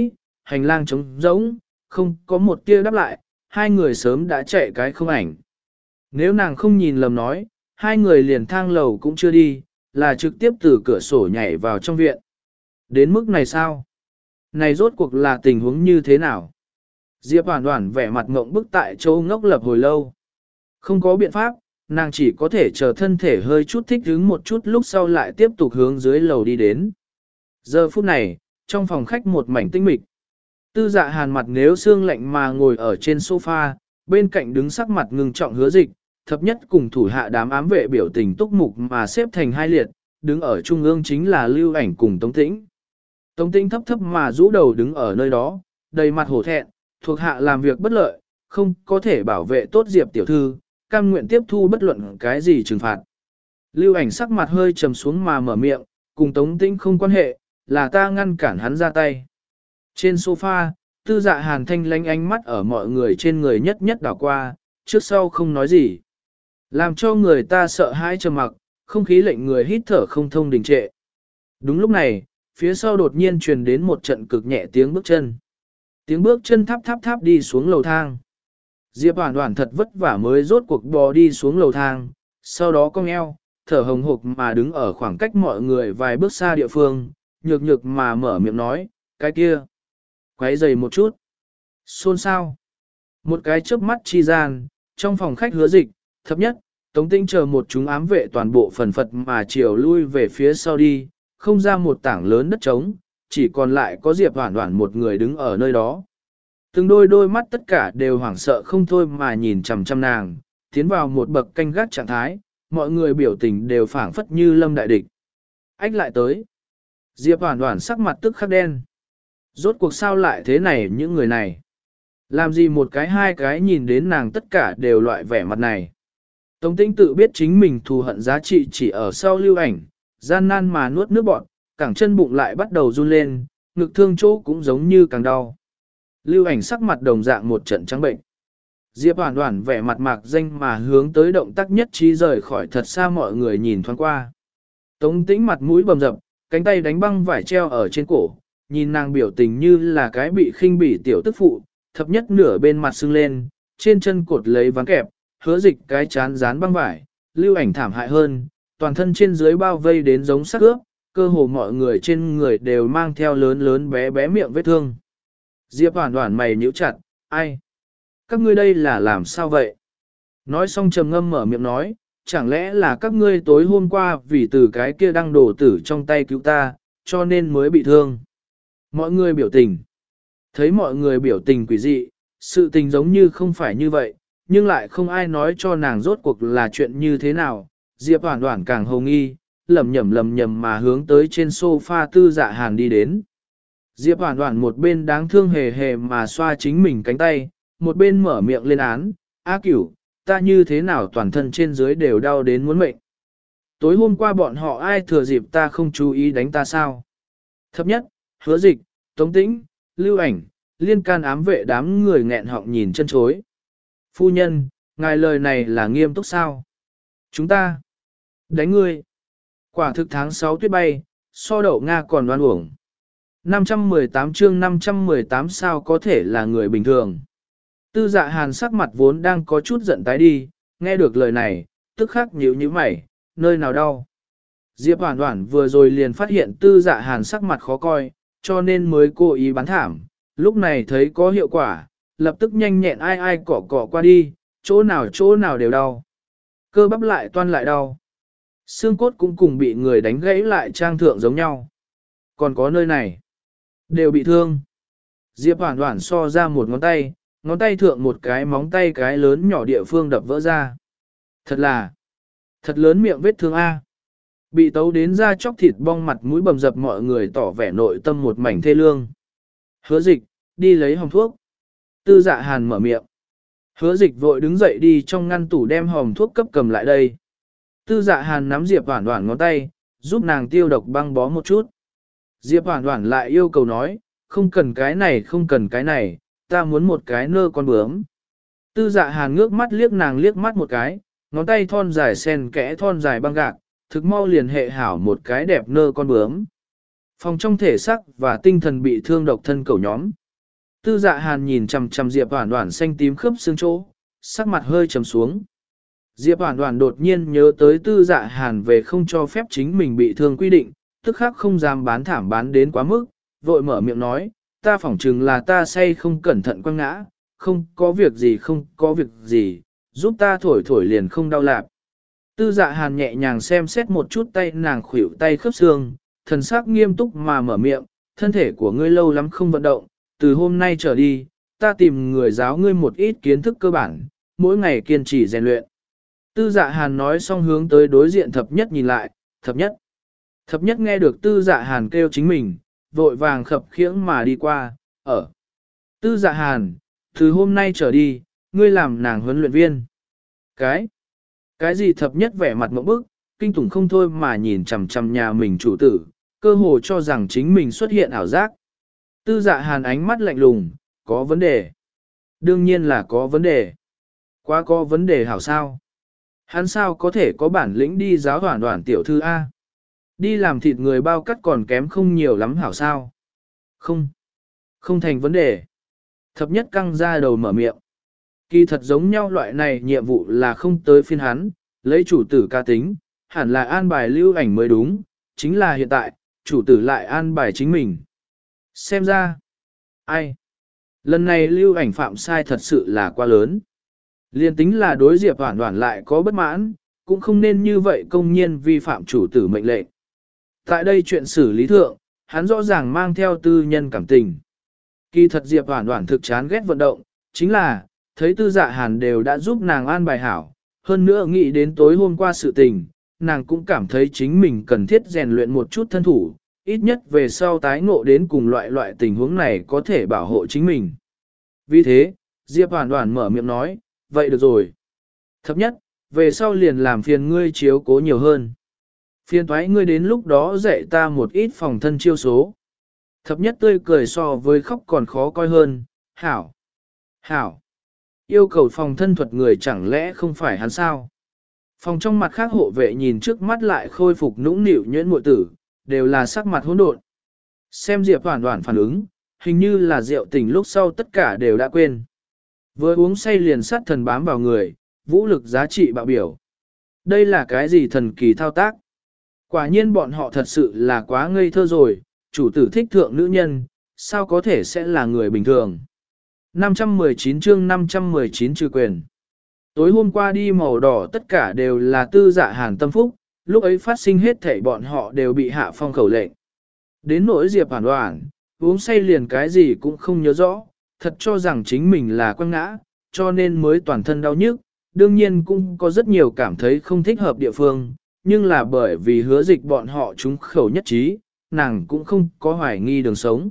hành lang trống rỗng, không có một tia đáp lại, hai người sớm đã chạy cái không ảnh. Nếu nàng không nhìn lầm nói, hai người liền thang lầu cũng chưa đi, là trực tiếp từ cửa sổ nhảy vào trong viện. Đến mức này sao? Này rốt cuộc là tình huống như thế nào? Diệp Hoàn Hoàn vẻ mặt ngộng bức tại chỗ ngốc lập hồi lâu. Không có biện pháp, nàng chỉ có thể chờ thân thể hơi chút thích ứng một chút lúc sau lại tiếp tục hướng dưới lầu đi đến. Giờ phút này, trong phòng khách một mảnh tinh mịch. Tư Dạ Hàn mặt nếu xương lạnh mà ngồi ở trên sofa, bên cạnh đứng sắc mặt ngưng trọng Hứa Dịch, thập nhất cùng thủ hạ đám ám vệ biểu tình túc mục mà xếp thành hai liệt, đứng ở trung ương chính là Lưu Ảnh cùng Tống Tĩnh. Tống Tĩnh thấp thấp mà rũ đầu đứng ở nơi đó, đầy mặt hổ thẹn, thuộc hạ làm việc bất lợi, không có thể bảo vệ tốt Diệp tiểu thư, cam nguyện tiếp thu bất luận cái gì trừng phạt. Lưu Ảnh sắc mặt hơi trầm xuống mà mở miệng, cùng Tống Tĩnh không quan hệ, là ta ngăn cản hắn ra tay. Trên sofa, Tư Dạ Hàn thanh lánh ánh mắt ở mọi người trên người nhất nhất đảo qua, trước sau không nói gì. Làm cho người ta sợ hãi trầm mặc, không khí lệnh người hít thở không thông đình trệ. Đúng lúc này, phía sau đột nhiên truyền đến một trận cực nhẹ tiếng bước chân. Tiếng bước chân tháp tháp tháp đi xuống lầu thang. Diệp Hoàn Hoàn thật vất vả mới rốt cuộc bò đi xuống lầu thang, sau đó cong eo, thở hồng hộc mà đứng ở khoảng cách mọi người vài bước xa địa phương, nhược nhược mà mở miệng nói, cái kia, quấy giày một chút. Xôn xao. Một cái chớp mắt chi gian, trong phòng khách Hứa Dịch, thấp nhất, Tống Tĩnh chờ một chúng ám vệ toàn bộ phần phật mà chiều lui về phía sau đi, không ra một tảng lớn đất trống, chỉ còn lại có Diệp Hoàn Hoàn một người đứng ở nơi đó. Từng đôi đôi mắt tất cả đều hoảng sợ không thôi mà nhìn chằm chằm nàng, tiến vào một bậc canh gác trạng thái, mọi người biểu tình đều phảng phất như lâm đại địch. Ách lại tới. Diệp Hoàn Hoàn sắc mặt tức khắc đen. Rốt cuộc sao lại thế này những người này? Làm gì một cái hai cái nhìn đến nàng tất cả đều loại vẻ mặt này. Tống Tĩnh tự biết chính mình thù hận giá trị chỉ ở sau Lưu Ảnh, gian nan mà nuốt nước bọt, cẳng chân bụng lại bắt đầu run lên, ngực thương chỗ cũng giống như càng đau. Lưu Ảnh sắc mặt đồng dạng một trận trắng bệnh. Diệp Hoàn Hoàn vẻ mặt mạc danh mà hướng tới động tác nhất trí rời khỏi thật xa mọi người nhìn thoáng qua. Tống Tĩnh mặt mũi bầm dập, cánh tay đánh băng vải treo ở trên cổ, nhìn nàng biểu tình như là cái bị khinh bỉ tiểu tức phụ, thập nhất nửa bên mặt sưng lên, trên chân cột lấy ván kẹp, Hứa Dịch cái chán dán băng vải, Lưu Ảnh thảm hại hơn, toàn thân trên dưới bao vây đến giống xác ướp, cơ hồ mọi người trên người đều mang theo lớn lớn bé bé miệng vết thương. Diệp Hoàn Hoàn mày nhíu chặt, ai? Các ngươi đây là làm sao vậy? Nói xong trầm ngâm mở miệng nói, chẳng lẽ là các ngươi tối hôm qua vì từ cái kia đang đổ tử trong tay cứu ta, cho nên mới bị thương. Mọi người biểu tình. Thấy mọi người biểu tình quỷ dị, sự tình giống như không phải như vậy, nhưng lại không ai nói cho nàng rốt cuộc là chuyện như thế nào. Diệp Hoàn Hoàn càng hồ nghi, lầm nhầm lầm nhầm mà hướng tới trên sofa Tư Dạ Hàn đi đến. Diệp Hoàn Hoàn một bên đáng thương hề hề mà xoa chính mình cánh tay, một bên mở miệng lên án, A Cửu, ta như thế nào toàn thân trên dưới đều đau đến muốn mệnh. Tối hôm qua bọn họ ai thừa dịp ta không chú ý đánh ta sao? Thấp nhất, Hứa Dịch, Tống Tĩnh, Lưu Ảnh, liên can ám vệ đám người nghẹn họng nhìn chân chối. Phu nhân, ngài lời này là nghiêm túc sao? Chúng ta đánh ngươi. Quả thực tháng sáu tuyết bay, so đậu Nga còn đoan uổng. năm trăm mười tám chương năm trăm mười tám sao có thể là người bình thường. Tư Dạ Hàn sắc mặt vốn đang có chút giận tái đi, nghe được lời này, tức khắc nhíu nhíu mày, nơi nào đau. Diệp Hoàn Hoàn vừa rồi liền phát hiện Tư Dạ Hàn sắc mặt khó coi, cho nên mới cố ý bán thảm, lúc này thấy có hiệu quả, lập tức nhanh nhẹn ai ai cọ cọ qua đi, chỗ nào chỗ nào đều đau. Cơ bắp lại toan lại đau. Xương cốt cũng cùng bị người đánh gãy lại trang thượng giống nhau. Còn có nơi này, đều bị thương. Diệp Hoàn Hoàn so ra một ngón tay, ngón tay thượng một cái móng tay cái lớn nhỏ địa phương đập vỡ ra. Thật là, thật lớn miệng vết thương A. Bị tấu đến da chóc thịt bong mặt mũi bầm dập mọi người tỏ vẻ nội tâm một mảnh thê lương. Hứa Dịch, đi lấy hòm thuốc. Tư Dạ Hàn mở miệng. Hứa Dịch vội đứng dậy đi trong ngăn tủ đem hòm thuốc cấp cầm lại đây. Tư Dạ Hàn nắm Diệp Hoàn Hoàn ngón tay, giúp nàng tiêu độc băng bó một chút. Diệp Hoàn Hoàn lại yêu cầu nói, không cần cái này không cần cái này, ta muốn một cái nơ con bướm. Tư Dạ Hàn ngước mắt liếc nàng liếc mắt một cái, ngón tay thon dài sen kẽ thon dài băng gạc, thực mau liền hệ hảo một cái đẹp nơ con bướm. Phòng trong thể xác và tinh thần bị thương độc thân cầu nhóm, Tư Dạ Hàn nhìn chằm chằm Diệp Hoản Hoản xanh tím khớp xương chỗ, sắc mặt hơi trầm xuống. Diệp Hoản Hoản đột nhiên nhớ tới Tư Dạ Hàn về không cho phép chính mình bị thương quy định, tức khắc không dám bán thảm bán đến quá mức, vội mở miệng nói, ta phỏng chừng là ta say không cẩn thận quăng ngã, không có việc gì không có việc gì, giúp ta thổi thổi liền không đau lạp. Tư Dạ Hàn nhẹ nhàng xem xét một chút tay nàng khuỷu tay khớp xương, thần sắc nghiêm túc mà mở miệng, thân thể của ngươi lâu lắm không vận động, từ hôm nay trở đi, ta tìm người giáo ngươi một ít kiến thức cơ bản, mỗi ngày kiên trì rèn luyện. Tư Dạ Hàn nói xong hướng tới đối diện thập nhất nhìn lại, thập nhất. Thập nhất nghe được Tư Dạ Hàn kêu chính mình, vội vàng khập khiễng mà đi qua, ở. Tư Dạ Hàn, từ hôm nay trở đi, ngươi làm nàng huấn luyện viên. Cái? Cái gì thập nhất vẻ mặt mộng bức, kinh tủng không thôi mà nhìn chằm chằm nhà mình chủ tử, cơ hồ cho rằng chính mình xuất hiện ảo giác. Tư Dạ Hàn ánh mắt lạnh lùng, có vấn đề. Đương nhiên là có vấn đề. Quá có vấn đề hảo sao. Hắn sao có thể có bản lĩnh đi giáo Hoản Hoản tiểu thư A. Đi làm thịt người bao cắt còn kém không nhiều lắm hảo sao. Không. Không thành vấn đề. Thập nhất căng ra đầu mở miệng. Kỳ thật giống nhau loại này nhiệm vụ là không tới phiên hắn, lấy chủ tử ca tính, hẳn là an bài lưu ảnh mới đúng, chính là hiện tại, chủ tử lại an bài chính mình. Xem ra, ai? Lần này lưu ảnh phạm sai thật sự là quá lớn. Liên tính là đối Diệp Hoản Hoản lại có bất mãn, cũng không nên như vậy công nhiên vi phạm chủ tử mệnh lệnh. Tại đây chuyện xử lý thượng, hắn rõ ràng mang theo tư nhân cảm tình. Kỳ thật Diệp Hoản Hoản thực chán ghét vận động, chính là, thấy Tư Dạ Hàn đều đã giúp nàng an bài hảo, hơn nữa nghĩ đến tối hôm qua sự tình, nàng cũng cảm thấy chính mình cần thiết rèn luyện một chút thân thủ, ít nhất về sau tái ngộ đến cùng loại loại tình huống này có thể bảo hộ chính mình. Vì thế, Diệp Hoản Hoản mở miệng nói, vậy được rồi. Thập nhất, về sau liền làm phiền ngươi chiếu cố nhiều hơn. Phiền thoái ngươi đến lúc đó dạy ta một ít phòng thân chiêu số. Thập nhất tươi cười so với khóc còn khó coi hơn, hảo, hảo. Yêu cầu phòng thân thuật người chẳng lẽ không phải hắn sao? Phòng trong mặt khác hộ vệ nhìn trước mắt lại khôi phục nũng nịu nhuyễn muội tử, đều là sắc mặt hỗn độn. Xem Diệp Hoản Hoản phản ứng, hình như là rượu tỉnh lúc sau tất cả đều đã quên. Vừa uống say liền sát thần bám vào người, vũ lực giá trị bạo biểu. Đây là cái gì thần kỳ thao tác? Quả nhiên bọn họ thật sự là quá ngây thơ rồi, chủ tử thích thượng nữ nhân, sao có thể sẽ là người bình thường? năm trăm mười chín chương năm trăm mười chín trừ quyền. Tối hôm qua đi màu đỏ tất cả đều là Tư Dạ Hàn tâm phúc, lúc ấy phát sinh hết thảy bọn họ đều bị hạ phong khẩu lệnh. Đến nỗi Diệp Hoản Hoản, uống say liền cái gì cũng không nhớ rõ, thật cho rằng chính mình là quăng ngã, cho nên mới toàn thân đau nhức, đương nhiên cũng có rất nhiều cảm thấy không thích hợp địa phương, nhưng là bởi vì hứa dịch bọn họ trúng khẩu nhất trí, nàng cũng không có hoài nghi đường sống.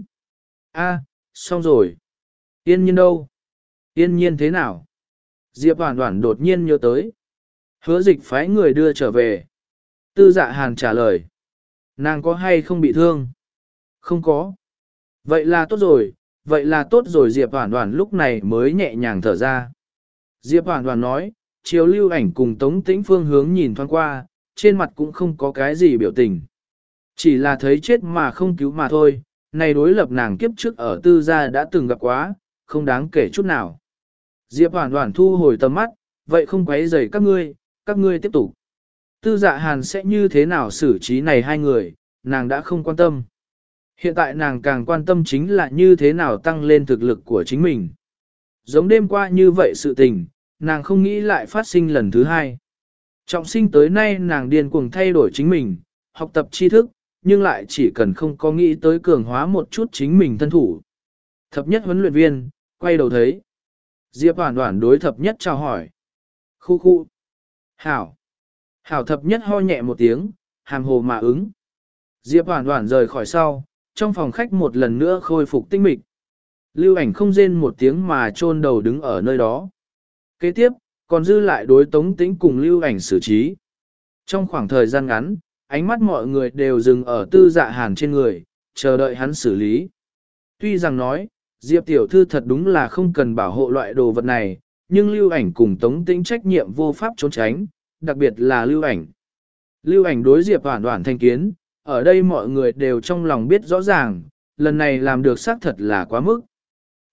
A, xong rồi. Yên nhiên đâu? Yên nhiên thế nào? Diệp Hoản Hoản đột nhiên nhớ tới. Hứa dịch phái người đưa trở về. Tư Dạ Hàn trả lời. Nàng có hay không bị thương? Không có. Vậy là tốt rồi, vậy là tốt rồi Diệp Hoản Hoản lúc này mới nhẹ nhàng thở ra. Diệp Hoản Hoản nói, chiều lưu ảnh cùng Tống Tĩnh phương hướng nhìn thoáng qua, trên mặt cũng không có cái gì biểu tình. Chỉ là thấy chết mà không cứu mà thôi, này đối lập nàng kiếp trước ở tư gia đã từng gặp quá, không đáng kể chút nào. Diệp Hoản Hoản thu hồi tầm mắt, vậy không quấy rầy các ngươi, các ngươi tiếp tục. Tư Dạ Hàn sẽ như thế nào xử trí này hai người, nàng đã không quan tâm. Hiện tại nàng càng quan tâm chính là như thế nào tăng lên thực lực của chính mình. Giống đêm qua như vậy sự tình, nàng không nghĩ lại phát sinh lần thứ hai. Trọng sinh tới nay nàng điên cuồng thay đổi chính mình, học tập tri thức, nhưng lại chỉ cần không có nghĩ tới cường hóa một chút chính mình thân thủ. Thập nhất huấn luyện viên, quay đầu thấy. Diệp Hoản Hoản đối thập nhất chào hỏi. Khu khu. Hảo. Hảo thập nhất ho nhẹ một tiếng, hàm hồ mà ứng. Diệp Hoản Hoản rời khỏi sau, trong phòng khách một lần nữa khôi phục tinh mịch. Lưu ảnh không rên một tiếng mà chôn đầu đứng ở nơi đó. Kế tiếp, còn dư lại đối Tống Tĩnh cùng lưu ảnh xử trí. Trong khoảng thời gian ngắn, ánh mắt mọi người đều dừng ở Tư Dạ Hàn trên người, chờ đợi hắn xử lý. Tuy rằng nói, Diệp tiểu thư thật đúng là không cần bảo hộ loại đồ vật này, nhưng lưu ảnh cùng Tống Tĩnh trách nhiệm vô pháp trốn tránh, đặc biệt là lưu ảnh. Lưu ảnh đối Diệp Hoản Hoản thành kiến, ở đây mọi người đều trong lòng biết rõ ràng, lần này làm được xác thật là quá mức.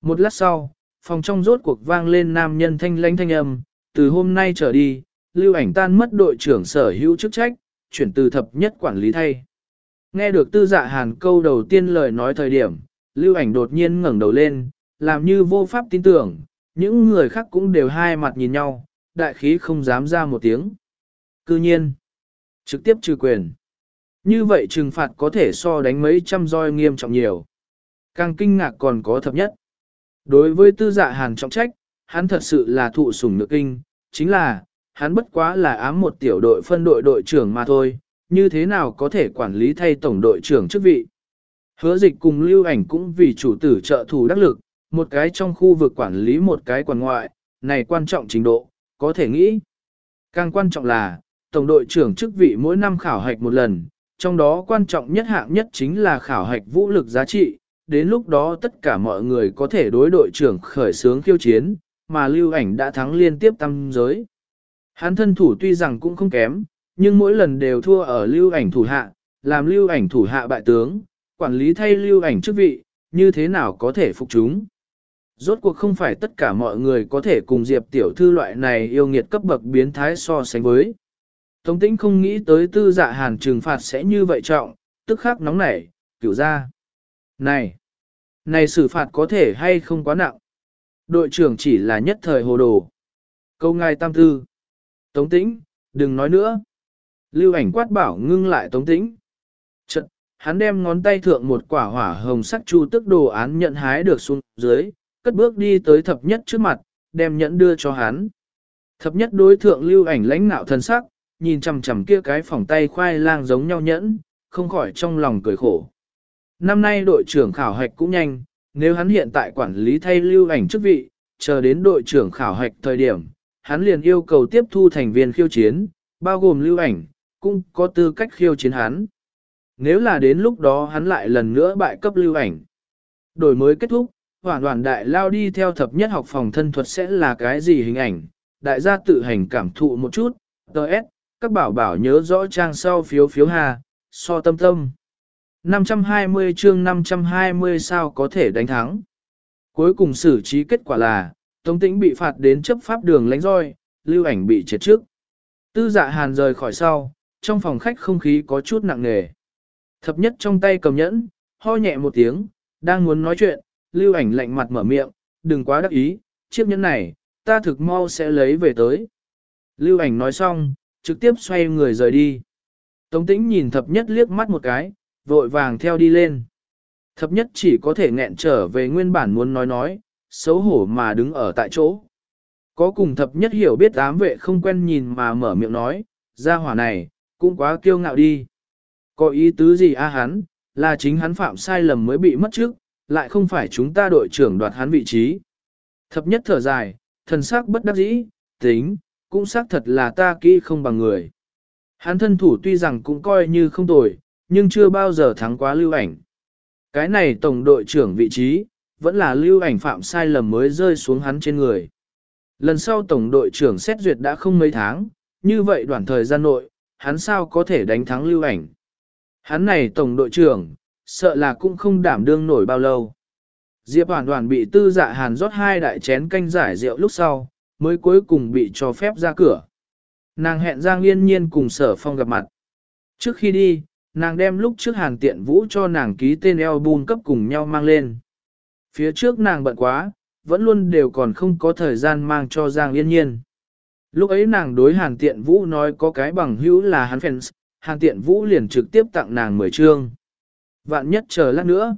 Một lát sau, phòng trong rốt cuộc vang lên nam nhân thanh lãnh thanh âm, từ hôm nay trở đi, Lưu Ảnh tan mất đội trưởng sở hữu chức trách, chuyển từ thập nhất quản lý thay. Nghe được Tư Dạ Hàn câu đầu tiên lời nói thời điểm, Lưu Ảnh đột nhiên ngẩng đầu lên, làm như vô pháp tin tưởng, những người khác cũng đều hai mặt nhìn nhau, đại khí không dám ra một tiếng. Cư nhiên, trực tiếp trừ quyền. Như vậy trừng phạt có thể so đánh mấy trăm roi nghiêm trọng nhiều. Càng kinh ngạc còn có thập nhất. Đối với Tư Dạ Hàn trọng trách, hắn thật sự là thụ sủng nhược kinh, chính là, hắn bất quá là ám một tiểu đội phân đội đội trưởng mà thôi, như thế nào có thể quản lý thay tổng đội trưởng chức vị. Hứa Dịch cùng Lưu Ảnh cũng vì chủ tử trợ thủ đắc lực, một cái trong khu vực quản lý một cái quản ngoại, này quan trọng trình độ, có thể nghĩ. Càng quan trọng là, tổng đội trưởng chức vị mỗi năm khảo hạch một lần, trong đó quan trọng nhất hạng nhất chính là khảo hạch vũ lực giá trị, đến lúc đó tất cả mọi người có thể đối đội trưởng khởi xướng khiêu chiến, mà Lưu Ảnh đã thắng liên tiếp tam giới. Hắn thân thủ tuy rằng cũng không kém, nhưng mỗi lần đều thua ở Lưu Ảnh thủ hạ, làm Lưu Ảnh thủ hạ bại tướng, quản lý thay Lưu Ảnh chức vị, như thế nào có thể phục chúng. Rốt cuộc không phải tất cả mọi người có thể cùng Diệp tiểu thư loại này yêu nghiệt cấp bậc biến thái so sánh với. Tống Tĩnh không nghĩ tới Tư Dạ Hàn trừng phạt sẽ như vậy trọng, tức khắc nóng nảy, kiểu ra. Này, này xử phạt có thể hay không quá nặng. Đội trưởng chỉ là nhất thời hồ đồ. Câu ngài tam tư. Tống Tĩnh, đừng nói nữa. Lưu Ảnh quát bảo ngưng lại Tống Tĩnh. Chật, hắn đem ngón tay thượng một quả hỏa hồng sắc chu tức đồ án nhận hái được xuống dưới, cất bước đi tới thập nhất trước mặt, đem nhẫn đưa cho hắn. Thập nhất đối thượng Lưu Ảnh lãnh nạo thân sắc, nhìn chằm chằm kia cái phỏng tay khoai lang giống nhau nhẫn, không khỏi trong lòng cười khổ. Năm nay đội trưởng khảo hạch cũng nhanh, nếu hắn hiện tại quản lý thay Lưu Ảnh chức vị, chờ đến đội trưởng khảo hạch thời điểm, hắn liền yêu cầu tiếp thu thành viên khiêu chiến, bao gồm Lưu Ảnh, cũng có tư cách khiêu chiến hắn. Nếu là đến lúc đó hắn lại lần nữa bại cấp Lưu Ảnh. Đổi mới kết thúc, Hoản Hoản đại lao đi theo thập nhất học phòng thân thuật sẽ là cái gì hình ảnh, đại gia tự hành cảm thụ một chút, tê ét, các bảo bảo nhớ rõ trang sau phiếu phiếu hà, so tâm tâm. năm trăm hai mươi chương năm trăm hai mươi sao có thể đánh thắng. Cuối cùng xử trí kết quả là, Tống Tĩnh bị phạt đến chấp pháp đường lánh roi, Lưu Ảnh bị triệt trước. Tư Dạ Hàn rời khỏi sau, trong phòng khách không khí có chút nặng nề. Thập nhất trong tay cầm nhẫn, ho nhẹ một tiếng, đang muốn nói chuyện, Lưu Ảnh lạnh mặt mở miệng, đừng quá đắc ý, chiếc nhẫn này, ta thực mau sẽ lấy về tới. Lưu Ảnh nói xong, trực tiếp xoay người rời đi. Tống Tĩnh nhìn thập nhất liếc mắt một cái, vội vàng theo đi lên. Thập nhất chỉ có thể nghẹn trở về nguyên bản muốn nói nói, xấu hổ mà đứng ở tại chỗ. Có cùng thập nhất hiểu biết ám vệ không quen nhìn mà mở miệng nói, gia hỏa này, cũng quá kiêu ngạo đi. Có ý tứ gì a hắn, là chính hắn phạm sai lầm mới bị mất trước, lại không phải chúng ta đội trưởng đoạt hắn vị trí. Thập nhất thở dài, thần sắc bất đắc dĩ, tính, cũng xác thật là ta kỹ không bằng người. Hắn thân thủ tuy rằng cũng coi như không tồi, nhưng chưa bao giờ thắng quá Lưu Ảnh. Cái này tổng đội trưởng vị trí, vẫn là Lưu Ảnh phạm sai lầm mới rơi xuống hắn trên người. Lần sau tổng đội trưởng xét duyệt đã không mấy tháng, như vậy đoạn thời gian nội, hắn sao có thể đánh thắng Lưu Ảnh. Hắn này tổng đội trưởng, sợ là cũng không đảm đương nổi bao lâu. Diệp Hoàn Hoàn bị Tư Dạ Hàn rót hai đại chén canh giải rượu lúc sau, mới cuối cùng bị cho phép ra cửa. Nàng hẹn Giang Yên Nhiên cùng Sở Phong gặp mặt. Trước khi đi, nàng đem lúc trước Hàn Tiện Vũ cho nàng ký tên album cấp cùng nhau mang lên. Phía trước nàng bận quá, vẫn luôn đều còn không có thời gian mang cho Giang Yên Nhiên. Lúc ấy nàng đối Hàn Tiện Vũ nói có cái bằng hữu là hắn fans, Hàn Tiện Vũ liền trực tiếp tặng nàng mười chương. Vạn nhất chờ lát nữa.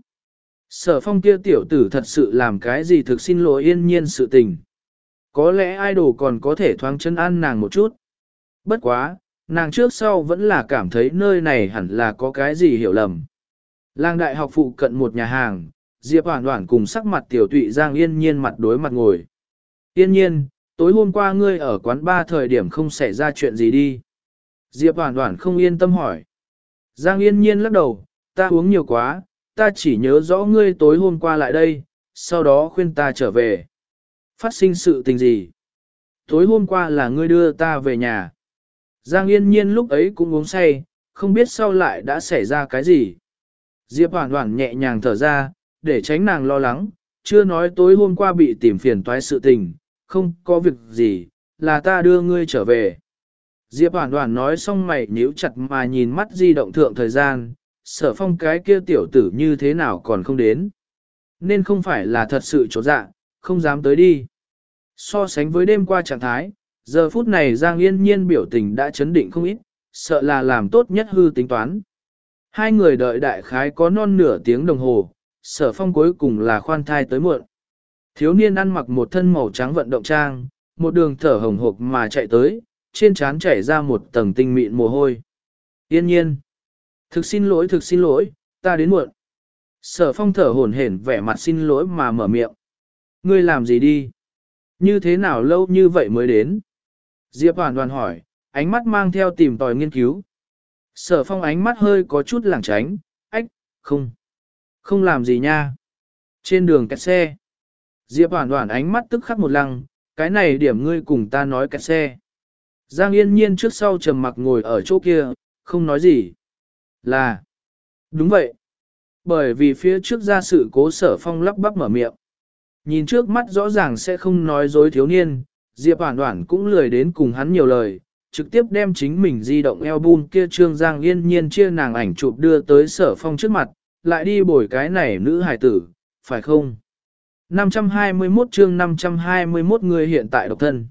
Sở Phong kia tiểu tử thật sự làm cái gì thực xin lỗi Yên Nhiên sự tình. Có lẽ idol còn có thể thoáng chân ăn nàng một chút. Bất quá, nàng trước sau vẫn là cảm thấy nơi này hẳn là có cái gì hiểu lầm. Làng đại học phụ cận một nhà hàng, Diệp Hoàn Hoàn cùng sắc mặt tiểu tụy Giang Yên Nhiên mặt đối mặt ngồi. Yên Nhiên, tối hôm qua ngươi ở quán ba thời điểm không xảy ra chuyện gì đi. Diệp Hoàn Hoàn không yên tâm hỏi. Giang Yên Nhiên lắc đầu, ta uống nhiều quá, ta chỉ nhớ rõ ngươi tối hôm qua lại đây, sau đó khuyên ta trở về. Phát sinh sự tình gì? Tối hôm qua là ngươi đưa ta về nhà. Giang Yên Nhiên lúc ấy cũng uống say, không biết sau lại đã xảy ra cái gì. Diệp Hoàn Hoàn nhẹ nhàng thở ra, để tránh nàng lo lắng, chưa nói tối hôm qua bị tìm phiền toái sự tình, không có việc gì, là ta đưa ngươi trở về. Diệp Hoàn Hoàn nói xong mày nhíu chặt mà nhìn mắt di động thượng thời gian, Sở Phong cái kia tiểu tử như thế nào còn không đến. Nên không phải là thật sự chỗ dạ, không dám tới đi. So sánh với đêm qua trạng thái, giờ phút này Giang Yên Nhiên biểu tình đã chấn định không ít, sợ là làm tốt nhất hư tính toán. Hai người đợi đại khái có non nửa tiếng đồng hồ, Sở Phong cuối cùng là khoan thai tới muộn. Thiếu niên ăn mặc một thân màu trắng vận động trang, một đường thở hồng hộc mà chạy tới, trên trán chảy ra một tầng tinh mịn mồ hôi. Yên nhiên. Thực xin lỗi thực xin lỗi, ta đến muộn. Sở Phong thở hổn hển vẻ mặt xin lỗi mà mở miệng. Ngươi làm gì đi? Như thế nào lâu như vậy mới đến? Diệp Hoàn Hoàn hỏi, ánh mắt mang theo tìm tòi nghiên cứu. Sở Phong ánh mắt hơi có chút lảng tránh, ách, không. Không làm gì nha. Trên đường kẹt xe. Diệp Hoàn Hoàn ánh mắt tức khắc một lăng, cái này điểm ngươi cùng ta nói kẹt xe. Giang Yên Nhiên trước sau trầm mặc ngồi ở chỗ kia, không nói gì. Là. Đúng vậy. Bởi vì phía trước ra sự cố Sở Phong lắp bắp mở miệng. Nhìn trước mắt rõ ràng sẽ không nói dối thiếu niên, Diệp Hoàn Hoàn cũng lười đến cùng hắn nhiều lời, trực tiếp đem chính mình di động album kia trương Giang Yên Nhiên chia nàng ảnh chụp đưa tới Sở Phong trước mặt, lại đi bồi cái này nữ hài tử, phải không? năm trăm hai mươi mốt chương năm trăm hai mươi mốt người hiện tại độc thân.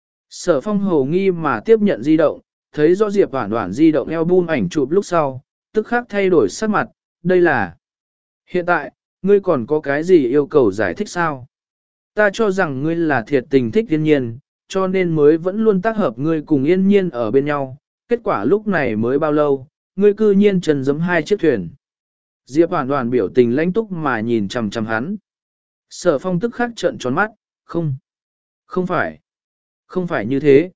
Sở Phong hầu nghi mà tiếp nhận di động, thấy rõ Diệp Hoàn Hoàn di động album ảnh chụp lúc sau, tức khắc thay đổi sắc mặt, đây là... Hiện tại, ngươi còn có cái gì yêu cầu giải thích sao? Ta cho rằng ngươi là thiệt tình thích Yên Nhiên, cho nên mới vẫn luôn tác hợp ngươi cùng Yên Nhiên ở bên nhau, kết quả lúc này mới bao lâu, ngươi cư nhiên trần giẫm hai chiếc thuyền. Diệp Hoàn Hoàn biểu tình lãnh túc mà nhìn chằm chằm hắn. Sở Phong tức khắc trợn tròn mắt, không, không phải, không phải như thế.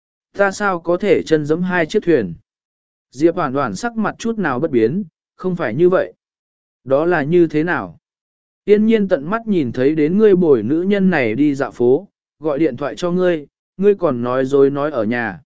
Ta sao có thể chân giẫm hai chiếc thuyền? Diệp Hoàn Hoàn sắc mặt chút nào bất biến, không phải như vậy. Đó là như thế nào? Yên Nhiên tận mắt nhìn thấy đến ngươi bồi nữ nhân này đi dạo phố, gọi điện thoại cho ngươi, ngươi còn nói dối nói ở nhà.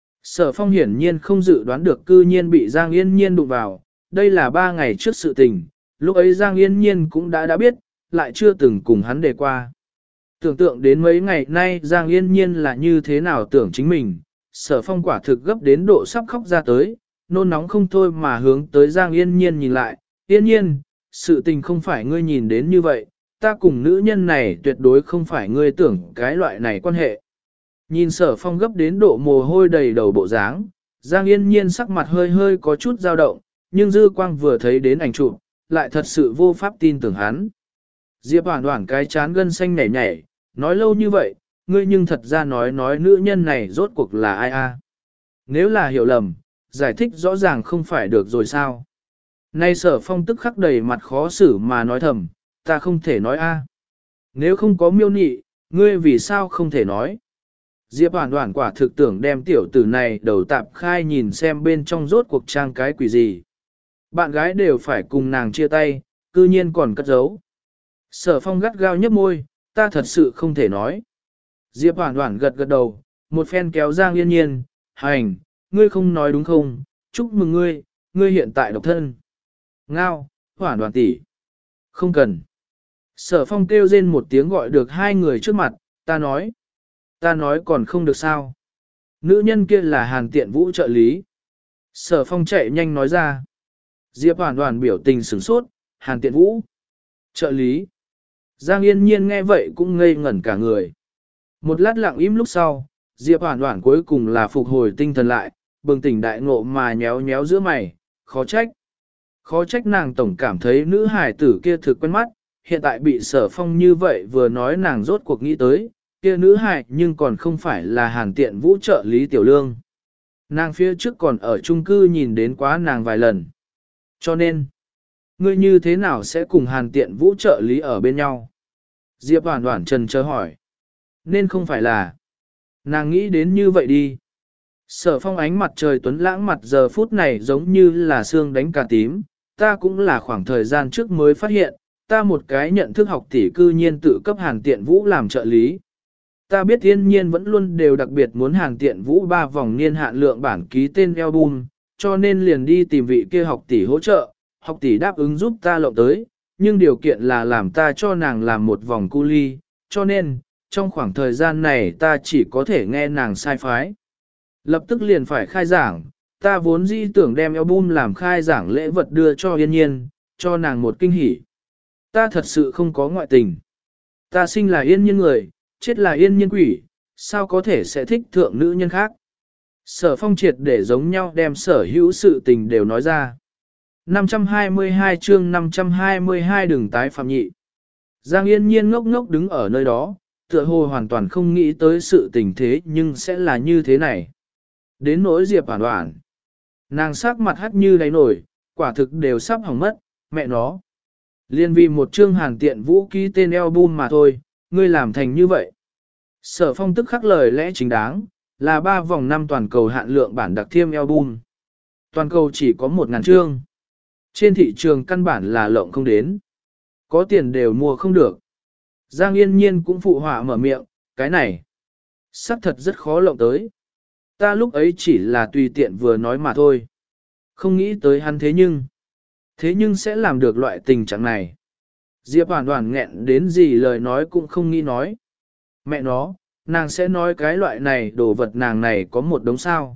Sở Phong hiển nhiên không dự đoán được cư nhiên bị Giang Yên Nhiên đụng vào, đây là ba ngày trước sự tình, lúc ấy Giang Yên Nhiên cũng đã đã biết, lại chưa từng cùng hắn đề qua. Tưởng tượng đến mấy ngày nay Giang Yên Nhiên là như thế nào tưởng chính mình, Sở Phong quả thực gấp đến độ sắp khóc ra tới, nôn nóng không thôi mà hướng tới Giang Yên Nhiên nhìn lại, Yên Nhiên, sự tình không phải ngươi nhìn đến như vậy, ta cùng nữ nhân này tuyệt đối không phải ngươi tưởng cái loại này quan hệ. Nhìn Sở Phong gấp đến độ mồ hôi đầy đầu bộ dáng, Giang Yên Nhiên sắc mặt hơi hơi có chút dao động, nhưng dư quang vừa thấy đến ảnh chụp, lại thật sự vô pháp tin tưởng hắn. Diệp Hoàn Hoàn cái chán gân xanh nhảy nhảy, nói lâu như vậy, ngươi nhưng thật ra nói nói nữ nhân này rốt cuộc là ai a? Nếu là hiểu lầm, giải thích rõ ràng không phải được rồi sao? Nay Sở Phong tức khắc đầy mặt khó xử mà nói thầm, ta không thể nói a. Nếu không có miêu nị, ngươi vì sao không thể nói? Diệp Hoàn Hoàn quả thực tưởng đem tiểu tử này đầu tạp khai nhìn xem bên trong rốt cuộc trang cái quỷ gì. Bạn gái đều phải cùng nàng chia tay, cư nhiên còn cất giấu. Sở Phong gắt gao nhấp môi, ta thật sự không thể nói. Diệp Hoàn Hoàn gật gật đầu, một phen kéo Giang Yên Nhiên, hành, ngươi không nói đúng không, chúc mừng ngươi, ngươi hiện tại độc thân. Ngao, Hoàn Hoàn tỷ, không cần. Sở Phong kêu rên một tiếng gọi được hai người trước mặt, ta nói. Ta nói còn không được sao. Nữ nhân kia là Hàn Tiện Vũ trợ lý. Sở Phong chạy nhanh nói ra. Diệp Hoàn Hoàn biểu tình sửng sốt, Hàn Tiện Vũ. Trợ lý. Giang Yên Nhiên nghe vậy cũng ngây ngẩn cả người. Một lát lặng im lúc sau, Diệp Hoàn Hoàn cuối cùng là phục hồi tinh thần lại, bừng tỉnh đại ngộ mà nhéo nhéo giữa mày, khó trách. Khó trách nàng tổng cảm thấy nữ hải tử kia thực quen mắt, hiện tại bị Sở Phong như vậy vừa nói nàng rốt cuộc nghĩ tới, kia nữ hải nhưng còn không phải là Hàn Tiện Vũ trợ lý Tiểu Lương. Nàng phía trước còn ở chung cư nhìn đến quá nàng vài lần. Cho nên, ngươi như thế nào sẽ cùng Hàn Tiện Vũ trợ lý ở bên nhau? Diệp Hoàn Hoàn trần chờ hỏi. Nên không phải là. Nàng nghĩ đến như vậy đi. Sở Phong ánh mặt trời tuấn lãng mặt giờ phút này giống như là xương đánh cà tím. Ta cũng là khoảng thời gian trước mới phát hiện, ta một cái nhận thức học tỷ cư nhiên tự cấp Hàn Tiện Vũ làm trợ lý. Ta biết thiên nhiên vẫn luôn đều đặc biệt muốn Hàn Tiện Vũ ba vòng niên hạn lượng bản ký tên album, cho nên liền đi tìm vị kia học tỷ hỗ trợ, học tỷ đáp ứng giúp ta lộng tới, nhưng điều kiện là làm ta cho nàng làm một vòng cu ly, cho nên, trong khoảng thời gian này ta chỉ có thể nghe nàng sai phái. Lập tức liền phải khai giảng, ta vốn dĩ tưởng đem album làm khai giảng lễ vật đưa cho Yên Nhiên, cho nàng một kinh hỉ. Ta thật sự không có ngoại tình. Ta sinh là Yên Nhiên người, chết là Yên Nhiên quỷ, sao có thể sẽ thích thượng nữ nhân khác. Sở Phong triệt để giống nhau đem sở hữu sự tình đều nói ra. năm trăm hai mươi hai chương năm trăm hai mươi hai đừng tái phạm nhị. Giang Yên Nhiên ngốc ngốc đứng ở nơi đó, tựa hồ hoàn toàn không nghĩ tới sự tình thế nhưng sẽ là như thế này. Đến nỗi Diệp Hoản Hoản, nàng sắc mặt hắt như đáy nổi, quả thực đều sắp hỏng mất, mẹ nó. Liên vì một chương hàn tiện vũ ký tên album mà thôi, ngươi làm thành như vậy. Sở Phong tức khắc lời lẽ chính đáng, là ba vòng năm toàn cầu hạn lượng bản đặc thiêm album. Toàn cầu chỉ có một ngàn chương. Trên thị trường căn bản là lộng không đến. Có tiền đều mua không được. Giang Yên Nhiên cũng phụ họa mở miệng, cái này. Sắc thật rất khó lộng tới. Ta lúc ấy chỉ là tùy tiện vừa nói mà thôi. Không nghĩ tới hắn thế nhưng. Thế nhưng sẽ làm được loại tình trạng này. Diệp Hoản Hoản nghẹn đến gì lời nói cũng không nghĩ nói. Mẹ nó, nàng sẽ nói cái loại này đồ vật nàng này có một đống sao.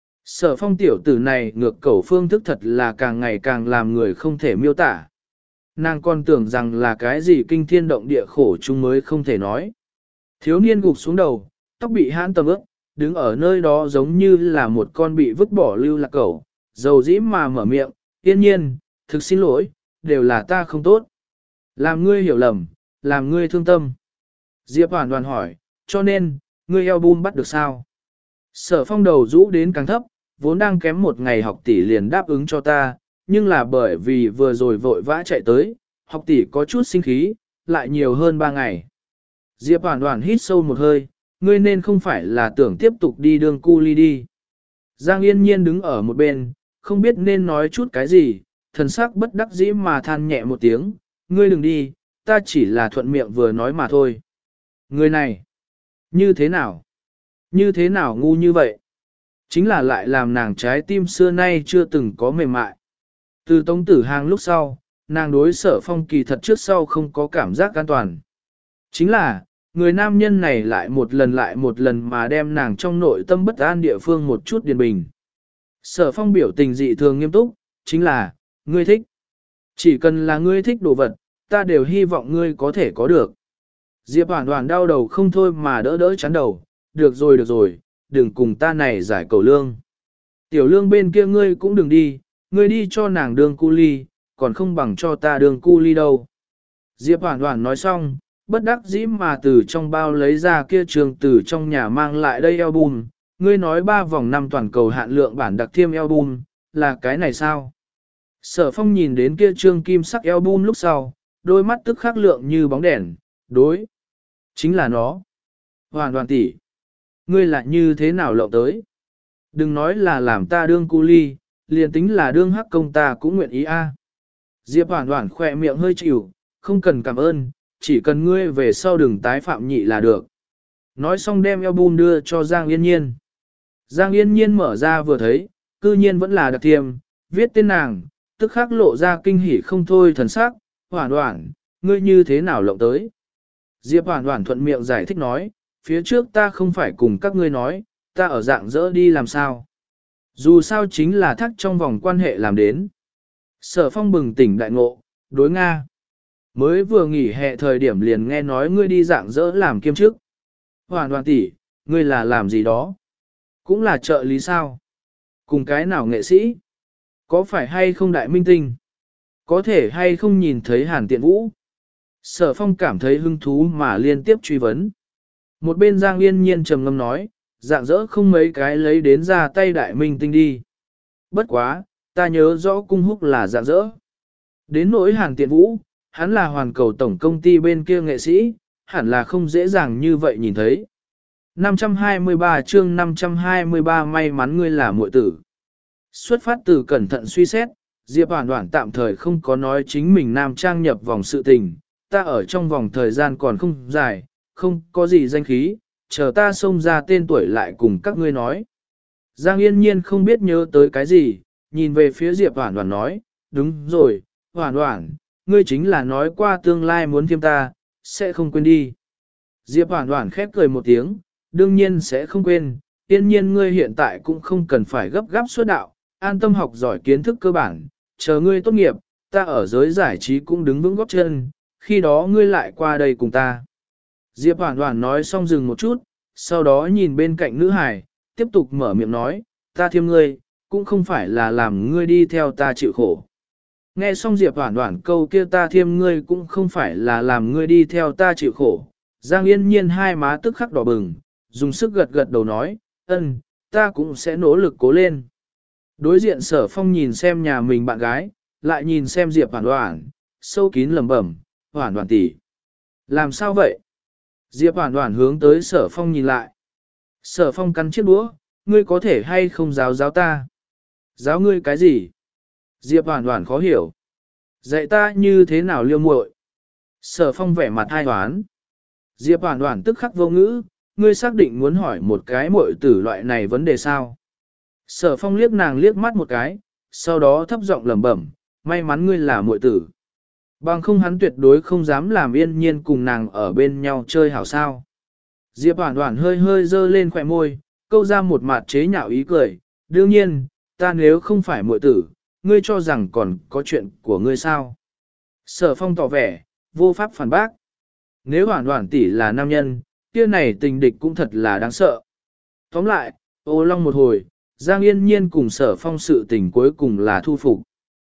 Sở Phong tiểu tử này ngược cẩu phương thức thật là càng ngày càng làm người không thể miêu tả. Nàng còn tưởng rằng là cái gì kinh thiên động địa khổ chung mới không thể nói. Thiếu niên gục xuống đầu, tóc bị hãn tầm ướt, đứng ở nơi đó giống như là một con bị vứt bỏ lưu lạc cẩu, dầu dĩ mà mở miệng, Yên Nhiên, thực xin lỗi, đều là ta không tốt. Làm ngươi hiểu lầm, làm ngươi thương tâm. Diệp Hoản Hoản hỏi, cho nên, ngươi album bắt được sao? Sở Phong đầu rũ đến càng thấp, vốn đang kém một ngày học tỷ liền đáp ứng cho ta, nhưng là bởi vì vừa rồi vội vã chạy tới, học tỷ có chút sinh khí, lại nhiều hơn ba ngày. Diệp Hoản Hoản hít sâu một hơi, ngươi nên không phải là tưởng tiếp tục đi đường cu ly đi. Giang Yên Nhiên đứng ở một bên, không biết nên nói chút cái gì, thần sắc bất đắc dĩ mà than nhẹ một tiếng, ngươi đừng đi, ta chỉ là thuận miệng vừa nói mà thôi. Người này, như thế nào? Như thế nào ngu như vậy? Chính là lại làm nàng trái tim xưa nay chưa từng có mềm mại. Từ Tống Tử Hàng lúc sau, nàng đối Sở Phong kỳ thật trước sau không có cảm giác an toàn. Chính là, người nam nhân này lại một lần lại một lần mà đem nàng trong nội tâm bất an địa phương một chút điền bình. Sở Phong biểu tình dị thường nghiêm túc, chính là, ngươi thích. Chỉ cần là ngươi thích đồ vật, ta đều hy vọng ngươi có thể có được. Diệp Hoản Hoản đau đầu không thôi mà đỡ đỡ chán đầu, được rồi được rồi, đừng cùng ta này giải cầu lương. Tiểu lương bên kia ngươi cũng đừng đi, ngươi đi cho nàng đường cu ly, còn không bằng cho ta đường cu ly đâu. Diệp Hoản Hoản nói xong, bất đắc dĩ mà từ trong bao lấy ra kia trường từ trong nhà mang lại đây album, ngươi nói ba vòng năm toàn cầu hạn lượng bản đặc thiêm album, là cái này sao? Sở Phong nhìn đến kia trương kim sắc album lúc sau, đôi mắt tức khắc lượng như bóng đèn, đối. Chính là nó. Hoàn Hoàn tỷ, ngươi lại như thế nào lộng tới? Đừng nói là làm ta đương cu ly, liền tính là đương hắc công ta cũng nguyện ý a. Diệp Hoản Hoản khỏe miệng hơi chịu, không cần cảm ơn, chỉ cần ngươi về sau đừng tái phạm nhị là được. Nói xong đem album đưa cho Giang Yên Nhiên. Giang Yên Nhiên mở ra vừa thấy, cư nhiên vẫn là đặc thiêm, viết tên nàng, tức khắc lộ ra kinh hỉ không thôi thần sắc, Hoản Hoản, ngươi như thế nào lộng tới? Diệp Hoản Hoản thuận miệng giải thích nói, phía trước ta không phải cùng các ngươi nói, ta ở dạng dỡ đi làm sao. Dù sao chính là thắc trong vòng quan hệ làm đến. Sở Phong bừng tỉnh đại ngộ, đối Nga. Mới vừa nghỉ hè thời điểm liền nghe nói ngươi đi dạng dỡ làm kiêm chức. Hoản Hoản tỷ, ngươi là làm gì đó? Cũng là trợ lý sao? Cùng cái nào nghệ sĩ? Có phải hay không đại minh tinh? Có thể hay không nhìn thấy Hàn Tiện Vũ? Sở Phong cảm thấy hứng thú mà liên tiếp truy vấn. Một bên Giang Yên Nhiên trầm ngâm nói, dạng dỡ không mấy cái lấy đến ra tay đại minh tinh đi. Bất quá, ta nhớ rõ cung húc là dạng dỡ. Đến nỗi Hàn Tiện Vũ, hắn là hoàn cầu tổng công ty bên kia nghệ sĩ, hẳn là không dễ dàng như vậy nhìn thấy. năm trăm hai mươi ba chương năm trăm hai mươi ba may mắn ngươi là muội tử. Xuất phát từ cẩn thận suy xét, Diệp Hoản Hoản tạm thời không có nói chính mình nam trang nhập vòng sự tình, ta ở trong vòng thời gian còn không dài, không có gì danh khí, chờ ta xông ra tên tuổi lại cùng các ngươi nói. Giang Yên Nhiên không biết nhớ tới cái gì, nhìn về phía Diệp Hoản Hoản nói, đúng rồi, Hoản Hoản, ngươi chính là nói qua tương lai muốn thiêm ta, sẽ không quên đi. Diệp Hoản Hoản khép cười một tiếng, đương nhiên sẽ không quên, yên nhiên ngươi hiện tại cũng không cần phải gấp gáp xuất đạo, an tâm học giỏi kiến thức cơ bản, chờ ngươi tốt nghiệp, ta ở giới giải trí cũng đứng vững góp chân, khi đó ngươi lại qua đây cùng ta. Diệp Hoản Hoản nói xong dừng một chút, sau đó nhìn bên cạnh nữ hải, tiếp tục mở miệng nói, ta thiêm ngươi, cũng không phải là làm ngươi đi theo ta chịu khổ. Nghe xong Diệp Hoản Hoản câu kia ta thiêm ngươi cũng không phải là làm ngươi đi theo ta chịu khổ. Giang Yên Nhiên hai má tức khắc đỏ bừng, dùng sức gật gật đầu nói, ân, ta cũng sẽ nỗ lực cố lên. Đối diện Sở Phong nhìn xem nhà mình bạn gái, lại nhìn xem Diệp Hoản Hoản, sâu kín lẩm bẩm, Hoản Hoản tỷ, làm sao vậy? Diệp Hoản Hoản hướng tới Sở Phong nhìn lại. Sở Phong cắn chiếc đũa, ngươi có thể hay không giáo giáo ta? Giáo ngươi cái gì? Diệp Hoản Hoản khó hiểu. Dạy ta như thế nào liêu muội? Sở Phong vẻ mặt hai hoán. Diệp Hoản Hoản tức khắc vô ngữ, ngươi xác định muốn hỏi một cái muội tử loại này vấn đề sao? Sở Phong liếc nàng liếc mắt một cái, sau đó thấp giọng lẩm bẩm, may mắn ngươi là muội tử. Bằng không hắn tuyệt đối không dám làm Yên Nhiên cùng nàng ở bên nhau chơi hảo sao. Diệp Hoản Hoản hơi hơi dơ lên khóe môi, câu ra một mặt chế nhạo ý cười, đương nhiên, ta nếu không phải muội tử, ngươi cho rằng còn có chuyện của ngươi sao? Sở Phong tỏ vẻ, vô pháp phản bác. Nếu Hoản Hoản tỷ là nam nhân, kia này tình địch cũng thật là đáng sợ. Tóm lại, ô long một hồi, Giang Yên Nhiên cùng Sở Phong sự tình cuối cùng là thu phục.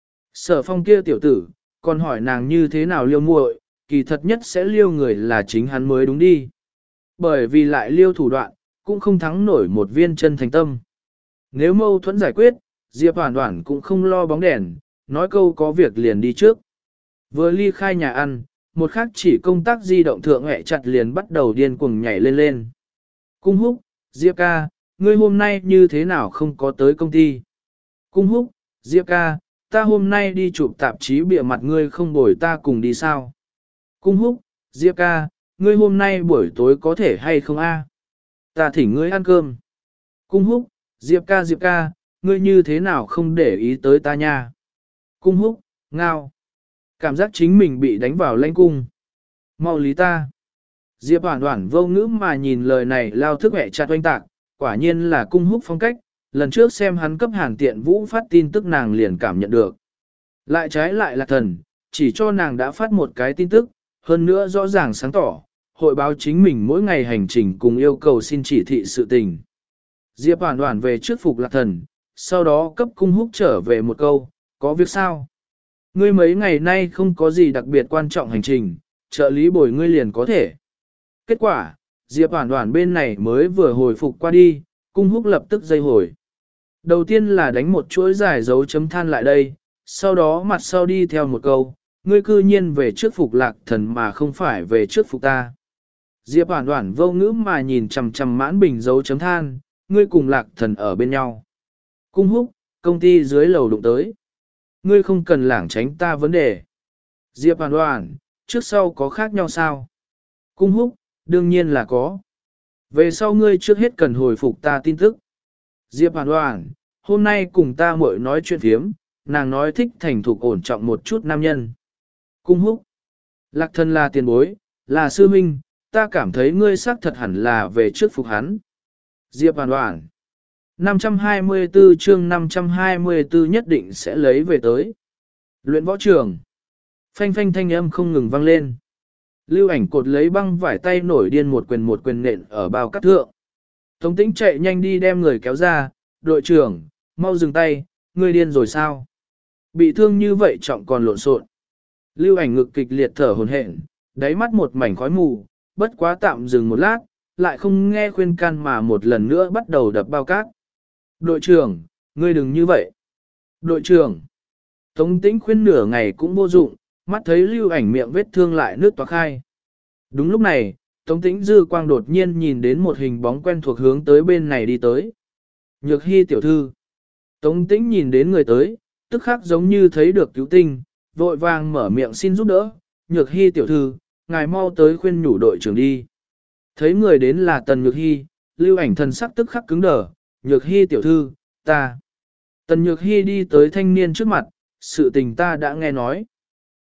Sở Phong kia tiểu tử, còn hỏi nàng như thế nào liêu muội, kỳ thật nhất sẽ liêu người là chính hắn mới đúng đi. Bởi vì lại liêu thủ đoạn, cũng không thắng nổi một viên chân thành tâm. Nếu mâu thuẫn giải quyết, Diệp Hoản Hoản cũng không lo bóng đèn, nói câu có việc liền đi trước. Vừa ly khai nhà ăn, một khắc chỉ công tác di động thượng hẹ chặt liền bắt đầu điên cuồng nhảy lên lên. Cung Húc, Diệp ca, ngươi hôm nay như thế nào không có tới công ty? Cung Húc, Diệp ca, ta hôm nay đi chụp tạp chí bìa mặt ngươi không bồi ta cùng đi sao? Cung Húc, Diệp ca, ngươi hôm nay buổi tối có thể hay không a? Ta thỉnh ngươi ăn cơm. Cung Húc, Diệp ca Diệp ca, ngươi như thế nào không để ý tới ta nha? Cung Húc, ngao. Cảm giác chính mình bị đánh vào lãnh cung. Mau lý ta. Diệp Hoản Hoản vô ngữ mà nhìn lời này lao thức mẹ chặt oanh tạc, quả nhiên là Cung Húc phong cách, lần trước xem hắn cấp Hàn Tiện Vũ phát tin tức nàng liền cảm nhận được. Lại trái lại là thần, chỉ cho nàng đã phát một cái tin tức, hơn nữa rõ ràng sáng tỏ, hội báo chính mình mỗi ngày hành trình cùng yêu cầu xin chỉ thị sự tình. Diệp Hoản Hoản về trước phục lạc thần, sau đó cấp Cung Húc trở về một câu, có việc sao? Ngươi mấy ngày nay không có gì đặc biệt quan trọng hành trình, trợ lý bồi ngươi liền có thể. Kết quả, Diệp Hoản Hoản bên này mới vừa hồi phục qua đi, Cung Húc lập tức dây hồi. Đầu tiên là đánh một chuỗi dài dấu chấm than lại đây, sau đó mặt sau đi theo một câu, ngươi cư nhiên về trước phục lạc thần mà không phải về trước phục ta. Diệp Hoản Hoản vô ngữ mà nhìn chằm chằm mãn bình dấu chấm than, ngươi cùng lạc thần ở bên nhau. Cung Húc, công ty dưới lầu đụng tới. Ngươi không cần lảng tránh ta vấn đề. Diệp Hoản Hoản, trước sau có khác nhau sao? Cung Húc, đương nhiên là có. Về sau ngươi trước hết cần hồi phục ta tin tức. Diệp Hoản Hoản, hôm nay cùng ta muội nói chuyện phiếm, nàng nói thích thành thục ổn trọng một chút nam nhân. Cung Húc, Lạc Thần là tiền bối, là sư minh, ta cảm thấy ngươi xác thật hẳn là về trước phục hắn. Diệp Hoản Hoản, năm trăm hai mươi tư chương năm trăm hai mươi tư nhất định sẽ lấy về tới. Luyện võ trường. Phanh phanh thanh âm không ngừng vang lên. Lưu Ảnh cột lấy băng vải tay nổi điên một quyền một quyền nện ở bao cát thượng. Tống Tĩnh chạy nhanh đi đem người kéo ra, đội trưởng, mau dừng tay, ngươi điên rồi sao? Bị thương như vậy trọng còn lộn xộn. Lưu Ảnh ngực kịch liệt thở hổn hển, đáy mắt một mảnh khói mù, bất quá tạm dừng một lát, lại không nghe khuyên can mà một lần nữa bắt đầu đập bao cát. Đội trưởng, ngươi đừng như vậy. Đội trưởng, Tống Tĩnh khuyên nửa ngày cũng vô dụng, mắt thấy Lưu Ảnh miệng vết thương lại nước toạc khai. Đúng lúc này, Tống Tĩnh dư quang đột nhiên nhìn đến một hình bóng quen thuộc hướng tới bên này đi tới. Nhược Hy tiểu thư. Tống Tĩnh nhìn đến người tới, tức khắc giống như thấy được cứu tinh, vội vàng mở miệng xin giúp đỡ. Nhược Hy tiểu thư, ngài mau tới khuyên nhủ đội trưởng đi. Thấy người đến là Tần Nhược Hy, Lưu Ảnh thần sắc tức khắc cứng đờ. Nhược Hy tiểu thư, ta. Tần Nhược Hy đi tới thanh niên trước mặt, sự tình ta đã nghe nói.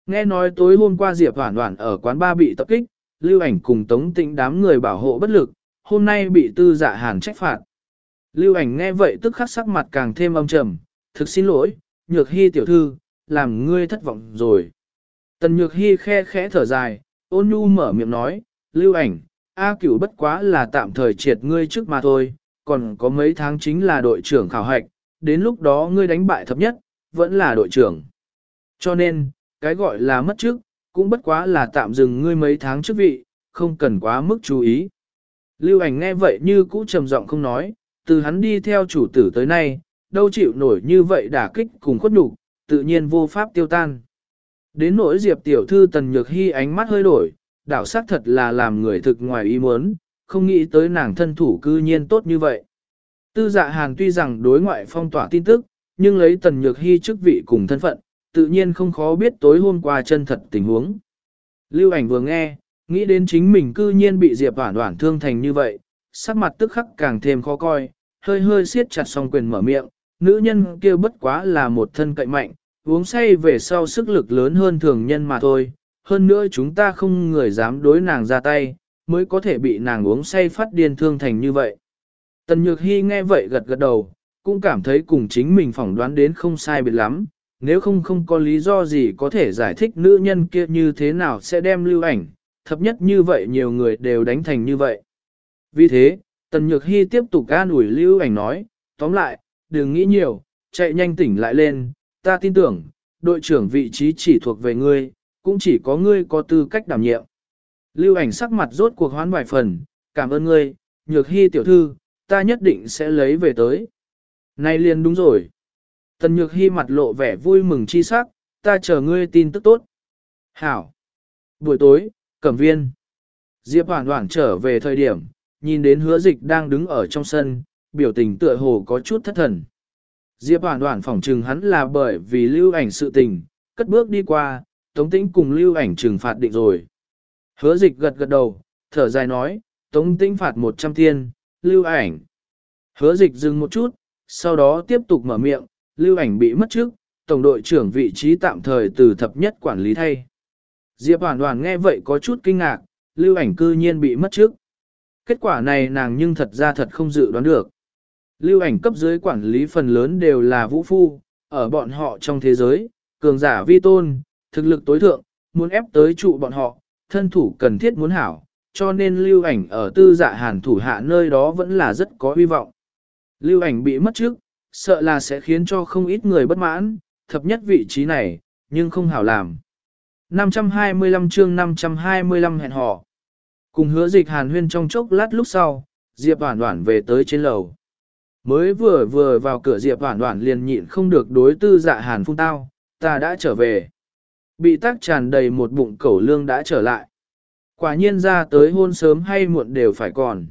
Nghe nói tối hôm qua Diệp Hoản Hoản ở quán ba bị tập kích, Lưu Ảnh cùng Tống Tĩnh đám người bảo hộ bất lực, hôm nay bị Tư Dạ Hàn trách phạt. Lưu Ảnh nghe vậy tức khắc sắc mặt càng thêm âm trầm, thực xin lỗi, Nhược Hi tiểu thư, làm ngươi thất vọng rồi. Tần Nhược Hi khe khẽ thở dài, ôn nhu mở miệng nói, Lưu Ảnh, A Cửu bất quá là tạm thời triệt ngươi trước mà thôi, còn có mấy tháng chính là đội trưởng khảo hạch, đến lúc đó ngươi đánh bại thập nhất, vẫn là đội trưởng. Cho nên, cái gọi là mất chức, cũng bất quá là tạm dừng ngươi mấy tháng chức vị, không cần quá mức chú ý. Lưu Ảnh nghe vậy như cũ trầm giọng không nói, từ hắn đi theo chủ tử tới nay, đâu chịu nổi như vậy đả kích cùng khuất nhục, tự nhiên vô pháp tiêu tan. Đến nỗi Diệp tiểu thư Tần Nhược Hi ánh mắt hơi đổi, đảo sắc thật là làm người thực ngoài ý muốn, không nghĩ tới nàng thân thủ cư nhiên tốt như vậy. Tư Dạ Hàn tuy rằng đối ngoại phong tỏa tin tức, nhưng lấy Tần Nhược Hi chức vị cùng thân phận, tự nhiên không khó biết tối hôm qua chân thật tình huống. Lưu Ảnh vừa nghe, nghĩ đến chính mình cư nhiên bị Diệp Hoản Hoản thương thành như vậy, sắc mặt tức khắc càng thêm khó coi, hơi hơi siết chặt song quyền mở miệng, nữ nhân kia bất quá là một thân cậy mạnh, uống say về sau sức lực lớn hơn thường nhân mà thôi, hơn nữa chúng ta không người dám đối nàng ra tay, mới có thể bị nàng uống say phát điên thương thành như vậy. Tần Nhược Hi nghe vậy gật gật đầu, cũng cảm thấy cùng chính mình phỏng đoán đến không sai biệt lắm, nếu không không có lý do gì có thể giải thích nữ nhân kia như thế nào sẽ đem Lưu Ảnh, thập nhất như vậy nhiều người đều đánh thành như vậy. Vì thế, Tần Nhược Hi tiếp tục an ủi Lưu Ảnh nói, tóm lại, đừng nghĩ nhiều, chạy nhanh tỉnh lại lên, ta tin tưởng, đội trưởng vị trí chỉ thuộc về ngươi, cũng chỉ có ngươi có tư cách đảm nhiệm. Lưu Ảnh sắc mặt rốt cuộc hoán vài phần, cảm ơn ngươi, Nhược Hi tiểu thư, ta nhất định sẽ lấy về tới. Này liền đúng rồi. Tần Nhược Hi mặt lộ vẻ vui mừng chi sắc, ta chờ ngươi tin tức tốt. Hảo. Buổi tối, Cẩm Viên. Diệp Hoản Hoản trở về thời điểm, nhìn đến Hứa Dịch đang đứng ở trong sân, biểu tình tựa hồ có chút thất thần. Diệp Hoản Hoản phỏng trừng hắn là bởi vì Lưu Ảnh sự tình, cất bước đi qua, Tống Tĩnh cùng Lưu Ảnh trừng phạt định rồi. Hứa Dịch gật gật đầu, thở dài nói, Tống Tĩnh phạt một trăm tiên, Lưu Ảnh. Hứa Dịch dừng một chút, sau đó tiếp tục mở miệng, Lưu Ảnh bị mất chức, tổng đội trưởng vị trí tạm thời từ thập nhất quản lý thay. Diệp Hoản Hoản nghe vậy có chút kinh ngạc, Lưu Ảnh cư nhiên bị mất chức. Kết quả này nàng nhưng thật ra thật không dự đoán được. Lưu Ảnh cấp dưới quản lý phần lớn đều là vũ phu, ở bọn họ trong thế giới, cường giả vi tôn, thực lực tối thượng, muốn ép tới trụ bọn họ, thân thủ cần thiết muốn hảo, cho nên Lưu Ảnh ở Tư Dạ Hàn thủ hạ nơi đó vẫn là rất có hy vọng. Lưu Ảnh bị mất chức, sợ là sẽ khiến cho không ít người bất mãn, thập nhất vị trí này, nhưng không hảo làm. năm trăm hai mươi lăm chương năm trăm hai mươi lăm hẹn hò. Cùng Hứa Dịch hàn huyên trong chốc lát lúc sau, Diệp Hoản Hoản về tới trên lầu. Mới vừa vừa vào cửa Diệp Hoản Hoản liền nhịn không được đối Tư Dạ Hàn phun tao, ta đã trở về. Bị tác tràn đầy một bụng cẩu lương đã trở lại. Quả nhiên ra tới hôn sớm hay muộn đều phải còn.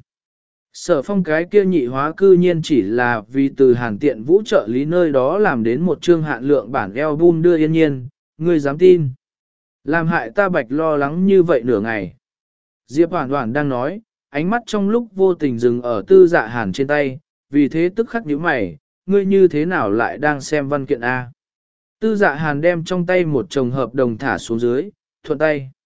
Sở Phong cái kia nhị hóa cư nhiên chỉ là vì từ Hàn Tiện Vũ trợ lý nơi đó làm đến một chương hạn lượng bản album đưa Yên Nhiên, ngươi dám tin. Làm hại ta bạch lo lắng như vậy nửa ngày. Diệp Hoản Hoản đang nói, ánh mắt trong lúc vô tình dừng ở Tư Dạ Hàn trên tay, vì thế tức khắc nhíu mày, ngươi như thế nào lại đang xem văn kiện A. Tư Dạ Hàn đem trong tay một chồng hợp đồng thả xuống dưới, thuận tay.